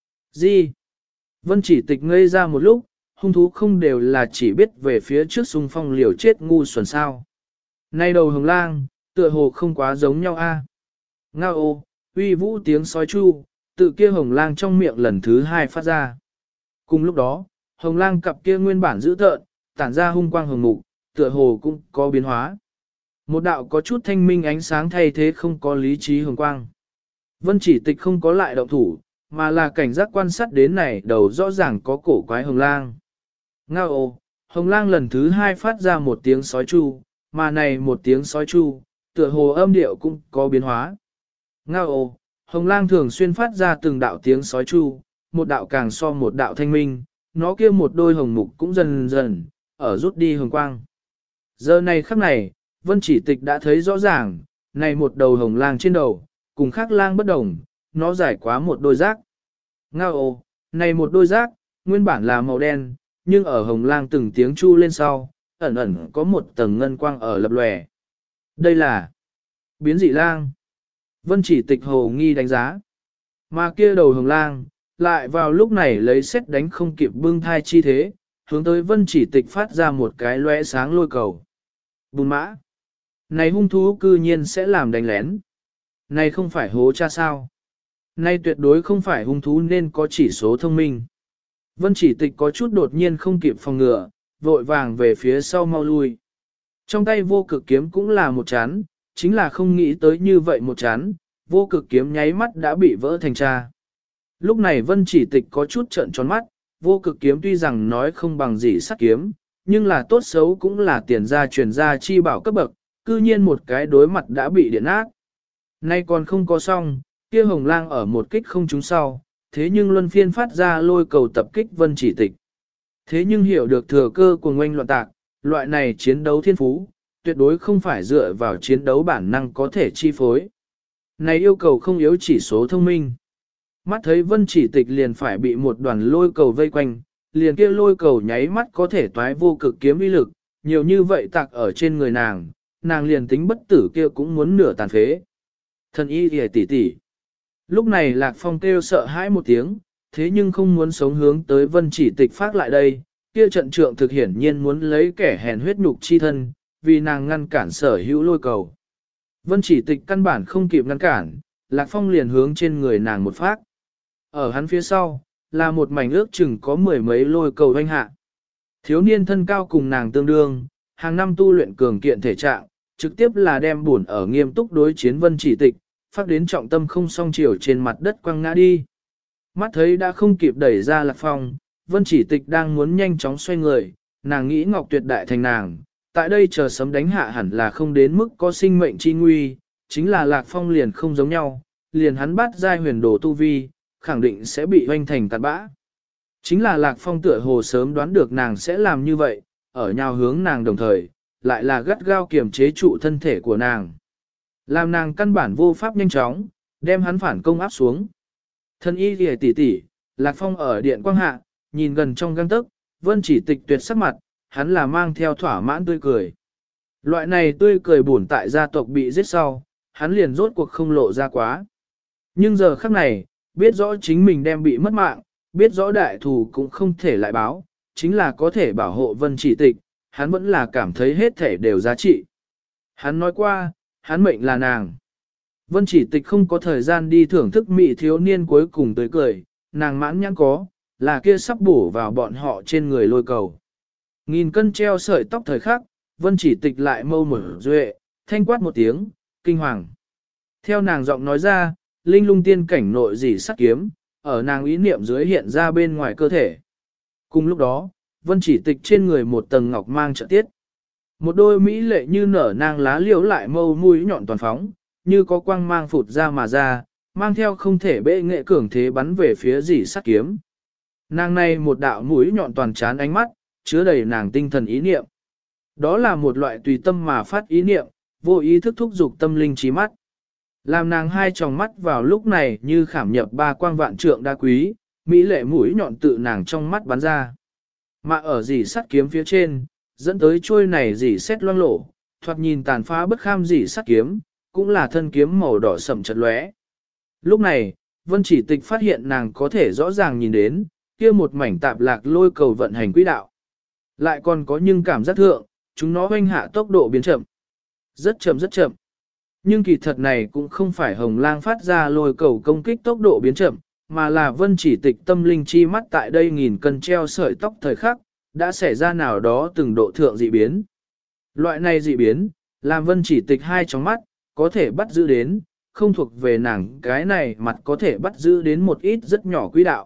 Gì? Vân Chỉ Tịch ngây ra một lúc, hung thú không đều là chỉ biết về phía trước xung phong liều chết ngu xuẩn sao. Nay đầu Hồng Lang, tựa hồ không quá giống nhau a. Ngao ô, uy vũ tiếng sói chu, tự kia Hồng Lang trong miệng lần thứ hai phát ra. Cùng lúc đó, Hồng Lang cặp kia nguyên bản giữ tợn, tản ra hung quang hồng mục, tựa hồ cũng có biến hóa. Một đạo có chút thanh minh ánh sáng thay thế không có lý trí hồng quang. Vân Chỉ Tịch không có lại động thủ, mà là cảnh giác quan sát đến này đầu rõ ràng có cổ quái Hồng Lang. Ngao ô, Hồng Lang lần thứ hai phát ra một tiếng sói chu, mà này một tiếng sói chu, tựa hồ âm điệu cũng có biến hóa. Ngao ô, Hồng Lang thường xuyên phát ra từng đạo tiếng sói chu, một đạo càng so một đạo thanh minh, nó kia một đôi hồng mục cũng dần dần, ở rút đi hồng quang. Giờ này khắc này, Vân Chỉ Tịch đã thấy rõ ràng, này một đầu Hồng Lang trên đầu, cùng khác lang bất đồng, nó dài quá một đôi giác. Ngao ô, này một đôi giác, nguyên bản là màu đen, nhưng ở Hồng Lang từng tiếng chu lên sau, ẩn ẩn có một tầng ngân quang ở lập lòe. Đây là biến dị lang. Vân Chỉ Tịch hồ nghi đánh giá. Mà kia đầu Hồng Lang, lại vào lúc này lấy xét đánh không kịp bưng thai chi thế, hướng tới Vân Chỉ Tịch phát ra một cái lóe sáng lôi cầu. Bùn mã. Này hung thú cư nhiên sẽ làm đánh lén. Này không phải hố cha sao. Này tuyệt đối không phải hung thú nên có chỉ số thông minh. Vân Chỉ Tịch có chút đột nhiên không kịp phòng ngừa, vội vàng về phía sau mau lui. Trong tay vô cực kiếm cũng là một chán, chính là không nghĩ tới như vậy một chán, vô cực kiếm nháy mắt đã bị vỡ thành cha. Lúc này Vân Chỉ Tịch có chút trợn tròn mắt, vô cực kiếm tuy rằng nói không bằng gì sắt kiếm, nhưng là tốt xấu cũng là tiền gia truyền gia chi bảo cấp bậc, cư nhiên một cái đối mặt đã bị điện ác. Nay còn không có xong, kia Hồng Lang ở một kích không trúng sau, thế nhưng luân phiên phát ra lôi cầu tập kích Vân Chỉ Tịch. Thế nhưng hiểu được thừa cơ của ngoanh loạn tạc, loại này chiến đấu thiên phú, tuyệt đối không phải dựa vào chiến đấu bản năng có thể chi phối. Này yêu cầu không yếu chỉ số thông minh. Mắt thấy Vân Chỉ Tịch liền phải bị một đoàn lôi cầu vây quanh, liền kia lôi cầu nháy mắt có thể toái vô cực kiếm uy lực, nhiều như vậy tạc ở trên người nàng, nàng liền tính bất tử kia cũng muốn nửa tàn phế. Thần y hề tỷ tỷ. Lúc này Lạc Phong kêu sợ hãi một tiếng, thế nhưng không muốn sống hướng tới Vân Chỉ Tịch phát lại đây, kia trận trượng thực hiển nhiên muốn lấy kẻ hèn huyết nhục chi thân, vì nàng ngăn cản sở hữu lôi cầu. Vân Chỉ Tịch căn bản không kịp ngăn cản, Lạc Phong liền hướng trên người nàng một phát. Ở hắn phía sau, là một mảnh ước chừng có mười mấy lôi cầu doanh hạ. Thiếu niên thân cao cùng nàng tương đương, hàng năm tu luyện cường kiện thể trạng, trực tiếp là đem buồn ở nghiêm túc đối chiến Vân Chỉ Tịch, phát đến trọng tâm không song chiều trên mặt đất quăng ngã đi. Mắt thấy đã không kịp đẩy ra Lạc Phong, Vân Chỉ Tịch đang muốn nhanh chóng xoay người, nàng nghĩ Ngọc Tuyệt đại thành nàng, tại đây chờ sấm đánh hạ hẳn là không đến mức có sinh mệnh chi nguy, chính là Lạc Phong liền không giống nhau, liền hắn bắt giai huyền đồ tu vi, khẳng định sẽ bị hoanh thành tạt bã. Chính là Lạc Phong tựa hồ sớm đoán được nàng sẽ làm như vậy, ở nhào hướng nàng đồng thời, lại là gắt gao kiềm chế trụ thân thể của nàng. Làm nàng căn bản vô pháp nhanh chóng, đem hắn phản công áp xuống. Thân y ghề tỉ tỉ, Lạc Phong ở điện quang hạ, nhìn gần trong găng tức, Vân Chỉ Tịch tuyệt sắc mặt, hắn là mang theo thỏa mãn tươi cười. Loại này tươi cười buồn tại gia tộc bị giết sau, hắn liền rốt cuộc không lộ ra quá. Nhưng giờ khắc này, biết rõ chính mình đem bị mất mạng, biết rõ đại thù cũng không thể lại báo, chính là có thể bảo hộ Vân Chỉ Tịch, hắn vẫn là cảm thấy hết thể đều giá trị. Hắn nói qua, hắn mệnh là nàng. Vân Chỉ Tịch không có thời gian đi thưởng thức mỹ thiếu niên cuối cùng tới cười, nàng mãn nhãn có, là kia sắp bổ vào bọn họ trên người lôi cầu. Nghìn cân treo sợi tóc thời khắc, Vân Chỉ Tịch lại mâu mở duệ, thanh quát một tiếng, kinh hoàng. Theo nàng giọng nói ra, linh lung tiên cảnh nội dỉ sắt kiếm, ở nàng ý niệm dưới hiện ra bên ngoài cơ thể. Cùng lúc đó, Vân Chỉ Tịch trên người một tầng ngọc mang trợ tiết. Một đôi mỹ lệ như nở nang lá liễu lại mâu mũi nhọn toàn phóng, như có quang mang phụt ra mà ra, mang theo không thể bệ nghệ cường thế bắn về phía dỉ sắt kiếm. Nàng này một đạo mũi nhọn toàn chán ánh mắt, chứa đầy nàng tinh thần ý niệm. Đó là một loại tùy tâm mà phát ý niệm, vô ý thức thúc dục tâm linh trí mắt. Làm nàng hai tròng mắt vào lúc này như khảm nhập ba quang vạn trượng đa quý, mỹ lệ mũi nhọn tự nàng trong mắt bắn ra. Mà ở dỉ sắt kiếm phía trên, dẫn tới trôi này dỉ xét loang lổ, thoạt nhìn tàn phá bất kham dỉ sắt kiếm, cũng là thân kiếm màu đỏ sậm chật lóe. Lúc này, Vân Chỉ Tịch phát hiện nàng có thể rõ ràng nhìn đến, kia một mảnh tạp lạc lôi cầu vận hành quỹ đạo. Lại còn có nhưng cảm giác thượng, chúng nó hoanh hạ tốc độ biến chậm. Rất chậm rất chậm. Nhưng kỳ thật này cũng không phải Hồng Lang phát ra lôi cầu công kích tốc độ biến chậm, mà là Vân Chỉ Tịch tâm linh chi mắt tại đây nghìn cân treo sợi tóc thời khắc, đã xảy ra nào đó từng độ thượng dị biến. Loại này dị biến, làm Vân Chỉ Tịch hai tròng mắt, có thể bắt giữ đến, không thuộc về nàng cái này mặt có thể bắt giữ đến một ít rất nhỏ quỹ đạo.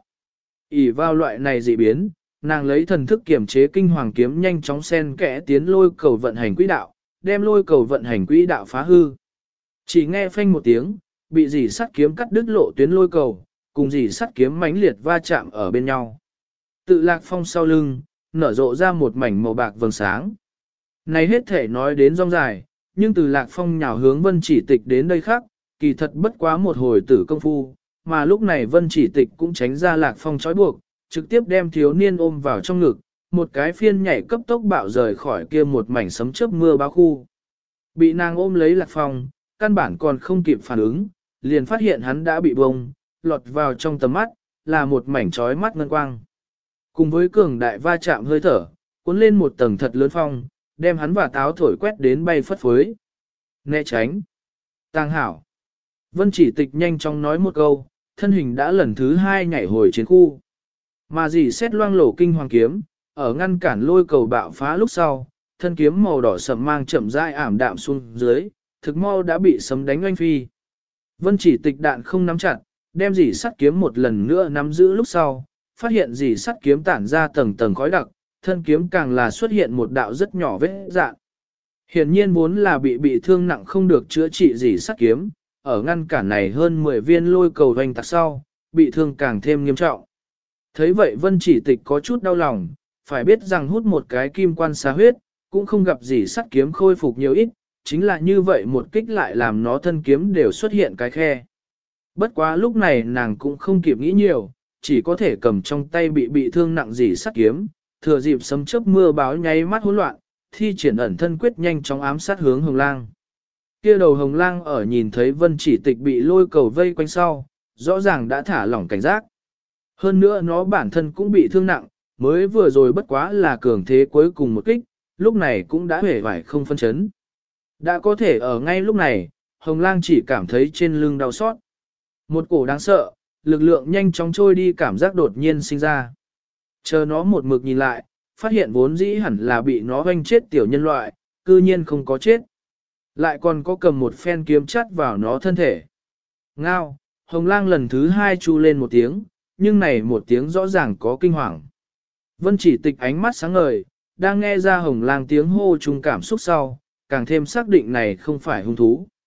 ỷ vào loại này dị biến, nàng lấy thần thức kiểm chế kinh hoàng kiếm nhanh chóng xen kẽ tiến lôi cầu vận hành quỹ đạo, đem lôi cầu vận hành quỹ đạo phá hư. Chỉ nghe phanh một tiếng, bị dỉ sắt kiếm cắt đứt lộ tuyến lôi cầu, cùng dỉ sắt kiếm mãnh liệt va chạm ở bên nhau. Tự Lạc Phong sau lưng, nở rộ ra một mảnh màu bạc vầng sáng. Này hết thể nói đến rong dài, nhưng từ Lạc Phong nhào hướng Vân Chỉ Tịch đến đây khác, kỳ thật bất quá một hồi tử công phu, mà lúc này Vân Chỉ Tịch cũng tránh ra Lạc Phong trói buộc, trực tiếp đem thiếu niên ôm vào trong ngực, một cái phiên nhảy cấp tốc bạo rời khỏi kia một mảnh sấm chớp mưa bao khu. Bị nàng ôm lấy Lạc Phong, căn bản còn không kịp phản ứng, liền phát hiện hắn đã bị bông, lọt vào trong tầm mắt, là một mảnh trói mắt ngân quang. Cùng với cường đại va chạm hơi thở, cuốn lên một tầng thật lớn phong, đem hắn và táo thổi quét đến bay phất phới. Né tránh. Tàng hảo. Vân Chỉ Tịch nhanh chóng nói một câu, thân hình đã lần thứ hai nhảy hồi chiến khu. Mà dì xét loang lổ kinh hoàng kiếm, ở ngăn cản lôi cầu bạo phá lúc sau, thân kiếm màu đỏ sậm mang chậm rãi ảm đạm xuống dưới, thực mau đã bị sấm đánh oanh phi. Vân Chỉ Tịch đạn không nắm chặt, đem dì sắt kiếm một lần nữa nắm giữ lúc sau, phát hiện dì sắt kiếm tản ra tầng tầng khói đặc, thân kiếm càng là xuất hiện một đạo rất nhỏ vết dạn. Hiển nhiên vốn là bị thương nặng không được chữa trị dì sắt kiếm, ở ngăn cản này hơn 10 viên lôi cầu hoành tạc sau, bị thương càng thêm nghiêm trọng. Thấy vậy Vân Chỉ Tịch có chút đau lòng, phải biết rằng hút một cái kim quan xá huyết, cũng không gặp gì sắt kiếm khôi phục nhiều ít, chính là như vậy một kích lại làm nó thân kiếm đều xuất hiện cái khe. Bất quá lúc này nàng cũng không kịp nghĩ nhiều, chỉ có thể cầm trong tay bị thương nặng gì sắt kiếm, thừa dịp sấm chớp mưa báo nháy mắt hỗn loạn, thi triển ẩn thân quyết nhanh chóng ám sát hướng Hồng Lang. Kia đầu Hồng Lang ở nhìn thấy Vân Chỉ Tịch bị lôi cầu vây quanh sau, rõ ràng đã thả lỏng cảnh giác. Hơn nữa nó bản thân cũng bị thương nặng, mới vừa rồi bất quá là cường thế cuối cùng một kích, lúc này cũng đã hề vải không phân chấn. Đã có thể ở ngay lúc này, Hồng Lang chỉ cảm thấy trên lưng đau xót. Một cổ đáng sợ, lực lượng nhanh chóng trôi đi cảm giác đột nhiên sinh ra. Chờ nó một mực nhìn lại, phát hiện vốn dĩ hẳn là bị nó hoanh chết tiểu nhân loại, cư nhiên không có chết. Lại còn có cầm một phen kiếm chắt vào nó thân thể. Ngao, Hồng Lang lần thứ hai chu lên một tiếng, nhưng này một tiếng rõ ràng có kinh hoàng. Vân Chỉ Tịch ánh mắt sáng ngời, đang nghe ra Hồng Lang tiếng hô chung cảm xúc sau, càng thêm xác định này không phải hung thú.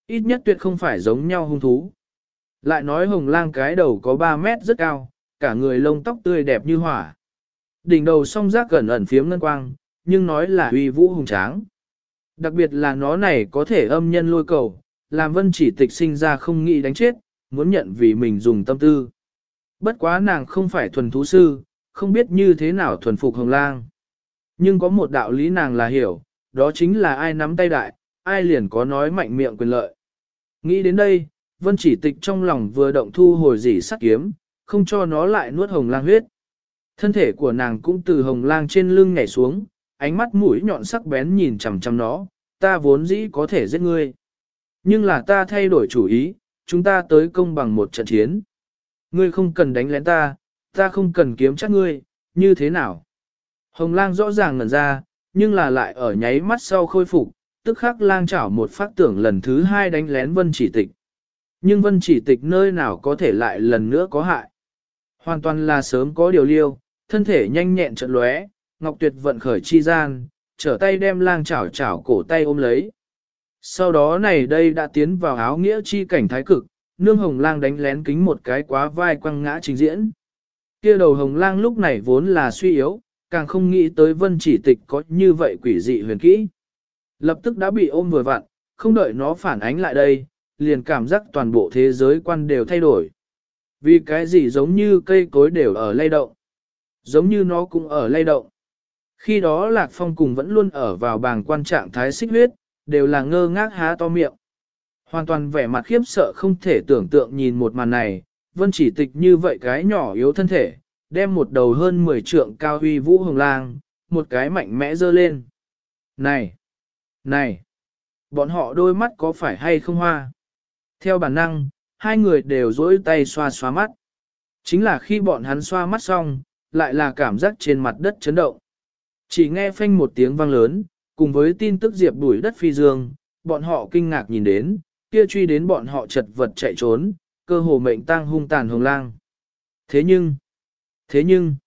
Ít nhất tuyệt không phải giống nhau hung thú. Lại nói hồng lang cái đầu có 3 mét rất cao, cả người lông tóc tươi đẹp như hỏa. Đỉnh đầu song giác gần ẩn phiếm ngân quang, nhưng nói là uy vũ hùng tráng. Đặc biệt là nó này có thể âm nhân lôi cầu, làm Vân Chỉ Tịch sinh ra không nghĩ đánh chết, muốn nhận vì mình dùng tâm tư. Bất quá nàng không phải thuần thú sư, không biết như thế nào thuần phục hồng lang. Nhưng có một đạo lý nàng là hiểu, đó chính là ai nắm tay đại, ai liền có nói mạnh miệng quyền lợi. Nghĩ đến đây, Vân Chỉ Tịch trong lòng vừa động thu hồi dỉ sắt kiếm, không cho nó lại nuốt hồng lang huyết. Thân thể của nàng cũng từ hồng lang trên lưng nhảy xuống, ánh mắt mũi nhọn sắc bén nhìn chằm chằm nó, ta vốn dĩ có thể giết ngươi. Nhưng là ta thay đổi chủ ý, chúng ta tới công bằng một trận chiến. Ngươi không cần đánh lén ta, ta không cần kiếm chắc ngươi, như thế nào? Hồng lang rõ ràng ngẩn ra, nhưng là lại ở nháy mắt sau khôi phục, tức khắc lang chảo một phát tưởng lần thứ 2 đánh lén Vân Chỉ Tịch. Nhưng Vân Chỉ Tịch nơi nào có thể lại lần nữa có hại. Hoàn toàn là sớm có điều liêu, thân thể nhanh nhẹn trận lóe, Ngọc Tuyệt vận khởi chi gian, trở tay đem lang chảo chảo cổ tay ôm lấy. Sau đó này đây đã tiến vào áo nghĩa chi cảnh thái cực, nương hồng lang đánh lén kính một cái quá vai quăng ngã trình diễn. Kia đầu hồng lang lúc này vốn là suy yếu, càng không nghĩ tới Vân Chỉ Tịch có như vậy quỷ dị huyền kỹ. Lập tức đã bị ôm vừa vặn, không đợi nó phản ánh lại đây, liền cảm giác toàn bộ thế giới quan đều thay đổi. Vì cái gì giống như cây cối đều ở lay động, giống như nó cũng ở lay động. Khi đó Lạc Phong cùng vẫn luôn ở vào bàng quan trạng thái xích huyết, đều là ngơ ngác há to miệng. Hoàn toàn vẻ mặt khiếp sợ không thể tưởng tượng nhìn một màn này, Vân Chỉ Tịch như vậy cái nhỏ yếu thân thể, đem một đầu hơn 10 trượng cao huy vũ hồng lang, một cái mạnh mẽ dơ lên. Này! Này! Bọn họ đôi mắt có phải hay không hoa? Theo bản năng, hai người đều dỗi tay xoa xoa mắt. Chính là khi bọn hắn xoa mắt xong, lại là cảm giác trên mặt đất chấn động. Chỉ nghe phanh một tiếng vang lớn, cùng với tin tức diệp đuổi đất phi dương, bọn họ kinh ngạc nhìn đến, kia truy đến bọn họ chật vật chạy trốn, cơ hồ mệnh tang hung tàn hồng lang. Thế nhưng,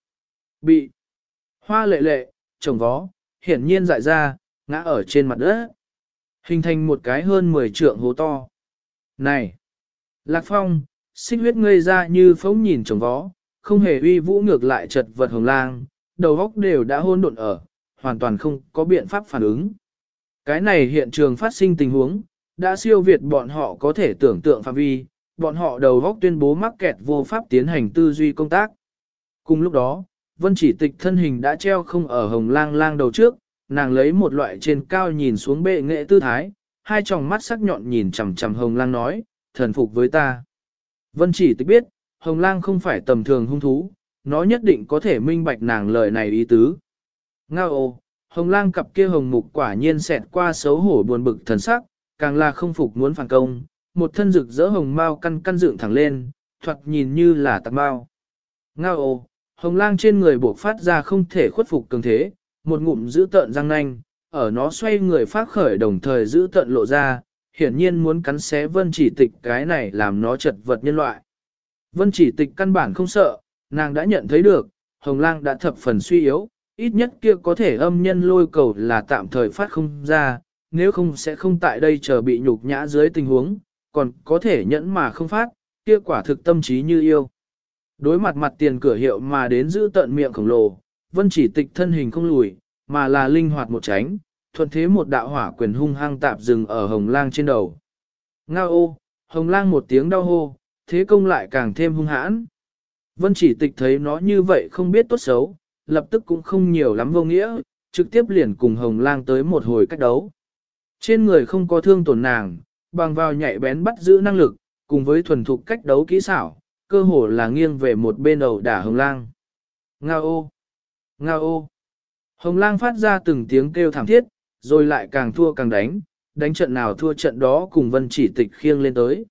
bị hoa lệ lệ, trồng vó, hiển nhiên dại ra, ngã ở trên mặt đất, hình thành một cái hơn 10 trượng hố to. Này! Lạc Phong, xích huyết ngây ra như phóng nhìn trồng vó, không hề uy vũ ngược lại chật vật hồng lang, đầu óc đều đã hôn độn ở, hoàn toàn không có biện pháp phản ứng. Cái này hiện trường phát sinh tình huống, đã siêu việt bọn họ có thể tưởng tượng phạm vi, bọn họ đầu óc tuyên bố mắc kẹt vô pháp tiến hành tư duy công tác. Cùng lúc đó, Vân Chỉ Tịch thân hình đã treo không ở hồng lang lang đầu trước, nàng lấy một loại trên cao nhìn xuống bệ nghệ tư thái, hai tròng mắt sắc nhọn nhìn chằm chằm hồng lang nói, thần phục với ta. Vân Chỉ Tịch biết, hồng lang không phải tầm thường hung thú, nó nhất định có thể minh bạch nàng lời này ý tứ. Ngao ô, hồng lang cặp kia hồng mục quả nhiên xẹt qua xấu hổ buồn bực thần sắc, càng là không phục muốn phản công, một thân rực rỡ hồng mao căn căn dựng thẳng lên, thoạt nhìn như là tạc mao. Ngao ô, hồng lang trên người buộc phát ra không thể khuất phục cường thế, một ngụm giữ tợn răng nanh, ở nó xoay người phát khởi đồng thời giữ tợn lộ ra, hiển nhiên muốn cắn xé Vân Chỉ Tịch cái này làm nó chật vật nhân loại. Vân Chỉ Tịch căn bản không sợ, nàng đã nhận thấy được, hồng lang đã thập phần suy yếu, ít nhất kia có thể âm nhân lôi cầu là tạm thời phát không ra, nếu không sẽ không tại đây chờ bị nhục nhã dưới tình huống, còn có thể nhẫn mà không phát, kia quả thực tâm trí như yêu. Đối mặt mặt tiền cửa hiệu mà đến giữ tận miệng khổng lồ, Vân Chỉ Tịch thân hình không lùi, mà là linh hoạt một tránh, thuận thế một đạo hỏa quyền hung hăng tạp dừng ở hồng lang trên đầu. Ngao ô, hồng lang một tiếng đau hô, thế công lại càng thêm hung hãn. Vân Chỉ Tịch thấy nó như vậy không biết tốt xấu, lập tức cũng không nhiều lắm vô nghĩa, trực tiếp liền cùng hồng lang tới một hồi cách đấu. Trên người không có thương tổn nàng, bằng vào nhạy bén bắt giữ năng lực, cùng với thuần thục cách đấu kỹ xảo, cơ hồ là nghiêng về một bên đầu đả hồng lang. Ngao ô! Ngao ô! Hồng lang phát ra từng tiếng kêu thảm thiết, rồi lại càng thua càng đánh trận nào thua trận đó cùng Vân Chỉ Tịch khiêng lên tới.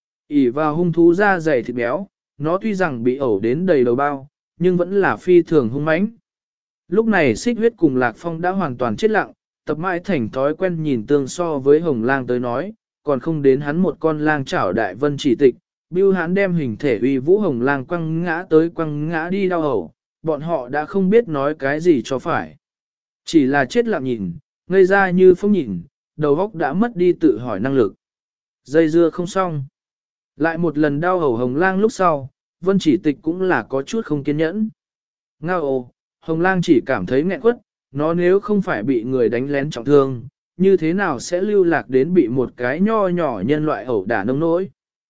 ỉ vào hung thú da dày thịt béo, nó tuy rằng bị ẩu đến đầy đầu bao, nhưng vẫn là phi thường hung mãnh. Lúc này xích huyết cùng Lạc Phong đã hoàn toàn chết lặng, tập mãi thành thói quen nhìn tương so với hồng lang tới nói, còn không đến hắn một con lang chảo đại Vân Chỉ Tịch, bưu hắn đem hình thể uy vũ hồng lang quăng ngã tới quăng ngã đi đau hầu, bọn họ đã không biết nói cái gì cho phải. Chỉ là chết lặng nhìn, ngây ra như phong nhìn, đầu óc đã mất đi tự hỏi năng lực. Dây dưa không xong. Lại một lần đau hầu hồng lang lúc sau, vân chỉ tịch cũng là có chút không kiên nhẫn. Ngao ồ, hồng lang chỉ cảm thấy nghẹn quất, nó nếu không phải bị người đánh lén trọng thương, như thế nào sẽ lưu lạc đến bị một cái nho nhỏ nhân loại ẩu đả nông nỗi.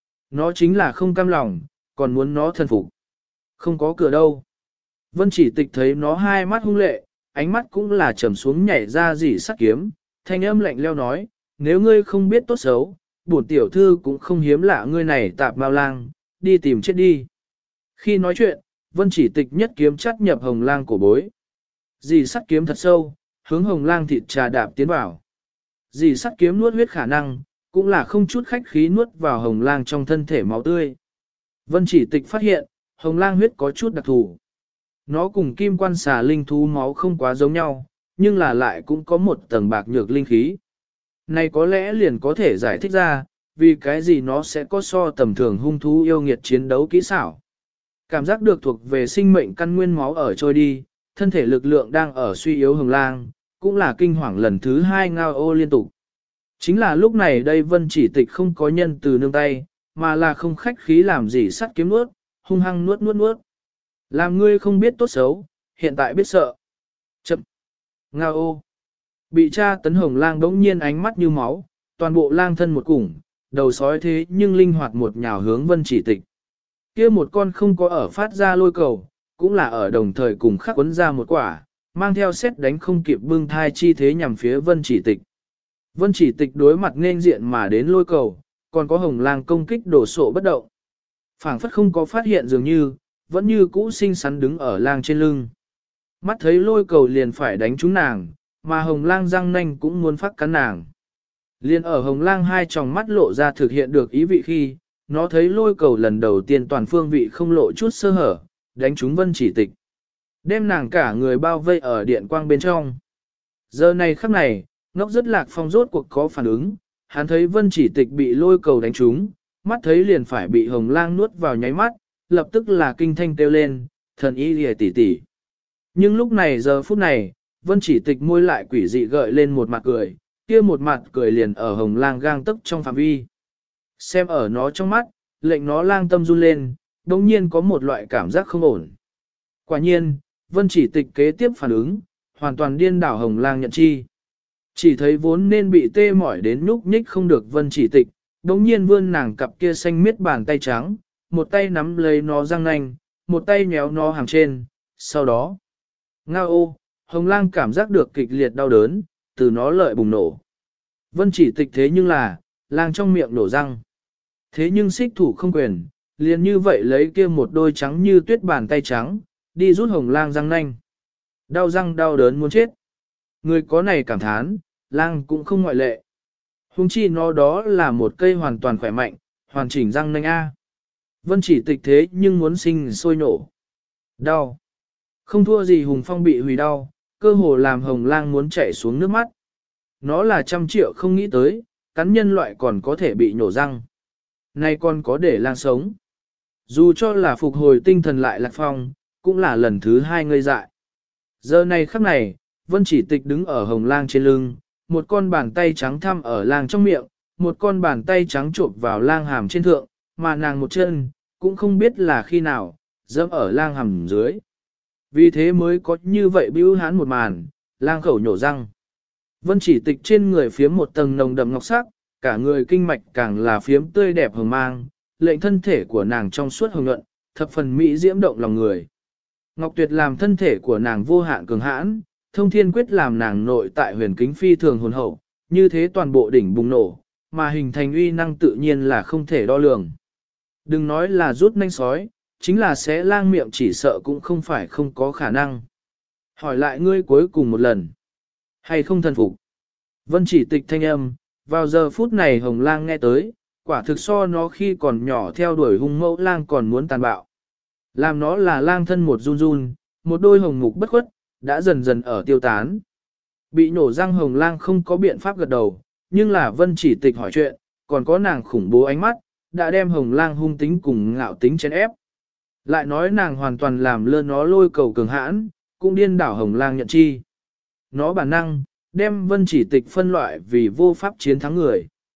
Nó chính là không cam lòng, còn muốn nó thần phục. Không có cửa đâu. Vân chỉ tịch thấy nó hai mắt hung lệ, ánh mắt cũng là trầm xuống nhảy ra dỉ sắt kiếm, thanh âm lạnh leo nói, nếu ngươi không biết tốt xấu, bổn tiểu thư cũng không hiếm lạ ngươi này tạp mao lang, đi tìm chết đi. Khi nói chuyện, vân chỉ tịch nhất kiếm chắt nhập hồng lang cổ bối. Dì sắt kiếm thật sâu, hướng hồng lang thịt trà đạp tiến vào. Dì sắt kiếm nuốt huyết khả năng, cũng là không chút khách khí nuốt vào hồng lang trong thân thể máu tươi. Vân chỉ tịch phát hiện, hồng lang huyết có chút đặc thù. Nó cùng kim quan xà linh thú máu không quá giống nhau, nhưng là lại cũng có một tầng bạc nhược linh khí. Này có lẽ liền có thể giải thích ra, vì cái gì nó sẽ có so tầm thường hung thú yêu nghiệt chiến đấu kỹ xảo. Cảm giác được thuộc về sinh mệnh căn nguyên máu ở trôi đi, thân thể lực lượng đang ở suy yếu hồng lang, cũng là kinh hoàng lần thứ hai ngao ô liên tục. Chính là lúc này đây vân chỉ tịch không có nhân từ nương tay, mà là không khách khí làm gì sắt kiếm nuốt, hung hăng nuốt nuốt nuốt. Làm ngươi không biết tốt xấu, hiện tại biết sợ. Chậm. Ngao ô. Bị cha tấn hồng lang đống nhiên ánh mắt như máu, toàn bộ lang thân một củng, đầu sói thế nhưng linh hoạt một nhào hướng vân chỉ tịch. Kia một con không có ở phát ra lôi cầu, cũng là ở đồng thời cùng khắc quấn ra một quả, mang theo xét đánh không kịp bưng thai chi thế nhằm phía vân chỉ tịch. Vân chỉ tịch đối mặt nên diện mà đến lôi cầu, còn có hồng lang công kích đổ sộ bất động. Phảng phất không có phát hiện dường như, vẫn như cũ xinh xắn đứng ở lang trên lưng. Mắt thấy lôi cầu liền phải đánh trúng nàng, mà hồng lang răng nanh cũng muốn phát cắn nàng. Liên ở hồng lang hai tròng mắt lộ ra thực hiện được ý vị khi, nó thấy lôi cầu lần đầu tiên toàn phương vị không lộ chút sơ hở, đánh trúng vân chỉ tịch. Đem nàng cả người bao vây ở điện quang bên trong. Giờ này khắc này, ngốc rất lạc phong rốt cuộc có phản ứng, hắn thấy vân chỉ tịch bị lôi cầu đánh trúng, mắt thấy liền phải bị hồng lang nuốt vào nháy mắt, lập tức là kinh thanh kêu lên, thần y lìa tỉ tỉ. Nhưng lúc này giờ phút này, vân chỉ tịch môi lại quỷ dị gợi lên một mặt cười, kia một mặt cười liền ở hồng lang gang tấc trong phạm vi. Xem ở nó trong mắt, lệnh nó lang tâm run lên, đồng nhiên có một loại cảm giác không ổn. Quả nhiên, vân chỉ tịch kế tiếp phản ứng, hoàn toàn điên đảo hồng lang nhận chi. Chỉ thấy vốn nên bị tê mỏi đến nhúc nhích không được vân chỉ tịch, đồng nhiên vươn nàng cặp kia xanh miết bàn tay trắng, một tay nắm lấy nó răng nanh, một tay nhéo nó hàng trên, sau đó. Ngao ô, hồng lang cảm giác được kịch liệt đau đớn, từ nó lợi bùng nổ. Vân chỉ tịch thế nhưng là, lang trong miệng nổ răng. Thế nhưng xích thủ không quyền, liền như vậy lấy kia một đôi trắng như tuyết bàn tay trắng, đi rút hồng lang răng nanh. Đau răng đau đớn muốn chết. Người có này cảm thán, lang cũng không ngoại lệ. Hùng chi nó đó là một cây hoàn toàn khỏe mạnh, hoàn chỉnh răng nanh A. Vân chỉ tịch thế nhưng muốn sinh sôi nổ. Đau. Không thua gì Hùng Phong bị hủy đau, cơ hồ làm hồng lang muốn chảy xuống nước mắt. Nó là 100 triệu không nghĩ tới, cắn nhân loại còn có thể bị nhổ răng. Nay còn có để lang sống. Dù cho là phục hồi tinh thần lại lạc phong, cũng là lần thứ hai ngây dại. Giờ này khắc này, vân chỉ tịch đứng ở hồng lang trên lưng, một con bàn tay trắng thăm ở lang trong miệng, một con bàn tay trắng trộn vào lang hàm trên thượng, mà nàng một chân, cũng không biết là khi nào, dẫm ở lang hàm dưới. Vì thế mới có như vậy bưu hán một màn, lang khẩu nhổ răng. Vân chỉ tịch trên người phiếm một tầng nồng đậm ngọc sắc, cả người kinh mạch càng là phiếm tươi đẹp hồng mang, lệnh thân thể của nàng trong suốt hồng nhuận, thập phần mỹ diễm động lòng người. Ngọc tuyệt làm thân thể của nàng vô hạn cường hãn, thông thiên quyết làm nàng nội tại huyền kính phi thường hồn hậu, như thế toàn bộ đỉnh bùng nổ, mà hình thành uy năng tự nhiên là không thể đo lường. Đừng nói là rút nanh sói, chính là xé lang miệng chỉ sợ cũng không phải không có khả năng. Hỏi lại ngươi cuối cùng một lần, hay không thần phục? Vân chỉ tịch thanh âm, vào giờ phút này hồng lang nghe tới, quả thực so nó khi còn nhỏ theo đuổi hung mẫu lang còn muốn tàn bạo. Làm nó là lang thân một run run, một đôi hồng mục bất khuất, đã dần dần ở tiêu tán. Bị nổ răng hồng lang không có biện pháp gật đầu, nhưng là vân chỉ tịch hỏi chuyện, còn có nàng khủng bố ánh mắt, đã đem hồng lang hung tính cùng ngạo tính chèn ép. Lại nói nàng hoàn toàn làm lơ nó lôi cầu cường hãn, cũng điên đảo hồng lang nhận chi. Nó bản năng, đem vân chỉ tịch phân loại vì vô pháp chiến thắng người.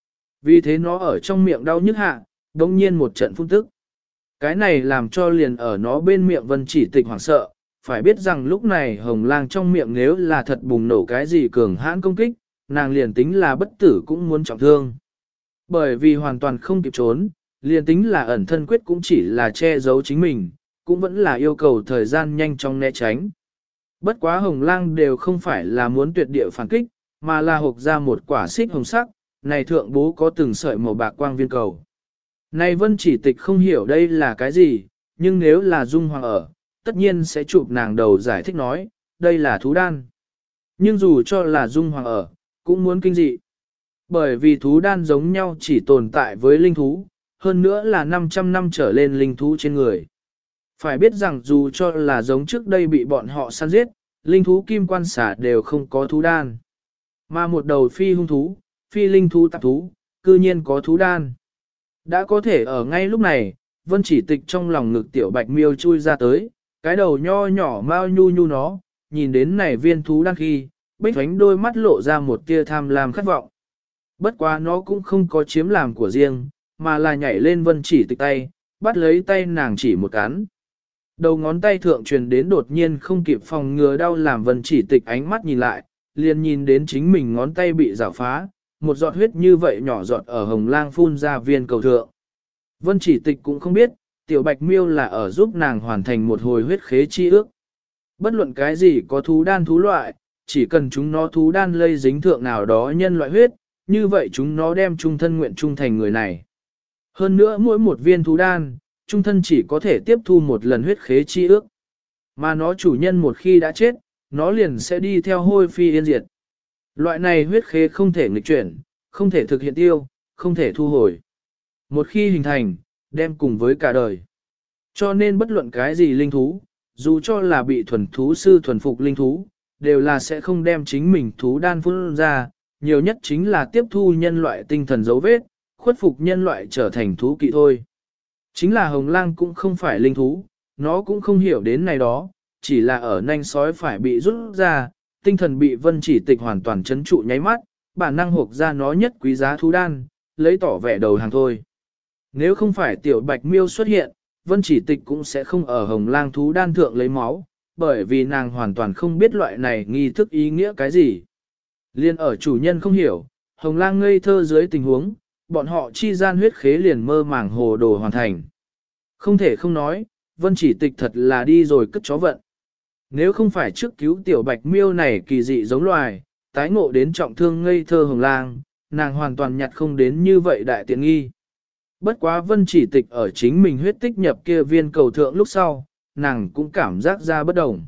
Vì thế nó ở trong miệng đau nhức hạ, đông nhiên một trận phun tức. Cái này làm cho liền ở nó bên miệng Vân Chỉ Tịch hoảng sợ, phải biết rằng lúc này hồng lang trong miệng nếu là thật bùng nổ cái gì cường hãn công kích, nàng liền tính là bất tử cũng muốn trọng thương. Bởi vì hoàn toàn không kịp trốn, liền tính là ẩn thân quyết cũng chỉ là che giấu chính mình, cũng vẫn là yêu cầu thời gian nhanh chóng né tránh. Bất quá hồng lang đều không phải là muốn tuyệt địa phản kích, mà là hộc ra một quả xích hồng sắc, này thượng bố có từng sợi màu bạc quang viên cầu. Này Vân Chỉ Tịch không hiểu đây là cái gì, nhưng nếu là Dung Hoàng ở, tất nhiên sẽ chụp nàng đầu giải thích nói, đây là thú đan. Nhưng dù cho là Dung Hoàng ở, cũng muốn kinh dị. Bởi vì thú đan giống nhau chỉ tồn tại với linh thú, hơn nữa là 500 năm trở lên linh thú trên người. Phải biết rằng dù cho là giống trước đây bị bọn họ săn giết, linh thú kim quan xả đều không có thú đan. Mà một đầu phi hung thú, phi linh thú tạp thú, cư nhiên có thú đan. Đã có thể ở ngay lúc này, Vân Chỉ Tịch trong lòng ngực tiểu bạch miêu chui ra tới, cái đầu nho nhỏ mau nhu nhu nó, nhìn đến này viên thú đan khi, bích thoánh đôi mắt lộ ra một tia tham lam khát vọng. Bất quá nó cũng không có chiếm làm của riêng, mà là nhảy lên Vân Chỉ Tịch tay, bắt lấy tay nàng chỉ một cắn. Đầu ngón tay thượng truyền đến đột nhiên không kịp phòng ngừa đau làm Vân Chỉ Tịch ánh mắt nhìn lại, liền nhìn đến chính mình ngón tay bị rào phá, một giọt huyết như vậy nhỏ giọt ở hồng lang phun ra viên cầu thượng. Vân Chỉ Tịch cũng không biết, tiểu bạch miêu là ở giúp nàng hoàn thành một hồi huyết khế chi ước. Bất luận cái gì có thú đan thú loại, chỉ cần chúng nó thú đan lây dính thượng nào đó nhân loại huyết, như vậy chúng nó đem trung thân nguyện trung thành người này. Hơn nữa mỗi một viên thú đan, trung thân chỉ có thể tiếp thu một lần huyết khế chi ước. Mà nó chủ nhân một khi đã chết, nó liền sẽ đi theo hôi phi yên diệt. Loại này huyết khế không thể nghịch chuyển, không thể thực hiện tiêu, không thể thu hồi. Một khi hình thành, đem cùng với cả đời. Cho nên bất luận cái gì linh thú, dù cho là bị thuần thú sư thuần phục linh thú, đều là sẽ không đem chính mình thú đan phun ra, nhiều nhất chính là tiếp thu nhân loại tinh thần dấu vết, khuất phục nhân loại trở thành thú kỵ thôi. Chính là hồng lang cũng không phải linh thú, nó cũng không hiểu đến này đó, chỉ là ở nanh sói phải bị rút ra, tinh thần bị Vân Chỉ Tịch hoàn toàn chấn trụ nháy mắt, bản năng hộp ra nó nhất quý giá thú đan, lấy tỏ vẻ đầu hàng thôi. Nếu không phải tiểu bạch miêu xuất hiện, Vân Chỉ Tịch cũng sẽ không ở hồng lang thú đan thượng lấy máu, bởi vì nàng hoàn toàn không biết loại này nghi thức ý nghĩa cái gì. Liên ở chủ nhân không hiểu, hồng lang ngây thơ dưới tình huống, bọn họ chi gian huyết khế liền mơ màng hồ đồ hoàn thành. Không thể không nói, Vân Chỉ Tịch thật là đi rồi cất chó vận. Nếu không phải trước cứu tiểu bạch miêu này kỳ dị giống loài, tái ngộ đến trọng thương ngây thơ hồng lang, nàng hoàn toàn nhặt không đến như vậy đại tiện nghi. Bất quá Vân Chỉ Tịch ở chính mình huyết tích nhập kia viên cầu thượng lúc sau, nàng cũng cảm giác ra bất đồng.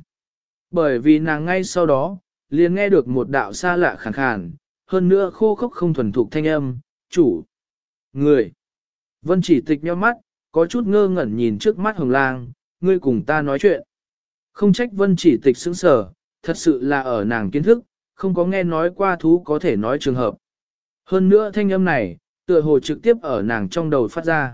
Bởi vì nàng ngay sau đó, liền nghe được một đạo xa lạ khàn khàn, hơn nữa khô khốc không thuần thục thanh âm, chủ, người. Vân Chỉ Tịch nhíu mắt, có chút ngơ ngẩn nhìn trước mắt hồng lang, ngươi cùng ta nói chuyện. Không trách Vân Chỉ Tịch sững sờ, thật sự là ở nàng kiến thức, không có nghe nói qua thú có thể nói trường hợp. Hơn nữa thanh âm này, tựa hồ trực tiếp ở nàng trong đầu phát ra.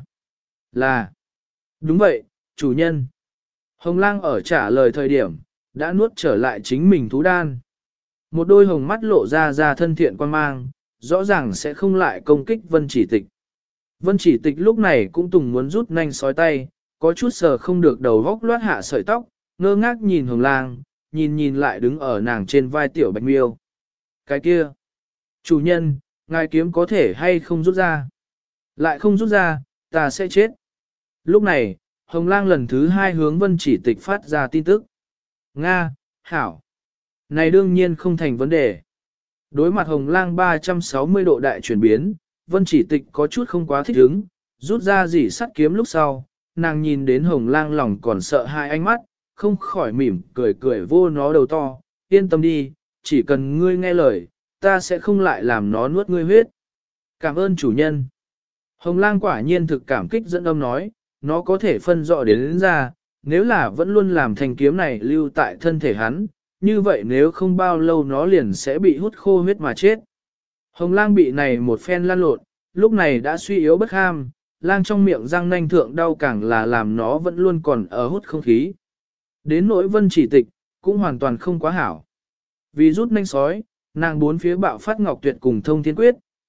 Là, đúng vậy, chủ nhân. Hồng lang ở trả lời thời điểm, đã nuốt trở lại chính mình thú đan. Một đôi hồng mắt lộ ra thân thiện quan mang, rõ ràng sẽ không lại công kích Vân Chỉ Tịch. Vân Chỉ Tịch lúc này cũng tùng muốn rút nanh sói tay, có chút sờ không được đầu góc loát hạ sợi tóc, ngơ ngác nhìn hồng lang, nhìn lại đứng ở nàng trên vai tiểu bạch miêu. Cái kia, chủ nhân, ngài kiếm có thể hay không rút ra? Lại không rút ra, ta sẽ chết. Lúc này, hồng lang lần thứ hai hướng Vân Chỉ Tịch phát ra tin tức. Nga, hảo. Này đương nhiên không thành vấn đề. Đối mặt hồng lang 360 độ đại chuyển biến, Vân Chỉ Tịch có chút không quá thích ứng, rút ra dỉ sắt kiếm lúc sau, nàng nhìn đến hồng lang lòng còn sợ hai ánh mắt, không khỏi mỉm cười vô nó đầu to, yên tâm đi, chỉ cần ngươi nghe lời, ta sẽ không lại làm nó nuốt ngươi huyết. Cảm ơn chủ nhân. Hồng lang quả nhiên thực cảm kích dẫn âm nói, nó có thể phân rõ đến ra, nếu là vẫn luôn làm thanh kiếm này lưu tại thân thể hắn, như vậy nếu không bao lâu nó liền sẽ bị hút khô huyết mà chết. Hồng lang bị này một phen lăn lộn, lúc này đã suy yếu bất ham, lang trong miệng răng nanh thượng đau càng là làm nó vẫn luôn còn ở hút không khí. Đến nỗi Vân Chỉ Tịch, cũng hoàn toàn không quá hảo. Vì rút nanh sói, nàng bốn phía bạo phát ngọc tuyệt cùng thông thiên quyết,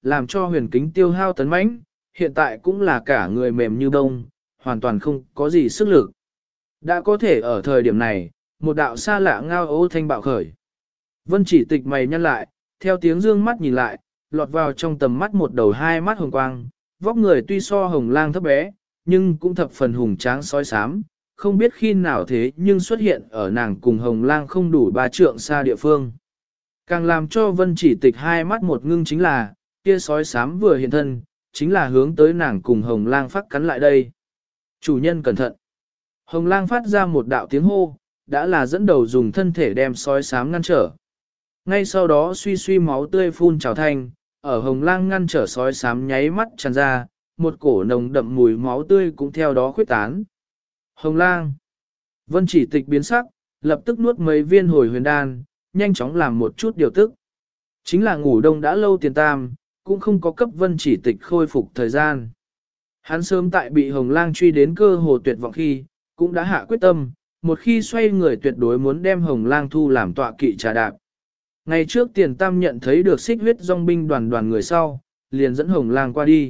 làm cho huyền kính tiêu hao tấn mãnh, hiện tại cũng là cả người mềm như bông, hoàn toàn không có gì sức lực. Đã có thể ở thời điểm này, một đạo xa lạ ngao ô thanh bạo khởi. Vân Chỉ Tịch mày nhăn lại, theo tiếng dương mắt nhìn lại, lọt vào trong tầm mắt một đầu hai mắt hồng quang, vóc người tuy so Hồng Lang thấp bé, nhưng cũng thập phần hùng tráng sói xám, không biết khi nào thế nhưng xuất hiện ở nàng cùng Hồng Lang không đủ 3 trượng xa địa phương. Càng làm cho Vân Chỉ Tịch hai mắt một ngưng chính là, kia sói xám vừa hiện thân, chính là hướng tới nàng cùng Hồng Lang phát cắn lại đây. Chủ nhân cẩn thận. Hồng Lang phát ra một đạo tiếng hô, đã là dẫn đầu dùng thân thể đem sói xám ngăn trở. Ngay sau đó suy suy máu tươi phun trào thanh, ở Hồng Lang ngăn trở sói xám nháy mắt tràn ra, một cổ nồng đậm mùi máu tươi cũng theo đó khuyết tán. Hồng Lang. Vân Chỉ Tịch biến sắc, lập tức nuốt mấy viên hồi huyền đan, nhanh chóng làm một chút điều tức. Chính là ngủ đông đã lâu Tiền Tam, cũng không có cấp Vân Chỉ Tịch khôi phục thời gian. Hắn sớm tại bị Hồng Lang truy đến cơ hồ tuyệt vọng khi, cũng đã hạ quyết tâm, một khi xoay người tuyệt đối muốn đem Hồng Lang thu làm tọa kỵ trà đạp. Ngày trước Tiền Tam nhận thấy được xích huyết dòng binh đoàn người sau, liền dẫn Hồng Lang qua đi.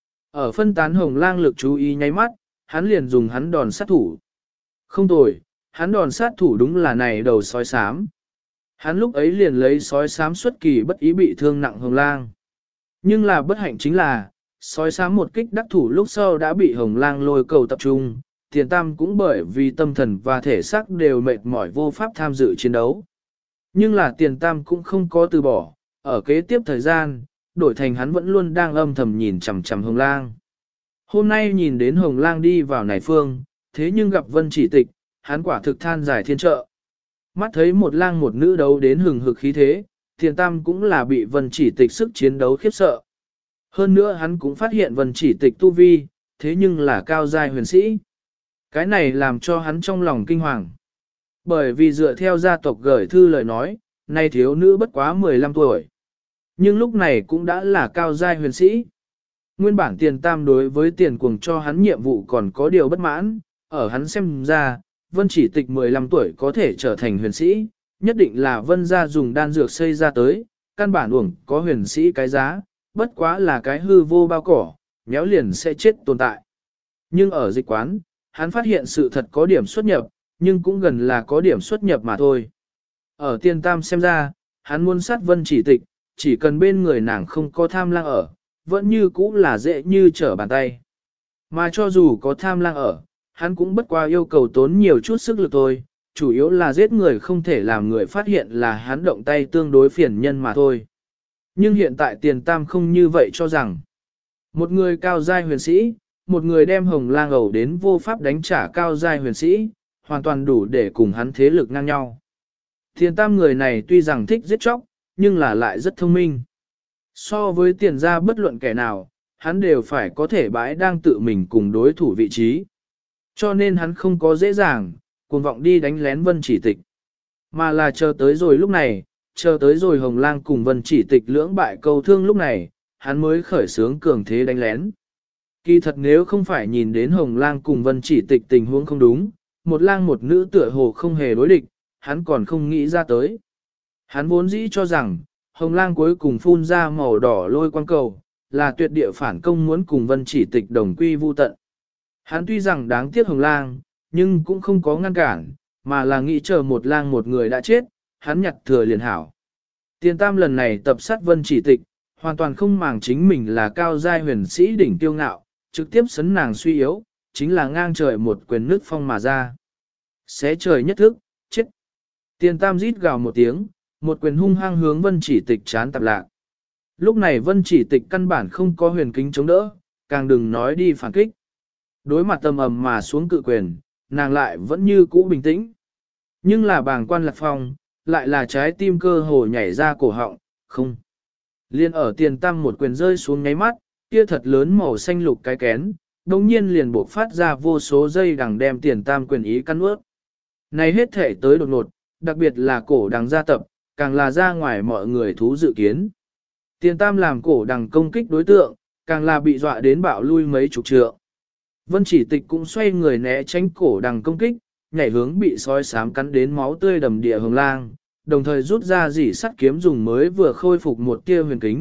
Ở phân tán Hồng Lang lực chú ý nháy mắt, hắn liền dùng hắn đòn sát thủ. Không tồi, hắn đòn sát thủ đúng là này đầu sói xám. Hắn lúc ấy liền lấy sói xám xuất kỳ bất ý bị thương nặng Hồng Lang. Nhưng là bất hạnh chính là, sói xám một kích đắc thủ lúc sau đã bị Hồng Lang lôi cầu tập trung, Tiền Tam cũng bởi vì tâm thần và thể xác đều mệt mỏi vô pháp tham dự chiến đấu. Nhưng là Tiền Tam cũng không có từ bỏ, ở kế tiếp thời gian, đổi thành hắn vẫn luôn đang âm thầm nhìn chằm chằm Hồng Lang. Hôm nay nhìn đến Hồng Lang đi vào này phương, thế nhưng gặp Vân Chỉ Tịch, hắn quả thực than giải thiên trợ. Mắt thấy một lang một nữ đấu đến hừng hực khí thế, Tiền Tam cũng là bị Vân Chỉ Tịch sức chiến đấu khiếp sợ. Hơn nữa hắn cũng phát hiện Vân Chỉ Tịch tu vi, thế nhưng là cao giai huyền sĩ. Cái này làm cho hắn trong lòng kinh hoàng. Bởi vì dựa theo gia tộc gửi thư lời nói, nay thiếu nữ bất quá 15 tuổi. Nhưng lúc này cũng đã là cao giai huyền sĩ. Nguyên bản Tiền Tam đối với Tiền Cuồng cho hắn nhiệm vụ còn có điều bất mãn, ở hắn xem ra, Vân Chỉ Tịch 15 tuổi có thể trở thành huyền sĩ, nhất định là Vân gia dùng đan dược xây ra tới, căn bản uổng có huyền sĩ cái giá, bất quá là cái hư vô bao cỏ, méo liền sẽ chết tồn tại. Nhưng ở dịch quán, hắn phát hiện sự thật có điểm xuất nhập, nhưng cũng gần là có điểm xuất nhập mà thôi. Ở Tiền Tam xem ra, hắn muốn sát Vân Chỉ Tịch, chỉ cần bên người nàng không có tham lang ở, vẫn như cũ là dễ như trở bàn tay. Mà cho dù có tham lang ở, hắn cũng bất qua yêu cầu tốn nhiều chút sức lực thôi, chủ yếu là giết người không thể làm người phát hiện là hắn động tay tương đối phiền nhân mà thôi. Nhưng hiện tại Tiền Tam không như vậy cho rằng, một người cao giai huyền sĩ, một người đem Hồng Lang ẩu đến vô pháp đánh trả cao giai huyền sĩ, hoàn toàn đủ để cùng hắn thế lực ngang nhau. Tiền Tam người này tuy rằng thích giết chóc, nhưng là lại rất thông minh. So với Tiền gia bất luận kẻ nào, hắn đều phải có thể bãi đang tự mình cùng đối thủ vị trí. Cho nên hắn không có dễ dàng, cuồng vọng đi đánh lén Vân Chỉ Tịch. Mà là chờ tới rồi lúc này, chờ tới rồi Hồng Lang cùng Vân Chỉ Tịch lưỡng bại câu thương lúc này, hắn mới khởi xướng cường thế đánh lén. Kỳ thật nếu không phải nhìn đến Hồng Lang cùng Vân Chỉ Tịch tình huống không đúng, một lang một nữ tựa hồ không hề đối địch, hắn còn không nghĩ ra tới. Hắn vốn dĩ cho rằng, Hồng Lang cuối cùng phun ra màu đỏ lôi quang cầu, là tuyệt địa phản công muốn cùng Vân Chỉ Tịch đồng quy vu tận. Hắn tuy rằng đáng tiếc Hồng Lang, nhưng cũng không có ngăn cản, mà là nghĩ chờ một lang một người đã chết, hắn nhặt thừa liền hảo. Tiền Tam lần này tập sát Vân Chỉ Tịch, hoàn toàn không màng chính mình là cao giai huyền sĩ đỉnh tiêu ngạo, trực tiếp sấn nàng suy yếu, chính là ngang trời một quyền nước phong mà ra. Xé trời nhất thức, chết. Tiền Tam rít gào một tiếng, một quyền hung hăng hướng Vân Chỉ Tịch chán tạp lạc. Lúc này Vân Chỉ Tịch căn bản không có huyền kính chống đỡ, càng đừng nói đi phản kích. Đối mặt tầm ầm mà xuống cự quyền, nàng lại vẫn như cũ bình tĩnh. Nhưng là bàng quan lạc phong, lại là trái tim cơ hồ nhảy ra cổ họng, không. Liên ở Tiền Tam một quyền rơi xuống nháy mắt, kia thật lớn màu xanh lục cái kén, đồng nhiên liền bộc phát ra vô số dây đằng đem Tiền Tam quyền ý căn ướt. Này hết thể tới đột ngột, đặc biệt là cổ đằng gia tập, càng là ra ngoài mọi người thú dự kiến. Tiền Tam làm cổ đằng công kích đối tượng, càng là bị dọa đến bạo lui mấy chục trượng. Vân Chỉ Tịch cũng xoay người né tránh cổ đằng công kích, nhảy hướng bị sói xám cắn đến máu tươi đầm địa Hồng Lang, đồng thời rút ra dỉ sắt kiếm dùng mới vừa khôi phục một tia huyền kính,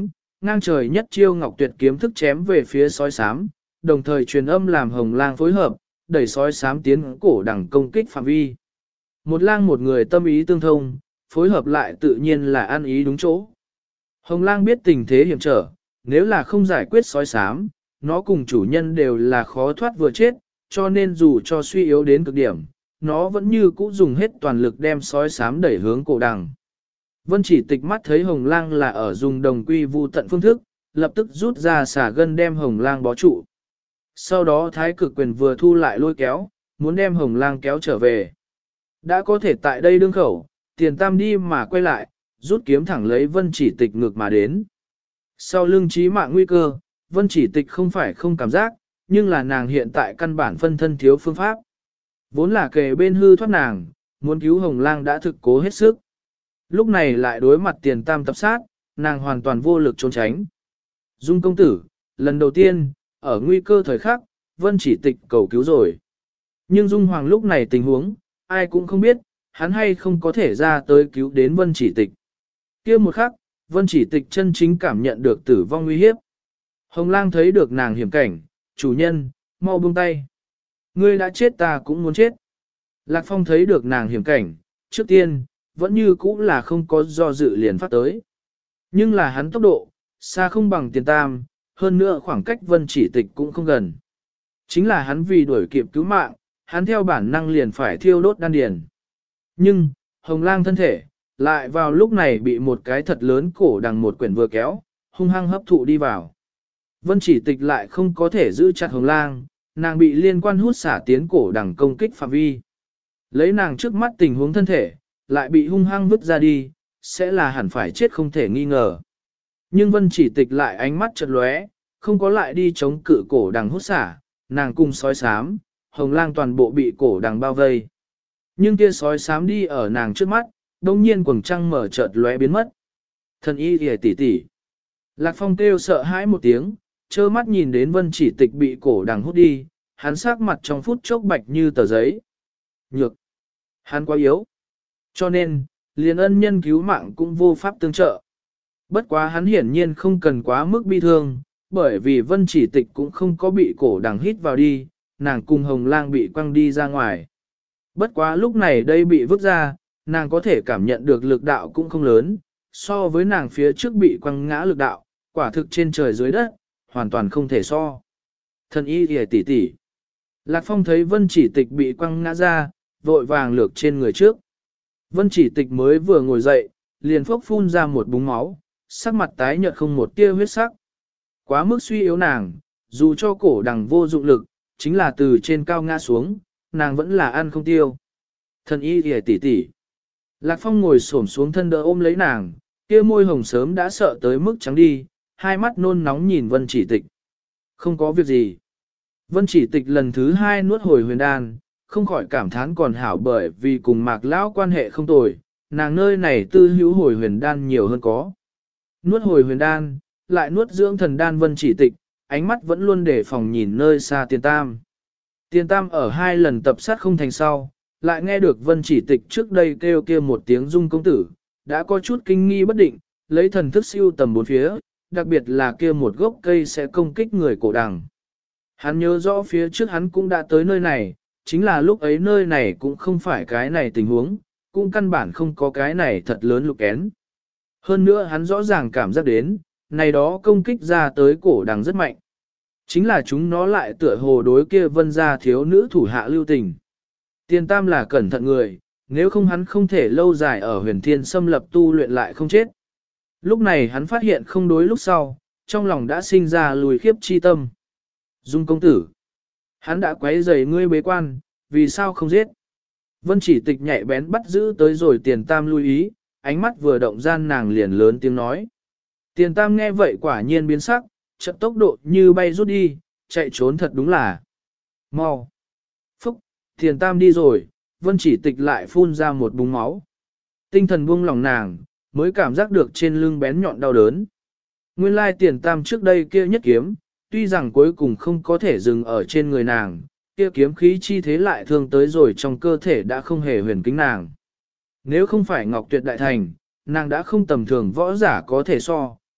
ngang trời nhất chiêu ngọc tuyệt kiếm thức chém về phía sói xám, đồng thời truyền âm làm Hồng Lang phối hợp, đẩy sói xám tiến cổ đằng công kích phạm vi. Một lang một người tâm ý tương thông, phối hợp lại tự nhiên là ăn ý đúng chỗ. Hồng Lang biết tình thế hiểm trở, nếu là không giải quyết sói xám, nó cùng chủ nhân đều là khó thoát vừa chết, cho nên dù cho suy yếu đến cực điểm, nó vẫn như cũ dùng hết toàn lực đem sói xám đẩy hướng cổ đằng. Vân Chỉ Tịch mắt thấy Hồng Lang là ở dùng đồng quy vu tận phương thức, lập tức rút ra xả gân đem Hồng Lang bó trụ. Sau đó Thái Cực Quyền vừa thu lại lôi kéo, muốn đem Hồng Lang kéo trở về. Đã có thể tại đây đương khẩu, Tiền Tam đi mà quay lại, rút kiếm thẳng lấy Vân Chỉ Tịch ngược mà đến. Sau lưng chí mạng nguy cơ, Vân Chỉ Tịch không phải không cảm giác, nhưng là nàng hiện tại căn bản phân thân thiếu phương pháp. Vốn là kề bên hư thoát nàng, muốn cứu Hồng Lang đã thực cố hết sức. Lúc này lại đối mặt Tiền Tam tập sát, nàng hoàn toàn vô lực trốn tránh. Dung công tử, lần đầu tiên, ở nguy cơ thời khắc, Vân Chỉ Tịch cầu cứu rồi. Nhưng Dung Hoàng lúc này tình huống, ai cũng không biết, hắn hay không có thể ra tới cứu đến Vân Chỉ Tịch. Kia một khắc, Vân Chỉ Tịch chân chính cảm nhận được tử vong nguy hiếp. Hồng Lang thấy được nàng hiểm cảnh, chủ nhân, mau buông tay. Ngươi đã chết ta cũng muốn chết. Lạc Phong thấy được nàng hiểm cảnh, trước tiên, vẫn như cũ là không có do dự liền phát tới. Nhưng là hắn tốc độ, xa không bằng Tiền Tam, hơn nữa khoảng cách Vân Chỉ Tịch cũng không gần. Chính là hắn vì đuổi kịp cứu mạng, hắn theo bản năng liền phải thiêu đốt đan điền. Nhưng, Hồng Lang thân thể, lại vào lúc này bị một cái thật lớn cổ đằng một quyển vừa kéo, hung hăng hấp thụ đi vào. Vân Chỉ Tịch lại không có thể giữ chặt Hồng Lang, nàng bị liên quan hút xả tiến cổ đằng công kích phạm vi. Lấy nàng trước mắt tình huống thân thể, lại bị hung hăng vứt ra đi, sẽ là hẳn phải chết không thể nghi ngờ. Nhưng Vân Chỉ Tịch lại ánh mắt chợt lóe, không có lại đi chống cự cổ đằng hút xả, nàng cùng sói xám, Hồng Lang toàn bộ bị cổ đằng bao vây. Nhưng kia sói xám đi ở nàng trước mắt, đông nhiên quầng trăng mở chợt lóe biến mất. Thần y kìa tỷ tỷ. Lạc Phong kêu sợ hãi một tiếng, trơ mắt nhìn đến Vân Chỉ Tịch bị cổ đằng hút đi, hắn sắc mặt trong phút chốc bạch như tờ giấy. Nhược. Hắn quá yếu. Cho nên, liền ân nhân cứu mạng cũng vô pháp tương trợ. Bất quá hắn hiển nhiên không cần quá mức bi thương, bởi vì Vân Chỉ Tịch cũng không có bị cổ đằng hít vào đi, nàng cùng Hồng Lang bị quăng đi ra ngoài. Bất quá lúc này đây bị vứt ra, nàng có thể cảm nhận được lực đạo cũng không lớn, so với nàng phía trước bị quăng ngã lực đạo, quả thực trên trời dưới đất, hoàn toàn không thể so. Thần y kìa tỷ tỷ. Lạc Phong thấy Vân Chỉ Tịch bị quăng ngã ra, vội vàng lược trên người trước. Vân Chỉ Tịch mới vừa ngồi dậy, liền phốc phun ra một búng máu, sắc mặt tái nhợt không một tia huyết sắc. Quá mức suy yếu nàng, dù cho cổ đằng vô dụng lực, chính là từ trên cao ngã xuống, nàng vẫn là ăn không tiêu. Thần y kìa tỷ tỷ. Lạc Phong ngồi xổm xuống thân đỡ ôm lấy nàng, kia môi hồng sớm đã sợ tới mức trắng đi, hai mắt nôn nóng nhìn Vân Chỉ Tịch. Không có việc gì. Vân Chỉ Tịch lần thứ hai nuốt hồi huyền đan, không khỏi cảm thán còn hảo bởi vì cùng Mạc Lão quan hệ không tồi, nàng nơi này tư hữu hồi huyền đan nhiều hơn có. Nuốt hồi huyền đan, lại nuốt dưỡng thần đan Vân Chỉ Tịch, ánh mắt vẫn luôn để phòng nhìn nơi xa Tiền Tam. Tiền Tam ở hai lần tập sát không thành sau, lại nghe được Vân Chỉ Tịch trước đây kêu kia một tiếng Dung công tử, đã có chút kinh nghi bất định, lấy thần thức siêu tầm bốn phía, đặc biệt là kia một gốc cây sẽ công kích người cổ đằng. Hắn nhớ rõ phía trước hắn cũng đã tới nơi này, chính là lúc ấy nơi này cũng không phải cái này tình huống, cũng căn bản không có cái này thật lớn lục kén. Hơn nữa hắn rõ ràng cảm giác đến, này đó công kích ra tới cổ đằng rất mạnh. Chính là chúng nó lại tựa hồ đối kia Vân gia thiếu nữ thủ hạ lưu tình. Tiền Tam là cẩn thận người, nếu không hắn không thể lâu dài ở huyền thiên xâm lập tu luyện lại không chết. Lúc này hắn phát hiện không đối lúc sau, trong lòng đã sinh ra lùi khiếp chi tâm. Dung công tử, hắn đã quấy rầy ngươi bế quan, vì sao không giết? Vân Chỉ Tịch nhạy bén bắt giữ tới rồi Tiền Tam lưu ý, ánh mắt vừa động gian nàng liền lớn tiếng nói. Tiền Tam nghe vậy quả nhiên biến sắc, chợt tốc độ như bay rút đi, chạy trốn thật đúng là. Mau! Phúc! Tiền Tam đi rồi, Vân Chỉ Tịch lại phun ra một búng máu. Tinh thần buông lòng nàng, mới cảm giác được trên lưng bén nhọn đau đớn. Nguyên lai Tiền Tam trước đây kia nhất kiếm, tuy rằng cuối cùng không có thể dừng ở trên người nàng, kia kiếm khí chi thế lại thương tới rồi trong cơ thể đã không hề huyền kính nàng. Nếu không phải Ngọc Tuyệt đại thành, nàng đã không tầm thường võ giả có thể so,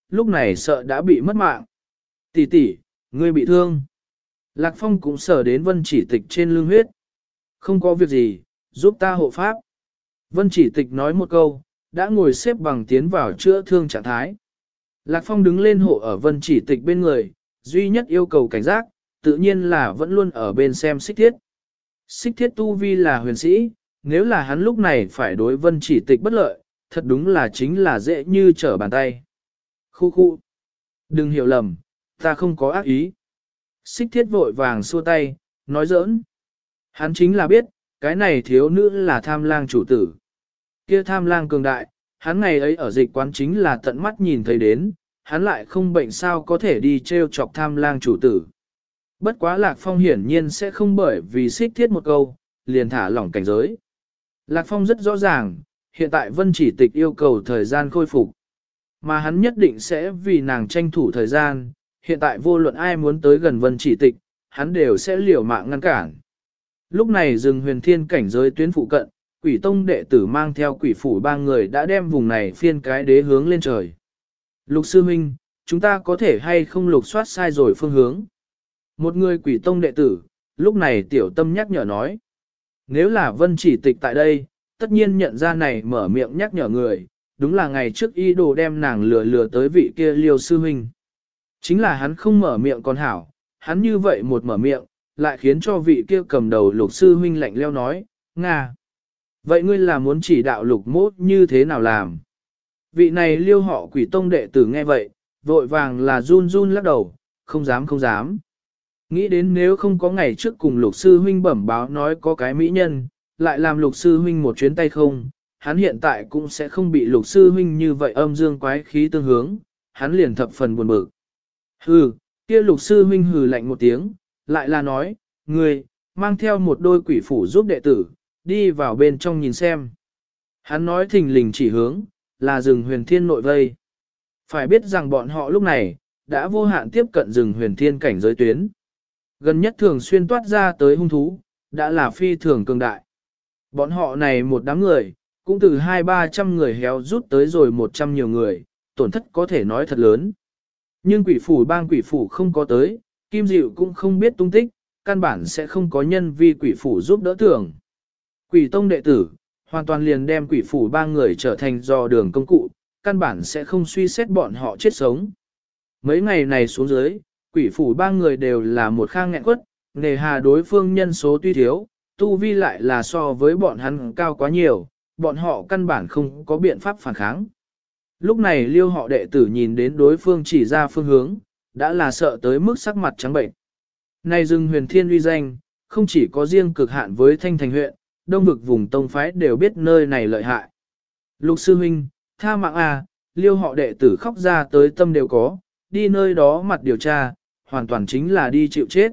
lúc này sợ đã bị mất mạng. Tỷ tỷ, ngươi bị thương. Lạc Phong cũng sờ đến Vân Chỉ Tịch trên lưng huyết. Không có việc gì, giúp ta hộ pháp. Vân Chỉ Tịch nói một câu, đã ngồi xếp bằng tiến vào chữa thương trạng thái. Lạc Phong đứng lên hộ ở Vân Chỉ Tịch bên người, duy nhất yêu cầu cảnh giác, tự nhiên là vẫn luôn ở bên xem Xích Thiết. Xích Thiết tu vi là huyền sĩ, nếu là hắn lúc này phải đối Vân Chỉ Tịch bất lợi, thật đúng là chính là dễ như trở bàn tay. Khu khu. Đừng hiểu lầm, ta không có ác ý. Xích Thiết vội vàng xua tay, nói giỡn. Hắn chính là biết, cái này thiếu nữ là tham lang chủ tử. Kia tham lang cường đại, hắn ngày ấy ở dịch quán chính là tận mắt nhìn thấy đến, hắn lại không bệnh sao có thể đi treo chọc tham lang chủ tử. Bất quá Lạc Phong hiển nhiên sẽ không bởi vì Xích Thiết một câu, liền thả lỏng cảnh giới. Lạc Phong rất rõ ràng, hiện tại Vân Chỉ Tịch yêu cầu thời gian khôi phục, mà hắn nhất định sẽ vì nàng tranh thủ thời gian, hiện tại vô luận ai muốn tới gần Vân Chỉ Tịch, hắn đều sẽ liều mạng ngăn cản. Lúc này rừng huyền thiên cảnh giới tuyến phụ cận, quỷ tông đệ tử mang theo quỷ phủ ba người đã đem vùng này phiên cái đế hướng lên trời. Lục sư huynh, chúng ta có thể hay không lục soát sai rồi phương hướng? Một người quỷ tông đệ tử, lúc này tiểu tâm nhắc nhở nói. Nếu là Vân Chỉ Tịch tại đây, tất nhiên nhận ra này mở miệng nhắc nhở người, đúng là ngày trước y đồ đem nàng lừa tới vị kia Liêu sư huynh. Chính là hắn không mở miệng còn hảo, hắn như vậy một mở miệng, lại khiến cho vị kia cầm đầu Lục sư huynh lạnh leo nói, Nga. Vậy ngươi là muốn chỉ đạo Lục mốt như thế nào làm? Vị này Liêu họ quỷ tông đệ tử nghe vậy, vội vàng là run run lắc đầu, không dám không dám. Nghĩ đến nếu không có ngày trước cùng Lục sư huynh bẩm báo nói có cái mỹ nhân, lại làm Lục sư huynh một chuyến tay không, hắn hiện tại cũng sẽ không bị Lục sư huynh như vậy âm dương quái khí tương hướng, hắn liền thập phần buồn bực. Hừ, kia Lục sư huynh hừ lạnh một tiếng, lại là nói, ngươi, mang theo một đôi quỷ phủ giúp đệ tử, đi vào bên trong nhìn xem. Hắn nói thình lình chỉ hướng, là rừng huyền thiên nội vây. Phải biết rằng bọn họ lúc này, đã vô hạn tiếp cận rừng huyền thiên cảnh giới tuyến. Gần nhất thường xuyên toát ra tới hung thú, đã là phi thường cường đại. Bọn họ này một đám người, cũng từ 200-300 người héo rút tới rồi 100 nhiều người, tổn thất có thể nói thật lớn. Nhưng quỷ phủ bang quỷ phủ không có tới, Kim Diệu cũng không biết tung tích, căn bản sẽ không có nhân vi quỷ phủ giúp đỡ tưởng. Quỷ tông đệ tử, hoàn toàn liền đem quỷ phủ bang người trở thành do đường công cụ, căn bản sẽ không suy xét bọn họ chết sống. Mấy ngày này xuống dưới, quỷ phủ ba người đều là một khang nghẹn quất, nề hà đối phương nhân số tuy thiếu, tu vi lại là so với bọn hắn cao quá nhiều, bọn họ căn bản không có biện pháp phản kháng. Lúc này Liêu họ đệ tử nhìn đến đối phương chỉ ra phương hướng, đã là sợ tới mức sắc mặt trắng bệnh. Này rừng huyền thiên uy danh, không chỉ có riêng cực hạn với Thanh Thành huyện, đông vực vùng tông phái đều biết nơi này lợi hại. Lục sư huynh, tha mạng à, Liêu họ đệ tử khóc ra tới tâm đều có, đi nơi đó mặt điều tra, hoàn toàn chính là đi chịu chết.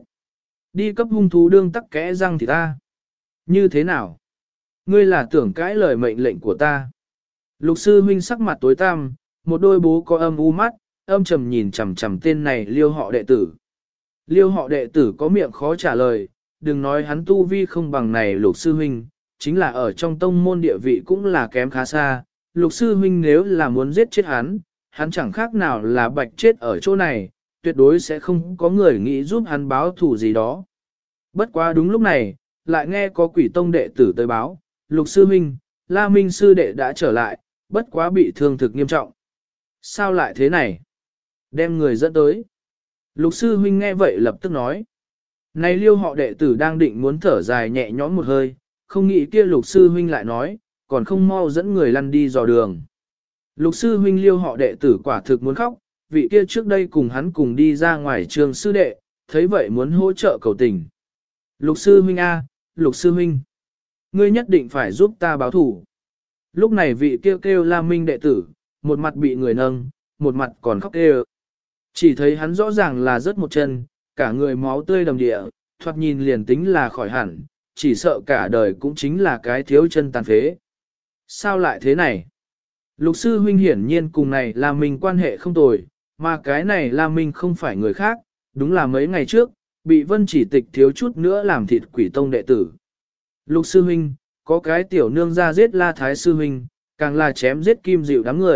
Đi cấp hung thú đương tắc kẽ răng thì ta. Như thế nào? Ngươi là tưởng cãi lời mệnh lệnh của ta. Lục sư huynh sắc mặt tối tăm, một đôi bố có âm u mắt, âm trầm nhìn chằm chằm tên này Liêu họ đệ tử. Liêu họ đệ tử có miệng khó trả lời, đừng nói hắn tu vi không bằng này lục sư huynh, chính là ở trong tông môn địa vị cũng là kém khá xa. Lục sư huynh nếu là muốn giết chết hắn chẳng khác nào là bạch chết ở chỗ này, tuyệt đối sẽ không có người nghĩ giúp hắn báo thù gì đó. Bất quá đúng lúc này, lại nghe có quỷ tông đệ tử tới báo, Lục sư huynh, La Minh sư đệ đã trở lại, bất quá bị thương thực nghiêm trọng. Sao lại thế này? Đem người dẫn tới. Lục sư huynh nghe vậy lập tức nói. Này Liêu họ đệ tử đang định muốn thở dài nhẹ nhõm một hơi, không nghĩ kia lục sư huynh lại nói, còn không mau dẫn người lăn đi dò đường. Lục sư huynh Liêu họ đệ tử quả thực muốn khóc, vị kia trước đây cùng hắn cùng đi ra ngoài trường sư đệ, thấy vậy muốn hỗ trợ cầu tình. Lục sư huynh A, lục sư huynh, ngươi nhất định phải giúp ta báo thủ. Lúc này vị kêu La Minh đệ tử, một mặt bị người nâng, một mặt còn khóc kêu. Chỉ thấy hắn rõ ràng là rớt một chân, cả người máu tươi đầm địa, thoạt nhìn liền tính là khỏi hẳn, chỉ sợ cả đời cũng chính là cái thiếu chân tàn phế. Sao lại thế này? Lục sư huynh hiển nhiên cùng này La Minh quan hệ không tồi, mà cái này La Minh không phải người khác, đúng là mấy ngày trước, bị Vân Chỉ Tịch thiếu chút nữa làm thịt quỷ tông đệ tử. Lục sư huynh, có cái tiểu nương ra giết La Thái sư huynh, càng là chém giết Kim Diệu đám người,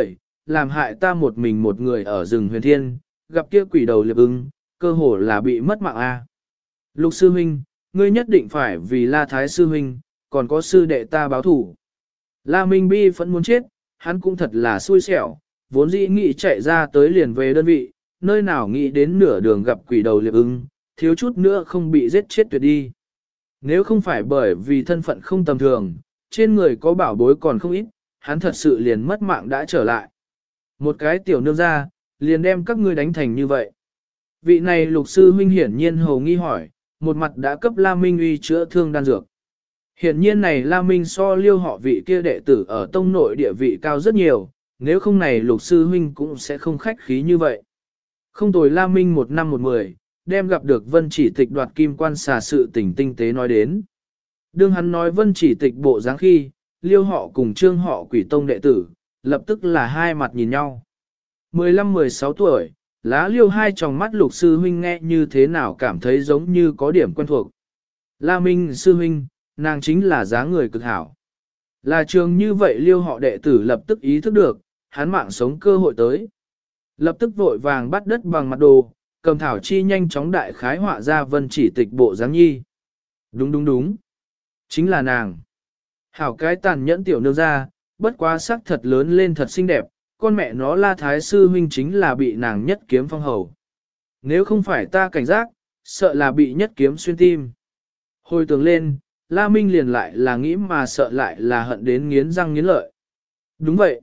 làm hại ta một mình một người ở rừng huyền thiên, gặp kia quỷ đầu liệp ưng, cơ hồ là bị mất mạng a. Lục sư huynh, ngươi nhất định phải vì La Thái sư huynh, còn có sư đệ ta báo thủ. La Minh Bi vẫn muốn chết, hắn cũng thật là xui xẻo, vốn dĩ nghĩ chạy ra tới liền về đơn vị, nơi nào nghĩ đến nửa đường gặp quỷ đầu liệp ưng, thiếu chút nữa không bị giết chết tuyệt đi. Nếu không phải bởi vì thân phận không tầm thường, trên người có bảo bối còn không ít, hắn thật sự liền mất mạng đã trở lại. Một cái tiểu nương ra, liền đem các ngươi đánh thành như vậy. Vị này lục sư huynh hiển nhiên hầu nghi hỏi, một mặt đã cấp La Minh uy chữa thương đan dược. Hiển nhiên này La Minh so liêu họ vị kia đệ tử ở tông nội địa vị cao rất nhiều, nếu không này lục sư huynh cũng sẽ không khách khí như vậy. Không tồi La Minh một năm một mười, đem gặp được Vân Chỉ Tịch đoạt kim quan xà sự tình tinh tế nói đến. Đương hắn nói Vân Chỉ Tịch bộ dáng khi, liêu họ cùng trương họ quỷ tông đệ tử, lập tức là hai mặt nhìn nhau. 15-16 tuổi, lá liêu hai tròng mắt lục sư huynh nghe như thế nào cảm thấy giống như có điểm quen thuộc. La Minh sư huynh, nàng chính là giá người cực hảo. Là trường như vậy liêu họ đệ tử lập tức ý thức được, hắn mạng sống cơ hội tới. Lập tức vội vàng bắt đất bằng mặt đồ, cầm thảo chi nhanh chóng đại khái họa ra Vân Chỉ Tịch bộ dáng nhi. Đúng đúng đúng. Chính là nàng. Hảo cái tàn nhẫn tiểu nương ra, bất quá sắc thật lớn lên thật xinh đẹp, con mẹ nó La Thái sư huynh chính là bị nàng nhất kiếm phong hầu. Nếu không phải ta cảnh giác, sợ là bị nhất kiếm xuyên tim. Hồi tưởng lên, La Minh liền lại là nghĩ mà sợ lại là hận đến nghiến răng nghiến lợi. Đúng vậy.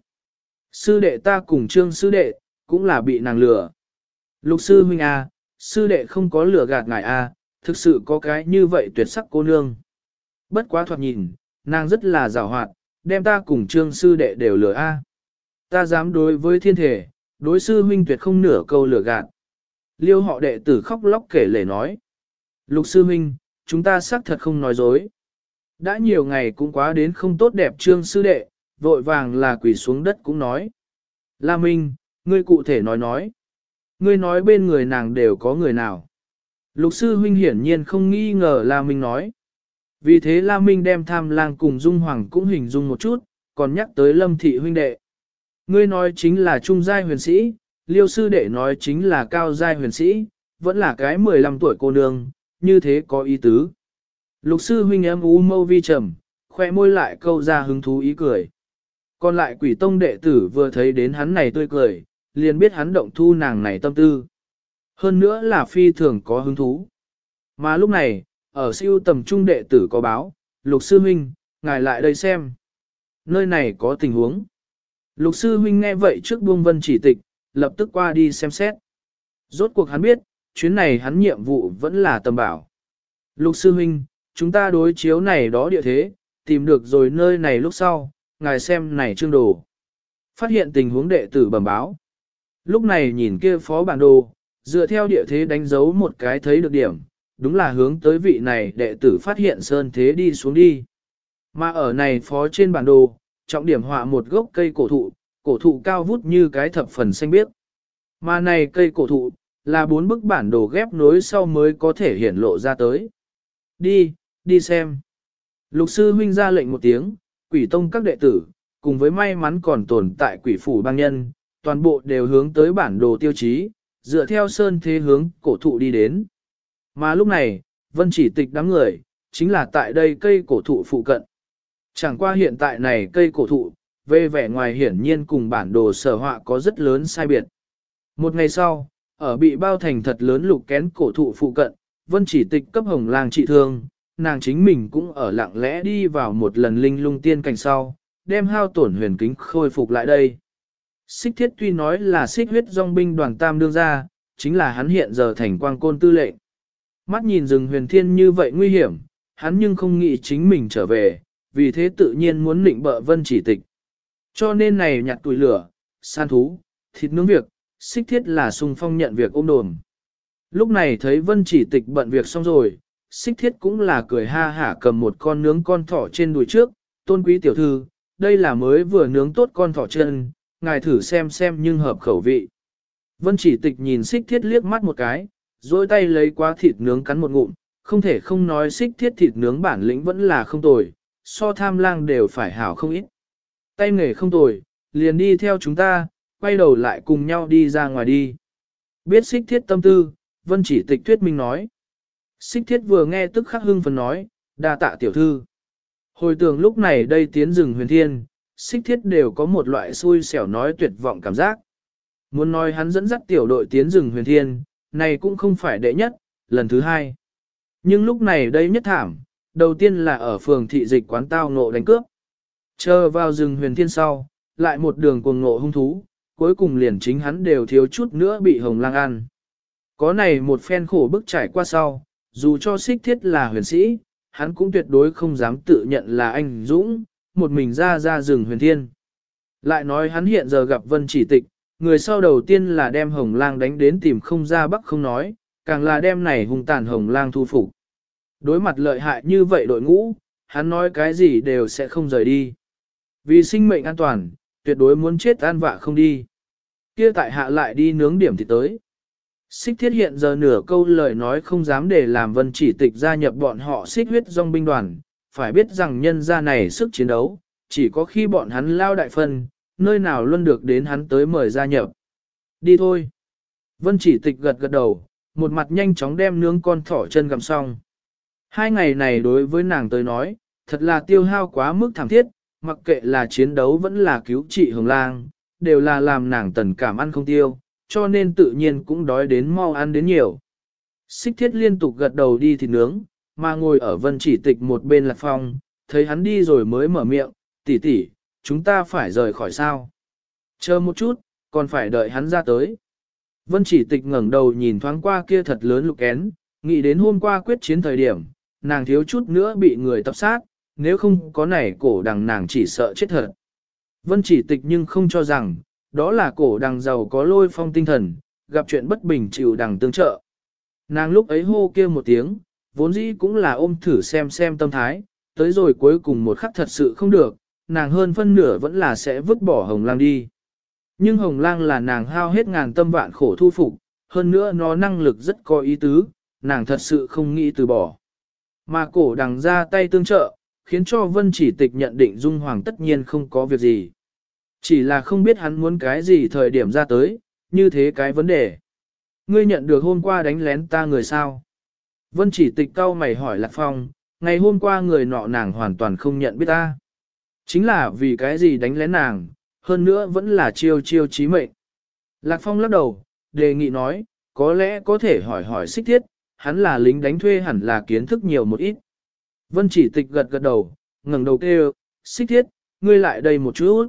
Sư đệ ta cùng trương sư đệ, cũng là bị nàng lừa. Lục sư huynh a, sư đệ không có lừa gạt ngài a, thực sự có cái như vậy tuyệt sắc cô nương. Bất quá thoạt nhìn, nàng rất là giàu hoạt, đem ta cùng trương sư đệ đều lừa a. Ta dám đối với thiên thể, đối sư huynh tuyệt không nửa câu lừa gạt. Liêu họ đệ tử khóc lóc kể lể nói. Lục sư huynh, chúng ta xác thật không nói dối. Đã nhiều ngày cũng quá đến không tốt đẹp trương sư đệ, vội vàng là quỳ xuống đất cũng nói. La Minh, ngươi cụ thể nói. Ngươi nói bên người nàng đều có người nào. Lục sư huynh hiển nhiên không nghi ngờ La Minh nói. Vì thế La Minh đem Tham Lang cùng Dung Hoàng cũng hình dung một chút, còn nhắc tới Lâm thị huynh đệ. Ngươi nói chính là trung giai huyền sĩ, Liêu sư đệ nói chính là cao giai huyền sĩ, vẫn là cái 15 tuổi cô nương, như thế có ý tứ. Lục sư huynh em u mâu vi trầm, khoe môi lại câu ra hứng thú ý cười. Còn lại quỷ tông đệ tử vừa thấy đến hắn này tươi cười, liền biết hắn động thu nàng này tâm tư. Hơn nữa là phi thường có hứng thú. Mà lúc này, ở siêu tầm trung đệ tử có báo, lục sư huynh, ngài lại đây xem. Nơi này có tình huống. Lục sư huynh nghe vậy trước buông Vân Chỉ Tịch, lập tức qua đi xem xét. Rốt cuộc hắn biết, chuyến này hắn nhiệm vụ vẫn là tầm bảo. Lục sư huynh, chúng ta đối chiếu này đó địa thế, tìm được rồi nơi này lúc sau, ngài xem này chương đồ. Phát hiện tình huống đệ tử bẩm báo. Lúc này nhìn kia phó bản đồ, dựa theo địa thế đánh dấu một cái thấy được điểm, đúng là hướng tới vị này đệ tử phát hiện sơn thế đi xuống đi. Mà ở này phó trên bản đồ, trọng điểm họa một gốc cây cổ thụ cao vút như cái thập phần xanh biếc. Mà này cây cổ thụ, là 4 bức bản đồ ghép nối sau mới có thể hiển lộ ra tới. Đi xem. Lục sư huynh ra lệnh một tiếng, quỷ tông các đệ tử, cùng với may mắn còn tồn tại quỷ phủ bang nhân, toàn bộ đều hướng tới bản đồ tiêu chí, dựa theo sơn thế hướng cổ thụ đi đến. Mà lúc này, Vân Chỉ Tịch đám người, chính là tại đây cây cổ thụ phụ cận. Chẳng qua hiện tại này cây cổ thụ, về vẻ ngoài hiển nhiên cùng bản đồ sở họa có rất lớn sai biệt. Một ngày sau, ở bị bao thành thật lớn lục kén cổ thụ phụ cận, Vân Chỉ Tịch cấp hồng lang trị thương, nàng chính mình cũng ở lặng lẽ đi vào một lần linh lung tiên cảnh sau, đem hao tổn huyền kính khôi phục lại đây. Xích Thiết tuy nói là xích huyết dòng binh đoàn tam đương ra, chính là hắn hiện giờ thành quang côn tư lệnh. Mắt nhìn rừng huyền thiên như vậy nguy hiểm, hắn nhưng không nghĩ chính mình trở về, vì thế tự nhiên muốn định bợ Vân Chỉ Tịch. Cho nên này nhặt tuổi lửa, san thú, thịt nướng việc, Xích Thiết là sung phong nhận việc ôm đồm. Lúc này thấy Vân Chỉ Tịch bận việc xong rồi, Xích Thiết cũng là cười ha hả cầm một con nướng con thỏ trên đùi trước, tôn quý tiểu thư, đây là mới vừa nướng tốt con thỏ chân, ngài thử xem nhưng hợp khẩu vị. Vân Chỉ Tịch nhìn Xích Thiết liếc mắt một cái, dôi tay lấy qua thịt nướng cắn một ngụm, không thể không nói Xích Thiết thịt nướng bản lĩnh vẫn là không tồi, so Tham Lang đều phải hảo không ít. Tay nghề không tồi, liền đi theo chúng ta, quay đầu lại cùng nhau đi ra ngoài đi. Biết Xích Thiết tâm tư, Vân Chỉ Tịch thuyết minh nói. Xích Thiết vừa nghe tức khắc hưng phấn nói, đa tạ tiểu thư. Hồi tưởng lúc này đây tiến rừng huyền thiên, Xích Thiết đều có một loại xui xẻo nói tuyệt vọng cảm giác. Muốn nói hắn dẫn dắt tiểu đội tiến rừng huyền thiên, này cũng không phải đệ nhất, lần thứ hai. Nhưng lúc này đây nhất thảm, đầu tiên là ở phường thị dịch quán tao ngộ đánh cướp. Chờ vào rừng huyền thiên sau, lại một đường cuồng ngộ hung thú, cuối cùng liền chính hắn đều thiếu chút nữa bị hồng lang ăn. Có này một phen khổ bức trải qua sau, dù cho Xích Thiết là huyền sĩ, hắn cũng tuyệt đối không dám tự nhận là anh dũng, một mình ra rừng huyền thiên. Lại nói hắn hiện giờ gặp Vân Chỉ Tịch, người sau đầu tiên là đem hồng lang đánh đến tìm không ra bắc không nói, càng là đem này hung tàn hồng lang thu phục. Đối mặt lợi hại như vậy đội ngũ, hắn nói cái gì đều sẽ không rời đi. Vì sinh mệnh an toàn, tuyệt đối muốn chết an vạ không đi. Kia tại hạ lại đi nướng điểm thì tới. Xích Thiết hiện giờ nửa câu lời nói không dám để làm Vân Chỉ Tịch gia nhập bọn họ Xích huyết dòng binh đoàn, phải biết rằng nhân gia này sức chiến đấu, chỉ có khi bọn hắn lao đại phân, nơi nào luôn được đến hắn tới mời gia nhập. Đi thôi. Vân Chỉ Tịch gật gật đầu, một mặt nhanh chóng đem nướng con thỏ chân gặm xong. 2 ngày này đối với nàng tới nói, thật là tiêu hao quá mức thảm thiết, mặc kệ là chiến đấu vẫn là cứu trị hồng lang, đều là làm nàng tần cảm ăn không tiêu, cho nên tự nhiên cũng đói đến mau ăn đến nhiều. Xích Thiết liên tục gật đầu đi thịt nướng, mà ngồi ở Vân Chỉ Tịch một bên Lạc Phong, thấy hắn đi rồi mới mở miệng, tỷ tỷ, chúng ta phải rời khỏi sao? Chờ một chút, còn phải đợi hắn ra tới. Vân Chỉ Tịch ngẩng đầu nhìn thoáng qua kia thật lớn lục kén, nghĩ đến hôm qua quyết chiến thời điểm, nàng thiếu chút nữa bị người tập sát, nếu không có này cổ đằng nàng chỉ sợ chết thật. Vân Chỉ Tịch nhưng không cho rằng, đó là cổ đằng giàu có lôi phong tinh thần, gặp chuyện bất bình chịu đằng tương trợ. Nàng lúc ấy hô kia một tiếng, vốn dĩ cũng là ôm thử xem tâm thái, tới rồi cuối cùng một khắc thật sự không được, nàng hơn phân nửa vẫn là sẽ vứt bỏ hồng lang đi. Nhưng hồng lang là nàng hao hết ngàn tâm vạn khổ thu phục, hơn nữa nó năng lực rất có ý tứ, nàng thật sự không nghĩ từ bỏ. Mà cổ đằng ra tay tương trợ, khiến cho Vân Chỉ Tịch nhận định Dung Hoàng tất nhiên không có việc gì. Chỉ là không biết hắn muốn cái gì thời điểm ra tới, như thế cái vấn đề. Ngươi nhận được hôm qua đánh lén ta người sao? Vân Chỉ Tịch cau mày hỏi Lạc Phong, ngày hôm qua người nọ nàng hoàn toàn không nhận biết ta. Chính là vì cái gì đánh lén nàng, hơn nữa vẫn là chiêu chí mệnh. Lạc Phong lắc đầu, đề nghị nói, có lẽ có thể hỏi Xích Thiết, hắn là lính đánh thuê hẳn là kiến thức nhiều một ít. Vân Chỉ Tịch gật gật đầu, ngẩng đầu kêu, Xích Thiết, ngươi lại đây một chút.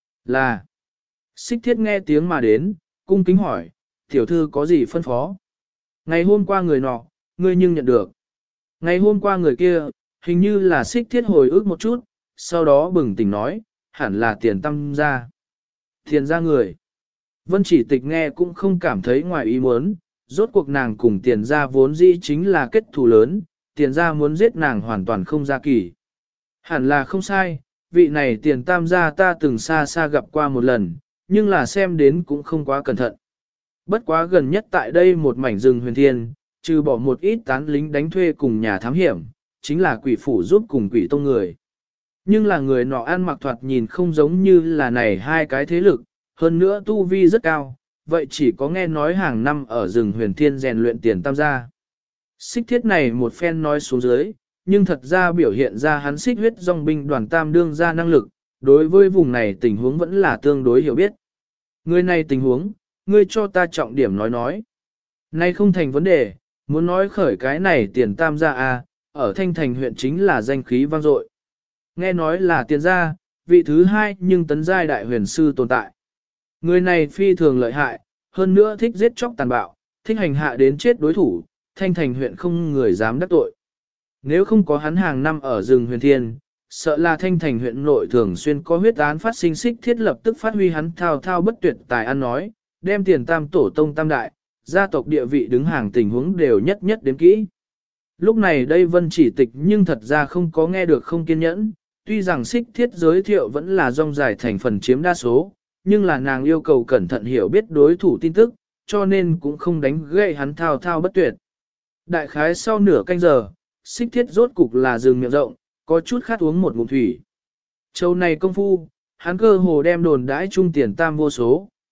Là. Xích Thiết nghe tiếng mà đến, cung kính hỏi, tiểu thư có gì phân phó? Ngày hôm qua người nọ, ngươi nhưng nhận được. Ngày hôm qua người kia, hình như là Xích Thiết hồi ức một chút, sau đó bừng tỉnh nói, hẳn là tiền tâm ra. Tiền ra người. Vân Chỉ Tịch nghe cũng không cảm thấy ngoài ý muốn, rốt cuộc nàng cùng tiền ra vốn dĩ chính là kết thù lớn, tiền ra muốn giết nàng hoàn toàn không ra kỳ. Hẳn là không sai, vị này tiền tam gia ta từng xa gặp qua một lần, nhưng là xem đến cũng không quá cẩn thận. Bất quá gần nhất tại đây một mảnh rừng huyền thiên, trừ bỏ một ít tán lính đánh thuê cùng nhà thám hiểm, chính là quỷ phủ giúp cùng quỷ tông người. Nhưng là người nọ ăn mặc thoạt nhìn không giống như là này hai cái thế lực, hơn nữa tu vi rất cao, vậy chỉ có nghe nói hàng năm ở rừng huyền thiên rèn luyện tiền tam gia. Xích Thiết này một phen nói xuống dưới, nhưng thật ra biểu hiện ra hắn Xích huyết dòng binh đoàn tam đương ra năng lực, đối với vùng này tình huống vẫn là tương đối hiểu biết. Người này tình huống, ngươi cho ta trọng điểm nói. Nay không thành vấn đề, muốn nói khởi cái này tiền tam gia a, ở Thanh Thành huyện chính là danh khí vang dội. Nghe nói là tiền gia, vị thứ hai nhưng tấn giai đại huyền sư tồn tại. Người này phi thường lợi hại, hơn nữa thích giết chóc tàn bạo, thích hành hạ đến chết đối thủ, Thanh Thành huyện không người dám đắc tội. Nếu không có hắn hàng năm ở rừng huyền thiên, sợ là Thanh Thành huyện nội thường xuyên có huyết án phát sinh Xích Thiết lập tức phát huy hắn thao bất tuyệt tài ăn nói, đem tiền tam tổ tông tam đại, gia tộc địa vị đứng hàng tình huống đều nhất đếm kỹ. Lúc này đây Vân Chỉ Tịch nhưng thật ra không có nghe được không kiên nhẫn, tuy rằng Xích Thiết giới thiệu vẫn là rong dài thành phần chiếm đa số, nhưng là nàng yêu cầu cẩn thận hiểu biết đối thủ tin tức, cho nên cũng không đánh gậy hắn thao bất tuyệt. Đại khái sau nửa canh giờ, Xích Thiết rốt cục là dừng miệng rộng, có chút khát uống một ngụm thủy. Châu này công phu, hắn cơ hồ đem đồn đãi trung tiền tam vô số,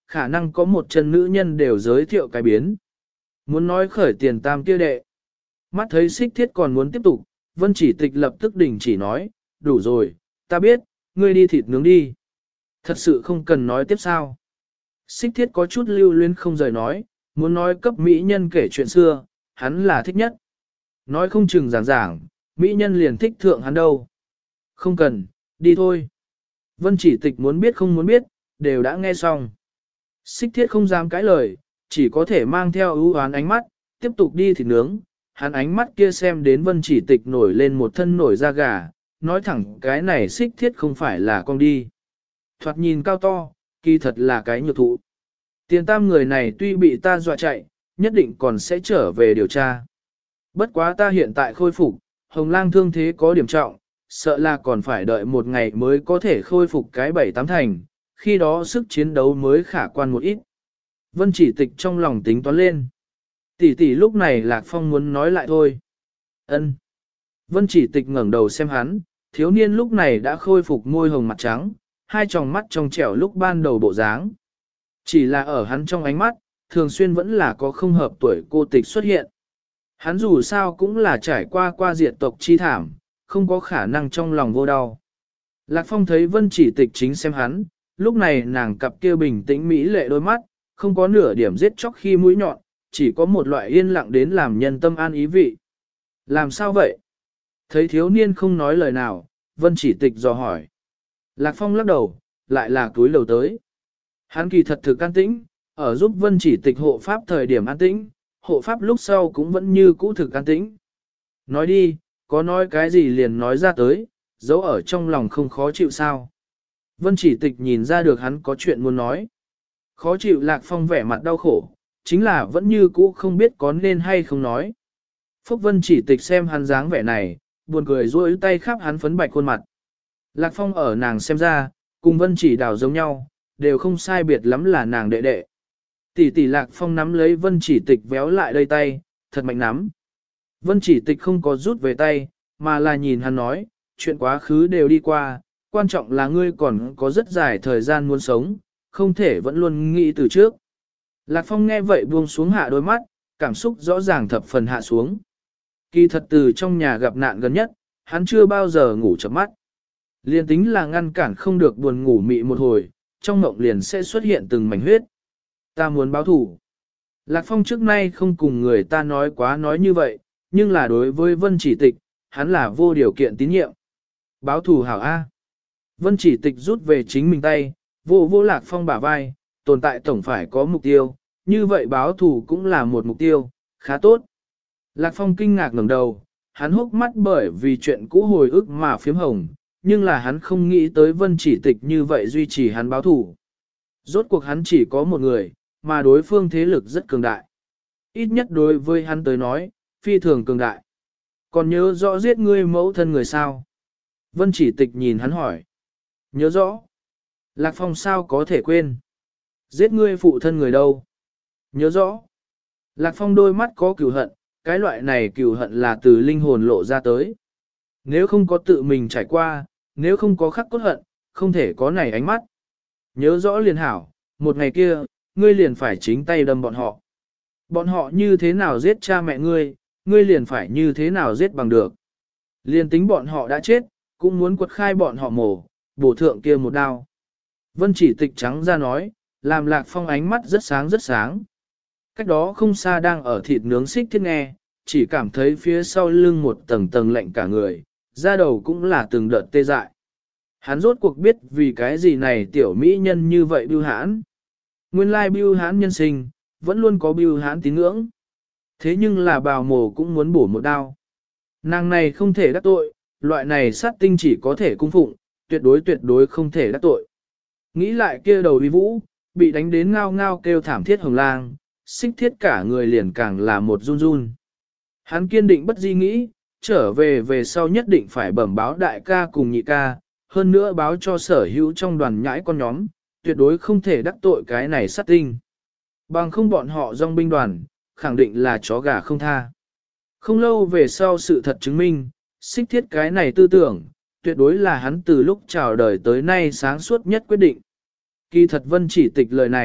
khả năng có một chân nữ nhân đều giới thiệu cái biến. Muốn nói khởi tiền tam kia đệ. Mắt thấy xích thiết còn muốn tiếp tục, Vân Chỉ Tịch lập tức đình chỉ nói, đủ rồi, ta biết, ngươi đi thịt nướng đi. Thật sự không cần nói tiếp sao. Xích thiết có chút lưu luyến không rời nói, muốn nói cấp mỹ nhân kể chuyện xưa, hắn là thích nhất. Nói không chừng giảng, mỹ nhân liền thích thượng hắn đâu. Không cần, đi thôi. Vân Chỉ Tịch muốn biết không muốn biết, đều đã nghe xong. Xích thiết không dám cãi lời, chỉ có thể mang theo ưu oán ánh mắt, tiếp tục đi thịt nướng. Hắn ánh mắt kia xem đến Vân Chỉ Tịch nổi lên một thân nổi da gà, nói thẳng cái này xích thiết không phải là con đi. Thoạt nhìn cao to, kỳ thật là cái nhược thụ. Tiền tam người này tuy bị ta dọa chạy, nhất định còn sẽ trở về điều tra. Bất quá ta hiện tại khôi phục, Hồng Lang thương thế có điểm trọng, sợ là còn phải đợi một ngày mới có thể khôi phục cái 7-8 thành, khi đó sức chiến đấu mới khả quan một ít. Vân Chỉ Tịch trong lòng tính toán lên. Tỷ tỷ lúc này Lạc Phong muốn nói lại thôi. Ân. Vân Chỉ Tịch ngẩng đầu xem hắn, thiếu niên lúc này đã khôi phục môi hồng mặt trắng, hai tròng mắt trong trẻo lúc ban đầu bộ dáng. Chỉ là ở hắn trong ánh mắt, thường xuyên vẫn là có không hợp tuổi cô tịch xuất hiện. Hắn dù sao cũng là trải qua diệt tộc chi thảm, không có khả năng trong lòng vô đau. Lạc Phong thấy Vân Chỉ Tịch chính xem hắn, lúc này nàng cặp kia bình tĩnh mỹ lệ đôi mắt, không có nửa điểm giết chóc khi mũi nhọn, chỉ có một loại yên lặng đến làm nhân tâm an ý vị. Làm sao vậy? Thấy thiếu niên không nói lời nào, Vân Chỉ Tịch dò hỏi. Lạc Phong lắc đầu, lại là túi lầu tới. Hắn kỳ thật thực an tĩnh, ở giúp Vân Chỉ Tịch hộ pháp thời điểm an tĩnh, hộ pháp lúc sau cũng vẫn như cũ thực an tĩnh. Nói đi, có nói cái gì liền nói ra tới, dấu ở trong lòng không khó chịu sao. Vân Chỉ Tịch nhìn ra được hắn có chuyện muốn nói. Khó chịu Lạc Phong vẻ mặt đau khổ, chính là vẫn như cũ không biết có nên hay không nói. Phúc Vân Chỉ Tịch xem hắn dáng vẻ này, buồn cười duỗi tay khắp hắn phấn bạch khuôn mặt. Lạc Phong ở nàng xem ra, cùng Vân Chỉ Đào giống nhau, đều không sai biệt lắm là nàng đệ đệ. Tỷ tỷ Lạc Phong nắm lấy Vân Chỉ Tịch véo lại đây tay, thật mạnh nắm. Vân Chỉ Tịch không có rút về tay, mà là nhìn hắn nói, chuyện quá khứ đều đi qua, quan trọng là ngươi còn có rất dài thời gian muốn sống, không thể vẫn luôn nghĩ từ trước. Lạc Phong nghe vậy buông xuống hạ đôi mắt, cảm xúc rõ ràng thập phần hạ xuống. Kỳ thật từ trong nhà gặp nạn gần nhất, hắn chưa bao giờ ngủ chợp mắt. Liên tính là ngăn cản không được buồn ngủ mị một hồi, trong mộng liền sẽ xuất hiện từng mảnh huyết. Ta muốn báo thủ. Lạc Phong trước nay không cùng người ta nói quá nói như vậy, nhưng là đối với Vân Chỉ Tịch, hắn là vô điều kiện tín nhiệm. Báo thủ hảo A. Vân Chỉ Tịch rút về chính mình tay, vô Lạc Phong bả vai, tồn tại tổng phải có mục tiêu, như vậy báo thủ cũng là một mục tiêu, khá tốt. Lạc Phong kinh ngạc ngẩng đầu, hắn hốc mắt bởi vì chuyện cũ hồi ức mà phiếm hồng, nhưng là hắn không nghĩ tới Vân Chỉ Tịch như vậy duy trì hắn báo thủ. Rốt cuộc hắn chỉ có một người, mà đối phương thế lực rất cường đại. Ít nhất đối với hắn tới nói, phi thường cường đại. Còn nhớ rõ giết ngươi mẫu thân người sao? Vân Chỉ Tịch nhìn hắn hỏi. Nhớ rõ. Lạc Phong sao có thể quên? Giết ngươi phụ thân người đâu? Nhớ rõ. Lạc Phong đôi mắt có cừu hận, cái loại này cừu hận là từ linh hồn lộ ra tới. Nếu không có tự mình trải qua, nếu không có khắc cốt hận, không thể có này ánh mắt. Nhớ rõ liền hảo, một ngày kia, ngươi liền phải chính tay đâm bọn họ. Bọn họ như thế nào giết cha mẹ ngươi, ngươi liền phải như thế nào giết bằng được. Liền tính bọn họ đã chết, cũng muốn quật khai bọn họ mổ, bổ thượng kia một đao. Vân Chỉ Tịch trắng ra nói, làm Lạc Phong ánh mắt rất sáng rất sáng. Cách đó không xa đang ở thịt nướng xích thiết nghe, chỉ cảm thấy phía sau lưng một tầng tầng lạnh cả người, da đầu cũng là từng đợt tê dại. Hắn rốt cuộc biết vì cái gì này tiểu mỹ nhân như vậy bưu hãn. Nguyên lai bưu hãn nhân sinh, vẫn luôn có bưu hãn tín ngưỡng. Thế nhưng là bào mổ cũng muốn bổ một đao. Nàng này không thể đắc tội, loại này sát tinh chỉ có thể cung phụng, tuyệt đối không thể đắc tội. Nghĩ lại kia đầu uy vũ, bị đánh đến ngao ngao kêu thảm thiết Hồng Lang, xích thiết cả người liền càng là một run run. Hắn kiên định bất di nghĩ, trở về sau nhất định phải bẩm báo đại ca cùng nhị ca, hơn nữa báo cho sở hữu trong đoàn nhãi con nhóm, tuyệt đối không thể đắc tội cái này sát tinh. Bằng không bọn họ dòng binh đoàn, khẳng định là chó gà không tha. Không lâu về sau sự thật chứng minh, xích thiết cái này tư tưởng, tuyệt đối là hắn từ lúc chào đời tới nay sáng suốt nhất quyết định. Kỳ thật Vân Chỉ Tịch lời này,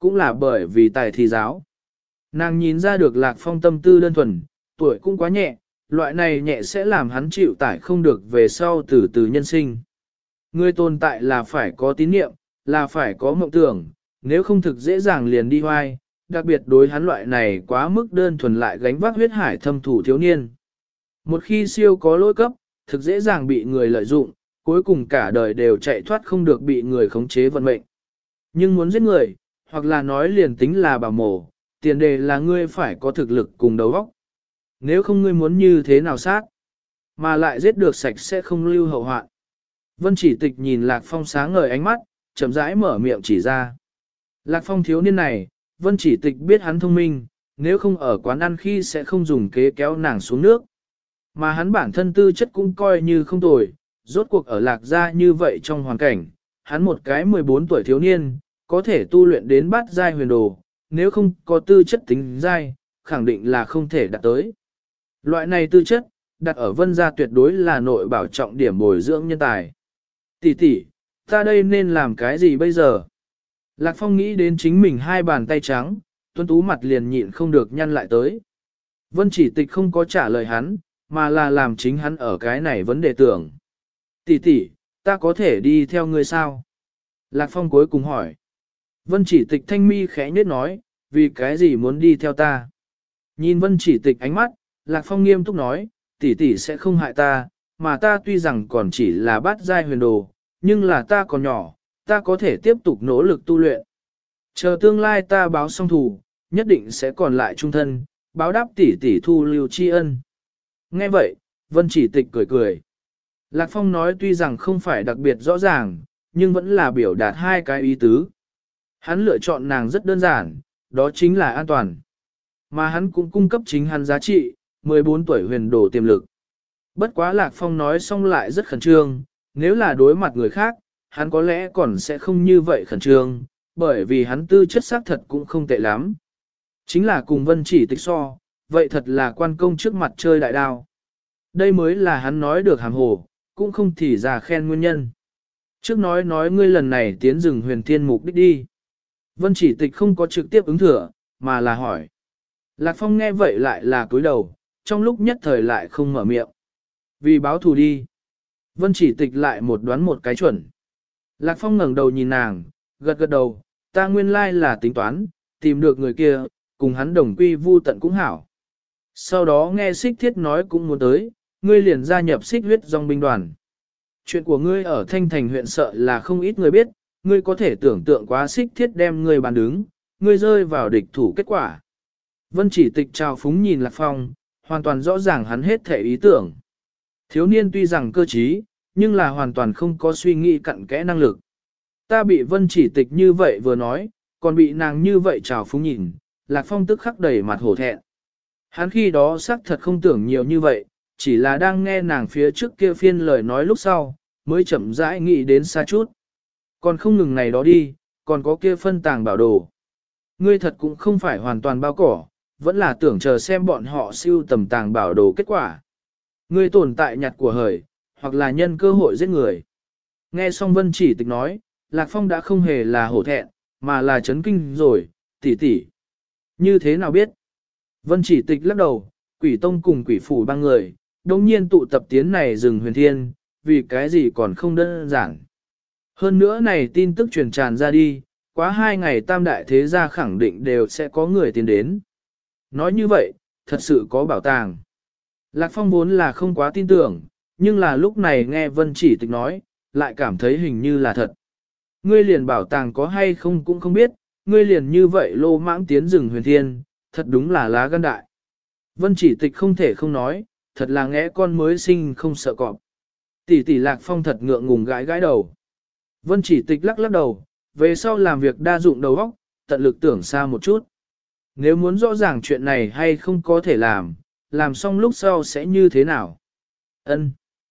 cũng là bởi vì tài thi giáo. Nàng nhìn ra được Lạc Phong tâm tư đơn thuần, tuổi cũng quá nhẹ, loại này nhẹ sẽ làm hắn chịu tải không được về sau từ từ nhân sinh. Người tồn tại là phải có tín niệm, là phải có mộng tưởng, nếu không thực dễ dàng liền đi hoai, đặc biệt đối hắn loại này quá mức đơn thuần lại gánh vác huyết hải thâm thủ thiếu niên. Một khi siêu có lỗi cấp, thực dễ dàng bị người lợi dụng, cuối cùng cả đời đều chạy thoát không được bị người khống chế vận mệnh. Nhưng muốn giết người, hoặc là nói liền tính là bảo mổ, tiền đề là ngươi phải có thực lực cùng đầu óc. Nếu không ngươi muốn như thế nào sát, mà lại giết được sạch sẽ không lưu hậu hoạn. Vân Chỉ Tịch nhìn Lạc Phong sáng ngời ánh mắt, chậm rãi mở miệng chỉ ra. Lạc Phong thiếu niên này, Vân Chỉ Tịch biết hắn thông minh, nếu không ở quán ăn khi sẽ không dùng kế kéo nàng xuống nước. Mà hắn bản thân tư chất cũng coi như không tồi, rốt cuộc ở Lạc gia như vậy trong hoàn cảnh, hắn một cái 14 tuổi thiếu niên, có thể tu luyện đến bát giai huyền đồ, nếu không có tư chất tính giai, khẳng định là không thể đạt tới. Loại này tư chất, đặt ở Vân gia tuyệt đối là nội bảo trọng điểm bồi dưỡng nhân tài. Tỷ tỷ, ta đây nên làm cái gì bây giờ? Lạc Phong nghĩ đến chính mình hai bàn tay trắng, tuấn tú mặt liền nhịn không được nhăn lại tới. Vân Chỉ Tịch không có trả lời hắn, mà là làm chính hắn ở cái này vấn đề tưởng. Tỷ tỷ, ta có thể đi theo ngươi sao? Lạc Phong cuối cùng hỏi. Vân Chỉ Tịch thanh mi khẽ nhếch nói, vì cái gì muốn đi theo ta? Nhìn Vân Chỉ Tịch ánh mắt, Lạc Phong nghiêm túc nói, tỷ tỷ sẽ không hại ta, mà ta tuy rằng còn chỉ là bát giai huyền đồ, nhưng là ta còn nhỏ, ta có thể tiếp tục nỗ lực tu luyện. Chờ tương lai ta báo xong thù, nhất định sẽ còn lại trung thân, báo đáp tỷ tỷ thu lưu tri ân. Nghe vậy, Vân Chỉ Tịch cười cười. Lạc Phong nói tuy rằng không phải đặc biệt rõ ràng, nhưng vẫn là biểu đạt hai cái ý tứ. Hắn lựa chọn nàng rất đơn giản, đó chính là an toàn. Mà hắn cũng cung cấp chính hắn giá trị, 14 tuổi huyền đồ tiềm lực. Bất quá Lạc Phong nói xong lại rất khẩn trương, nếu là đối mặt người khác, hắn có lẽ còn sẽ không như vậy khẩn trương, bởi vì hắn tư chất xác thật cũng không tệ lắm. Chính là cùng Vân Chỉ Tịch so, vậy thật là quan công trước mặt chơi đại đao. Đây mới là hắn nói được hàm hồ, cũng không thì ra khen nguyên nhân. Trước nói ngươi lần này tiến rừng huyền thiên mục đích đi. Vân Chỉ Tịch không có trực tiếp ứng thừa, mà là hỏi. Lạc Phong nghe vậy lại là cúi đầu, trong lúc nhất thời lại không mở miệng. Vì báo thù đi. Vân Chỉ Tịch lại một đoán một cái chuẩn. Lạc Phong ngẩng đầu nhìn nàng, gật gật đầu, ta nguyên lai là tính toán, tìm được người kia, cùng hắn đồng quy vu tận cũng hảo. Sau đó nghe Xích Thiết nói cũng muốn tới, ngươi liền gia nhập Xích Huyết Dòng binh đoàn. Chuyện của ngươi ở Thanh Thành huyện sợ là không ít người biết, ngươi có thể tưởng tượng quá Xích Thiết đem ngươi bàn đứng, ngươi rơi vào địch thủ kết quả. Vân Chỉ Tịch trào phúng nhìn Lạc Phong, hoàn toàn rõ ràng hắn hết thể ý tưởng. Thiếu niên tuy rằng cơ trí, nhưng là hoàn toàn không có suy nghĩ cặn kẽ năng lực. Ta bị Vân Chỉ Tịch như vậy vừa nói, còn bị nàng như vậy trào phúng nhìn, Lạc Phong tức khắc đầy mặt hổ thẹn. Hắn khi đó xác thật không tưởng nhiều như vậy, chỉ là đang nghe nàng phía trước kia phiên lời nói lúc sau, mới chậm rãi nghĩ đến xa chút. Còn không ngừng này đó đi, còn có kia phân tàng bảo đồ. Ngươi thật cũng không phải hoàn toàn bao cỏ, vẫn là tưởng chờ xem bọn họ siêu tầm tàng bảo đồ kết quả. Ngươi tồn tại nhặt của hời, hoặc là nhân cơ hội giết người. Nghe xong Vân Chỉ Tịch nói, Lạc Phong đã không hề là hổ thẹn, mà là chấn kinh rồi, tỷ tỷ. Như thế nào biết? Vân Chỉ Tịch lắc đầu, quỷ tông cùng quỷ phủ ba người, đồng nhiên tụ tập tiến này rừng huyền thiên, vì cái gì còn không đơn giản. Hơn nữa này tin tức truyền tràn ra đi, quá 2 ngày tam đại thế gia khẳng định đều sẽ có người tiến đến. Nói như vậy, thật sự có bảo tàng. Lạc Phong vốn là không quá tin tưởng, nhưng là lúc này nghe Vân Chỉ Tịch nói, lại cảm thấy hình như là thật. Ngươi liền bảo tàng có hay không cũng không biết, ngươi liền như vậy lô mãng tiến rừng huyền thiên, thật đúng là lá gan đại. Vân Chỉ Tịch không thể không nói, thật là ngẽ con mới sinh không sợ cọp. Tỷ tỷ Lạc Phong thật ngượng ngùng gãi gãi đầu. Vân Chỉ Tịch lắc lắc đầu, về sau làm việc đa dụng đầu óc, tận lực tưởng xa một chút. Nếu muốn rõ ràng chuyện này hay không có thể làm xong lúc sau sẽ như thế nào? Ân,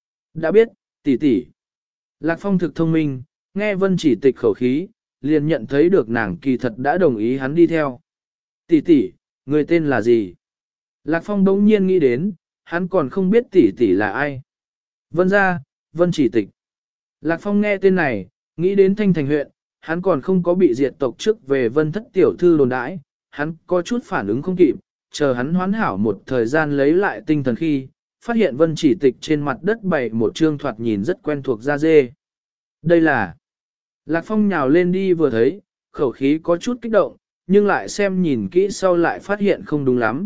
đã biết, tỷ tỷ. Lạc Phong thực thông minh, nghe Vân Chỉ Tịch khẩu khí, liền nhận thấy được nàng kỳ thật đã đồng ý hắn đi theo. Tỷ tỷ, người tên là gì? Lạc Phong đống nhiên nghĩ đến, hắn còn không biết tỷ tỷ là ai. Vân gia, Vân Chỉ Tịch. Lạc Phong nghe tên này, nghĩ đến Thanh Thành huyện, Hắn còn không có bị diệt tộc trước về Vân Thất tiểu thư đồn đãi, hắn có chút phản ứng không kịp, chờ hắn hoán hảo một thời gian lấy lại tinh thần khi, phát hiện Vân Chỉ Tịch trên mặt đất bày một trương thoạt nhìn rất quen thuộc da dê. Đây là... Lạc Phong nhào lên đi vừa thấy, khẩu khí có chút kích động, nhưng lại xem nhìn kỹ sau lại phát hiện không đúng lắm.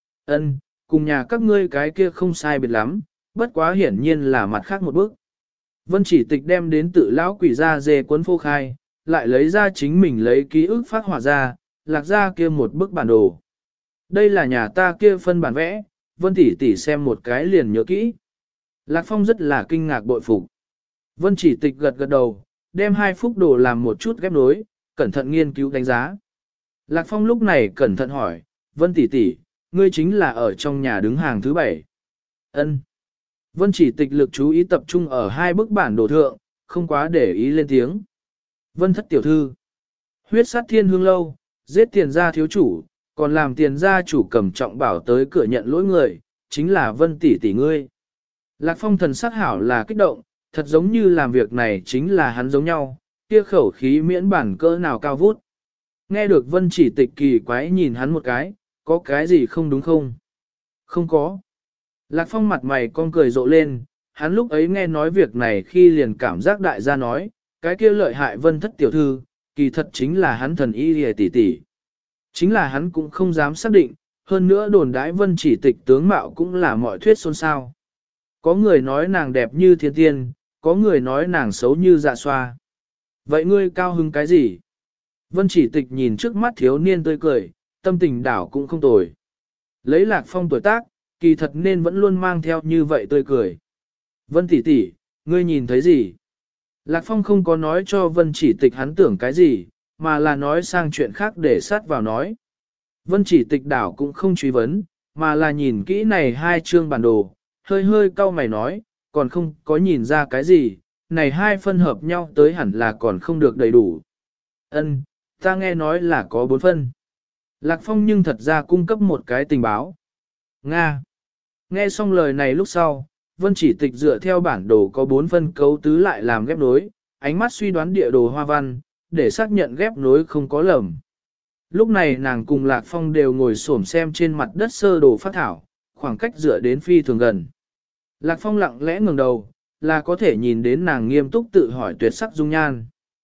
Ân, cùng nhà các ngươi cái kia không sai biệt lắm, bất quá hiển nhiên là mặt khác một bước. Vân Chỉ Tịch đem đến tự lão quỷ da dê cuốn phô khai, lại lấy ra chính mình lấy ký ức phát hỏa ra, lạc ra kia một bức bản đồ. Đây là nhà ta kia phân bản vẽ, Vân tỷ tỷ xem một cái liền nhớ kỹ. Lạc Phong rất là kinh ngạc bội phục. Vân Chỉ Tịch gật gật đầu, đem hai phúc đồ làm một chút ghép nối, cẩn thận nghiên cứu đánh giá. Lạc Phong lúc này cẩn thận hỏi, Vân tỷ tỷ, ngươi chính là ở trong nhà đứng hàng thứ 7. Ân. Vân Chỉ Tịch lực chú ý tập trung ở hai bức bản đồ thượng, không quá để ý lên tiếng. Vân Thất tiểu thư. Huyết sát thiên hương lâu, giết tiền gia thiếu chủ, còn làm tiền gia chủ cầm trọng bảo tới cửa nhận lỗi người, chính là Vân tỷ tỷ ngươi. Lạc Phong thần sắc hảo là kích động, thật giống như làm việc này chính là hắn giống nhau, kia khẩu khí miễn bản cỡ nào cao vút. Nghe được Vân Chỉ Tịch kỳ quái nhìn hắn một cái, có cái gì không đúng không? Không có. Lạc Phong mặt mày con cười rộ lên, hắn lúc ấy nghe nói việc này khi liền cảm giác đại gia nói, cái kia lợi hại Vân Thất tiểu thư, kỳ thật chính là hắn thần y hề tỷ tỷ. Chính là hắn cũng không dám xác định, hơn nữa đồn đãi Vân Chỉ Tịch tướng mạo cũng là mọi thuyết xôn xao. Có người nói nàng đẹp như thiên tiên, có người nói nàng xấu như dạ xoa. Vậy ngươi cao hứng cái gì? Vân Chỉ Tịch nhìn trước mắt thiếu niên tươi cười, tâm tình đảo cũng không tồi. Lấy Lạc Phong tuổi tác, kỳ thật nên vẫn luôn mang theo như vậy tươi cười. Vân tỷ tỷ, ngươi nhìn thấy gì? Lạc Phong không có nói cho Vân Chỉ Tịch hắn tưởng cái gì, mà là nói sang chuyện khác để sát vào nói. Vân Chỉ Tịch đảo cũng không truy vấn, mà là nhìn kỹ này hai chương bản đồ, hơi hơi cau mày nói, còn không có nhìn ra cái gì, này hai phân hợp nhau tới hẳn là còn không được đầy đủ. Ân, ta nghe nói là có 4 phân. Lạc Phong nhưng thật ra cung cấp một cái tình báo. Nga. Nghe xong lời này lúc sau, Vân Chỉ Tịch dựa theo bản đồ có 4 phân cấu tứ lại làm ghép nối, ánh mắt suy đoán địa đồ hoa văn, để xác nhận ghép nối không có lầm. Lúc này nàng cùng Lạc Phong đều ngồi xổm xem trên mặt đất sơ đồ phát thảo, khoảng cách dựa đến phi thường gần. Lạc Phong lặng lẽ ngẩng đầu, là có thể nhìn đến nàng nghiêm túc tự hỏi tuyệt sắc dung nhan.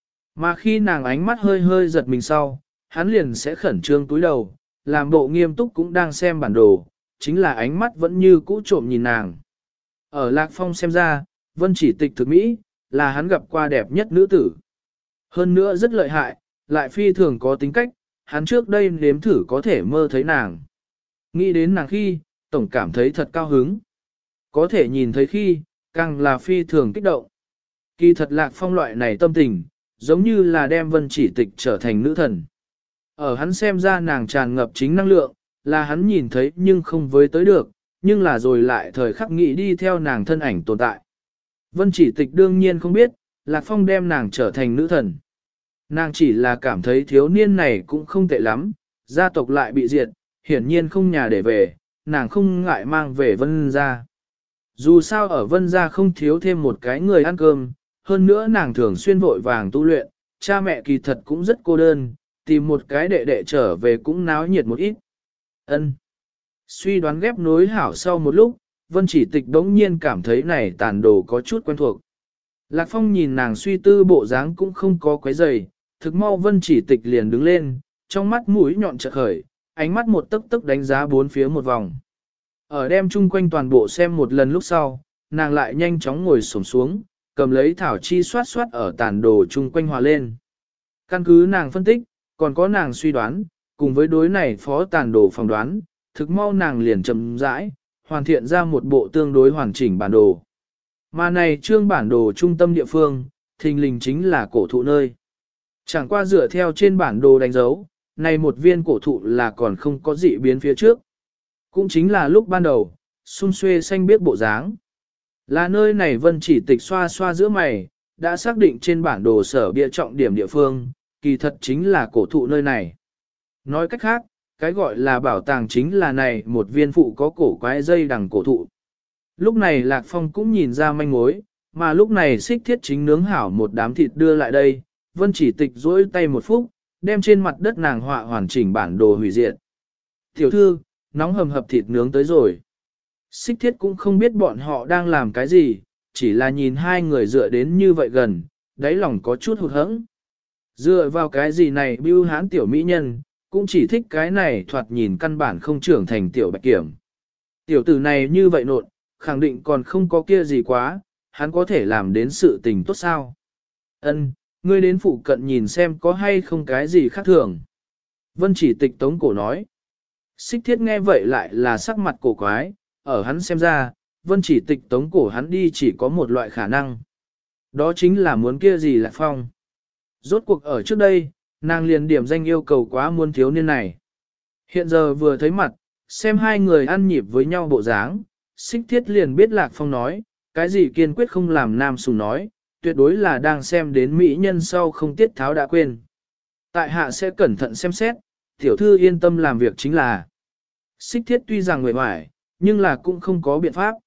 Mà khi nàng ánh mắt hơi hơi giật mình sau, hắn liền sẽ khẩn trương túi đầu, làm bộ nghiêm túc cũng đang xem bản đồ, chính là ánh mắt vẫn như cũ trộm nhìn nàng. Ở Lạc Phong xem ra, Vân Chỉ Tịch thực mỹ, là hắn gặp qua đẹp nhất nữ tử. Hơn nữa rất lợi hại, lại phi thường có tính cách, hắn trước đây nếm thử có thể mơ thấy nàng. Nghĩ đến nàng khi, tổng cảm thấy thật cao hứng. Có thể nhìn thấy khi, càng là phi thường kích động. Kỳ thật Lạc Phong loại này tâm tình, giống như là đem Vân Chỉ Tịch trở thành nữ thần. Ở hắn xem ra nàng tràn ngập chính năng lượng, là hắn nhìn thấy nhưng không với tới được, nhưng là rồi lại thời khắc nghĩ đi theo nàng thân ảnh tồn tại. Vân Chỉ Tịch đương nhiên không biết, Lạc Phong đem nàng trở thành nữ thần. Nàng chỉ là cảm thấy thiếu niên này cũng không tệ lắm, gia tộc lại bị diệt, hiển nhiên không nhà để về, nàng không ngại mang về Vân gia. Dù sao ở Vân gia không thiếu thêm một cái người ăn cơm, hơn nữa nàng thường xuyên vội vàng tu luyện, cha mẹ kỳ thật cũng rất cô đơn, tìm một cái đệ đệ trở về cũng náo nhiệt một ít. Ân. Suy đoán ghép nối hảo sau một lúc, Vân Chỉ Tịch đống nhiên cảm thấy này tàn đồ có chút quen thuộc. Lạc Phong nhìn nàng suy tư bộ dáng cũng không có quấy giày, thực mau Vân Chỉ Tịch liền đứng lên, trong mắt mũi nhọn chợt khởi, ánh mắt một tấc tấc đánh giá bốn phía một vòng. Ở đem chung quanh toàn bộ xem một lần lúc sau, nàng lại nhanh chóng ngồi xổm xuống, cầm lấy thảo chi xoát xoát ở tàn đồ chung quanh hòa lên. Căn cứ nàng phân tích, còn có nàng suy đoán, cùng với đối này phó tàn đồ phỏng đoán, thực mau nàng liền chậm rãi, hoàn thiện ra một bộ tương đối hoàn chỉnh bản đồ. Mà này trương bản đồ trung tâm địa phương, thình lình chính là cổ thụ nơi. Chẳng qua dựa theo trên bản đồ đánh dấu, này một viên cổ thụ là còn không có dị biến phía trước. Cũng chính là lúc ban đầu, sum xuê xanh biết bộ dáng. Là nơi này Vân Chỉ Tịch xoa xoa giữa mày, đã xác định trên bản đồ sở bia trọng điểm địa phương, kỳ thật chính là cổ thụ nơi này. Nói cách khác, cái gọi là bảo tàng chính là này một viên phụ có cổ quái dây đằng cổ thụ. Lúc này Lạc Phong cũng nhìn ra manh mối, mà lúc này Xích Thiết chính nướng hảo một đám thịt đưa lại đây, Vân Chỉ Tịch duỗi tay một phút, đem trên mặt đất nàng họa hoàn chỉnh bản đồ hủy diệt. Tiểu thư, nóng hầm hập thịt nướng tới rồi. Xích Thiết cũng không biết bọn họ đang làm cái gì, chỉ là nhìn hai người dựa đến như vậy gần, đáy lòng có chút hụt hẫng. Dựa vào cái gì này bưu hán tiểu mỹ nhân, cũng chỉ thích cái này thoạt nhìn căn bản không trưởng thành tiểu bạch kiểm. Tiểu tử này như vậy nột, khẳng định còn không có kia gì quá, hắn có thể làm đến sự tình tốt sao. Ân, ngươi đến phụ cận nhìn xem có hay không cái gì khác thường. Vân Chỉ Tịch tống cổ nói. Xích Thiết nghe vậy lại là sắc mặt cổ quái, ở hắn xem ra, Vân Chỉ Tịch tống cổ hắn đi chỉ có một loại khả năng. Đó chính là muốn kia gì Lạc Phong. Rốt cuộc ở trước đây, nàng liền điểm danh yêu cầu quá muôn thiếu niên này. Hiện giờ vừa thấy mặt, xem hai người ăn nhịp với nhau bộ dáng, Xích Thiết liền biết Lạc Phong nói, cái gì kiên quyết không làm nam sùng nói, tuyệt đối là đang xem đến mỹ nhân sau không tiết tháo đã quên. Tại hạ sẽ cẩn thận xem xét, tiểu thư yên tâm làm việc chính là. Xích Thiết tuy rằng người hoài, nhưng là cũng không có biện pháp,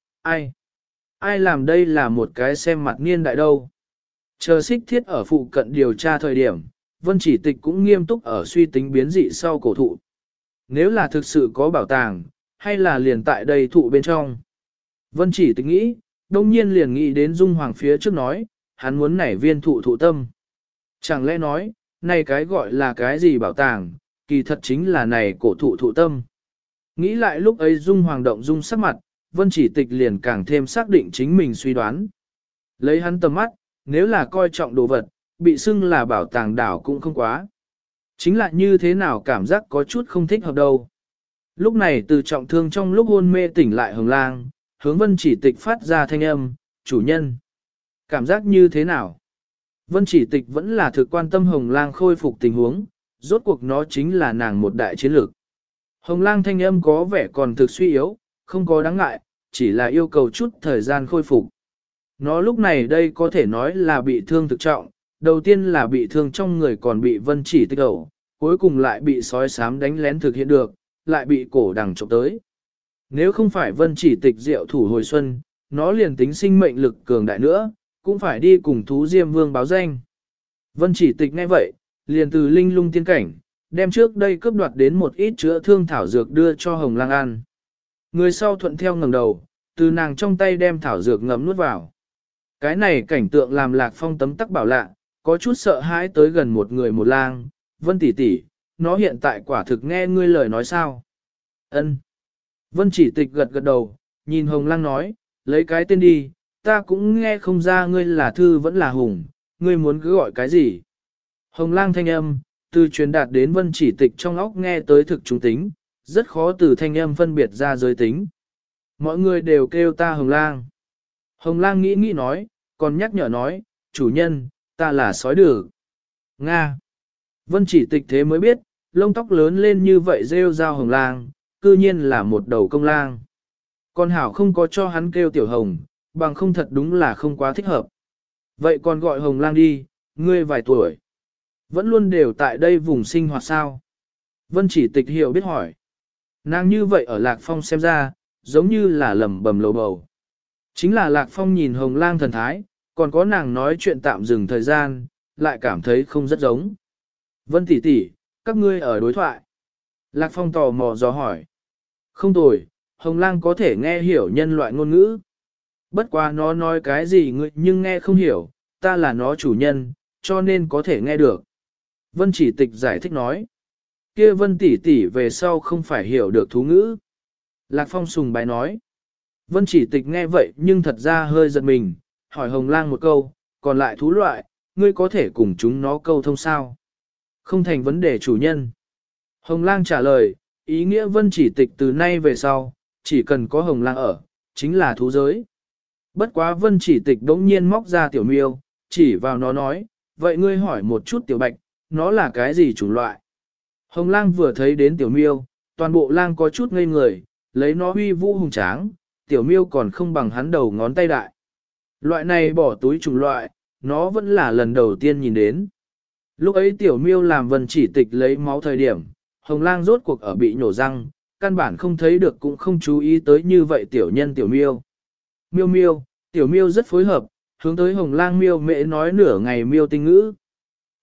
ai làm đây là một cái xem mặt niên đại đâu. Chờ Xích Thiết ở phụ cận điều tra thời điểm, Vân Chỉ Tịch cũng nghiêm túc ở suy tính biến dị sau cổ thụ. Nếu là thực sự có bảo tàng, hay là liền tại đây thụ bên trong. Vân Chỉ Tịch nghĩ, đông nhiên liền nghĩ đến Dung Hoàng phía trước nói, hắn muốn nảy viên thụ thụ tâm. Chẳng lẽ nói, này cái gọi là cái gì bảo tàng, kỳ thật chính là này cổ thụ thụ tâm. Nghĩ lại lúc ấy Dung Hoàng động dung sắc mặt, Vân Chỉ Tịch liền càng thêm xác định chính mình suy đoán. Lấy hắn tầm mắt, nếu là coi trọng đồ vật, bị xưng là bảo tàng đảo cũng không quá. Chính là như thế nào cảm giác có chút không thích hợp đâu. Lúc này từ trọng thương trong lúc hôn mê tỉnh lại Hồng Lang, hướng Vân Chỉ Tịch phát ra thanh âm, chủ nhân. Cảm giác như thế nào? Vân Chỉ Tịch vẫn là thực quan tâm Hồng Lang khôi phục tình huống, rốt cuộc nó chính là nàng một đại chiến lược. Hồng Lang thanh âm có vẻ còn thực suy yếu, không có đáng ngại, chỉ là yêu cầu chút thời gian khôi phục. Nó lúc này đây có thể nói là bị thương thực trọng, đầu tiên là bị thương trong người còn bị Vân Chỉ Tịch ẩu, cuối cùng lại bị sói xám đánh lén thực hiện được, lại bị cổ đằng trộm tới. Nếu không phải Vân Chỉ Tịch diệu thủ hồi xuân, nó liền tính sinh mệnh lực cường đại nữa, cũng phải đi cùng thú Diêm Vương báo danh. Vân Chỉ Tịch nghe vậy, liền từ linh lung tiên cảnh, đem trước đây cướp đoạt đến một ít chữa thương thảo dược đưa cho Hồng Lang ăn. Người sau thuận theo ngẩng đầu, từ nàng trong tay đem thảo dược ngấm nuốt vào. Cái này cảnh tượng làm Lạc Phong tấm tắc bảo lạ, có chút sợ hãi tới gần một người một lang, Vân tỷ tỷ, nó hiện tại quả thực nghe ngươi lời nói sao? Ân. Vân Chỉ Tịch gật gật đầu, nhìn Hồng Lang nói, lấy cái tên đi, ta cũng nghe không ra ngươi là Thư vẫn là Hùng, ngươi muốn cứ gọi cái gì? Hồng Lang thanh âm, từ truyền đạt đến Vân Chỉ Tịch trong óc nghe tới thực trung tính, rất khó từ thanh âm phân biệt ra giới tính. Mọi người đều kêu ta Hồng Lang. Hồng Lang nghĩ nghĩ nói, còn nhắc nhở nói, chủ nhân, ta là sói đử. Nga. Vân Chỉ Tịch thế mới biết, lông tóc lớn lên như vậy rêu rao Hồng Lang, cư nhiên là một đầu công lang. Con hảo không có cho hắn kêu tiểu hồng, bằng không thật đúng là không quá thích hợp. Vậy còn gọi Hồng Lang đi, ngươi vài tuổi. Vẫn luôn đều tại đây vùng sinh hoạt sao. Vân Chỉ Tịch hiểu biết hỏi. Nàng như vậy ở Lạc Phong xem ra, giống như là lầm bầm lầu bầu. Chính là Lạc Phong nhìn Hồng Lang thần thái, còn có nàng nói chuyện tạm dừng thời gian, lại cảm thấy không rất giống. Vân tỷ tỷ, các ngươi ở đối thoại. Lạc Phong tò mò dò hỏi. Không tồi, Hồng Lang có thể nghe hiểu nhân loại ngôn ngữ. Bất quá nó nói cái gì ngươi nhưng nghe không hiểu, ta là nó chủ nhân, cho nên có thể nghe được. Vân Chỉ Tịch giải thích nói. Kia Vân tỷ tỷ về sau không phải hiểu được thú ngữ. Lạc Phong sùng bái nói. Vân Chỉ Tịch nghe vậy nhưng thật ra hơi giật mình, hỏi Hồng Lang một câu, còn lại thú loại, ngươi có thể cùng chúng nó câu thông sao? Không thành vấn đề chủ nhân. Hồng Lang trả lời, ý nghĩa Vân Chỉ Tịch từ nay về sau, chỉ cần có Hồng Lang ở, chính là thú giới. Bất quá Vân Chỉ Tịch đống nhiên móc ra tiểu miêu, chỉ vào nó nói, vậy ngươi hỏi một chút tiểu bạch, nó là cái gì chủng loại? Hồng Lang vừa thấy đến tiểu miêu, toàn bộ lang có chút ngây người, lấy nó huy vũ hùng tráng, tiểu miêu còn không bằng hắn đầu ngón tay đại. Loại này bỏ túi chủng loại, nó vẫn là lần đầu tiên nhìn đến. Lúc ấy tiểu miêu làm Vân Chỉ Tịch lấy máu thời điểm, Hồng Lang rốt cuộc ở bị nhổ răng, căn bản không thấy được cũng không chú ý tới như vậy tiểu nhân tiểu miêu. Miêu miêu, tiểu miêu rất phối hợp, hướng tới Hồng Lang miêu mễ nói nửa ngày miêu tinh ngữ.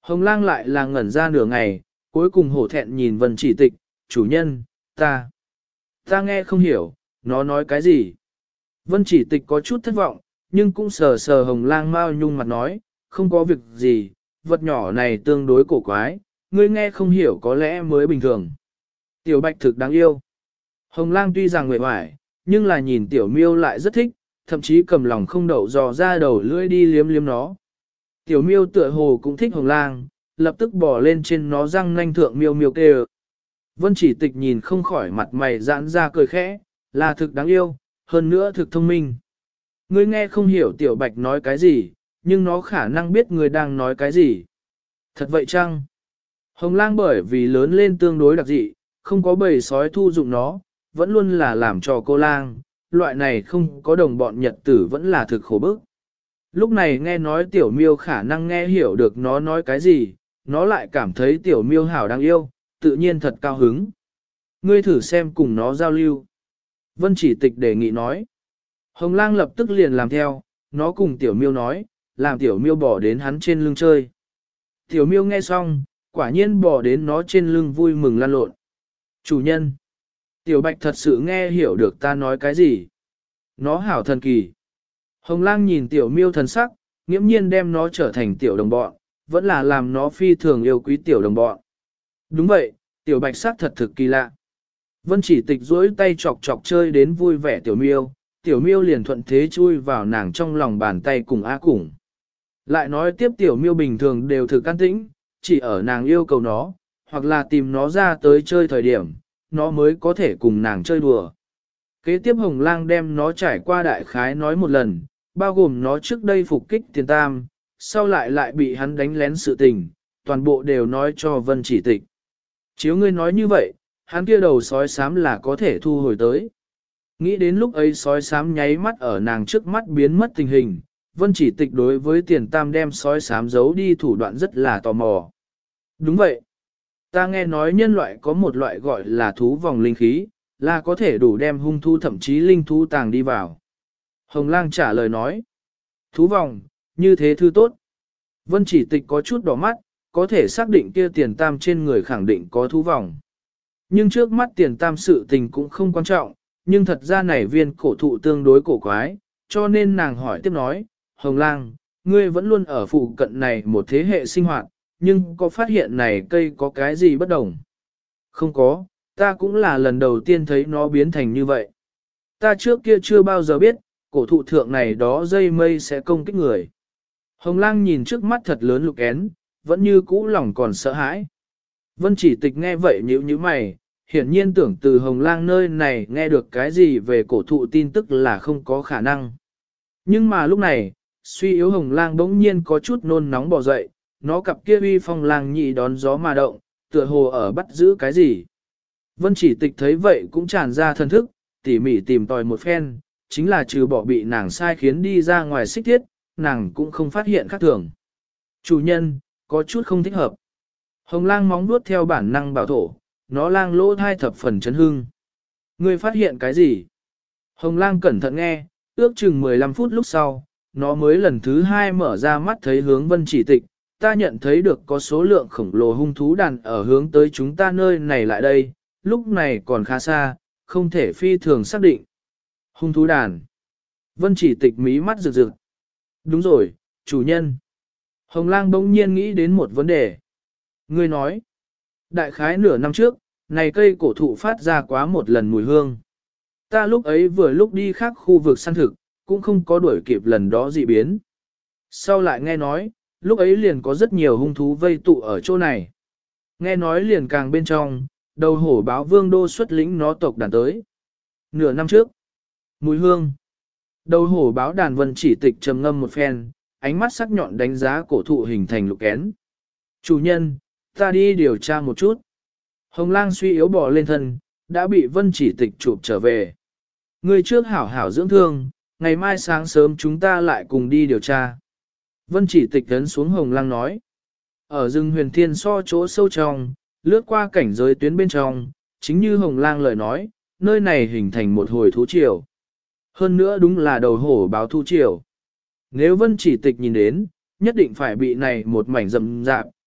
Hồng lang lại là ngẩn ra nửa ngày, cuối cùng hổ thẹn nhìn Vân Chỉ Tịch, chủ nhân, ta nghe không hiểu, nó nói cái gì. Vân Chỉ Tịch có chút thất vọng, nhưng cũng sờ sờ hồng lang mao nhung mặt nói, không có việc gì, vật nhỏ này tương đối cổ quái, ngươi nghe không hiểu có lẽ mới bình thường. Tiểu bạch thực đáng yêu. Hồng lang tuy rằng nguệ hoài, nhưng là nhìn tiểu miêu lại rất thích, thậm chí cầm lòng không đậu dò ra đầu lưỡi đi liếm liếm nó. Tiểu miêu tựa hồ cũng thích hồng lang, lập tức bỏ lên trên nó răng nanh thượng miêu miêu kêu. Vân Chỉ Tịch nhìn không khỏi mặt mày giãn ra cười khẽ, là thực đáng yêu, hơn nữa thực thông minh. Ngươi nghe không hiểu tiểu bạch nói cái gì, nhưng nó khả năng biết ngươi đang nói cái gì. Thật vậy chăng? Hồng lang bởi vì lớn lên tương đối đặc dị, không có bầy sói thu dụng nó, vẫn luôn là làm trò cô lang, loại này không có đồng bọn nhật tử vẫn là thực khổ bức. Lúc này nghe nói tiểu miêu khả năng nghe hiểu được nó nói cái gì, nó lại cảm thấy tiểu miêu hảo đáng yêu, tự nhiên thật cao hứng. Ngươi thử xem cùng nó giao lưu. Vân Chỉ Tịch đề nghị nói. Hồng lang lập tức liền làm theo, nó cùng tiểu miêu nói, làm tiểu miêu bỏ đến hắn trên lưng chơi. Tiểu miêu nghe xong, quả nhiên bỏ đến nó trên lưng vui mừng lan lộn. Chủ nhân, tiểu bạch thật sự nghe hiểu được ta nói cái gì. Nó hảo thần kỳ. Hồng lang nhìn tiểu miêu thần sắc, nghiễm nhiên đem nó trở thành tiểu đồng bọn, vẫn là làm nó phi thường yêu quý tiểu đồng bọn. Đúng vậy, tiểu bạch sắc thật thực kỳ lạ. Vân Chỉ Tịch duỗi tay chọc chọc chơi đến vui vẻ tiểu miêu liền thuận thế chui vào nàng trong lòng bàn tay cùng á cùng. Lại nói tiếp tiểu miêu bình thường đều thực an tĩnh, chỉ ở nàng yêu cầu nó, hoặc là tìm nó ra tới chơi thời điểm, nó mới có thể cùng nàng chơi đùa. Kế tiếp Hồng lang đem nó trải qua đại khái nói một lần, bao gồm nó trước đây phục kích Tiền Tam, sau lại bị hắn đánh lén sự tình, toàn bộ đều nói cho Vân Chỉ Tịch. Chiếu ngươi nói như vậy, hắn kia đầu sói xám là có thể thu hồi tới. Nghĩ đến lúc ấy sói xám nháy mắt ở nàng trước mắt biến mất tình hình, Vân Chỉ Tịch đối với Tiền Tam đem sói xám giấu đi thủ đoạn rất là tò mò. Đúng vậy. Ta nghe nói nhân loại có một loại gọi là thú vòng linh khí, là có thể đủ đem hung thú thậm chí linh thú tàng đi vào. Hồng lang trả lời nói. Thú vòng, như thế thư tốt. Vân Chỉ Tịch có chút đỏ mắt, có thể xác định kia Tiền Tam trên người khẳng định có thú vòng. Nhưng trước mắt Tiền Tam sự tình cũng không quan trọng, nhưng thật ra này viên cổ thụ tương đối cổ quái, cho nên nàng hỏi tiếp nói, Hồng lang, ngươi vẫn luôn ở phụ cận này một thế hệ sinh hoạt, nhưng có phát hiện này cây có cái gì bất đồng? Không có, ta cũng là lần đầu tiên thấy nó biến thành như vậy. Ta trước kia chưa bao giờ biết, cổ thụ thượng này đó dây mây sẽ công kích người. Hồng lang nhìn trước mắt thật lớn lục én, vẫn như cũ lòng còn sợ hãi. Vân Chỉ Tịch nghe vậy nhíu nhíu mày, hiển nhiên tưởng từ Hồng lang nơi này nghe được cái gì về cổ thụ tin tức là không có khả năng. Nhưng mà lúc này, suy yếu Hồng lang bỗng nhiên có chút nôn nóng bò dậy, nó cặp kia uy phong lang nhị đón gió mà động, tựa hồ ở bắt giữ cái gì. Vân Chỉ Tịch thấy vậy cũng tràn ra thần thức, tỉ mỉ tìm tòi một phen, chính là trừ bỏ bị nàng sai khiến đi ra ngoài xích thiết, nàng cũng không phát hiện khác thường. Chủ nhân, có chút không thích hợp. Hồng lang móng vuốt theo bản năng bảo thổ, nó lang lỗ thai thập phần chấn hưng. Ngươi phát hiện cái gì? Hồng lang cẩn thận nghe, ước chừng 15 phút lúc sau, nó mới lần thứ hai mở ra mắt thấy hướng Vân Chỉ Tịch. Ta nhận thấy được có số lượng khổng lồ hung thú đàn ở hướng tới chúng ta nơi này lại đây, lúc này còn khá xa, không thể phi thường xác định. Hung thú đàn. Vân Chỉ Tịch mí mắt rực rực. Đúng rồi, chủ nhân. Hồng lang bỗng nhiên nghĩ đến một vấn đề. Ngươi nói, đại khái nửa năm trước, này cây cổ thụ phát ra quá một lần mùi hương. Ta lúc ấy vừa lúc đi khác khu vực săn thực, cũng không có đuổi kịp lần đó dị biến. Sau lại nghe nói, lúc ấy liền có rất nhiều hung thú vây tụ ở chỗ này. Nghe nói liền càng bên trong, đầu hổ báo vương đô xuất lĩnh nó tộc đàn tới. Nửa năm trước, mùi hương. Đầu hổ báo đàn Vân Chỉ Tịch trầm ngâm một phen, ánh mắt sắc nhọn đánh giá cổ thụ hình thành lục kén. Chủ nhân, ta đi điều tra một chút. Hồng lang suy yếu bỏ lên thân, đã bị Vân Chỉ Tịch chụp trở về. Người trước hảo hảo dưỡng thương, ngày mai sáng sớm chúng ta lại cùng đi điều tra. Vân Chỉ Tịch ấn xuống Hồng lang nói. Ở rừng huyền thiên so chỗ sâu trong, lướt qua cảnh giới tuyến bên trong, chính như Hồng lang lời nói, nơi này hình thành một hồi thú triều. Hơn nữa đúng là đầu hổ báo thú triều. Nếu Vân Chỉ Tịch nhìn đến, nhất định phải bị này một mảnh rậm rạp,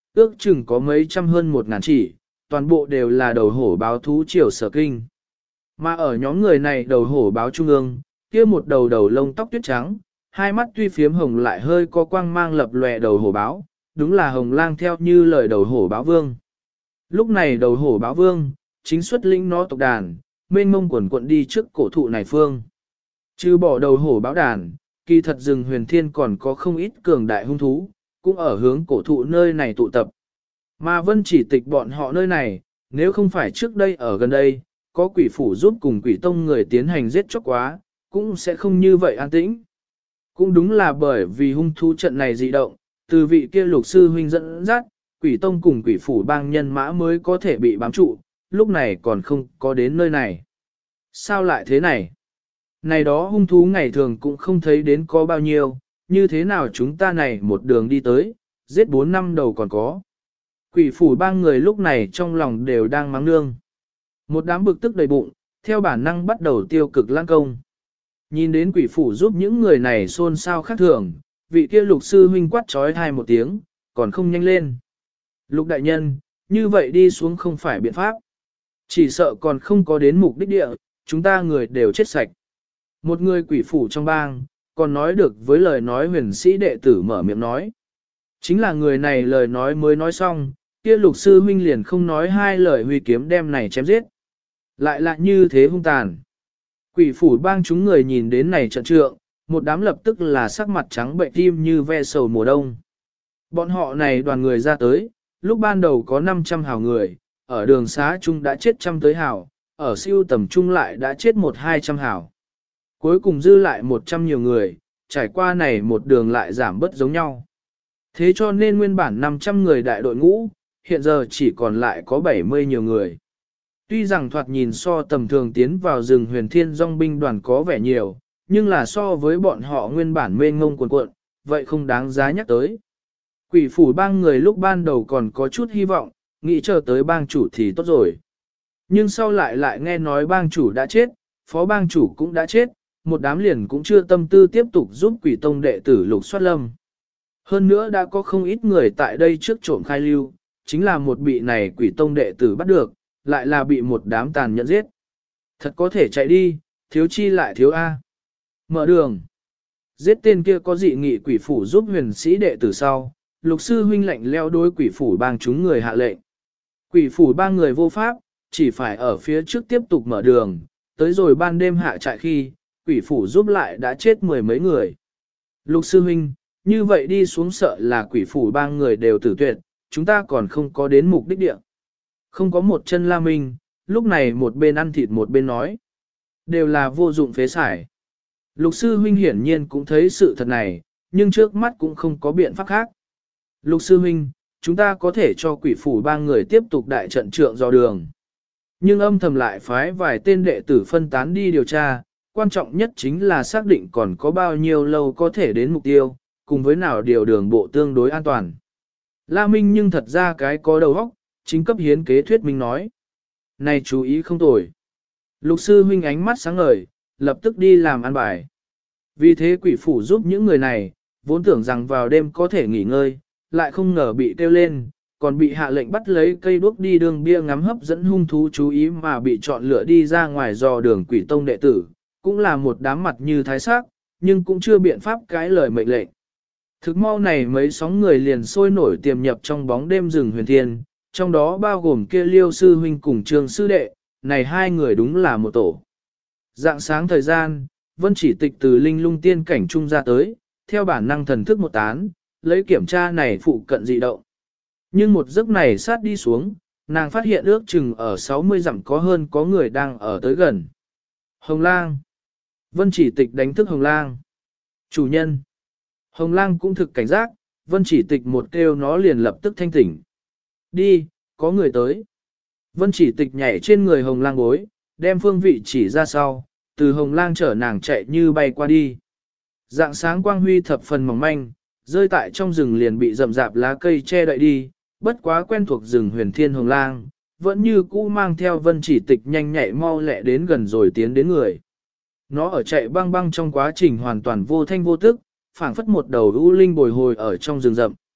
ước chừng có mấy trăm hơn 1.000 chỉ, toàn bộ đều là đầu hổ báo thú triều sở kinh. Mà ở nhóm người này đầu hổ báo trung ương, kia một đầu đầu lông tóc tuyết trắng, hai mắt tuy phiếm hồng lại hơi có quang mang lập lòe đầu hổ báo, đúng là Hồng Lang theo như lời đầu hổ báo vương. Lúc này đầu hổ báo vương, chính xuất lĩnh nó tộc đàn, mênh mông quần quận đi trước cổ thụ này phương. Chứ bỏ đầu hổ báo đàn, kỳ thật rừng huyền thiên còn có không ít cường đại hung thú, cũng ở hướng cổ thụ nơi này tụ tập. Mà Vân Chỉ Tịch bọn họ nơi này, nếu không phải trước đây ở gần đây, có quỷ phủ giúp cùng quỷ tông người tiến hành giết chóc quá, cũng sẽ không như vậy an tĩnh. Cũng đúng là bởi vì hung thú trận này dị động, từ vị kia lục sư huynh dẫn dắt, quỷ tông cùng quỷ phủ bang nhân mã mới có thể bị bám trụ, lúc này còn không có đến nơi này. Sao lại thế này? Này đó hung thú ngày thường cũng không thấy đến có bao nhiêu, như thế nào chúng ta này một đường đi tới, giết 4 năm đầu còn có. Quỷ phủ bang người lúc này trong lòng đều đang mắng nương. Một đám bực tức đầy bụng, theo bản năng bắt đầu tiêu cực lan công. Nhìn đến quỷ phủ giúp những người này xôn xao khác thường, vị kia lục sư huynh quát trói thai một tiếng, còn không nhanh lên. Lục đại nhân, như vậy đi xuống không phải biện pháp. Chỉ sợ còn không có đến mục đích địa, chúng ta người đều chết sạch. Một người quỷ phủ trong bang, còn nói được với lời nói huyền sĩ đệ tử mở miệng nói. Chính là người này lời nói mới nói xong, kia lục sư huynh liền không nói hai lời huy kiếm đem này chém giết. Lại là như thế hung tàn. Quỷ phủ bang chúng người nhìn đến này trận trượng, một đám lập tức là sắc mặt trắng bệnh tim như ve sầu mùa đông. Bọn họ này đoàn người ra tới, lúc ban đầu có 500 hào người, ở đường xá chung đã chết trăm tới hào, ở siêu tầm chung lại đã chết 1-200 hào. Cuối cùng dư lại 100 nhiều người, trải qua này một đường lại giảm bớt giống nhau. Thế cho nên nguyên bản 500 người đại đội ngũ, hiện giờ chỉ còn lại có 70 nhiều người. Tuy rằng thoạt nhìn so tầm thường tiến vào rừng huyền thiên dòng binh đoàn có vẻ nhiều, nhưng là so với bọn họ nguyên bản mênh ngông cuồn cuộn, vậy không đáng giá nhắc tới. Quỷ phủ bang người lúc ban đầu còn có chút hy vọng, nghĩ chờ tới bang chủ thì tốt rồi. Nhưng sau lại nghe nói bang chủ đã chết, phó bang chủ cũng đã chết, một đám liền cũng chưa tâm tư tiếp tục giúp quỷ tông đệ tử lục soát lâm. Hơn nữa đã có không ít người tại đây trước trộm khai lưu, chính là một bị này quỷ tông đệ tử bắt được, lại là bị một đám tàn nhẫn giết. Thật có thể chạy đi, thiếu chi lại thiếu A. Mở đường. Giết tên kia có dị nghị quỷ phủ giúp huyền sĩ đệ tử sau, lục sư huynh lệnh leo đối quỷ phủ bang chúng người hạ lệnh. Quỷ phủ bang người vô pháp, chỉ phải ở phía trước tiếp tục mở đường, tới rồi ban đêm hạ trại khi, quỷ phủ giúp lại đã chết 10 mấy người. Lục sư huynh, như vậy đi xuống sợ là quỷ phủ bang người đều tử tuyệt, chúng ta còn không có đến mục đích địa. Không có một chân la minh, lúc này một bên ăn thịt một bên nói. Đều là vô dụng phế sải. Lục sư huynh hiển nhiên cũng thấy sự thật này, nhưng trước mắt cũng không có biện pháp khác. Lục sư huynh, chúng ta có thể cho quỷ phủ ba người tiếp tục đại trận trượng dò đường. Nhưng âm thầm lại phái vài tên đệ tử phân tán đi điều tra, quan trọng nhất chính là xác định còn có bao nhiêu lâu có thể đến mục tiêu, cùng với nào điều đường bộ tương đối an toàn. La Minh nhưng thật ra cái có đầu óc, chính cấp hiến kế thuyết minh nói. Này chú ý không tồi. Lục sư huynh ánh mắt sáng ngời, lập tức đi làm ăn bài. Vì thế quỷ phủ giúp những người này, vốn tưởng rằng vào đêm có thể nghỉ ngơi, lại không ngờ bị kêu lên, còn bị hạ lệnh bắt lấy cây đuốc đi đường bia ngắm hấp dẫn hung thú chú ý mà bị chọn lựa đi ra ngoài dò đường quỷ tông đệ tử, cũng là một đám mặt như thái sắc, nhưng cũng chưa biện pháp cãi lời mệnh lệnh. Thực mau này mấy sóng người liền sôi nổi tiềm nhập trong bóng đêm rừng huyền thiên, trong đó bao gồm kia Liêu sư huynh cùng Trương sư đệ, này hai người đúng là một tổ. Dạng sáng thời gian, Vân Chỉ Tịch từ linh lung tiên cảnh trung ra tới, theo bản năng thần thức một tán, lấy kiểm tra này phụ cận dị động. Nhưng một giấc này sát đi xuống, nàng phát hiện ước chừng ở 60 dặm có hơn có người đang ở tới gần. Hồng Lang. Vân Chỉ Tịch đánh thức Hồng Lang. Chủ nhân. Hồng Lang cũng thực cảnh giác, Vân Chỉ Tịch một kêu nó liền lập tức thanh tỉnh. Đi, có người tới. Vân Chỉ Tịch nhảy trên người Hồng Lang bối, đem phương vị chỉ ra sau, từ Hồng Lang chở nàng chạy như bay qua đi. Dạng sáng quang huy thập phần mỏng manh, rơi tại trong rừng liền bị rậm rạp lá cây che đậy đi, bất quá quen thuộc rừng huyền thiên Hồng Lang, vẫn như cũ mang theo Vân Chỉ Tịch nhanh nhạy mau lẹ đến gần rồi tiến đến người. Nó ở chạy băng băng trong quá trình hoàn toàn vô thanh vô tức, phảng phất một đầu u linh bồi hồi ở trong rừng rậm.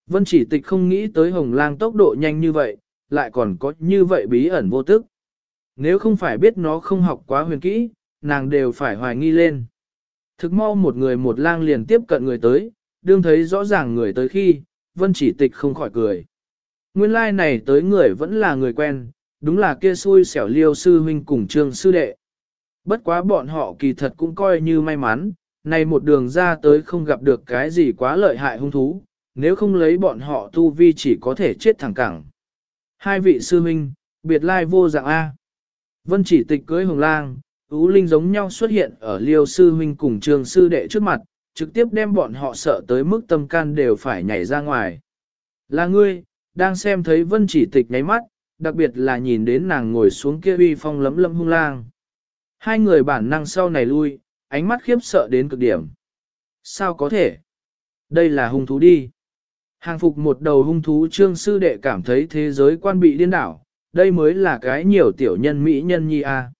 Vân chỉ tịch không nghĩ tới hồng lang tốc độ nhanh như vậy, lại còn có như vậy bí ẩn vô tức. Nếu không phải biết nó không học quá huyền kỹ, nàng đều phải hoài nghi lên. Thực mau một người một lang liền tiếp cận người tới, đương thấy rõ ràng người tới khi, vân chỉ tịch không khỏi cười. Nguyên lai này tới người vẫn là người quen, đúng là kia xui xẻo Liêu sư huynh cùng Trương sư đệ. Bất quá bọn họ kỳ thật cũng coi như may mắn, này một đường ra tới không gặp được cái gì quá lợi hại hung thú, nếu không lấy bọn họ tu vi chỉ có thể chết thẳng cẳng. Hai vị sư huynh, biệt lai vô dạng A. Vân chỉ tịch cưới hồng lang, Ú Linh giống nhau xuất hiện ở Liêu sư huynh cùng Trương sư đệ trước mặt, trực tiếp đem bọn họ sợ tới mức tâm can đều phải nhảy ra ngoài. Là ngươi, đang xem thấy Vân chỉ tịch nháy mắt, đặc biệt là nhìn đến nàng ngồi xuống kia uy phong lấm lâm hung lang. Hai người bản năng sau này lui, ánh mắt khiếp sợ đến cực điểm. Sao có thể? Đây là hung thú đi. Hàng phục một đầu hung thú Trương sư đệ cảm thấy thế giới quan bị điên đảo, đây mới là cái nhiều tiểu nhân mỹ nhân nhi a.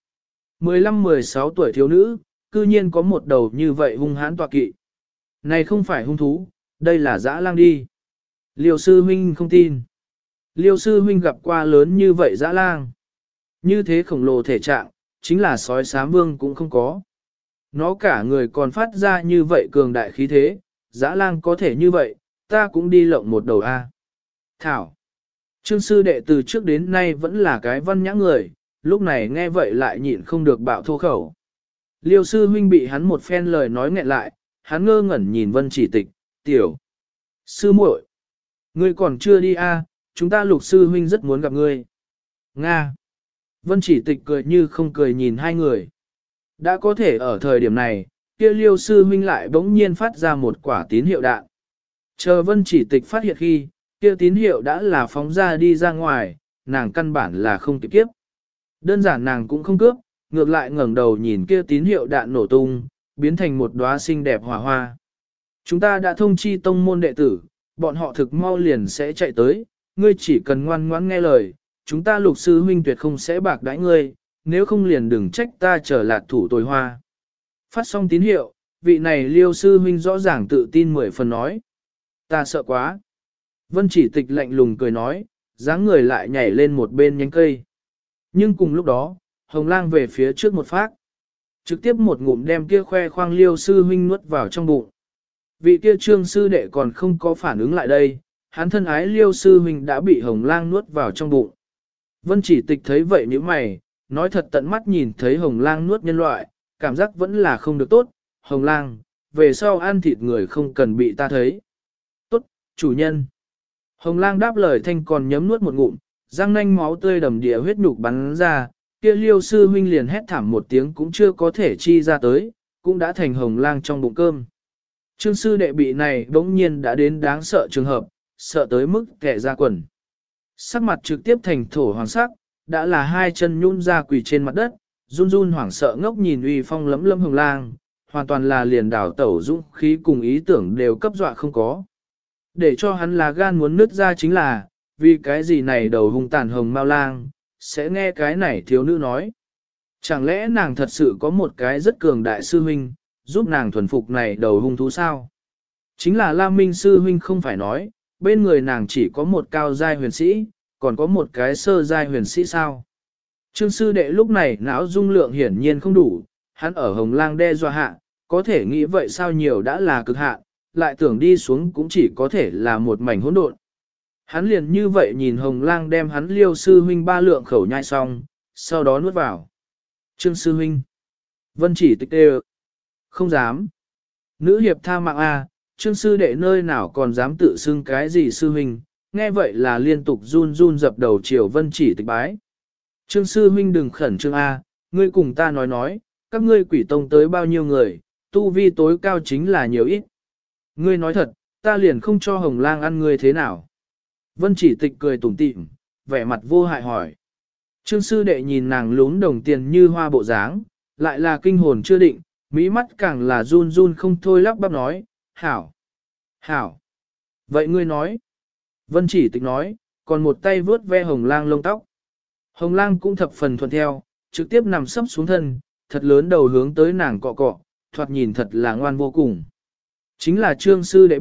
15-16 tuổi thiếu nữ, cư nhiên có một đầu như vậy hung hãn tọa kỵ. Này không phải hung thú, đây là dã lang đi. Liêu sư huynh không tin. Liêu sư huynh gặp qua lớn như vậy dã lang. Như thế khổng lồ thể trạng, chính là sói xám vương cũng không có. Nó cả người còn phát ra như vậy cường đại khí thế, dã lang có thể như vậy, ta cũng đi lộng một đầu A. Thảo. Trương sư đệ từ trước đến nay vẫn là cái văn nhã người, lúc này nghe vậy lại nhịn không được bạo thô khẩu. Liêu sư huynh bị hắn một phen lời nói nghẹn lại, hắn ngơ ngẩn nhìn Vân chỉ tịch, tiểu. Sư muội, ngươi còn chưa đi a? Chúng ta Lục sư huynh rất muốn gặp ngươi. Nga. Vân chỉ tịch cười như không cười nhìn hai người. Đã có thể ở thời điểm này, kia Liêu sư huynh lại bỗng nhiên phát ra một quả tín hiệu đạn. Chờ Vân chỉ tịch phát hiện khi, kia tín hiệu đã là phóng ra đi ra ngoài, nàng căn bản là không kịp kiếp. Đơn giản nàng cũng không cướp, ngược lại ngẩng đầu nhìn kia tín hiệu đạn nổ tung, biến thành một đóa xinh đẹp hỏa hoa. Chúng ta đã thông chi tông môn đệ tử, bọn họ thực mau liền sẽ chạy tới, ngươi chỉ cần ngoan ngoãn nghe lời, chúng ta Lục sư huynh tuyệt không sẽ bạc đãi ngươi, nếu không liền đừng trách ta trở lạt thủ tồi hoa. Phát xong tín hiệu, vị này Liêu sư huynh rõ ràng tự tin 10 phần nói. Ta sợ quá. Vân chỉ tịch lạnh lùng cười nói, dáng người lại nhảy lên một bên nhánh cây. Nhưng cùng lúc đó, hồng lang về phía trước một phát. Trực tiếp một ngụm đem kia khoe khoang Liêu sư huynh nuốt vào trong bụng. Vị kia Trương sư đệ còn không có phản ứng lại đây, hắn thân ái Liêu sư huynh đã bị hồng lang nuốt vào trong bụng. Vân chỉ tịch thấy vậy như mày, nói thật tận mắt nhìn thấy hồng lang nuốt nhân loại, cảm giác vẫn là không được tốt. Hồng lang, về sau ăn thịt người không cần bị ta thấy. Tốt, chủ nhân. Hồng lang đáp lời thanh còn nhấm nuốt một ngụm, răng nanh máu tươi đầm địa huyết nhục bắn ra, kia Liêu sư huynh liền hét thảm một tiếng cũng chưa có thể chi ra tới, cũng đã thành hồng lang trong bụng cơm. Trương sư đệ bị này bỗng nhiên đã đến đáng sợ trường hợp, sợ tới mức kẻ ra quần. Sắc mặt trực tiếp thành thổ hoàng sắc, đã là hai chân nhún ra quỳ trên mặt đất, run run hoảng sợ ngốc nhìn uy phong lấm lâm hồng lang, hoàn toàn là liền đảo tẩu dũng khí cùng ý tưởng đều cấp dọa không có. Để cho hắn là gan muốn nứt ra chính là, vì cái gì này đầu hung tàn hồng mao lang, sẽ nghe cái này thiếu nữ nói. Chẳng lẽ nàng thật sự có một cái rất cường đại sư huynh, giúp nàng thuần phục này đầu hung thú sao? Chính là La Minh sư huynh không phải nói, bên người nàng chỉ có một cao giai huyền sĩ, còn có một cái sơ giai huyền sĩ sao? Trương sư đệ lúc này não dung lượng hiển nhiên không đủ, hắn ở hồng lang đe dọa hạ, có thể nghĩ vậy sao nhiều đã là cực hạn, lại tưởng đi xuống cũng chỉ có thể là một mảnh hỗn độn. Hắn liền như vậy nhìn hồng lang đem hắn Liêu sư huynh 3 lượng khẩu nhai xong, sau đó nuốt vào. Trương sư huynh. Vân chỉ tịch đê. Không dám. Nữ hiệp tha mạng A, trương sư đệ nơi nào còn dám tự xưng cái gì sư huynh, nghe vậy là liên tục run run dập đầu chiều vân chỉ tịch bái. Trương sư huynh đừng khẩn trương A, ngươi cùng ta nói, các ngươi quỷ tông tới bao nhiêu người, tu vi tối cao chính là nhiều ít. Ngươi nói thật, ta liền không cho hồng lang ăn ngươi thế nào. Vân chỉ tịch cười tủm tỉm, vẻ mặt vô hại hỏi. Trương sư đệ nhìn nàng lún đồng tiền như hoa bộ dáng, lại là kinh hồn chưa định, mỹ mắt càng là run run không thôi lắp bắp nói, hảo, hảo. Vậy ngươi nói. Vân chỉ tịch nói, còn một tay vướt ve hồng lang lông tóc. Hồng lang cũng thập phần thuận theo, trực tiếp nằm sấp xuống thân, thật lớn đầu hướng tới nàng cọ cọ, thoạt nhìn thật là ngoan vô cùng. Chính là trương sư đệ biết,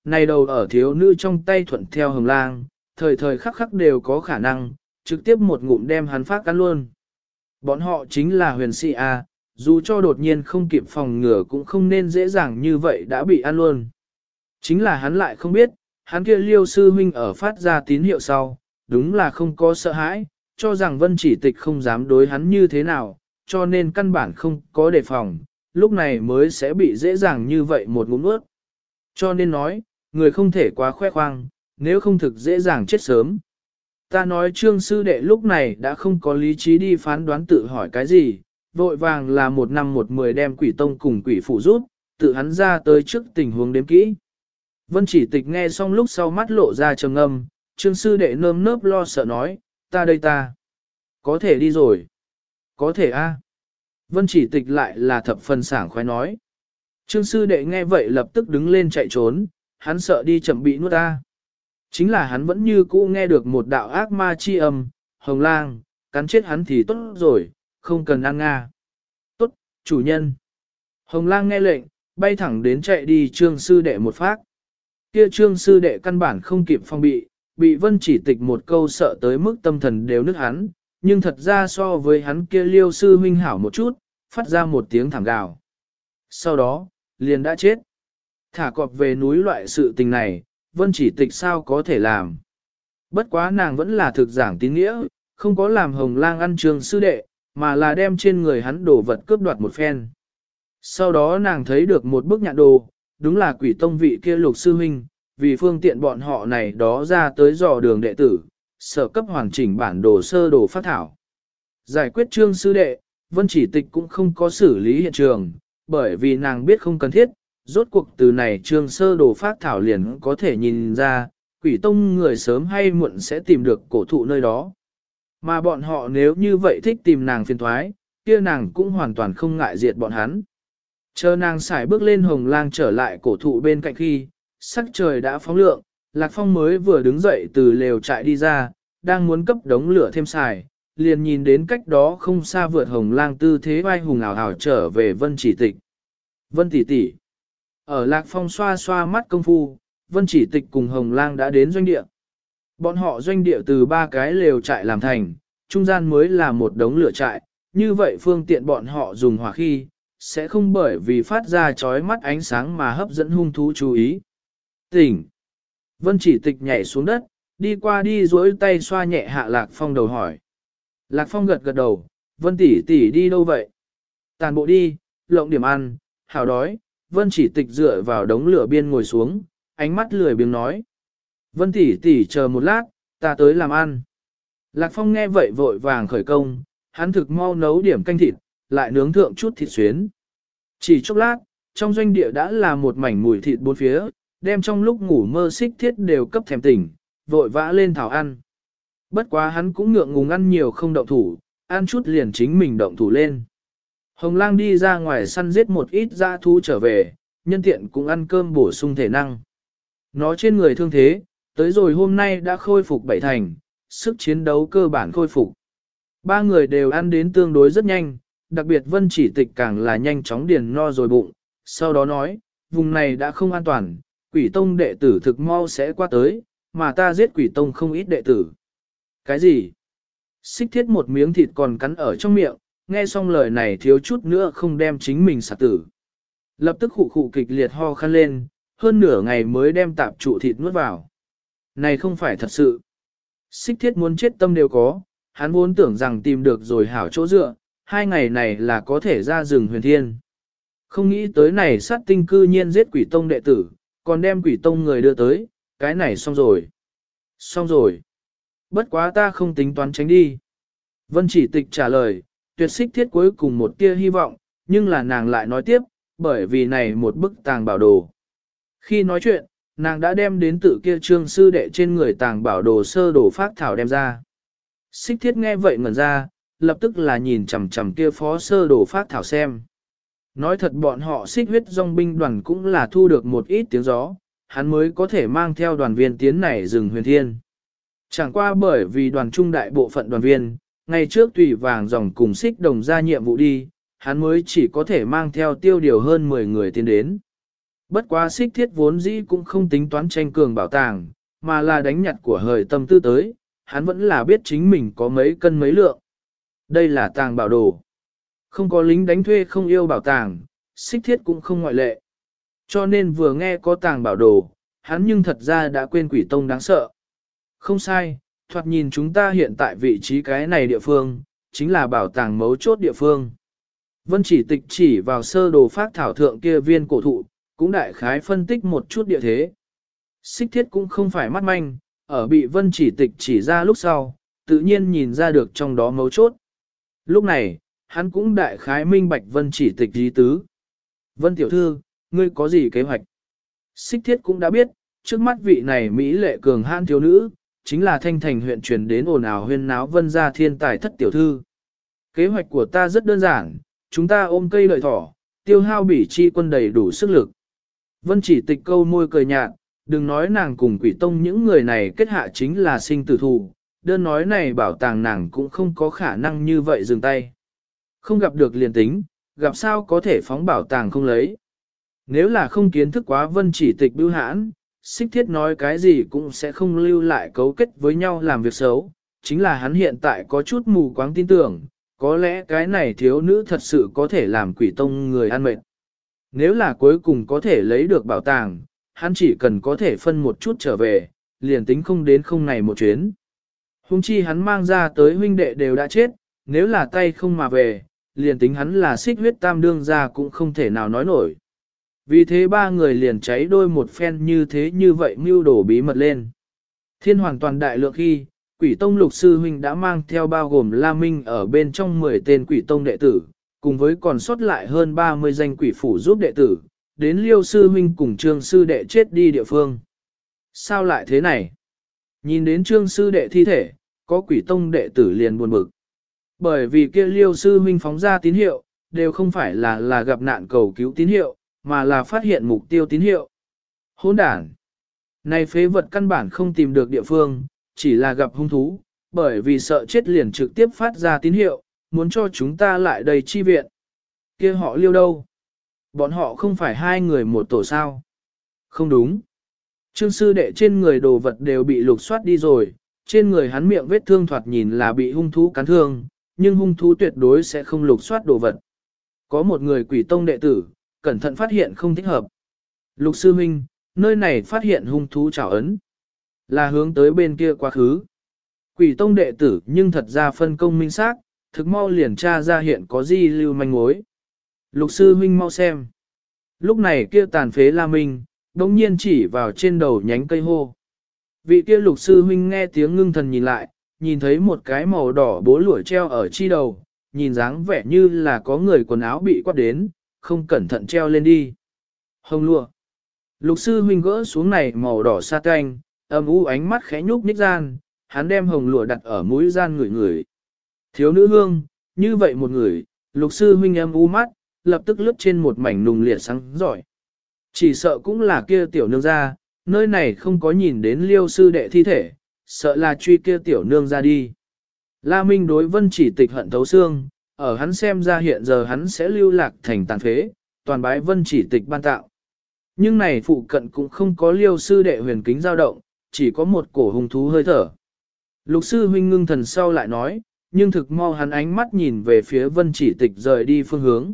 này đầu ở thiếu nữ trong tay thuận theo Hồng Lang, thời thời khắc khắc đều có khả năng, trực tiếp một ngụm đem hắn phát cắn luôn. Bọn họ chính là huyền sĩ A, dù cho đột nhiên không kịp phòng ngừa cũng không nên dễ dàng như vậy đã bị ăn luôn. Chính là hắn lại không biết, hắn kia Liêu sư huynh ở phát ra tín hiệu sau, đúng là không có sợ hãi, cho rằng Vân Chỉ Tịch không dám đối hắn như thế nào, cho nên căn bản không có đề phòng, lúc này mới sẽ bị dễ dàng như vậy một ngụm nuốt. Cho nên nói, người không thể quá khoe khoang, nếu không thực dễ dàng chết sớm. Ta nói Trương sư đệ lúc này đã không có lý trí đi phán đoán tự hỏi cái gì, vội vàng là 1 năm 1 10 đem quỷ tông cùng quỷ phụ rút, tự hắn ra tới trước tình huống đếm kỹ. Vân Chỉ Tịch nghe xong lúc sau mắt lộ ra trầm ngâm, Trương sư đệ nơm nớp lo sợ nói, ta đây ta. Có thể đi rồi. Có thể a. Vân Chỉ Tịch lại là thập phần sảng khoái nói. Trương sư đệ nghe vậy lập tức đứng lên chạy trốn, hắn sợ đi chậm bị nuốt ta. Chính là hắn vẫn như cũ nghe được một đạo ác ma chi âm, Hồng Lang, cắn chết hắn thì tốt rồi, không cần ăn nga. Tốt, chủ nhân. Hồng Lang nghe lệnh, bay thẳng đến chạy đi Trương sư đệ một phát. Kia Trương sư đệ căn bản không kịp phòng bị Vân Chỉ Tịch một câu sợ tới mức tâm thần đều nứt hắn, nhưng thật ra so với hắn kia Liêu sư huynh hảo một chút, phát ra một tiếng thảm gào. Sau đó, liền đã chết. Thả cọp về núi loại sự tình này, Vân Chỉ Tịch sao có thể làm. Bất quá nàng vẫn là thực giảng tín nghĩa, không có làm Hồng Lang ăn Trương sư đệ, mà là đem trên người hắn đồ vật cướp đoạt một phen. Sau đó nàng thấy được một bức nhạn đồ, đúng là quỷ tông vị kia Lục sư huynh, vì phương tiện bọn họ này đó ra tới dò đường đệ tử, sở cấp hoàn chỉnh bản đồ sơ đồ phát thảo. Giải quyết Trương sư đệ, Vân Chỉ Tịch cũng không có xử lý hiện trường, bởi vì nàng biết không cần thiết, rốt cuộc từ này Trương sơ đồ phát thảo liền có thể nhìn ra, quỷ tông người sớm hay muộn sẽ tìm được cổ thụ nơi đó. Mà bọn họ nếu như vậy thích tìm nàng phiền thoái, kia nàng cũng hoàn toàn không ngại diệt bọn hắn. Chờ nàng xài bước lên Hồng Lang trở lại cổ thụ bên cạnh khi, sắc trời đã phóng lượng, Lạc Phong mới vừa đứng dậy từ lều trại đi ra, đang muốn cấp đống lửa thêm xài, liền nhìn đến cách đó không xa vượt Hồng Lang tư thế vai hùng ảo ảo trở về Vân Chỉ Tịch. Vân tỷ tỷ. Ở Lạc Phong xoa xoa mắt công phu, Vân Chỉ Tịch cùng Hồng Lang đã đến doanh địa. Bọn họ doanh địa từ 3 cái lều trại làm thành, trung gian mới là một đống lửa trại, như vậy phương tiện bọn họ dùng hỏa khi, sẽ không bởi vì phát ra chói mắt ánh sáng mà hấp dẫn hung thú chú ý. Tỉnh! Vân Chỉ Tịch nhảy xuống đất, đi qua đi duỗi tay xoa nhẹ hạ Lạc Phong đầu hỏi. Lạc Phong gật gật đầu, Vân tỷ tỷ đi đâu vậy? Tàn bộ đi, lộng điểm ăn, hảo đói. Vân Chỉ Tịch dựa vào đống lửa biên ngồi xuống, ánh mắt lười biếng nói. Vân tỷ tỷ chờ một lát, ta tới làm ăn. Lạc Phong nghe vậy vội vàng khởi công, hắn thực mau nấu điểm canh thịt, lại nướng thượng chút thịt xuyến. Chỉ chốc lát, trong doanh địa đã là một mảnh mùi thịt bốn phía, đem trong lúc ngủ mơ Xích Thiết đều cấp thèm tỉnh, vội vã lên thảo ăn. Bất quá hắn cũng ngượng ngùng ăn nhiều không động thủ, ăn chút liền chính mình động thủ lên. Hồng Lang đi ra ngoài săn giết một ít dã thú trở về, nhân tiện cũng ăn cơm bổ sung thể năng. Nó trên người thương thế, tới rồi hôm nay đã khôi phục 7 thành, sức chiến đấu cơ bản khôi phục. 3 người đều ăn đến tương đối rất nhanh, đặc biệt Vân Chỉ Tịch càng là nhanh chóng điền no rồi bụng, sau đó nói, vùng này đã không an toàn, quỷ tông đệ tử thực mau sẽ qua tới, mà ta giết quỷ tông không ít đệ tử. Cái gì? Xích Thiết một miếng thịt còn cắn ở trong miệng, nghe xong lời này thiếu chút nữa không đem chính mình sạc tử. Lập tức khụ khụ kịch liệt ho khăn lên, hơn nửa ngày mới đem tạp trụ thịt nuốt vào. Này không phải thật sự. Xích Thiết muốn chết tâm đều có, hắn vốn tưởng rằng tìm được rồi hảo chỗ dựa, 2 ngày này là có thể ra rừng huyền thiên. Không nghĩ tới này sát tinh cư nhiên giết quỷ tông đệ tử, còn đem quỷ tông người đưa tới, cái này xong rồi. Xong rồi. Bất quá ta không tính toán tránh đi. Vân Chỉ Tịch trả lời, tuyệt Xích Thiết cuối cùng một tia hy vọng, nhưng là nàng lại nói tiếp, bởi vì này một bức tàng bảo đồ. Khi nói chuyện, nàng đã đem đến tự kia Trương sư đệ trên người tàng bảo đồ sơ đồ phát thảo đem ra. Xích Thiết nghe vậy ngẩn ra, lập tức là nhìn chằm chằm kia phó sơ đồ phát thảo xem. Nói thật bọn họ Xích Huyết Dòng binh đoàn cũng là thu được một ít tiếng gió, hắn mới có thể mang theo đoàn viên tiến này rừng huyền thiên. Chẳng qua bởi vì đoàn trung đại bộ phận đoàn viên, ngày trước tùy vàng dòng cùng Xích Đồng ra nhiệm vụ đi, hắn mới chỉ có thể mang theo tiêu điều hơn 10 người tiến đến. Bất quá xích thiết vốn dĩ cũng không tính toán tranh cường bảo tàng, mà là đánh nhặt của hời tâm tư tới, hắn vẫn là biết chính mình có mấy cân mấy lượng. Đây là tàng bảo đồ. Không có lính đánh thuê không yêu bảo tàng, xích thiết cũng không ngoại lệ. Cho nên vừa nghe có tàng bảo đồ, hắn nhưng thật ra đã quên quỷ tông đáng sợ. Không sai, thoạt nhìn chúng ta hiện tại vị trí cái này địa phương, chính là bảo tàng mấu chốt địa phương. Vân chỉ tịch chỉ vào sơ đồ phát thảo thượng kia viên cổ thụ, cũng đại khái phân tích một chút địa thế. Xích thiết cũng không phải mắt manh, ở bị vân chỉ tịch chỉ ra lúc sau, tự nhiên nhìn ra được trong đó mấu chốt. Lúc này, hắn cũng đại khái minh bạch vân chỉ tịch ý tứ. Vân tiểu thư, ngươi có gì kế hoạch? Xích thiết cũng đã biết, trước mắt vị này Mỹ lệ cường hãn thiếu nữ, chính là thanh thành huyện truyền đến ồn ào huyên náo vân gia thiên tài thất tiểu thư. Kế hoạch của ta rất đơn giản, chúng ta ôm cây lợi thỏ, tiêu hao bỉ chi quân đầy đủ sức lực. Vân chỉ tịch câu môi cười nhạt, đừng nói nàng cùng quỷ tông những người này kết hạ chính là sinh tử thù, đơn nói này bảo tàng nàng cũng không có khả năng như vậy dừng tay. Không gặp được liền tính, gặp sao có thể phóng bảo tàng không lấy. Nếu là không kiến thức quá vân chỉ tịch bưu hãn, xích thiết nói cái gì cũng sẽ không lưu lại cấu kết với nhau làm việc xấu, chính là hắn hiện tại có chút mù quáng tin tưởng, có lẽ cái này thiếu nữ thật sự có thể làm quỷ tông người ăn mệt. Nếu là cuối cùng có thể lấy được bảo tàng, hắn chỉ cần có thể phân một chút trở về, liền tính không đến không này một chuyến. Hùng chi hắn mang ra tới huynh đệ đều đã chết, nếu là tay không mà về, liền tính hắn là xích huyết tam đương ra cũng không thể nào nói nổi. Vì thế ba người liền cháy đôi một phen như vậy mưu đổ bí mật lên. Thiên hoàn toàn đại lượng khi, quỷ tông lục sư huynh đã mang theo bao gồm La Minh ở bên trong 10 tên quỷ tông đệ tử, cùng với còn sót lại hơn 30 danh quỷ phủ giúp đệ tử, đến Liêu sư huynh cùng Trương sư đệ chết đi địa phương. Sao lại thế này? Nhìn đến Trương sư đệ thi thể, có quỷ tông đệ tử liền buồn bực. Bởi vì kia Liêu sư huynh phóng ra tín hiệu, đều không phải là gặp nạn cầu cứu tín hiệu, mà là phát hiện mục tiêu tín hiệu. Hỗn đản! Này phế vật căn bản không tìm được địa phương, chỉ là gặp hung thú, bởi vì sợ chết liền trực tiếp phát ra tín hiệu, muốn cho chúng ta lại đây chi viện. Kia họ Liêu đâu? Bọn họ không phải hai người một tổ sao? Không đúng. Trương sư đệ trên người đồ vật đều bị lục soát đi rồi, trên người hắn miệng vết thương thoạt nhìn là bị hung thú cắn thương, nhưng hung thú tuyệt đối sẽ không lục soát đồ vật. Có một người quỷ tông đệ tử, cẩn thận phát hiện không thích hợp. Lục sư huynh, nơi này phát hiện hung thú trảo ấn, là hướng tới bên kia quá khứ. Quỷ tông đệ tử nhưng thật ra phân công minh xác, thực mau liền tra ra hiện có gì lưu manh mối. Lục sư huynh mau xem. Lúc này kia tàn phế La Minh, đống nhiên chỉ vào trên đầu nhánh cây hô. Vị kia lục sư huynh nghe tiếng ngưng thần nhìn lại, nhìn thấy một cái màu đỏ bố lũa treo ở chi đầu, nhìn dáng vẻ như là có người quần áo bị quát đến, không cẩn thận treo lên đi. Hồng lụa. Lục sư huynh gỡ xuống này màu đỏ sa canh, âm u ánh mắt khẽ nhúc nhích gian, hắn đem hồng lụa đặt ở mũi gian ngửi ngửi. Thiếu nữ hương, như vậy một người, lục sư huynh âm u mắt, lập tức lướt trên một mảnh nùng liệt sáng giỏi. Chỉ sợ cũng là kia tiểu nương ra, nơi này không có nhìn đến Liêu sư đệ thi thể, sợ là truy kia tiểu nương ra đi. La Minh đối vân chỉ tịch hận thấu xương, ở hắn xem ra hiện giờ hắn sẽ lưu lạc thành tàn phế, toàn bái vân chỉ tịch ban tạo. Nhưng này phụ cận cũng không có Liêu sư đệ huyền kính dao động, chỉ có một cổ hung thú hơi thở. Lục sư huynh ngưng thần sau lại nói, nhưng thực mau hắn ánh mắt nhìn về phía vân chỉ tịch rời đi phương hướng.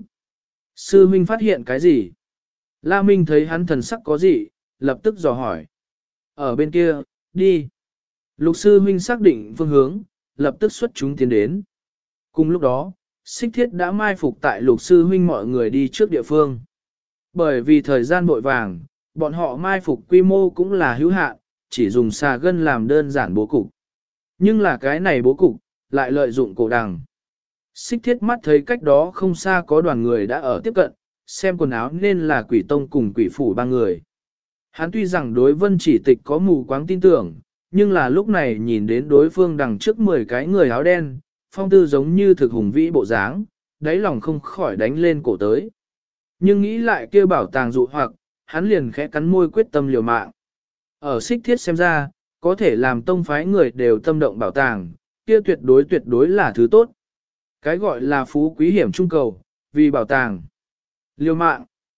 Sư huynh phát hiện cái gì? La Minh thấy hắn thần sắc có gì, lập tức dò hỏi. Ở bên kia, đi. Lục sư huynh xác định phương hướng, lập tức xuất chúng tiến đến. Cùng lúc đó, xích thiết đã mai phục tại lục sư huynh mọi người đi trước địa phương. Bởi vì thời gian vội vàng, bọn họ mai phục quy mô cũng là hữu hạn, chỉ dùng xà gân làm đơn giản bố cục. Nhưng là cái này bố cục, lại lợi dụng cổ đằng. Xích thiết mắt thấy cách đó không xa có đoàn người đã ở tiếp cận, xem quần áo nên là quỷ tông cùng quỷ phủ ba người. Hắn tuy rằng đối vân chỉ tịch có mù quáng tin tưởng, nhưng là lúc này nhìn đến đối phương đằng trước 10 cái người áo đen, phong tư giống như thực hùng vĩ bộ dáng, đáy lòng không khỏi đánh lên cổ tới. Nhưng nghĩ lại kêu bảo tàng dụ hoặc, hắn liền khẽ cắn môi quyết tâm liều mạng. Ở xích thiết xem ra, có thể làm tông phái người đều tâm động bảo tàng, kia tuyệt đối là thứ tốt. Cái gọi là phú quý hiểm trung cầu, vì bảo tàng. Liều mạng.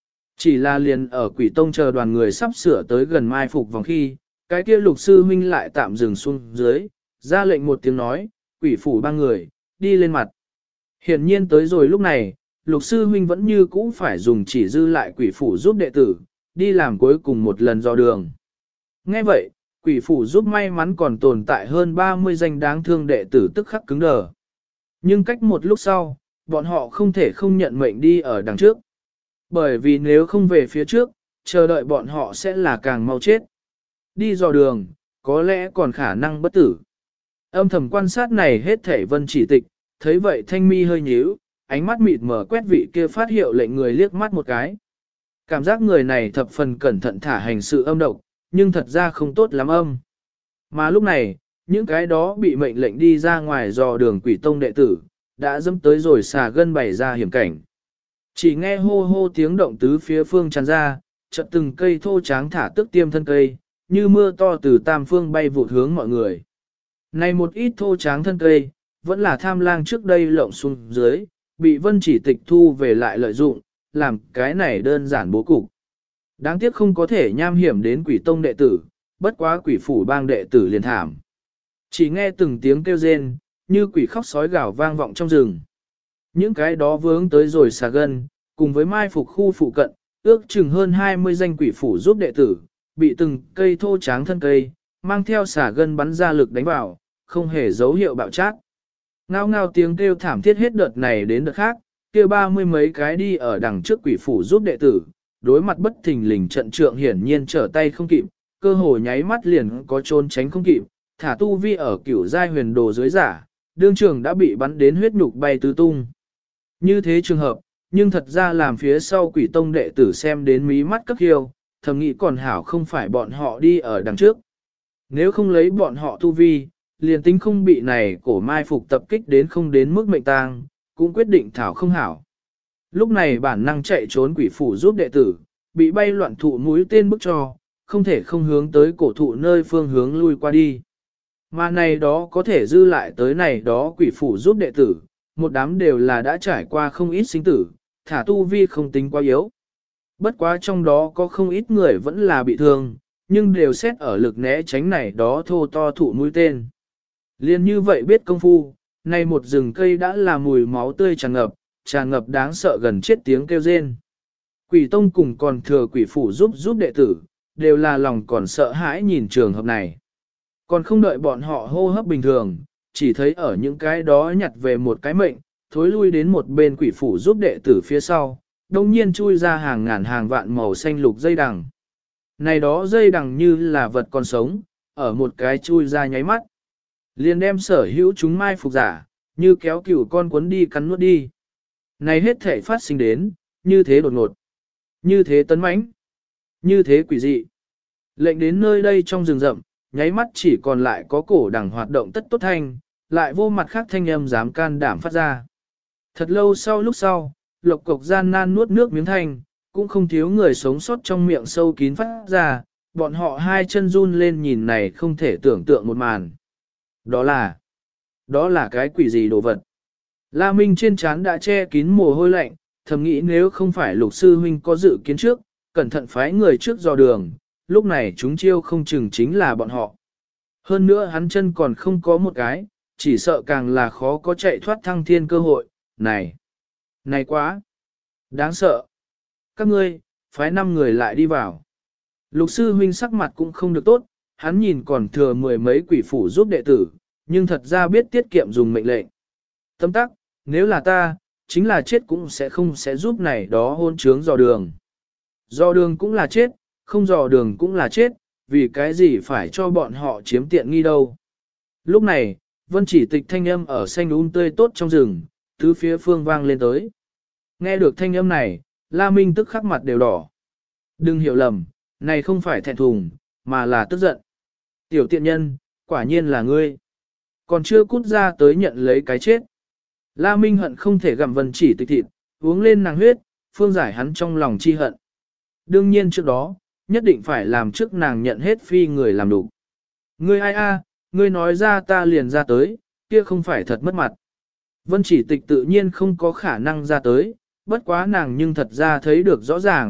Chỉ là liền ở quỷ tông chờ đoàn người sắp sửa tới gần mai phục vòng khi, cái kia lục sư huynh lại tạm dừng xuống dưới, ra lệnh một tiếng nói, quỷ phủ ba người, đi lên mặt. Hiển nhiên tới rồi lúc này, lục sư huynh vẫn như cũ phải dùng chỉ dư lại quỷ phủ giúp đệ tử, đi làm cuối cùng một lần dò đường. Nghe vậy, quỷ phủ giúp may mắn còn tồn tại hơn 30 danh đáng thương đệ tử tức khắc cứng đờ. Nhưng cách một lúc sau, bọn họ không thể không nhận mệnh đi ở đằng trước. Bởi vì nếu không về phía trước, chờ đợi bọn họ sẽ là càng mau chết. Đi dò đường, có lẽ còn khả năng bất tử. Âm thầm quan sát này hết thể Vân Chỉ Tịch, thấy vậy thanh mi hơi nhíu, ánh mắt mịt mờ quét vị kia phát hiệu lệnh người liếc mắt một cái. Cảm giác người này thập phần cẩn thận thả hành sự âm độc, nhưng thật ra không tốt lắm âm. Mà lúc này, những cái đó bị mệnh lệnh đi ra ngoài dò đường quỷ tông đệ tử, đã dẫm tới rồi xà gân bày ra hiểm cảnh. Chỉ nghe hô hô tiếng động tứ phía phương tràn ra, chợt từng cây thô tráng thả tức tiêm thân cây, như mưa to từ tam phương bay vụt hướng mọi người. Này một ít thô tráng thân cây, vẫn là tham lang trước đây lộng xuống dưới, bị Vân Chỉ Tịch thu về lại lợi dụng, làm cái này đơn giản bố cục. Đáng tiếc không có thể nham hiểm đến quỷ tông đệ tử, bất quá quỷ phủ bang đệ tử liền thảm. Chỉ nghe từng tiếng kêu rên, như quỷ khóc sói gào vang vọng trong rừng. Những cái đó vướng tới rồi xà gân, cùng với mai phục khu phụ cận, ước chừng hơn 20 danh quỷ phủ giúp đệ tử, bị từng cây thô tráng thân cây, mang theo xà gân bắn ra lực đánh vào, không hề dấu hiệu bạo trát. Ngao ngao tiếng kêu thảm thiết hết đợt này đến đợt khác, kêu 30 mấy cái đi ở đằng trước quỷ phủ giúp đệ tử, đối mặt bất thình lình trận trượng hiển nhiên trở tay không kịp, cơ hồ nháy mắt liền có trốn tránh không kịp, thả tu vi ở cửu giai huyền đồ dưới giả, đương trường đã bị bắn đến huyết nhục bay tứ tung. Như thế trường hợp, nhưng thật ra làm phía sau quỷ tông đệ tử xem đến mí mắt cấp hiêu, thầm nghĩ còn hảo không phải bọn họ đi ở đằng trước. Nếu không lấy bọn họ tu vi, liền tính không bị này cổ mai phục tập kích đến không đến mức mệnh tang, cũng quyết định thảo không hảo. Lúc này bản năng chạy trốn quỷ phủ giúp đệ tử, bị bay loạn thụ mũi tên bức cho, không thể không hướng tới cổ thụ nơi phương hướng lui qua đi. Mà này đó có thể dư lại tới này đó quỷ phủ giúp đệ tử, một đám đều là đã trải qua không ít sinh tử, thả tu vi không tính quá yếu. Bất quá trong đó có không ít người vẫn là bị thương, nhưng đều xét ở lực né tránh này đó thô to thụ mũi tên. Liên như vậy biết công phu, này một rừng cây đã là mùi máu tươi tràn ngập đáng sợ gần chết tiếng kêu rên. Quỷ tông cùng còn thừa quỷ phủ giúp đệ tử, đều là lòng còn sợ hãi nhìn trường hợp này. Còn không đợi bọn họ hô hấp bình thường, chỉ thấy ở những cái đó nhặt về một cái mệnh, thối lui đến một bên quỷ phủ giúp đệ tử phía sau, đồng nhiên chui ra hàng ngàn hàng vạn màu xanh lục dây đằng. Này đó dây đằng như là vật còn sống, ở một cái chui ra nháy mắt. Liền đem sở hữu chúng mai phục giả, như kéo cừu con cuốn đi cắn nuốt đi. Này hết thể phát sinh đến, như thế đột ngột, như thế tấn mãnh, như thế quỷ dị. Lệnh đến nơi đây trong rừng rậm, nháy mắt chỉ còn lại có cổ đằng hoạt động tất tốt thanh, lại vô mặt khác thanh âm dám can đảm phát ra. Thật lâu sau lúc sau, lộc cộc gian nan nuốt nước miếng thanh, cũng không thiếu người sống sót trong miệng sâu kín phát ra, bọn họ hai chân run lên nhìn này không thể tưởng tượng một màn. Đó là cái quỷ gì đồ vật. La Minh trên trán đã che kín mồ hôi lạnh, thầm nghĩ nếu không phải lục sư huynh có dự kiến trước, cẩn thận phái người trước dò đường, lúc này chúng chiêu không chừng chính là bọn họ. Hơn nữa hắn chân còn không có một cái, chỉ sợ càng là khó có chạy thoát thăng thiên cơ hội, này quá, đáng sợ. Các ngươi, phái 5 người lại đi vào. Lục sư huynh sắc mặt cũng không được tốt, hắn nhìn còn thừa mười mấy quỷ phủ giúp đệ tử, nhưng thật ra biết tiết kiệm dùng mệnh lệnh. Tâm tắc, nếu là ta, chính là chết cũng sẽ giúp này đó hôn trướng dò đường. Dò đường cũng là chết, không dò đường cũng là chết, vì cái gì phải cho bọn họ chiếm tiện nghi đâu. Lúc này, Vân Chỉ Tịch thanh âm ở xanh tươi tốt trong rừng, tứ phía phương vang lên tới. Nghe được thanh âm này, La Minh tức khắc mặt đều đỏ. Đừng hiểu lầm, này không phải thẹn thùng, mà là tức giận. Tiểu tiện nhân, quả nhiên là ngươi. Còn chưa cút ra tới nhận lấy cái chết. La Minh hận không thể gặm Vân Chỉ Tịch thịt, uống lên nàng huyết, phương giải hắn trong lòng chi hận. Đương nhiên trước đó, nhất định phải làm trước nàng nhận hết phi người làm đủ. Ngươi ai a, ngươi nói ra ta liền ra tới, kia không phải thật mất mặt. Vân Chỉ Tịch tự nhiên không có khả năng ra tới, bất quá nàng nhưng thật ra thấy được rõ ràng,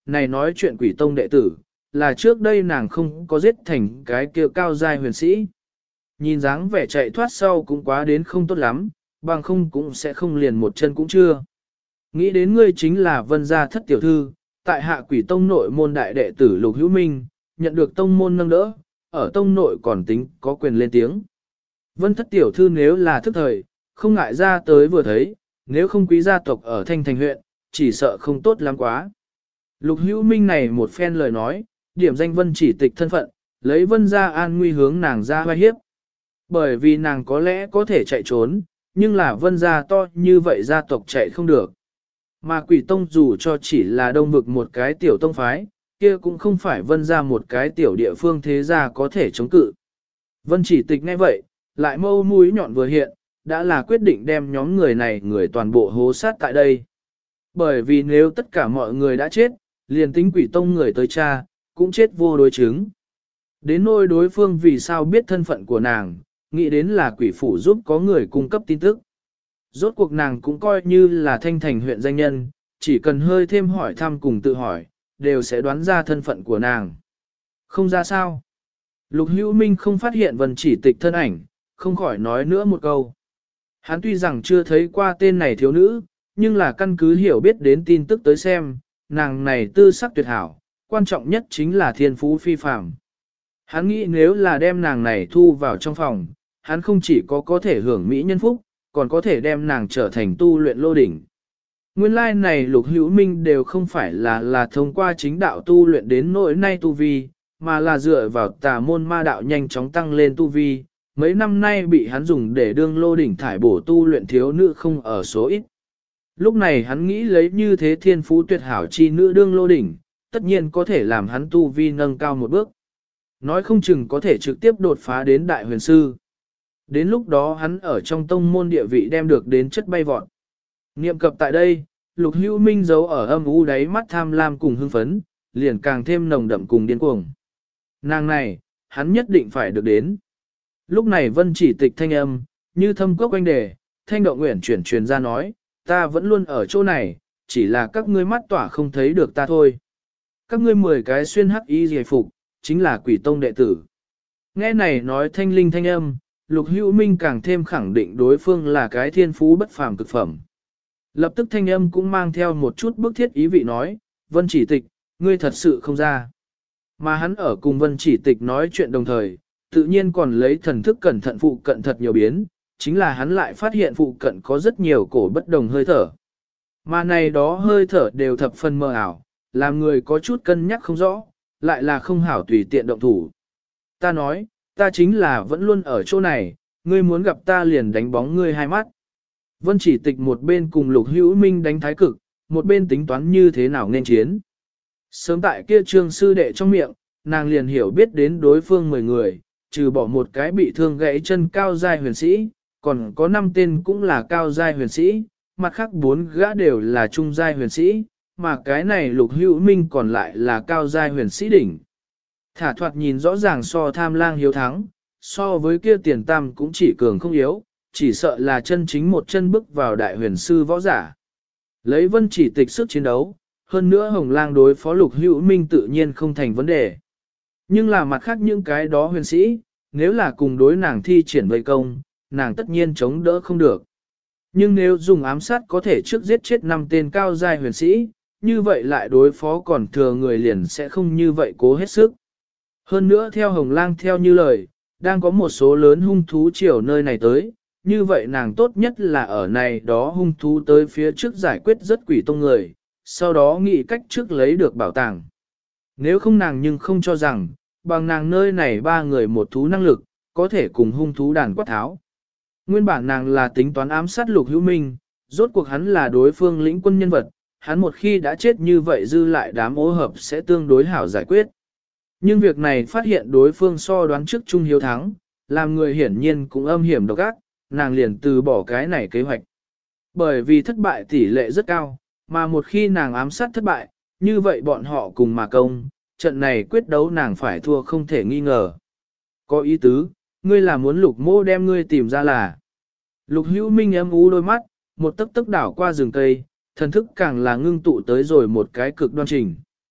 này nói chuyện quỷ tông đệ tử, là trước đây nàng không có giết thành cái kia cao giai huyền sĩ. Nhìn dáng vẻ chạy thoát sau cũng quá đến không tốt lắm, bằng không cũng sẽ không liền một chân cũng chưa. Nghĩ đến ngươi chính là Vân gia thất tiểu thư, tại hạ quỷ tông nội môn đại đệ tử Lục Hữu Minh, nhận được tông môn nâng đỡ, ở tông nội còn tính có quyền lên tiếng. Vân thất tiểu thư nếu là thức thời, không ngại ra tới vừa thấy, nếu không quý gia tộc ở Thanh Thành huyện, chỉ sợ không tốt lắm quá. Lục Hữu Minh này một phen lời nói, điểm danh Vân chỉ tịch thân phận, lấy Vân gia an nguy hướng nàng ra hoài hiếp. Bởi vì nàng có lẽ có thể chạy trốn, nhưng là Vân gia to như vậy gia tộc chạy không được. Mà quỷ tông dù cho chỉ là đông vực một cái tiểu tông phái, kia cũng không phải Vân gia một cái tiểu địa phương thế gia có thể chống cự. Vân chỉ tịch nghe vậy, lại mâu mũi nhọn vừa hiện, đã là quyết định đem nhóm người này người toàn bộ hố sát tại đây. Bởi vì nếu tất cả mọi người đã chết, liền tính quỷ tông người tới cha, cũng chết vô đối chứng. Đến nỗi đối phương vì sao biết thân phận của nàng, nghĩ đến là quỷ phủ giúp có người cung cấp tin tức. Rốt cuộc nàng cũng coi như là Thanh Thành huyện danh nhân, chỉ cần hơi thêm hỏi thăm cùng tự hỏi, đều sẽ đoán ra thân phận của nàng. Không ra sao. Lục Hữu Minh không phát hiện Vân chỉ tịch thân ảnh, không khỏi nói nữa một câu. Hắn tuy rằng chưa thấy qua tên này thiếu nữ, nhưng là căn cứ hiểu biết đến tin tức tới xem, nàng này tư sắc tuyệt hảo, quan trọng nhất chính là thiên phú phi phàm. Hắn nghĩ nếu là đem nàng này thu vào trong phòng, hắn không chỉ có thể hưởng mỹ nhân phúc, còn có thể đem nàng trở thành tu luyện lô đỉnh. Nguyên lai này Lục Hữu Minh đều không phải là thông qua chính đạo tu luyện đến nỗi nay tu vi, mà là dựa vào tà môn ma đạo nhanh chóng tăng lên tu vi. Mấy năm nay bị hắn dùng để đương lô đỉnh thải bổ tu luyện thiếu nữ không ở số ít. Lúc này hắn nghĩ lấy như thế thiên phú tuyệt hảo chi nữ đương lô đỉnh, tất nhiên có thể làm hắn tu vi nâng cao một bước. Nói không chừng có thể trực tiếp đột phá đến đại huyền sư. Đến lúc đó hắn ở trong tông môn địa vị đem được đến chất bay vọt. Niệm cập tại đây, Lục Hữu Minh giấu ở âm u đáy mắt tham lam cùng hưng phấn, liền càng thêm nồng đậm cùng điên cuồng. Nàng này, hắn nhất định phải được đến. Lúc này Vân chỉ tịch thanh âm, như thâm cốc quanh đề, thanh độ nguyện truyền ra nói, ta vẫn luôn ở chỗ này, chỉ là các ngươi mắt tỏa không thấy được ta thôi. Các ngươi 10 cái xuyên hắc y giải phục, chính là quỷ tông đệ tử. Nghe này nói thanh linh thanh âm, Lục Hữu Minh càng thêm khẳng định đối phương là cái thiên phú bất phàm cực phẩm. Lập tức thanh âm cũng mang theo một chút bức thiết ý vị nói, Vân chỉ tịch, ngươi thật sự không ra. Mà hắn ở cùng Vân chỉ tịch nói chuyện đồng thời, tự nhiên còn lấy thần thức cẩn thận phụ cận thật nhiều biến, chính là hắn lại phát hiện phụ cận có rất nhiều cổ bất đồng hơi thở. Mà này đó hơi thở đều thập phần mơ ảo, làm người có chút cân nhắc không rõ, lại là không hảo tùy tiện động thủ. Ta nói, ta chính là vẫn luôn ở chỗ này, ngươi muốn gặp ta liền đánh bóng ngươi hai mắt. Vân chỉ tịch một bên cùng Lục Hữu Minh đánh thái cực, một bên tính toán như thế nào nên chiến. Sớm tại kia trương sư đệ trong miệng, nàng liền hiểu biết đến đối phương 10 người, trừ bỏ một cái bị thương gãy chân cao giai huyền sĩ, còn có 5 tên cũng là cao giai huyền sĩ, mặt khác 4 gã đều là trung giai huyền sĩ, mà cái này Lục Hữu Minh còn lại là cao giai huyền sĩ đỉnh. Thả thoạt nhìn rõ ràng so tham lang hiếu thắng, so với kia tiền tam cũng chỉ cường không yếu, chỉ sợ là chân chính một chân bước vào đại huyền sư võ giả. Lấy Vân chỉ tịch sức chiến đấu, hơn nữa Hồng Lang đối phó Lục Hữu Minh tự nhiên không thành vấn đề. Nhưng là mặt khác những cái đó huyền sĩ, nếu là cùng đối nàng thi triển vây công, nàng tất nhiên chống đỡ không được. Nhưng nếu dùng ám sát có thể trước giết chết 5 tên cao giai huyền sĩ, như vậy lại đối phó còn thừa người liền sẽ không như vậy cố hết sức. Hơn nữa theo Hồng Lang theo như lời, đang có một số lớn hung thú chiều nơi này tới, như vậy nàng tốt nhất là ở này đó hung thú tới phía trước giải quyết rất quỷ tông người, sau đó nghĩ cách trước lấy được bảo tàng. Nếu không nàng nhưng không cho rằng, bằng nàng nơi này 3 người một thú năng lực, có thể cùng hung thú đàn quát tháo. Nguyên bản nàng là tính toán ám sát Lục Hữu Minh, rốt cuộc hắn là đối phương lĩnh quân nhân vật, hắn một khi đã chết như vậy dư lại đám ô hợp sẽ tương đối hảo giải quyết. Nhưng việc này phát hiện đối phương so đoán trước trung hiếu thắng, làm người hiển nhiên cũng âm hiểm độc ác, nàng liền từ bỏ cái này kế hoạch. Bởi vì thất bại tỷ lệ rất cao, mà một khi nàng ám sát thất bại, như vậy bọn họ cùng mà công, trận này quyết đấu nàng phải thua không thể nghi ngờ. Có ý tứ, ngươi là muốn Lục Mô đem ngươi tìm ra là. Lục Hữu Minh ấm ú đôi mắt, một tấc tấc đảo qua rừng cây, thần thức càng là ngưng tụ tới rồi một cái cực đoan trình.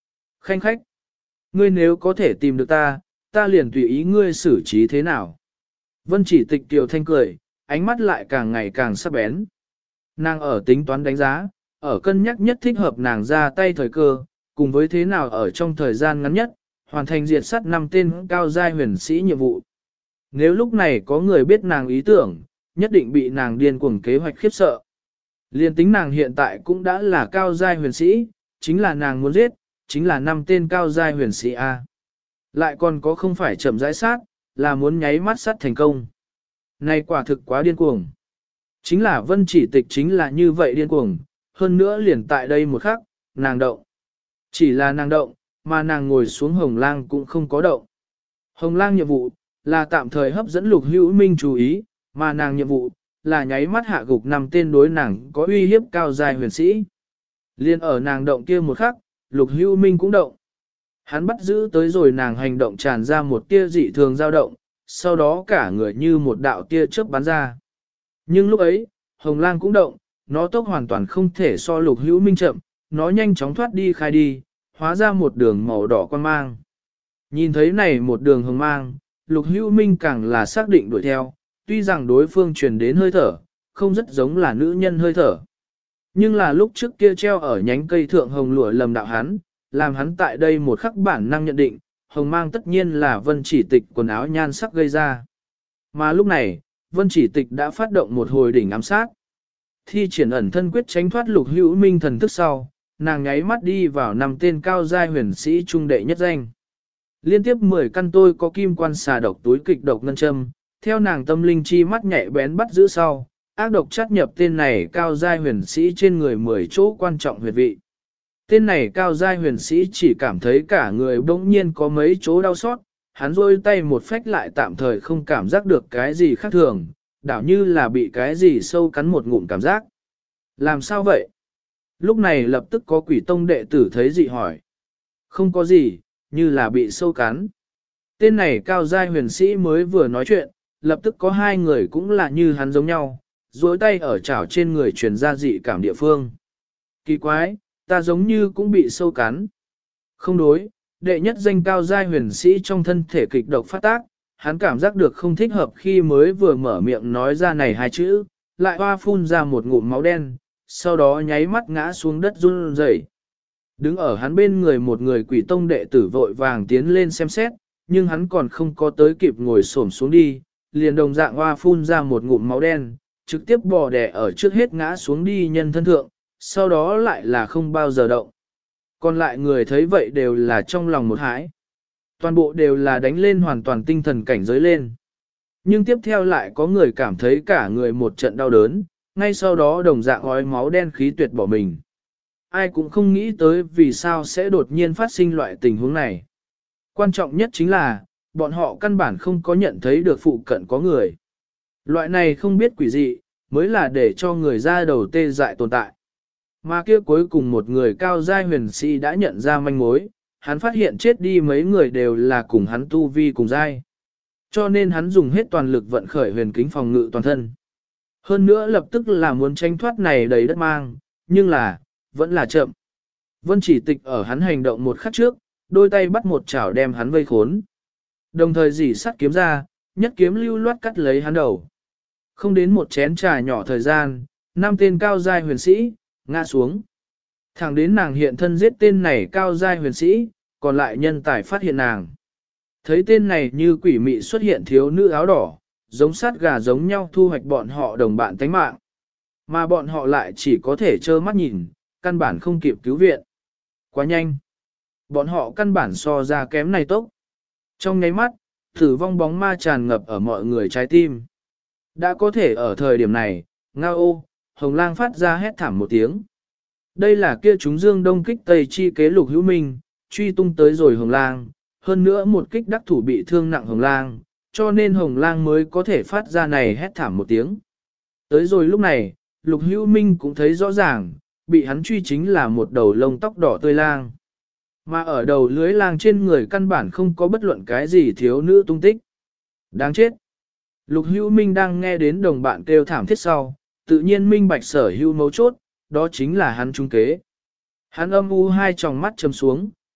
Khanh khách, ngươi nếu có thể tìm được ta, ta liền tùy ý ngươi xử trí thế nào. Vân Chỉ Tịch tiểu thanh cười, ánh mắt lại càng ngày càng sắc bén. Nàng ở tính toán đánh giá, ở cân nhắc nhất thích hợp nàng ra tay thời cơ, cùng với thế nào ở trong thời gian ngắn nhất, hoàn thành diệt sát 5 tên cao giai huyền sĩ nhiệm vụ. Nếu lúc này có người biết nàng ý tưởng, nhất định bị nàng điên cuồng kế hoạch khiếp sợ. Liên tính nàng hiện tại cũng đã là cao giai huyền sĩ, chính là nàng muốn giết, chính là 5 tên cao giai huyền sĩ A. Lại còn có không phải chậm rãi sát, là muốn nháy mắt sát thành công. Này quả thực quá điên cuồng. Chính là Vân Chỉ Tịch chính là như vậy điên cuồng, hơn nữa liền tại đây một khắc, nàng động. Chỉ là nàng động, mà nàng ngồi xuống Hồng Lang cũng không có động. Hồng Lang nhiệm vụ, là tạm thời hấp dẫn Lục Hữu Minh chú ý, mà nàng nhiệm vụ, là nháy mắt hạ gục 5 tên đối nàng có uy hiếp cao giai huyền sĩ. Liên ở nàng động kia một khắc, Lục Hữu Minh cũng động. Hắn bắt giữ tới rồi nàng hành động tràn ra một tia dị thường dao động, sau đó cả người như một đạo tia chớp bắn ra. Nhưng lúc ấy, Hồng Lang cũng động, nó tốc hoàn toàn không thể so Lục Hữu Minh chậm, nó nhanh chóng thoát đi khai đi, hóa ra một đường màu đỏ quan mang. Nhìn thấy này một đường hồng mang, Lục Hữu Minh càng là xác định đuổi theo, tuy rằng đối phương truyền đến hơi thở, không rất giống là nữ nhân hơi thở. Nhưng là lúc trước kia treo ở nhánh cây thượng hồng lụa lầm đạo hắn, làm hắn tại đây một khắc bản năng nhận định, hồng mang tất nhiên là Vân Chỉ Tịch quần áo nhan sắc gây ra. Mà lúc này, Vân Chỉ Tịch đã phát động một hồi đỉnh ám sát. Thi triển ẩn thân quyết tránh thoát Lục Hữu Minh thần thức sau, nàng nháy mắt đi vào 5 tên cao giai huyền sĩ trung đệ nhất danh. Liên tiếp 10 căn tôi có kim quan xà độc túi kịch độc ngân châm, theo nàng tâm linh chi mắt nhạy bén bắt giữ sau, ác độc chắt nhập tên này cao giai huyền sĩ trên người 10 chỗ quan trọng huyệt vị. Tên này cao giai huyền sĩ chỉ cảm thấy cả người bỗng nhiên có mấy chỗ đau xót, hắn rôi tay một phách lại tạm thời không cảm giác được cái gì khác thường, đảo như là bị cái gì sâu cắn một ngụm cảm giác. Làm sao vậy? Lúc này lập tức có quỷ tông đệ tử thấy dị hỏi. Không có gì, như là bị sâu cắn. Tên này cao giai huyền sĩ mới vừa nói chuyện, lập tức có 2 người cũng là như hắn giống nhau, duỗi tay ở chảo trên người truyền ra dị cảm địa phương. Kỳ quái, ta giống như cũng bị sâu cắn. Không đối, đệ nhất danh cao giai huyền sĩ trong thân thể kịch độc phát tác, hắn cảm giác được không thích hợp khi mới vừa mở miệng nói ra này 2 chữ, lại hoa phun ra một ngụm máu đen, sau đó nháy mắt ngã xuống đất run rẩy. Đứng ở hắn bên người một người quỷ tông đệ tử vội vàng tiến lên xem xét, nhưng hắn còn không có tới kịp ngồi xổm xuống đi, liền đồng dạng hoa phun ra một ngụm máu đen, trực tiếp bò đè ở trước hết ngã xuống đi nhân thân thượng, sau đó lại là không bao giờ động. Còn lại người thấy vậy đều là trong lòng một hãi. Toàn bộ đều là đánh lên hoàn toàn tinh thần cảnh giới lên. Nhưng tiếp theo lại có người cảm thấy cả người một trận đau đớn, ngay sau đó đồng dạng ói máu đen khí tuyệt bỏ mình. Ai cũng không nghĩ tới vì sao sẽ đột nhiên phát sinh loại tình huống này. Quan trọng nhất chính là, bọn họ căn bản không có nhận thấy được phụ cận có người. Loại này không biết quỷ dị, mới là để cho người ra đầu tê dại tồn tại. Mà kia cuối cùng một người cao giai huyền sĩ đã nhận ra manh mối, hắn phát hiện chết đi mấy người đều là cùng hắn tu vi cùng giai. Cho nên hắn dùng hết toàn lực vận khởi huyền kính phòng ngự toàn thân. Hơn nữa lập tức là muốn tranh thoát này đầy đất mang, nhưng là, vẫn là chậm. Vân Chỉ Tịch ở hắn hành động một khắc trước, đôi tay bắt một chảo đem hắn vây khốn. Đồng thời dỉ sắt kiếm ra, nhất kiếm lưu loát cắt lấy hắn đầu. Không đến một chén trà nhỏ thời gian, 5 tên cao giai huyền sĩ, ngã xuống. Thẳng đến nàng hiện thân giết tên này cao giai huyền sĩ, còn lại nhân tài phát hiện nàng. Thấy tên này như quỷ mị xuất hiện thiếu nữ áo đỏ, giống sát gà giống nhau thu hoạch bọn họ đồng bạn tánh mạng. Mà bọn họ lại chỉ có thể trơ mắt nhìn, căn bản không kịp cứu viện. Quá nhanh. Bọn họ căn bản so ra kém này tốc. Trong nháy mắt, tử vong bóng ma tràn ngập ở mọi người trái tim. Đã có thể ở thời điểm này, ngao ô, Hồng Lang phát ra hét thảm một tiếng. Đây là kia chúng dương đông kích tây chi kế Lục Hữu Minh, truy tung tới rồi Hồng Lang, hơn nữa một kích đắc thủ bị thương nặng Hồng Lang, cho nên Hồng Lang mới có thể phát ra này hét thảm một tiếng. Tới rồi lúc này, Lục Hữu Minh cũng thấy rõ ràng, bị hắn truy chính là một đầu lông tóc đỏ tươi lang. Mà ở đầu lưới lang trên người căn bản không có bất luận cái gì thiếu nữ tung tích. Đáng chết. Lục Hữu Minh đang nghe đến đồng bạn kêu thảm thiết sau, tự nhiên minh bạch sở hữu mấu chốt, đó chính là hắn trung kế. Hắn âm u 2 tròng mắt chầm xuống,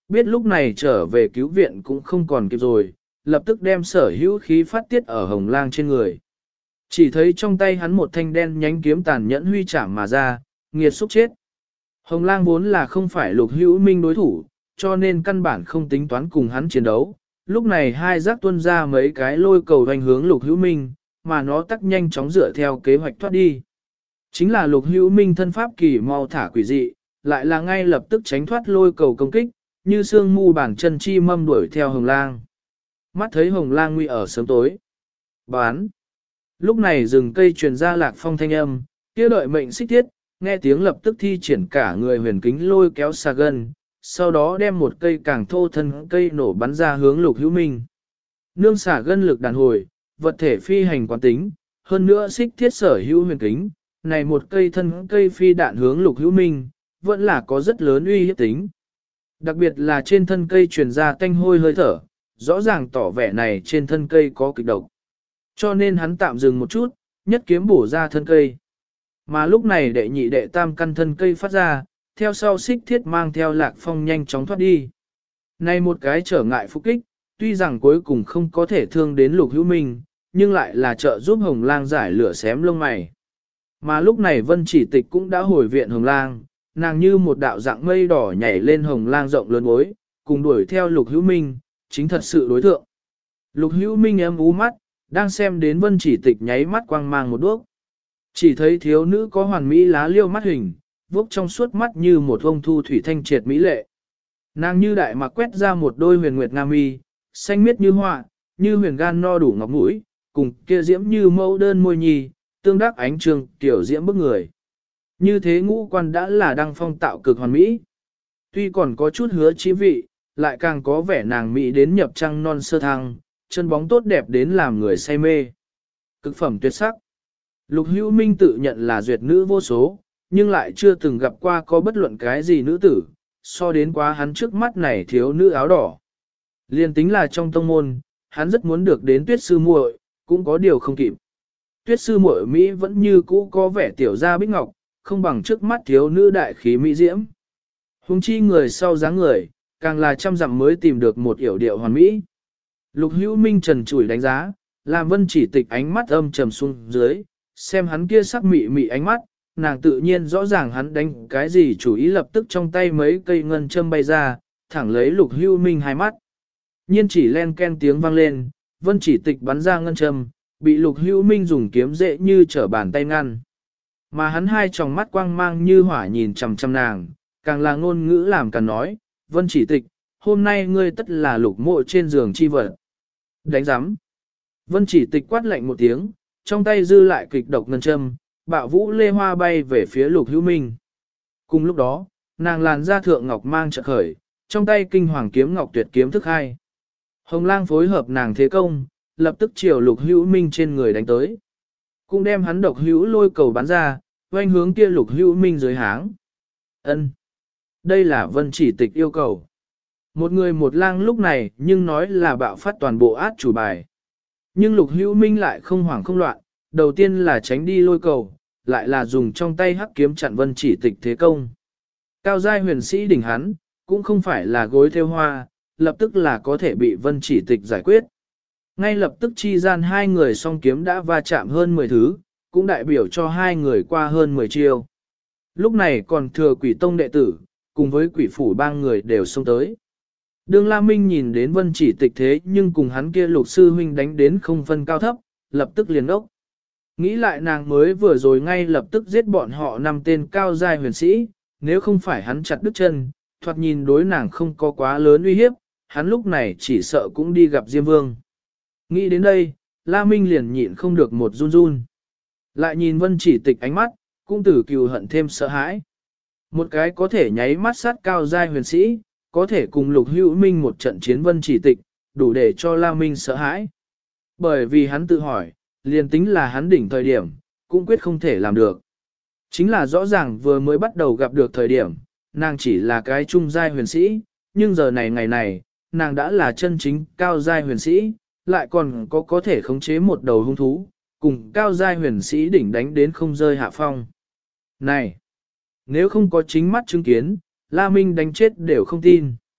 Biết lúc này trở về cứu viện cũng không còn kịp rồi, lập tức đem sở hữu khí phát tiết ở Hồng Lang trên người. Chỉ thấy trong tay hắn một thanh đen nhánh kiếm tàn nhẫn huy chạm mà ra, nghiệt xúc chết. Hồng Lang vốn là không phải Lục Hữu Minh đối thủ, cho nên căn bản không tính toán cùng hắn chiến đấu. Lúc này hai giác tuôn ra mấy cái lôi cầu hoành hướng Lục Hữu Minh, mà nó tắc nhanh chóng dựa theo kế hoạch thoát đi. Chính là Lục Hữu Minh thân pháp kỳ mau thả quỷ dị, lại là ngay lập tức tránh thoát lôi cầu công kích, như sương mu bản chân chi mâm đuổi theo Hồng Lang. Mắt thấy Hồng Lang nguy ở sớm tối. Bán. Lúc này rừng cây truyền ra Lạc Phong thanh âm, kia đợi mệnh xích thiết, nghe tiếng lập tức thi triển cả người huyền kính lôi kéo xà gân, sau đó đem một cây càng thô thân cây nổ bắn ra hướng Lục Hữu Minh. Nương xả gân lực đàn hồi, vật thể phi hành quán tính, hơn nữa xích thiết sở hữu huyền kính, này một cây thân cây phi đạn hướng Lục Hữu Minh, vẫn là có rất lớn uy hiếp tính. Đặc biệt là trên thân cây truyền ra tanh hôi hơi thở, rõ ràng tỏ vẻ này trên thân cây có kịch độc. Cho nên hắn tạm dừng một chút, nhất kiếm bổ ra thân cây. Mà lúc này đệ nhị đệ tam căn thân cây phát ra, theo sau xích thiết mang theo Lạc Phong nhanh chóng thoát đi. Này một cái trở ngại phục kích, tuy rằng cuối cùng không có thể thương đến Lục Hữu Minh, nhưng lại là trợ giúp Hồng Lang giải lửa xém lông mày. Mà lúc này Vân Chỉ Tịch cũng đã hồi viện Hồng Lang, nàng như một đạo dạng mây đỏ nhảy lên Hồng Lang rộng lớn bối, cùng đuổi theo Lục Hữu Minh, chính thật sự đối thượng. Lục Hữu Minh ấm ú mắt, đang xem đến Vân Chỉ Tịch nháy mắt quang mang một đuốc. Chỉ thấy thiếu nữ có hoàn mỹ lá liêu mắt hình, vuốt trong suốt mắt như một ông thu thủy thanh triệt mỹ lệ. Nàng như đại mặc quét ra một đôi huyền nguyệt nga mi, xanh miết như họa, như huyền gan no đủ ngọc mũi, cùng kia diễm như mẫu đơn môi nhì, tương đắc ánh trường tiểu diễm bức người. Như thế ngũ quan đã là đăng phong tạo cực hoàn mỹ. Tuy còn có chút hứa chí vị, lại càng có vẻ nàng mỹ đến nhập trăng non sơ thăng, chân bóng tốt đẹp đến làm người say mê. Cực phẩm tuyệt sắc. Lục Hữu Minh tự nhận là duyệt nữ vô số, nhưng lại chưa từng gặp qua có bất luận cái gì nữ tử, so đến quá hắn trước mắt này thiếu nữ áo đỏ. Liên tính là trong tông môn, hắn rất muốn được đến Tuyết sư muội, cũng có điều không kịp. Tuyết sư muội Mỹ vẫn như cũ có vẻ tiểu gia bích ngọc, không bằng trước mắt thiếu nữ đại khí mỹ diễm. Hùng chi người sau dáng người, càng là trăm dặm mới tìm được một yểu điệu hoàn mỹ. Lục Hữu Minh trần trụi đánh giá, làm Vân Chỉ Tịch ánh mắt âm trầm xuống dưới, xem hắn kia sắc mị mị ánh mắt, nàng tự nhiên rõ ràng hắn đánh cái gì chủ ý, lập tức trong tay mấy cây ngân châm bay ra, thẳng lấy Lục Hữu Minh hai mắt. Nhiên chỉ len ken tiếng vang lên, Vân Chỉ Tịch bắn ra ngân châm, bị Lục Hữu Minh dùng kiếm dễ như trở bàn tay ngăn. Mà hắn hai tròng mắt quang mang như hỏa nhìn chằm chằm nàng, càng là ngôn ngữ làm càng nói, Vân Chỉ Tịch, hôm nay ngươi tất là lục mộ trên giường chi vật. Đánh giám. Vân Chỉ Tịch quát lạnh một tiếng, trong tay dư lại kịch độc ngân châm, bạo vũ lê hoa bay về phía Lục Hữu Minh. Cùng lúc đó, nàng làn da thượng ngọc mang chợt khởi, trong tay kinh hoàng kiếm ngọc tuyệt kiếm thức hai. Hồng Lang phối hợp nàng thế công, lập tức chiều Lục Hữu Minh trên người đánh tới. Cũng đem hắn độc hữu lôi cầu bắn ra, quanh hướng kia Lục Hữu Minh dưới háng. Ân, đây là Vân Chỉ Tịch yêu cầu. Một người một lang lúc này nhưng nói là bạo phát toàn bộ át chủ bài. Nhưng Lục Hữu Minh lại không hoảng không loạn, đầu tiên là tránh đi lôi cầu, lại là dùng trong tay hắc kiếm chặn Vân Chỉ Tịch thế công. Cao giai huyền sĩ đỉnh hắn, cũng không phải là gối theo hoa, lập tức là có thể bị Vân Chỉ Tịch giải quyết. Ngay lập tức chi gian hai người song kiếm đã va chạm hơn 10 thứ, cũng đại biểu cho hai người qua hơn 10 chiêu. Lúc này còn thừa Quỷ Tông đệ tử, cùng với Quỷ Phủ bang người đều xông tới. Đường La Minh nhìn đến Vân Chỉ Tịch thế nhưng cùng hắn kia Lục sư huynh đánh đến không phân cao thấp, lập tức liền ốc. Nghĩ lại nàng mới vừa rồi ngay lập tức giết bọn họ 5 tên cao giai huyền sĩ, nếu không phải hắn chặt đứt chân, thoạt nhìn đối nàng không có quá lớn uy hiếp, hắn lúc này chỉ sợ cũng đi gặp Diêm Vương. Nghĩ đến đây, La Minh liền nhịn không được một run run. Lại nhìn Vân Chỉ Tịch ánh mắt, cũng tử cừu hận thêm sợ hãi. Một cái có thể nháy mắt sát cao giai huyền sĩ, có thể cùng Lục Hữu Minh một trận chiến Vân Chỉ Tịch, đủ để cho La Minh sợ hãi. Bởi vì hắn tự hỏi, liền tính là hắn đỉnh thời điểm, cũng quyết không thể làm được. Chính là rõ ràng vừa mới bắt đầu gặp được thời điểm, nàng chỉ là cái trung giai huyền sĩ, nhưng giờ này ngày này, nàng đã là chân chính cao giai huyền sĩ, lại còn có thể khống chế một đầu hung thú, cùng cao giai huyền sĩ đỉnh đánh đến không rơi hạ phong. Này, nếu không có chính mắt chứng kiến, La Minh đánh chết đều không tin.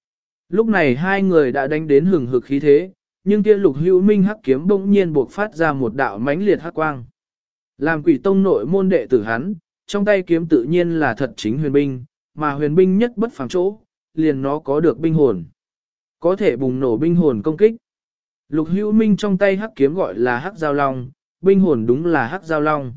Lúc này hai người đã đánh đến hừng hực khí thế, nhưng kia Lục Hữu Minh hắc kiếm bỗng nhiên buộc phát ra một đạo mãnh liệt hắc quang. Làm Quỷ Tông nội môn đệ tử hắn, trong tay kiếm tự nhiên là thật chính huyền binh, mà huyền binh nhất bất phàm chỗ, liền nó có được binh hồn. Có thể bùng nổ binh hồn công kích. Lục Hữu Minh trong tay hắc kiếm gọi là hắc giao long, binh hồn đúng là hắc giao long.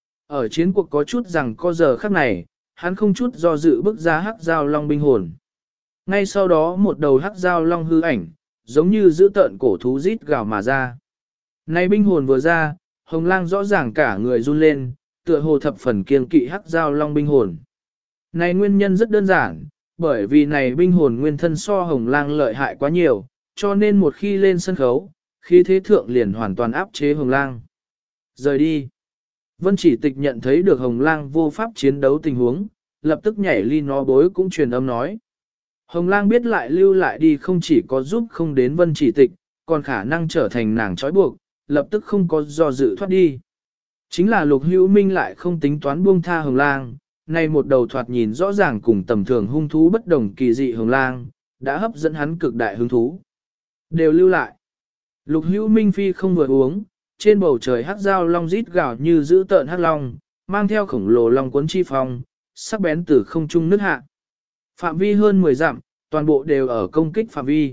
Ở chiến cuộc có chút rằng có giờ khắc này, hắn không chút do dự bước ra hắc giao long binh hồn. Ngay sau đó một đầu hắc giao long hư ảnh, giống như giữ tợn cổ thú rít gào mà ra. Này binh hồn vừa ra, Hồng Lang rõ ràng cả người run lên, tựa hồ thập phần kiêng kỵ hắc giao long binh hồn. Này nguyên nhân rất đơn giản, bởi vì này binh hồn nguyên thân so Hồng Lang lợi hại quá nhiều, cho nên một khi lên sân khấu, khí thế thượng liền hoàn toàn áp chế Hồng Lang. Rời đi. Vân Chỉ Tịch nhận thấy được Hồng Lang vô pháp chiến đấu tình huống, lập tức nhảy ly nó bối cũng truyền âm nói. Hồng Lang biết lại lưu lại đi không chỉ có giúp không đến Vân Chỉ Tịch, còn khả năng trở thành nàng trói buộc, lập tức không có do dự thoát đi. Chính là Lục Hữu Minh lại không tính toán buông tha Hồng Lang, nay một đầu thoạt nhìn rõ ràng cùng tầm thường hung thú bất đồng kỳ dị Hồng Lang, đã hấp dẫn hắn cực đại hứng thú. Đều lưu lại. Lục Hữu Minh phi không vừa uống, trên bầu trời hắc giao long rít gào như giữ tợn hắc long, mang theo khổng lồ long cuốn chi phong, sắc bén từ không trung nứt hạ. Phạm vi hơn 10 dặm, toàn bộ đều ở công kích phạm vi.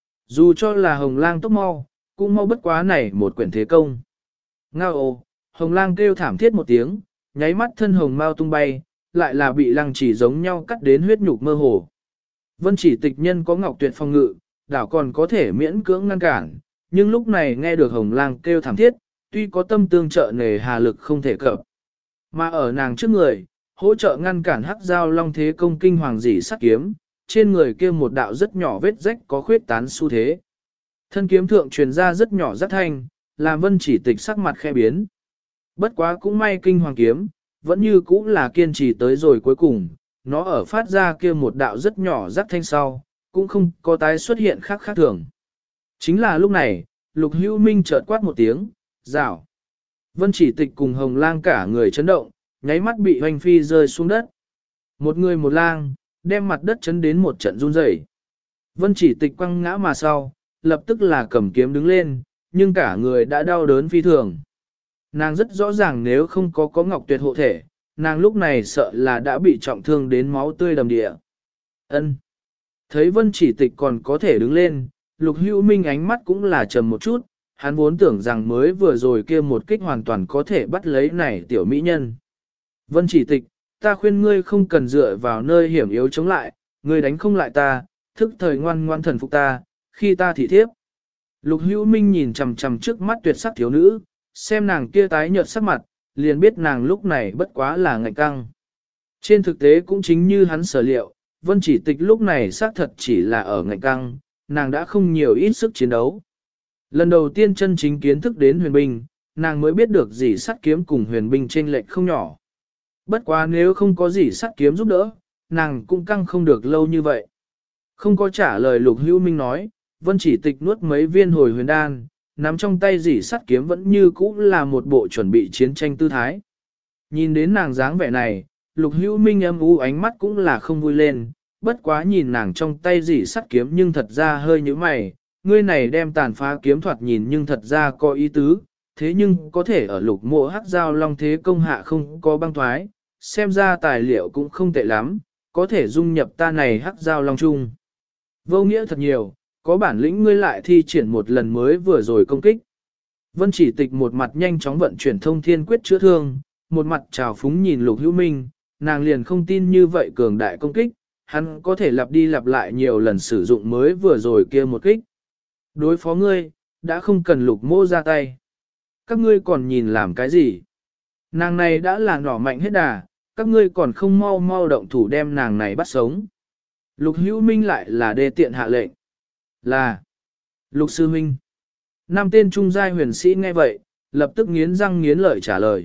Dù cho là Hồng Lang tốc mau, cũng mau bất quá này một quyển thế công. Ngao ồ, Hồng Lang kêu thảm thiết một tiếng, nháy mắt thân hồng mau tung bay, lại là bị lăng chỉ giống nhau cắt đến huyết nhục mơ hồ. Vân Chỉ Tịch nhân có Ngọc Tuyệt phòng ngự, đảo còn có thể miễn cưỡng ngăn cản, nhưng lúc này nghe được Hồng Lang kêu thảm thiết, tuy có tâm tương trợ nề hà lực không thể cập. Mà ở nàng trước người, hỗ trợ ngăn cản hắc giao long thế công kinh hoàng dị sát kiếm, trên người kia một đạo rất nhỏ vết rách có khuyết tán xu thế. Thân kiếm thượng truyền ra rất nhỏ rắc thanh, làm Vân Chỉ Tịch sắc mặt khe biến. Bất quá cũng may kinh hoàng kiếm, vẫn như cũ là kiên trì tới rồi cuối cùng, nó ở phát ra kia một đạo rất nhỏ rắc thanh sau, cũng không có tái xuất hiện khác thường. Chính là lúc này, Lục Hữu Minh chợt quát một tiếng, rảo. Vân Chỉ Tịch cùng Hồng Lang cả người chấn động, nháy mắt bị hoành phi rơi xuống đất. Một người một lang, đem mặt đất chấn đến một trận run rẩy. Vân Chỉ Tịch quăng ngã mà sau, lập tức là cầm kiếm đứng lên, nhưng cả người đã đau đớn phi thường. Nàng rất rõ ràng nếu không có Ngọc Tuyệt hộ thể, nàng lúc này sợ là đã bị trọng thương đến máu tươi đầm địa. Ân. Thấy Vân Chỉ Tịch còn có thể đứng lên, Lục Hữu Minh ánh mắt cũng là trầm một chút, hắn vốn tưởng rằng mới vừa rồi kia một kích hoàn toàn có thể bắt lấy này tiểu mỹ nhân. Vân Chỉ Tịch, ta khuyên ngươi không cần dựa vào nơi hiểm yếu chống lại, ngươi đánh không lại ta, thức thời ngoan ngoan thần phục ta, khi ta thị thiếp. Lục Hữu Minh nhìn chằm chằm trước mắt tuyệt sắc thiếu nữ, xem nàng kia tái nhợt sắc mặt, liền biết nàng lúc này bất quá là ngạnh căng. Trên thực tế cũng chính như hắn sở liệu, Vân Chỉ Tịch lúc này xác thật chỉ là ở ngạnh căng, nàng đã không nhiều ít sức chiến đấu. Lần đầu tiên chân chính kiến thức đến huyền binh, nàng mới biết được gì sắt kiếm cùng huyền binh chênh lệch không nhỏ. Bất quá nếu không có gì sắt kiếm giúp đỡ, nàng cũng căng không được lâu như vậy. Không có trả lời Lục Hữu Minh nói, Vân Chỉ Tịch nuốt mấy viên hồi huyền đan, nắm trong tay dỉ sắt kiếm vẫn như cũ là một bộ chuẩn bị chiến tranh tư thái. Nhìn đến nàng dáng vẻ này, Lục Hữu Minh âm u ánh mắt cũng là không vui lên, bất quá nhìn nàng trong tay dỉ sắt kiếm nhưng thật ra hơi như mày, ngươi này đem tàn phá kiếm thoạt nhìn nhưng thật ra có ý tứ, thế nhưng có thể ở Lục Mộ hắc giao long thế công hạ không có băng thoái, xem ra tài liệu cũng không tệ lắm, có thể dung nhập ta này hắc giao long chung. Vô nghĩa thật nhiều, có bản lĩnh ngươi lại thi triển một lần mới vừa rồi công kích. Vân Chỉ Tịch một mặt nhanh chóng vận chuyển thông thiên quyết chữa thương, một mặt trào phúng nhìn Lục Hữu Minh, nàng liền không tin như vậy cường đại công kích, hắn có thể lặp đi lặp lại nhiều lần sử dụng mới vừa rồi kia một kích. Đối phó ngươi, đã không cần Lục Mô ra tay. Các ngươi còn nhìn làm cái gì? Nàng này đã là nỏ mạnh hết đà, các ngươi còn không mau mau động thủ đem nàng này bắt sống. Lục Hữu Minh lại là đê tiện hạ lệnh. Là Lục Sư Minh. Năm tên trung giai huyền sĩ nghe vậy, lập tức nghiến răng nghiến lợi trả lời.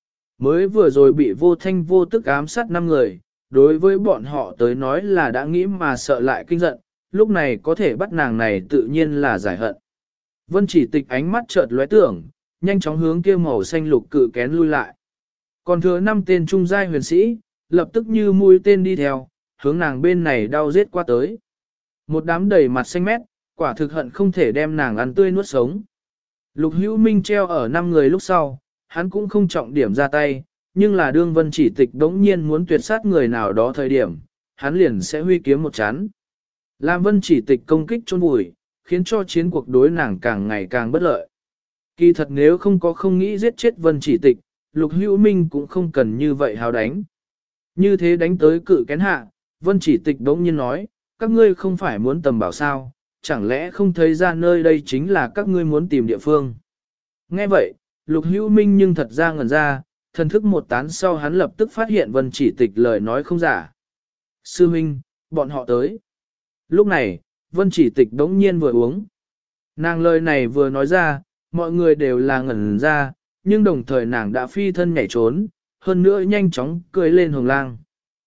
Mới vừa rồi bị vô thanh vô tức ám sát 5 người, đối với bọn họ tới nói là đã nghĩ mà sợ lại kinh giận, lúc này có thể bắt nàng này tự nhiên là giải hận. Vân Chỉ Tịch ánh mắt chợt lóe tưởng, nhanh chóng hướng kia màu xanh lục cự kén lui lại. Còn thừa 5 tên trung giai huyền sĩ, lập tức như mũi tên đi theo, hướng nàng bên này đau giết qua tới. một đám đầy mặt xanh mét, quả thực hận không thể đem nàng ăn tươi nuốt sống. Lục Hữu Minh treo ở 5 người lúc sau, hắn cũng không trọng điểm ra tay, nhưng là đương Vân Chỉ Tịch đống nhiên muốn tuyệt sát người nào đó thời điểm, hắn liền sẽ huy kiếm một chán. Làm Vân Chỉ Tịch công kích chôn vùi, khiến cho chiến cuộc đối nàng càng ngày càng bất lợi. Kỳ thật nếu không nghĩ giết chết Vân Chỉ Tịch, Lục Hữu Minh cũng không cần như vậy hào đánh. Như thế đánh tới cự kén hạ, Vân Chỉ Tịch đống nhiên nói, các ngươi không phải muốn tầm bảo sao, chẳng lẽ không thấy ra nơi đây chính là các ngươi muốn tìm địa phương. Nghe vậy, Lục Hữu Minh nhưng thật ra ngẩn ra, thần thức một tán sau hắn lập tức phát hiện Vân Chỉ Tịch lời nói không giả. Sư huynh, bọn họ tới. Lúc này, Vân Chỉ Tịch đống nhiên vừa uống. Nàng lời này vừa nói ra, mọi người đều là ngẩn ra, nhưng đồng thời nàng đã phi thân nhảy trốn, hơn nữa nhanh chóng cưỡi lên hồng lang.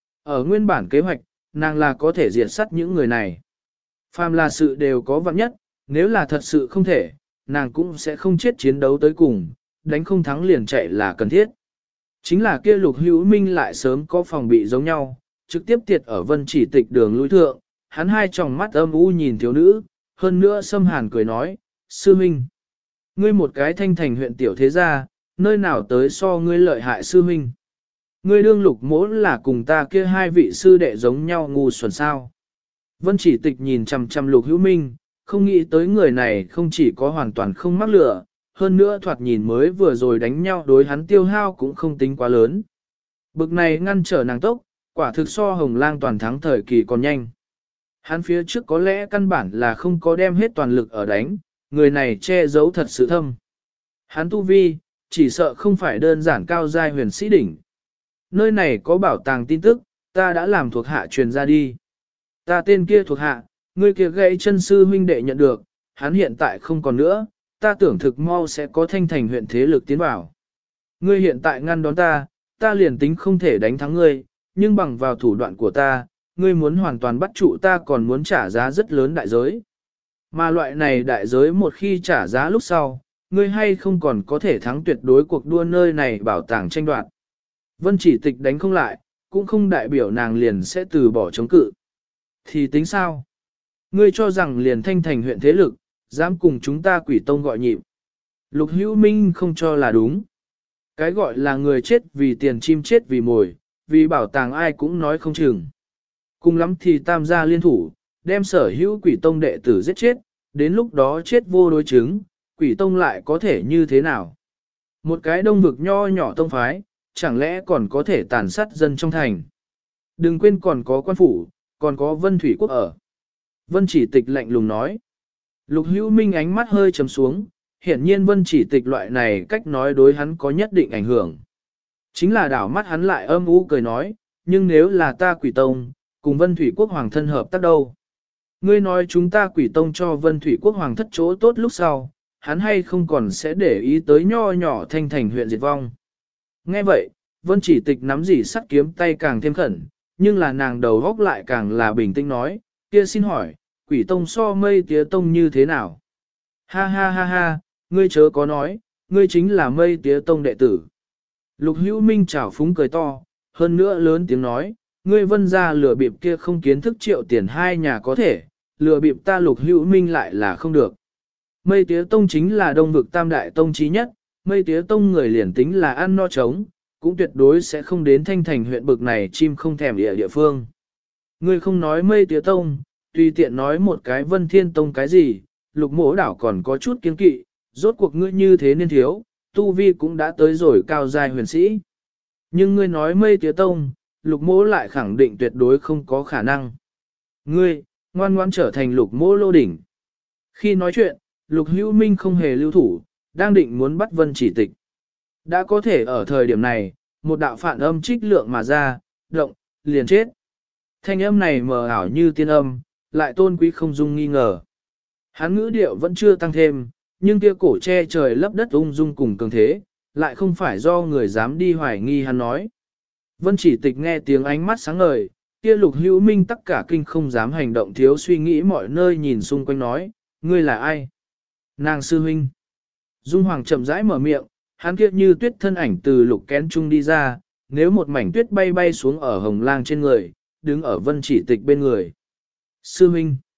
Ở nguyên bản kế hoạch, nàng là có thể diệt sát những người này. Phàm là sự đều có vạn nhất, nếu là thật sự không thể, nàng cũng sẽ không chết chiến đấu tới cùng, đánh không thắng liền chạy là cần thiết. Chính là kia Lục Hữu Minh lại sớm có phòng bị giống nhau, trực tiếp tiệt ở Vân Chỉ Tịch đường lui thượng, hắn hai tròng mắt âm u nhìn thiếu nữ, hơn nữa xâm hàn cười nói, sư huynh, ngươi một cái thanh thành huyện tiểu thế gia, nơi nào tới so ngươi lợi hại sư huynh. Ngươi đương Lục Mỗ là cùng ta kia hai vị sư đệ giống nhau ngu xuẩn sao. Vân Chỉ Tịch nhìn chằm chằm Lục Hữu Minh, không nghĩ tới người này không chỉ có hoàn toàn không mắc lửa, hơn nữa thoạt nhìn mới vừa rồi đánh nhau đối hắn tiêu hao cũng không tính quá lớn. Bực này ngăn trở nàng tốc, quả thực so Hồng Lang toàn thắng thời kỳ còn nhanh. Hắn phía trước có lẽ căn bản là không có đem hết toàn lực ở đánh, người này che giấu thật sự thâm. Hắn tu vi, chỉ sợ không phải đơn giản cao giai huyền sĩ đỉnh. Nơi này có bảo tàng tin tức, ta đã làm thuộc hạ truyền ra đi. Ta tên kia thuộc hạ, người kia gãy chân sư huynh đệ nhận được, hắn hiện tại không còn nữa, ta tưởng thực mau sẽ có thanh thành huyện thế lực tiến vào. Ngươi hiện tại ngăn đón ta, ta liền tính không thể đánh thắng ngươi, nhưng bằng vào thủ đoạn của ta, ngươi muốn hoàn toàn bắt trụ ta còn muốn trả giá rất lớn đại giới. Mà loại này đại giới một khi trả giá lúc sau, ngươi hay không còn có thể thắng tuyệt đối cuộc đua nơi này bảo tàng tranh đoạt. Vân Chỉ Tịch đánh không lại, cũng không đại biểu nàng liền sẽ từ bỏ chống cự. Thì tính sao? Ngươi cho rằng liền thanh thành huyện thế lực, dám cùng chúng ta Quỷ Tông gọi nhịp. Lục Hữu Minh không cho là đúng. Cái gọi là người chết vì tiền chim chết vì mồi, vì bảo tàng ai cũng nói không chừng. Cùng lắm thì tam gia liên thủ, đem sở hữu Quỷ Tông đệ tử giết chết, đến lúc đó chết vô đối chứng, Quỷ Tông lại có thể như thế nào? Một cái đông vực nho nhỏ tông phái, chẳng lẽ còn có thể tàn sát dân trong thành? Đừng quên còn có quan phủ, còn có Vân Thủy Quốc ở. Vân Chỉ Tịch lạnh lùng nói. Lục Hữu Minh ánh mắt hơi trầm xuống, hiển nhiên Vân Chỉ Tịch loại này cách nói đối hắn có nhất định ảnh hưởng. Chính là đảo mắt hắn lại âm u cười nói, nhưng nếu là ta Quỷ Tông, cùng Vân Thủy Quốc Hoàng thân hợp tác đâu? Ngươi nói chúng ta Quỷ Tông cho Vân Thủy Quốc Hoàng thất chỗ tốt lúc sau, hắn hay không còn sẽ để ý tới nho nhỏ thanh thành huyện diệt vong. Nghe vậy, Vân Chỉ Tịch nắm dỉ sắt kiếm tay càng thêm khẩn, nhưng là nàng đầu góc lại càng là bình tĩnh nói, kia xin hỏi, Quỷ Tông so Mây Tía Tông như thế nào? Ha ha ha ha, ngươi chớ có nói, ngươi chính là Mây Tía Tông đệ tử. Lục Hữu Minh chảo phúng cười to, hơn nữa lớn tiếng nói, ngươi Vân gia lừa bịp kia không kiến thức triệu tiền hai nhà có thể, lừa bịp ta Lục Hữu Minh lại là không được. Mây Tía Tông chính là đông vực tam đại tông chí nhất, Mây Tía Tông người liền tính là ăn no trống, cũng tuyệt đối sẽ không đến thanh thành huyện bực này chim không thèm địa phương. Ngươi không nói Mây Tía Tông, tùy tiện nói một cái Vân Thiên Tông cái gì, Lục Mỗ đảo còn có chút kiên kỵ, rốt cuộc ngươi như thế nên thiếu, tu vi cũng đã tới rồi cao giai huyền sĩ. Nhưng ngươi nói Mây Tía Tông, Lục Mỗ lại khẳng định tuyệt đối không có khả năng. Ngươi, ngoan ngoãn trở thành Lục Mỗ lô đỉnh. Khi nói chuyện, Lục Hữu Minh không hề lưu thủ, đang định muốn bắt Vân Chỉ Tịch. Đã có thể ở thời điểm này, một đạo phản âm trích lượng mà ra, động, liền chết. Thanh âm này mờ ảo như tiên âm, lại tôn quý không dung nghi ngờ. Hắn ngữ điệu vẫn chưa tăng thêm, nhưng kia cổ che trời lấp đất ung dung cùng cường thế, lại không phải do người dám đi hoài nghi hắn nói. Vân Chỉ Tịch nghe tiếng ánh mắt sáng ngời, kia Lục Hữu Minh tất cả kinh không dám hành động thiếu suy nghĩ mọi nơi nhìn xung quanh nói, ngươi là ai? Nàng sư huynh. Dung Hoàng chậm rãi mở miệng, hắn kia như tuyết thân ảnh từ lục kén trung đi ra, nếu một mảnh tuyết bay bay xuống ở hồng lang trên người, đứng ở Vân Chỉ Tịch bên người. Sư huynh.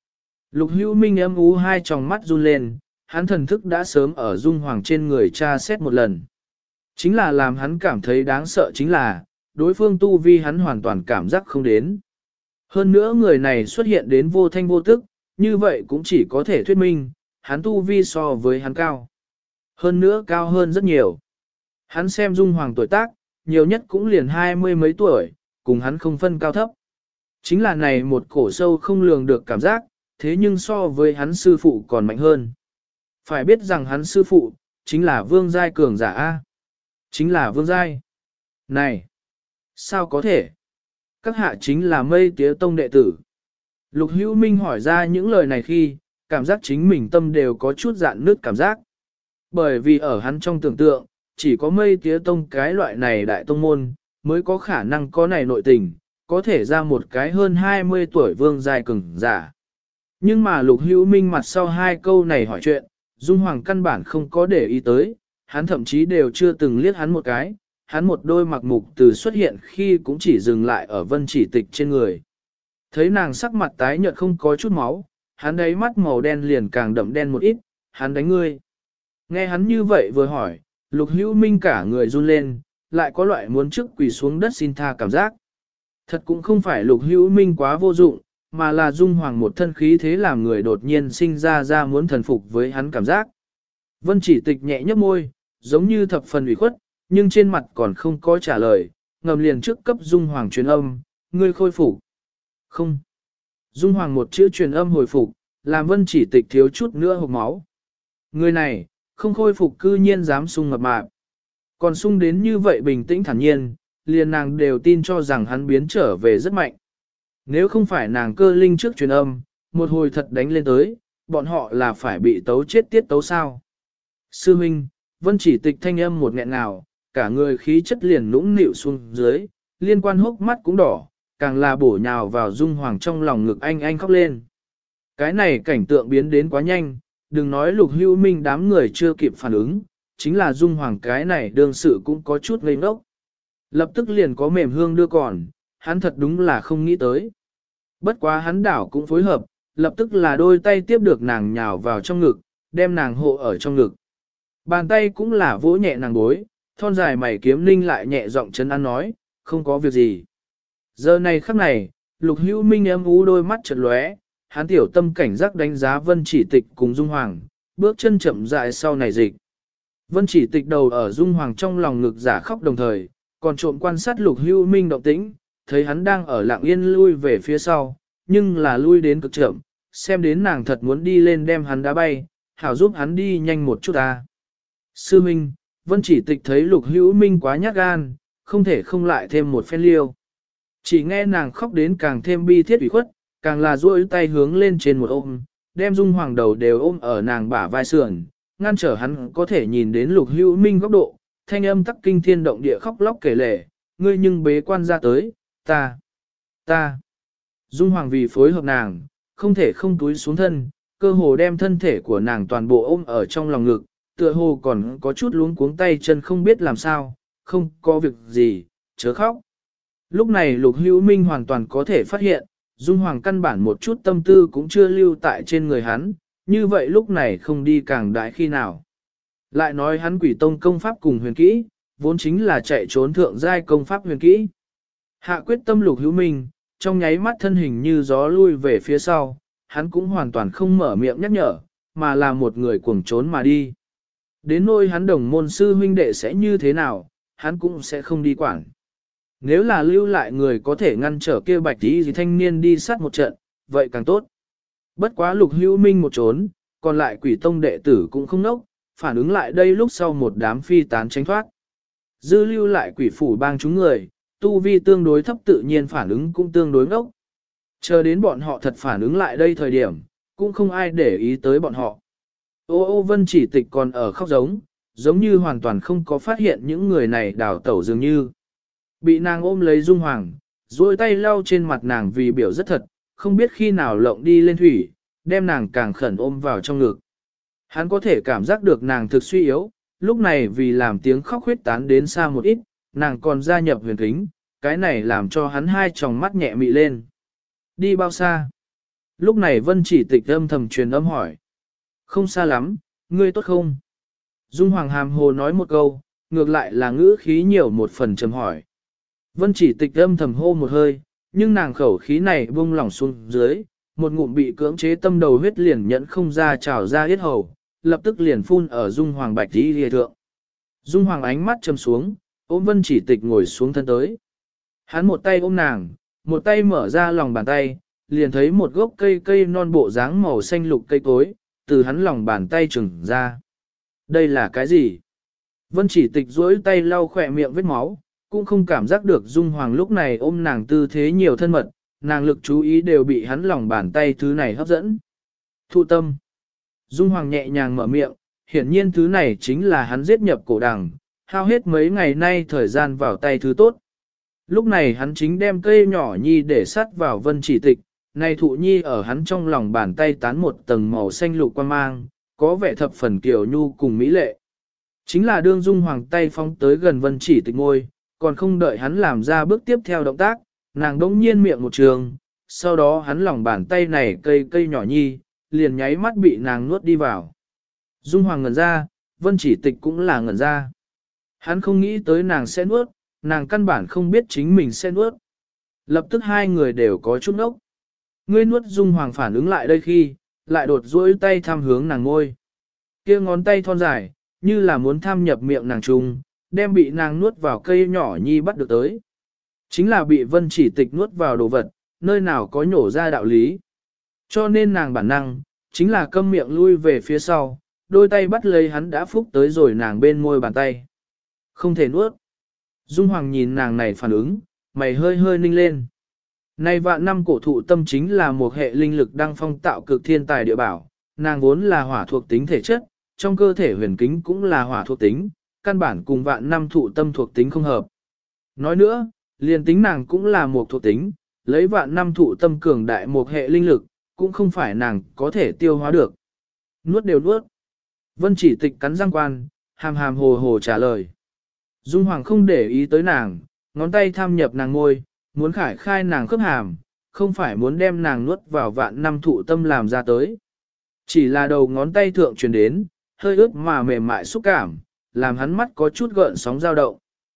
Lục Hữu Minh âm ú hai tròng mắt run lên, hắn thần thức đã sớm ở Dung Hoàng trên người tra xét một lần. Chính là làm hắn cảm thấy đáng sợ chính là, đối phương tu vi hắn hoàn toàn cảm giác không đến. Hơn nữa người này xuất hiện đến vô thanh vô tức, như vậy cũng chỉ có thể thuyết minh, hắn tu vi so với hắn cao. Hơn nữa cao hơn rất nhiều. Hắn xem Dung Hoàng tuổi tác, nhiều nhất cũng liền 20 mấy tuổi, cùng hắn không phân cao thấp. Chính là này một cổ sâu không lường được cảm giác, thế nhưng so với hắn sư phụ còn mạnh hơn. Phải biết rằng hắn sư phụ, chính là Vương Giai cường giả A. Chính là Vương Giai. Này! Sao có thể? Các hạ chính là Mây Tía Tông đệ tử. Lục Hữu Minh hỏi ra những lời này khi, cảm giác chính mình tâm đều có chút dạn nứt cảm giác. Bởi vì ở hắn trong tưởng tượng, chỉ có Mây Tía Tông cái loại này đại tông môn, mới có khả năng có này nội tình, có thể ra một cái hơn 20 tuổi Vương Giai cường giả. Nhưng mà Lục Hữu Minh mặt sau hai câu này hỏi chuyện, Dung Hoàng căn bản không có để ý tới, hắn thậm chí đều chưa từng liếc hắn một cái, hắn một đôi mặc mục từ xuất hiện khi cũng chỉ dừng lại ở Vân Chỉ Tịch trên người. Thấy nàng sắc mặt tái nhợt không có chút máu, hắn đấy mắt màu đen liền càng đậm đen một ít, hắn đánh ngươi. Nghe hắn như vậy vừa hỏi, Lục Hữu Minh cả người run lên, lại có loại muốn trước quỳ xuống đất xin tha cảm giác. Thật cũng không phải Lục Hữu Minh quá vô dụng, mà là Dung Hoàng một thân khí thế làm người đột nhiên sinh ra muốn thần phục với hắn cảm giác. Vân Chỉ Tịch nhẹ nhấp môi, giống như thập phần ủy khuất, nhưng trên mặt còn không có trả lời, ngầm liền trước cấp Dung Hoàng truyền âm, ngươi khôi phục. Không. Dung Hoàng một chữ truyền âm hồi phục, làm Vân Chỉ Tịch thiếu chút nữa hộc máu. Người này, không khôi phục cư nhiên dám sung mập mạp. Còn sung đến như vậy bình tĩnh thản nhiên, liền nàng đều tin cho rằng hắn biến trở về rất mạnh. Nếu không phải nàng cơ linh trước truyền âm, một hồi thật đánh lên tới, bọn họ là phải bị tấu chết tiết tấu sao. Sư Minh, Vân Chỉ Tịch thanh âm một nghẹn ngào, cả người khí chất liền nũng nịu xuống dưới, liên quan hốc mắt cũng đỏ, càng là bổ nhào vào Dung Hoàng trong lòng ngực anh khóc lên. Cái này cảnh tượng biến đến quá nhanh, đừng nói Lục Hữu Minh đám người chưa kịp phản ứng, chính là Dung Hoàng cái này đương sự cũng có chút ngây ngốc. Lập tức liền có mềm hương đưa còn, hắn thật đúng là không nghĩ tới. Bất quá hắn đảo cũng phối hợp, lập tức là đôi tay tiếp được nàng nhào vào trong ngực, đem nàng hộ ở trong ngực. Bàn tay cũng là vỗ nhẹ nàng bối, thon dài mày kiếm linh lại nhẹ giọng chấn an nói, không có việc gì. Giờ này khắc này, Lục Hữu Minh ấm ú đôi mắt chợt lóe, hắn tiểu tâm cảnh giác đánh giá Vân Chỉ Tịch cùng Dung Hoàng, bước chân chậm rãi sau này dịch. Vân Chỉ Tịch đầu ở Dung Hoàng trong lòng ngực giả khóc đồng thời, còn trộm quan sát Lục Hữu Minh động tĩnh, thấy hắn đang ở lặng yên lui về phía sau, nhưng là lui đến cực chậm, xem đến nàng thật muốn đi lên đem hắn đá bay, hảo giúp hắn đi nhanh một chút ta. Sư Minh, Vân Chỉ Tịch thấy Lục Hữu Minh quá nhát gan, không thể không lại thêm một phen liêu. Chỉ nghe nàng khóc đến càng thêm bi thiết ủy khuất, càng là duỗi tay hướng lên trên một ôm, đem Dung Hoàng đầu đều ôm ở nàng bả vai sườn, ngăn trở hắn có thể nhìn đến Lục Hữu Minh góc độ, thanh âm tắc kinh thiên động địa khóc lóc kể lể, ngươi nhưng bế quan ra tới, ta. Dung Hoàng vì phối hợp nàng, không thể không túi xuống thân, cơ hồ đem thân thể của nàng toàn bộ ôm ở trong lòng ngực, tựa hồ còn có chút luống cuống tay chân không biết làm sao, không có việc gì, chớ khóc. Lúc này Lục Hữu Minh hoàn toàn có thể phát hiện, Dung Hoàng căn bản một chút tâm tư cũng chưa lưu tại trên người hắn, như vậy lúc này không đi càng đại khi nào. Lại nói hắn Quỷ Tông công pháp cùng huyền kỹ, vốn chính là chạy trốn thượng giai công pháp huyền kỹ. Hạ quyết tâm Lục Hữu Minh, trong nháy mắt thân hình như gió lui về phía sau, hắn cũng hoàn toàn không mở miệng nhắc nhở, mà là một người cuồng trốn mà đi. Đến nỗi hắn đồng môn sư huynh đệ sẽ như thế nào, hắn cũng sẽ không đi quản. Nếu là lưu lại người có thể ngăn trở kia bạch tí gì thanh niên đi sát một trận, vậy càng tốt. Bất quá Lục Hữu Minh một trốn, còn lại Quỷ Tông đệ tử cũng không nốc, phản ứng lại đây lúc sau một đám phi tán tránh thoát. Dư lưu lại quỷ phủ bang chúng người, tu vi tương đối thấp tự nhiên phản ứng cũng tương đối ngốc. Chờ đến bọn họ thật phản ứng lại đây thời điểm, cũng không ai để ý tới bọn họ. Ô Vân Chỉ Tịch còn ở khóc giống như hoàn toàn không có phát hiện những người này đào tẩu dường như. Bị nàng ôm lấy Dung Hoàng, duỗi tay lau trên mặt nàng vì biểu rất thật, không biết khi nào lộng đi lên thủy, đem nàng càng khẩn ôm vào trong ngực. Hắn có thể cảm giác được nàng thực suy yếu, lúc này vì làm tiếng khóc huyết tán đến xa một ít, nàng còn gia nhập huyền kính, cái này làm cho hắn hai tròng mắt nhẹ mị lên. Đi bao xa? Lúc này Vân Chỉ Tịch âm thầm truyền âm hỏi. Không xa lắm, ngươi tốt không? Dung Hoàng hàm hồ nói một câu, ngược lại là ngữ khí nhiều một phần trầm hỏi. Vân Chỉ Tịch âm thầm hô một hơi, nhưng nàng khẩu khí này buông lỏng xuống dưới, một ngụm bị cưỡng chế tâm đầu huyết liền nhẫn không ra trào ra yết hầu, lập tức liền phun ở Dung Hoàng bạch đi lìa thượng. Dung Hoàng ánh mắt trầm xuống, ôm Vân Chỉ Tịch ngồi xuống thân tới. Hắn một tay ôm nàng, một tay mở ra lòng bàn tay, liền thấy một gốc cây non bộ dáng màu xanh lục cây cối, từ hắn lòng bàn tay trừng ra. Đây là cái gì? Vân Chỉ Tịch duỗi tay lau khỏe miệng vết máu, cũng không cảm giác được Dung Hoàng lúc này ôm nàng tư thế nhiều thân mật, nàng lực chú ý đều bị hắn lòng bàn tay thứ này hấp dẫn. Thụ tâm. Dung Hoàng nhẹ nhàng mở miệng, hiển nhiên thứ này chính là hắn giết nhập cổ đằng, hao hết mấy ngày nay thời gian vào tay thứ tốt. Lúc này hắn chính đem cây nhỏ nhi để sắt vào Vân Chỉ Tịch, này thụ nhi ở hắn trong lòng bàn tay tán một tầng màu xanh lục quang mang, có vẻ thập phần kiều nhu cùng mỹ lệ. Chính là đương Dung Hoàng tay phóng tới gần Vân Chỉ Tịch ngôi, còn không đợi hắn làm ra bước tiếp theo động tác, nàng đống nhiên miệng một trường, sau đó hắn lòng bàn tay này cây nhỏ nhi, liền nháy mắt bị nàng nuốt đi vào. Dung Hoàng ngẩn ra, Vân Chỉ Tịch cũng là ngẩn ra. Hắn không nghĩ tới nàng sẽ nuốt, nàng căn bản không biết chính mình sẽ nuốt. Lập tức hai người đều có chút ốc. Ngươi nuốt. Dung Hoàng phản ứng lại đây khi, lại đột duỗi tay thăm hướng nàng ngôi. Kia ngón tay thon dài, như là muốn tham nhập miệng nàng trùng, đem bị nàng nuốt vào cây nhỏ nhi bắt được tới. Chính là bị Vân Chỉ Tịch nuốt vào đồ vật, nơi nào có nhổ ra đạo lý. Cho nên nàng bản năng, chính là câm miệng lui về phía sau, đôi tay bắt lấy hắn đã phúc tới rồi nàng bên môi bàn tay. Không thể nuốt. Dung Hoàng nhìn nàng này phản ứng, mày hơi hơi ninh lên. Này vạn năm cổ thụ tâm chính là một hệ linh lực đăng phong tạo cực thiên tài địa bảo, nàng vốn là hỏa thuộc tính thể chất, trong cơ thể huyền kính cũng là hỏa thuộc tính, căn bản cùng vạn năm thụ tâm thuộc tính không hợp. Nói nữa, liền tính nàng cũng là một thuộc tính, lấy vạn năm thụ tâm cường đại một hệ linh lực, cũng không phải nàng có thể tiêu hóa được. Nuốt đều nuốt. Vân Chỉ Tịch cắn răng quan, hàm hàm hồ hồ trả lời. Dung Hoàng không để ý tới nàng, ngón tay tham nhập nàng ngôi, muốn khải khai nàng khớp hàm, không phải muốn đem nàng nuốt vào vạn năm thụ tâm làm ra tới. Chỉ là đầu ngón tay thượng truyền đến, hơi ướt mà mềm mại xúc cảm, làm hắn mắt có chút gợn sóng dao động.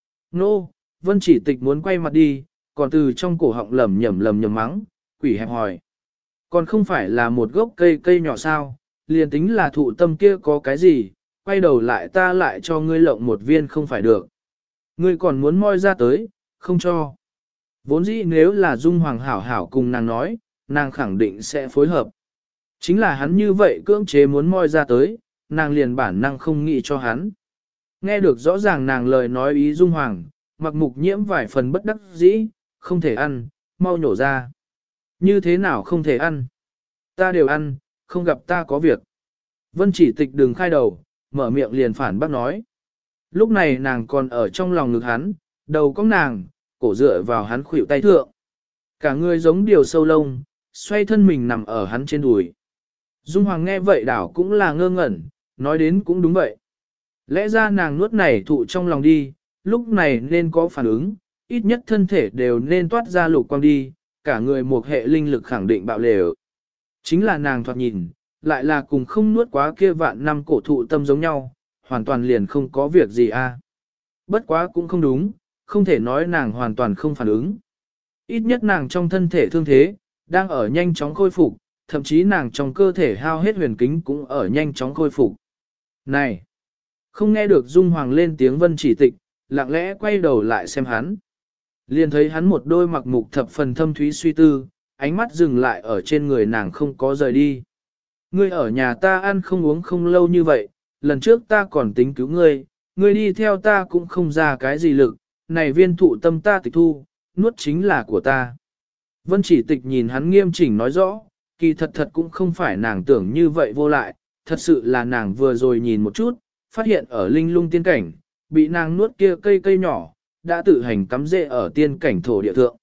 Nô, Vân Chỉ Tịch muốn quay mặt đi, còn từ trong cổ họng lẩm nhẩm mắng, quỷ hẹp hỏi. Còn không phải là một gốc cây nhỏ sao, liền tính là thụ tâm kia có cái gì, quay đầu lại ta lại cho ngươi lộng một viên không phải được. Ngươi còn muốn moi ra tới, không cho. Vốn dĩ nếu là Dung Hoàng hảo hảo cùng nàng nói, nàng khẳng định sẽ phối hợp. Chính là hắn như vậy cưỡng chế muốn moi ra tới, nàng liền bản năng không nghĩ cho hắn. Nghe được rõ ràng nàng lời nói ý Dung Hoàng, mặc mục nhiễm vài phần bất đắc dĩ, không thể ăn, mau nhổ ra. Như thế nào không thể ăn? Ta đều ăn, không gặp ta có việc. Vân Chỉ Tịch đừng khai đầu, mở miệng liền phản bác nói. Lúc này nàng còn ở trong lòng ngực hắn, đầu cong nàng, cổ dựa vào hắn khuỷu tay thượng. Cả người giống điều sâu lông, xoay thân mình nằm ở hắn trên đùi. Dung Hoàng nghe vậy đảo cũng là ngơ ngẩn, nói đến cũng đúng vậy. Lẽ ra nàng nuốt này thụ trong lòng đi, lúc này nên có phản ứng, ít nhất thân thể đều nên toát ra lục quang đi, cả người một hệ linh lực khẳng định bạo lều. Chính là nàng thoạt nhìn, lại là cùng không nuốt quá kia vạn năm cổ thụ tâm giống nhau, hoàn toàn liền không có việc gì a. Bất quá cũng không đúng, không thể nói nàng hoàn toàn không phản ứng. Ít nhất nàng trong thân thể thương thế, đang ở nhanh chóng khôi phục, thậm chí nàng trong cơ thể hao hết huyền kính cũng ở nhanh chóng khôi phục. Này! Không nghe được Dung Hoàng lên tiếng Vân Chỉ Tịch, lặng lẽ quay đầu lại xem hắn. Liền thấy hắn một đôi mặc mục thập phần thâm thúy suy tư, ánh mắt dừng lại ở trên người nàng không có rời đi. Ngươi ở nhà ta ăn không uống không lâu như vậy, lần trước ta còn tính cứu ngươi, ngươi đi theo ta cũng không ra cái gì lực, này viên thụ tâm ta tịch thu, nuốt chính là của ta. Vân Chỉ Tịch nhìn hắn nghiêm chỉnh nói rõ, kỳ thật cũng không phải nàng tưởng như vậy vô lại, thật sự là nàng vừa rồi nhìn một chút, phát hiện ở linh lung tiên cảnh, bị nàng nuốt kia cây nhỏ, đã tự hành cắm rễ ở tiên cảnh thổ địa thượng.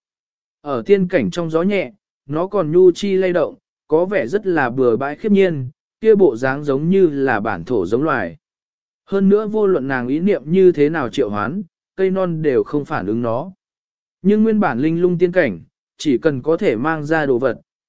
Ở tiên cảnh trong gió nhẹ, nó còn nhu chi lay động, có vẻ rất là bừa bãi khiếp nhiên, kia bộ dáng giống như là bản thổ giống loài. Hơn nữa vô luận nàng ý niệm như thế nào triệu hoán, cây non đều không phản ứng nó. Nhưng nguyên bản linh lung tiên cảnh, chỉ cần có thể mang ra đồ vật,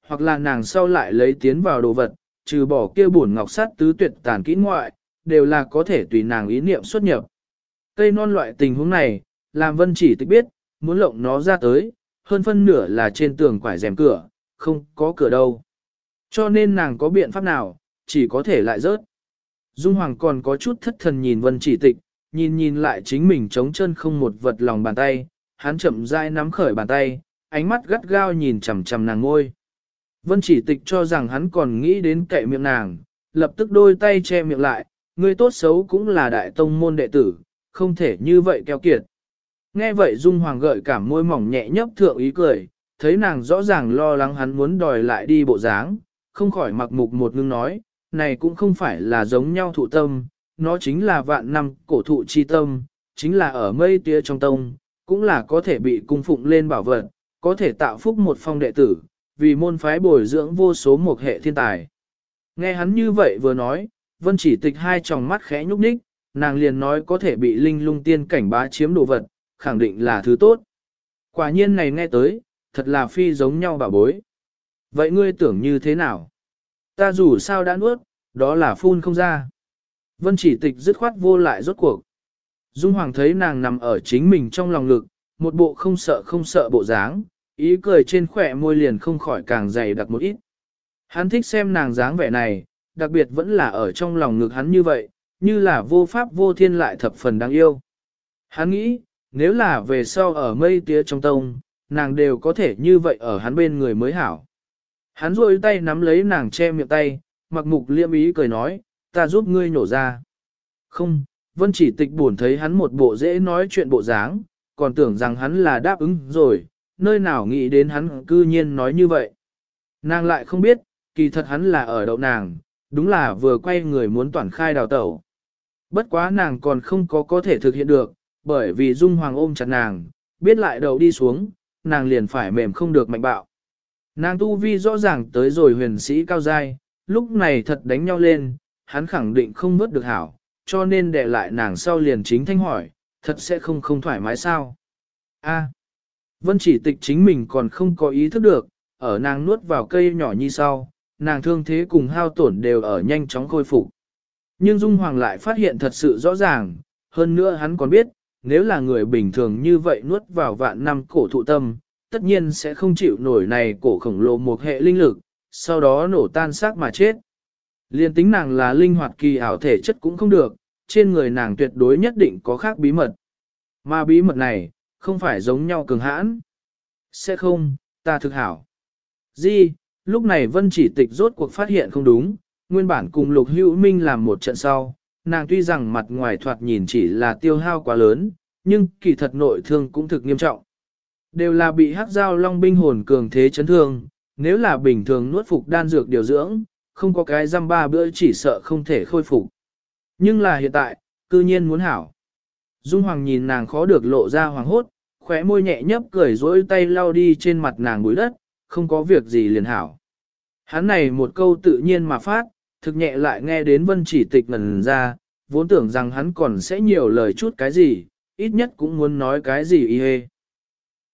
hoặc là nàng sau lại lấy tiến vào đồ vật, trừ bỏ kia bổn ngọc sắt tứ tuyệt tàn kỹ ngoại, đều là có thể tùy nàng ý niệm xuất nhập. Cây non loại tình huống này, làm Vân Chỉ Tịch biết, muốn lộng nó ra tới, hơn phân nửa là trên tường quải rèm cửa, không có cửa đâu. Cho nên nàng có biện pháp nào, chỉ có thể lại rớt. Dung Hoàng còn có chút thất thần nhìn Vân Chỉ Tịch, nhìn lại chính mình trống chân không một vật lòng bàn tay, hắn chậm rãi nắm khởi bàn tay, ánh mắt gắt gao nhìn chằm chằm nàng ngôi. Vân Chỉ Tịch cho rằng hắn còn nghĩ đến cậy miệng nàng, lập tức đôi tay che miệng lại, người tốt xấu cũng là đại tông môn đệ tử, không thể như vậy keo kiệt. Nghe vậy Dung Hoàng gợi cảm môi mỏng nhẹ nhấp thượng ý cười, thấy nàng rõ ràng lo lắng hắn muốn đòi lại đi bộ dáng, không khỏi mặc mục một ngưng nói, này cũng không phải là giống nhau thụ tâm, nó chính là vạn năm cổ thụ chi tâm, chính là ở mây tía trong tông, cũng là có thể bị cung phụng lên bảo vật, có thể tạo phúc một phong đệ tử, vì môn phái bồi dưỡng vô số một hệ thiên tài. Nghe hắn như vậy vừa nói, Vân Chỉ Tịch hai tròng mắt khẽ nhúc nhích, nàng liền nói có thể bị linh lung tiên cảnh bá chiếm đồ vật, khẳng định là thứ tốt. Quả nhiên này nghe tới, thật là phi giống nhau bà bối. Vậy ngươi tưởng như thế nào? Ta dù sao đã nuốt, đó là phun không ra. Vân Chỉ Tịch dứt khoát vô lại rốt cuộc. Dung Hoàng thấy nàng nằm ở chính mình trong lòng ngực, một bộ không sợ bộ dáng, ý cười trên khỏe môi liền không khỏi càng dày đặc một ít. Hắn thích xem nàng dáng vẻ này, đặc biệt vẫn là ở trong lòng ngực hắn như vậy, như là vô pháp vô thiên lại thập phần đáng yêu. Hắn nghĩ, nếu là về sau ở mây tía trong tông, nàng đều có thể như vậy ở hắn bên người mới hảo. Hắn rôi tay nắm lấy nàng che miệng tay, mặc mục liêm ý cười nói, ta giúp ngươi nhổ ra. Không, Vân Chỉ Tịch buồn thấy hắn một bộ dễ nói chuyện bộ dáng, còn tưởng rằng hắn là đáp ứng rồi, nơi nào nghĩ đến hắn cư nhiên nói như vậy. Nàng lại không biết, kỳ thật hắn là ở đậu nàng, đúng là vừa quay người muốn toàn khai đào tẩu. Bất quá nàng còn không có thể thực hiện được, bởi vì Dung Hoàng ôm chặt nàng, biết lại đầu đi xuống, nàng liền phải mềm không được mạnh bạo. Nàng tu vi rõ ràng tới rồi huyền sĩ cao giai, lúc này thật đánh nhau lên, hắn khẳng định không vớt được hảo, cho nên để lại nàng sau liền chính thanh hỏi, thật sẽ không thoải mái sao? A. Vân Chỉ Tịch chính mình còn không có ý thức được, ở nàng nuốt vào cây nhỏ như sau, nàng thương thế cùng hao tổn đều ở nhanh chóng khôi phục. Nhưng Dung Hoàng lại phát hiện thật sự rõ ràng, hơn nữa hắn còn biết, nếu là người bình thường như vậy nuốt vào vạn năm cổ thụ tâm, tất nhiên sẽ không chịu nổi này cổ khổng lồ một hệ linh lực, sau đó nổ tan xác mà chết. Liên tính nàng là linh hoạt kỳ ảo thể chất cũng không được, trên người nàng tuyệt đối nhất định có khác bí mật. Mà bí mật này, không phải giống nhau cường hãn. Sẽ không, ta thực hảo. Di, lúc này Vân Chỉ Tịch rốt cuộc phát hiện không đúng, nguyên bản cùng Lục Hữu Minh làm một trận sau, nàng tuy rằng mặt ngoài thoạt nhìn chỉ là tiêu hao quá lớn, nhưng kỳ thật nội thương cũng thực nghiêm trọng. Đều là bị hắc giao long binh hồn cường thế chấn thương, nếu là bình thường nuốt phục đan dược điều dưỡng, không có cái răm ba bữa chỉ sợ không thể khôi phục. Nhưng là hiện tại, cư nhiên muốn hảo. Dung Hoàng nhìn nàng khó được lộ ra hoàng hốt, khóe môi nhẹ nhấp cười dỗi tay lau đi trên mặt nàng bụi đất, không có việc gì liền hảo. Hắn này một câu tự nhiên mà phát, thực nhẹ lại nghe đến Vân Chỉ Tịch ngẩn ra, vốn tưởng rằng hắn còn sẽ nhiều lời chút cái gì, ít nhất cũng muốn nói cái gì y hê.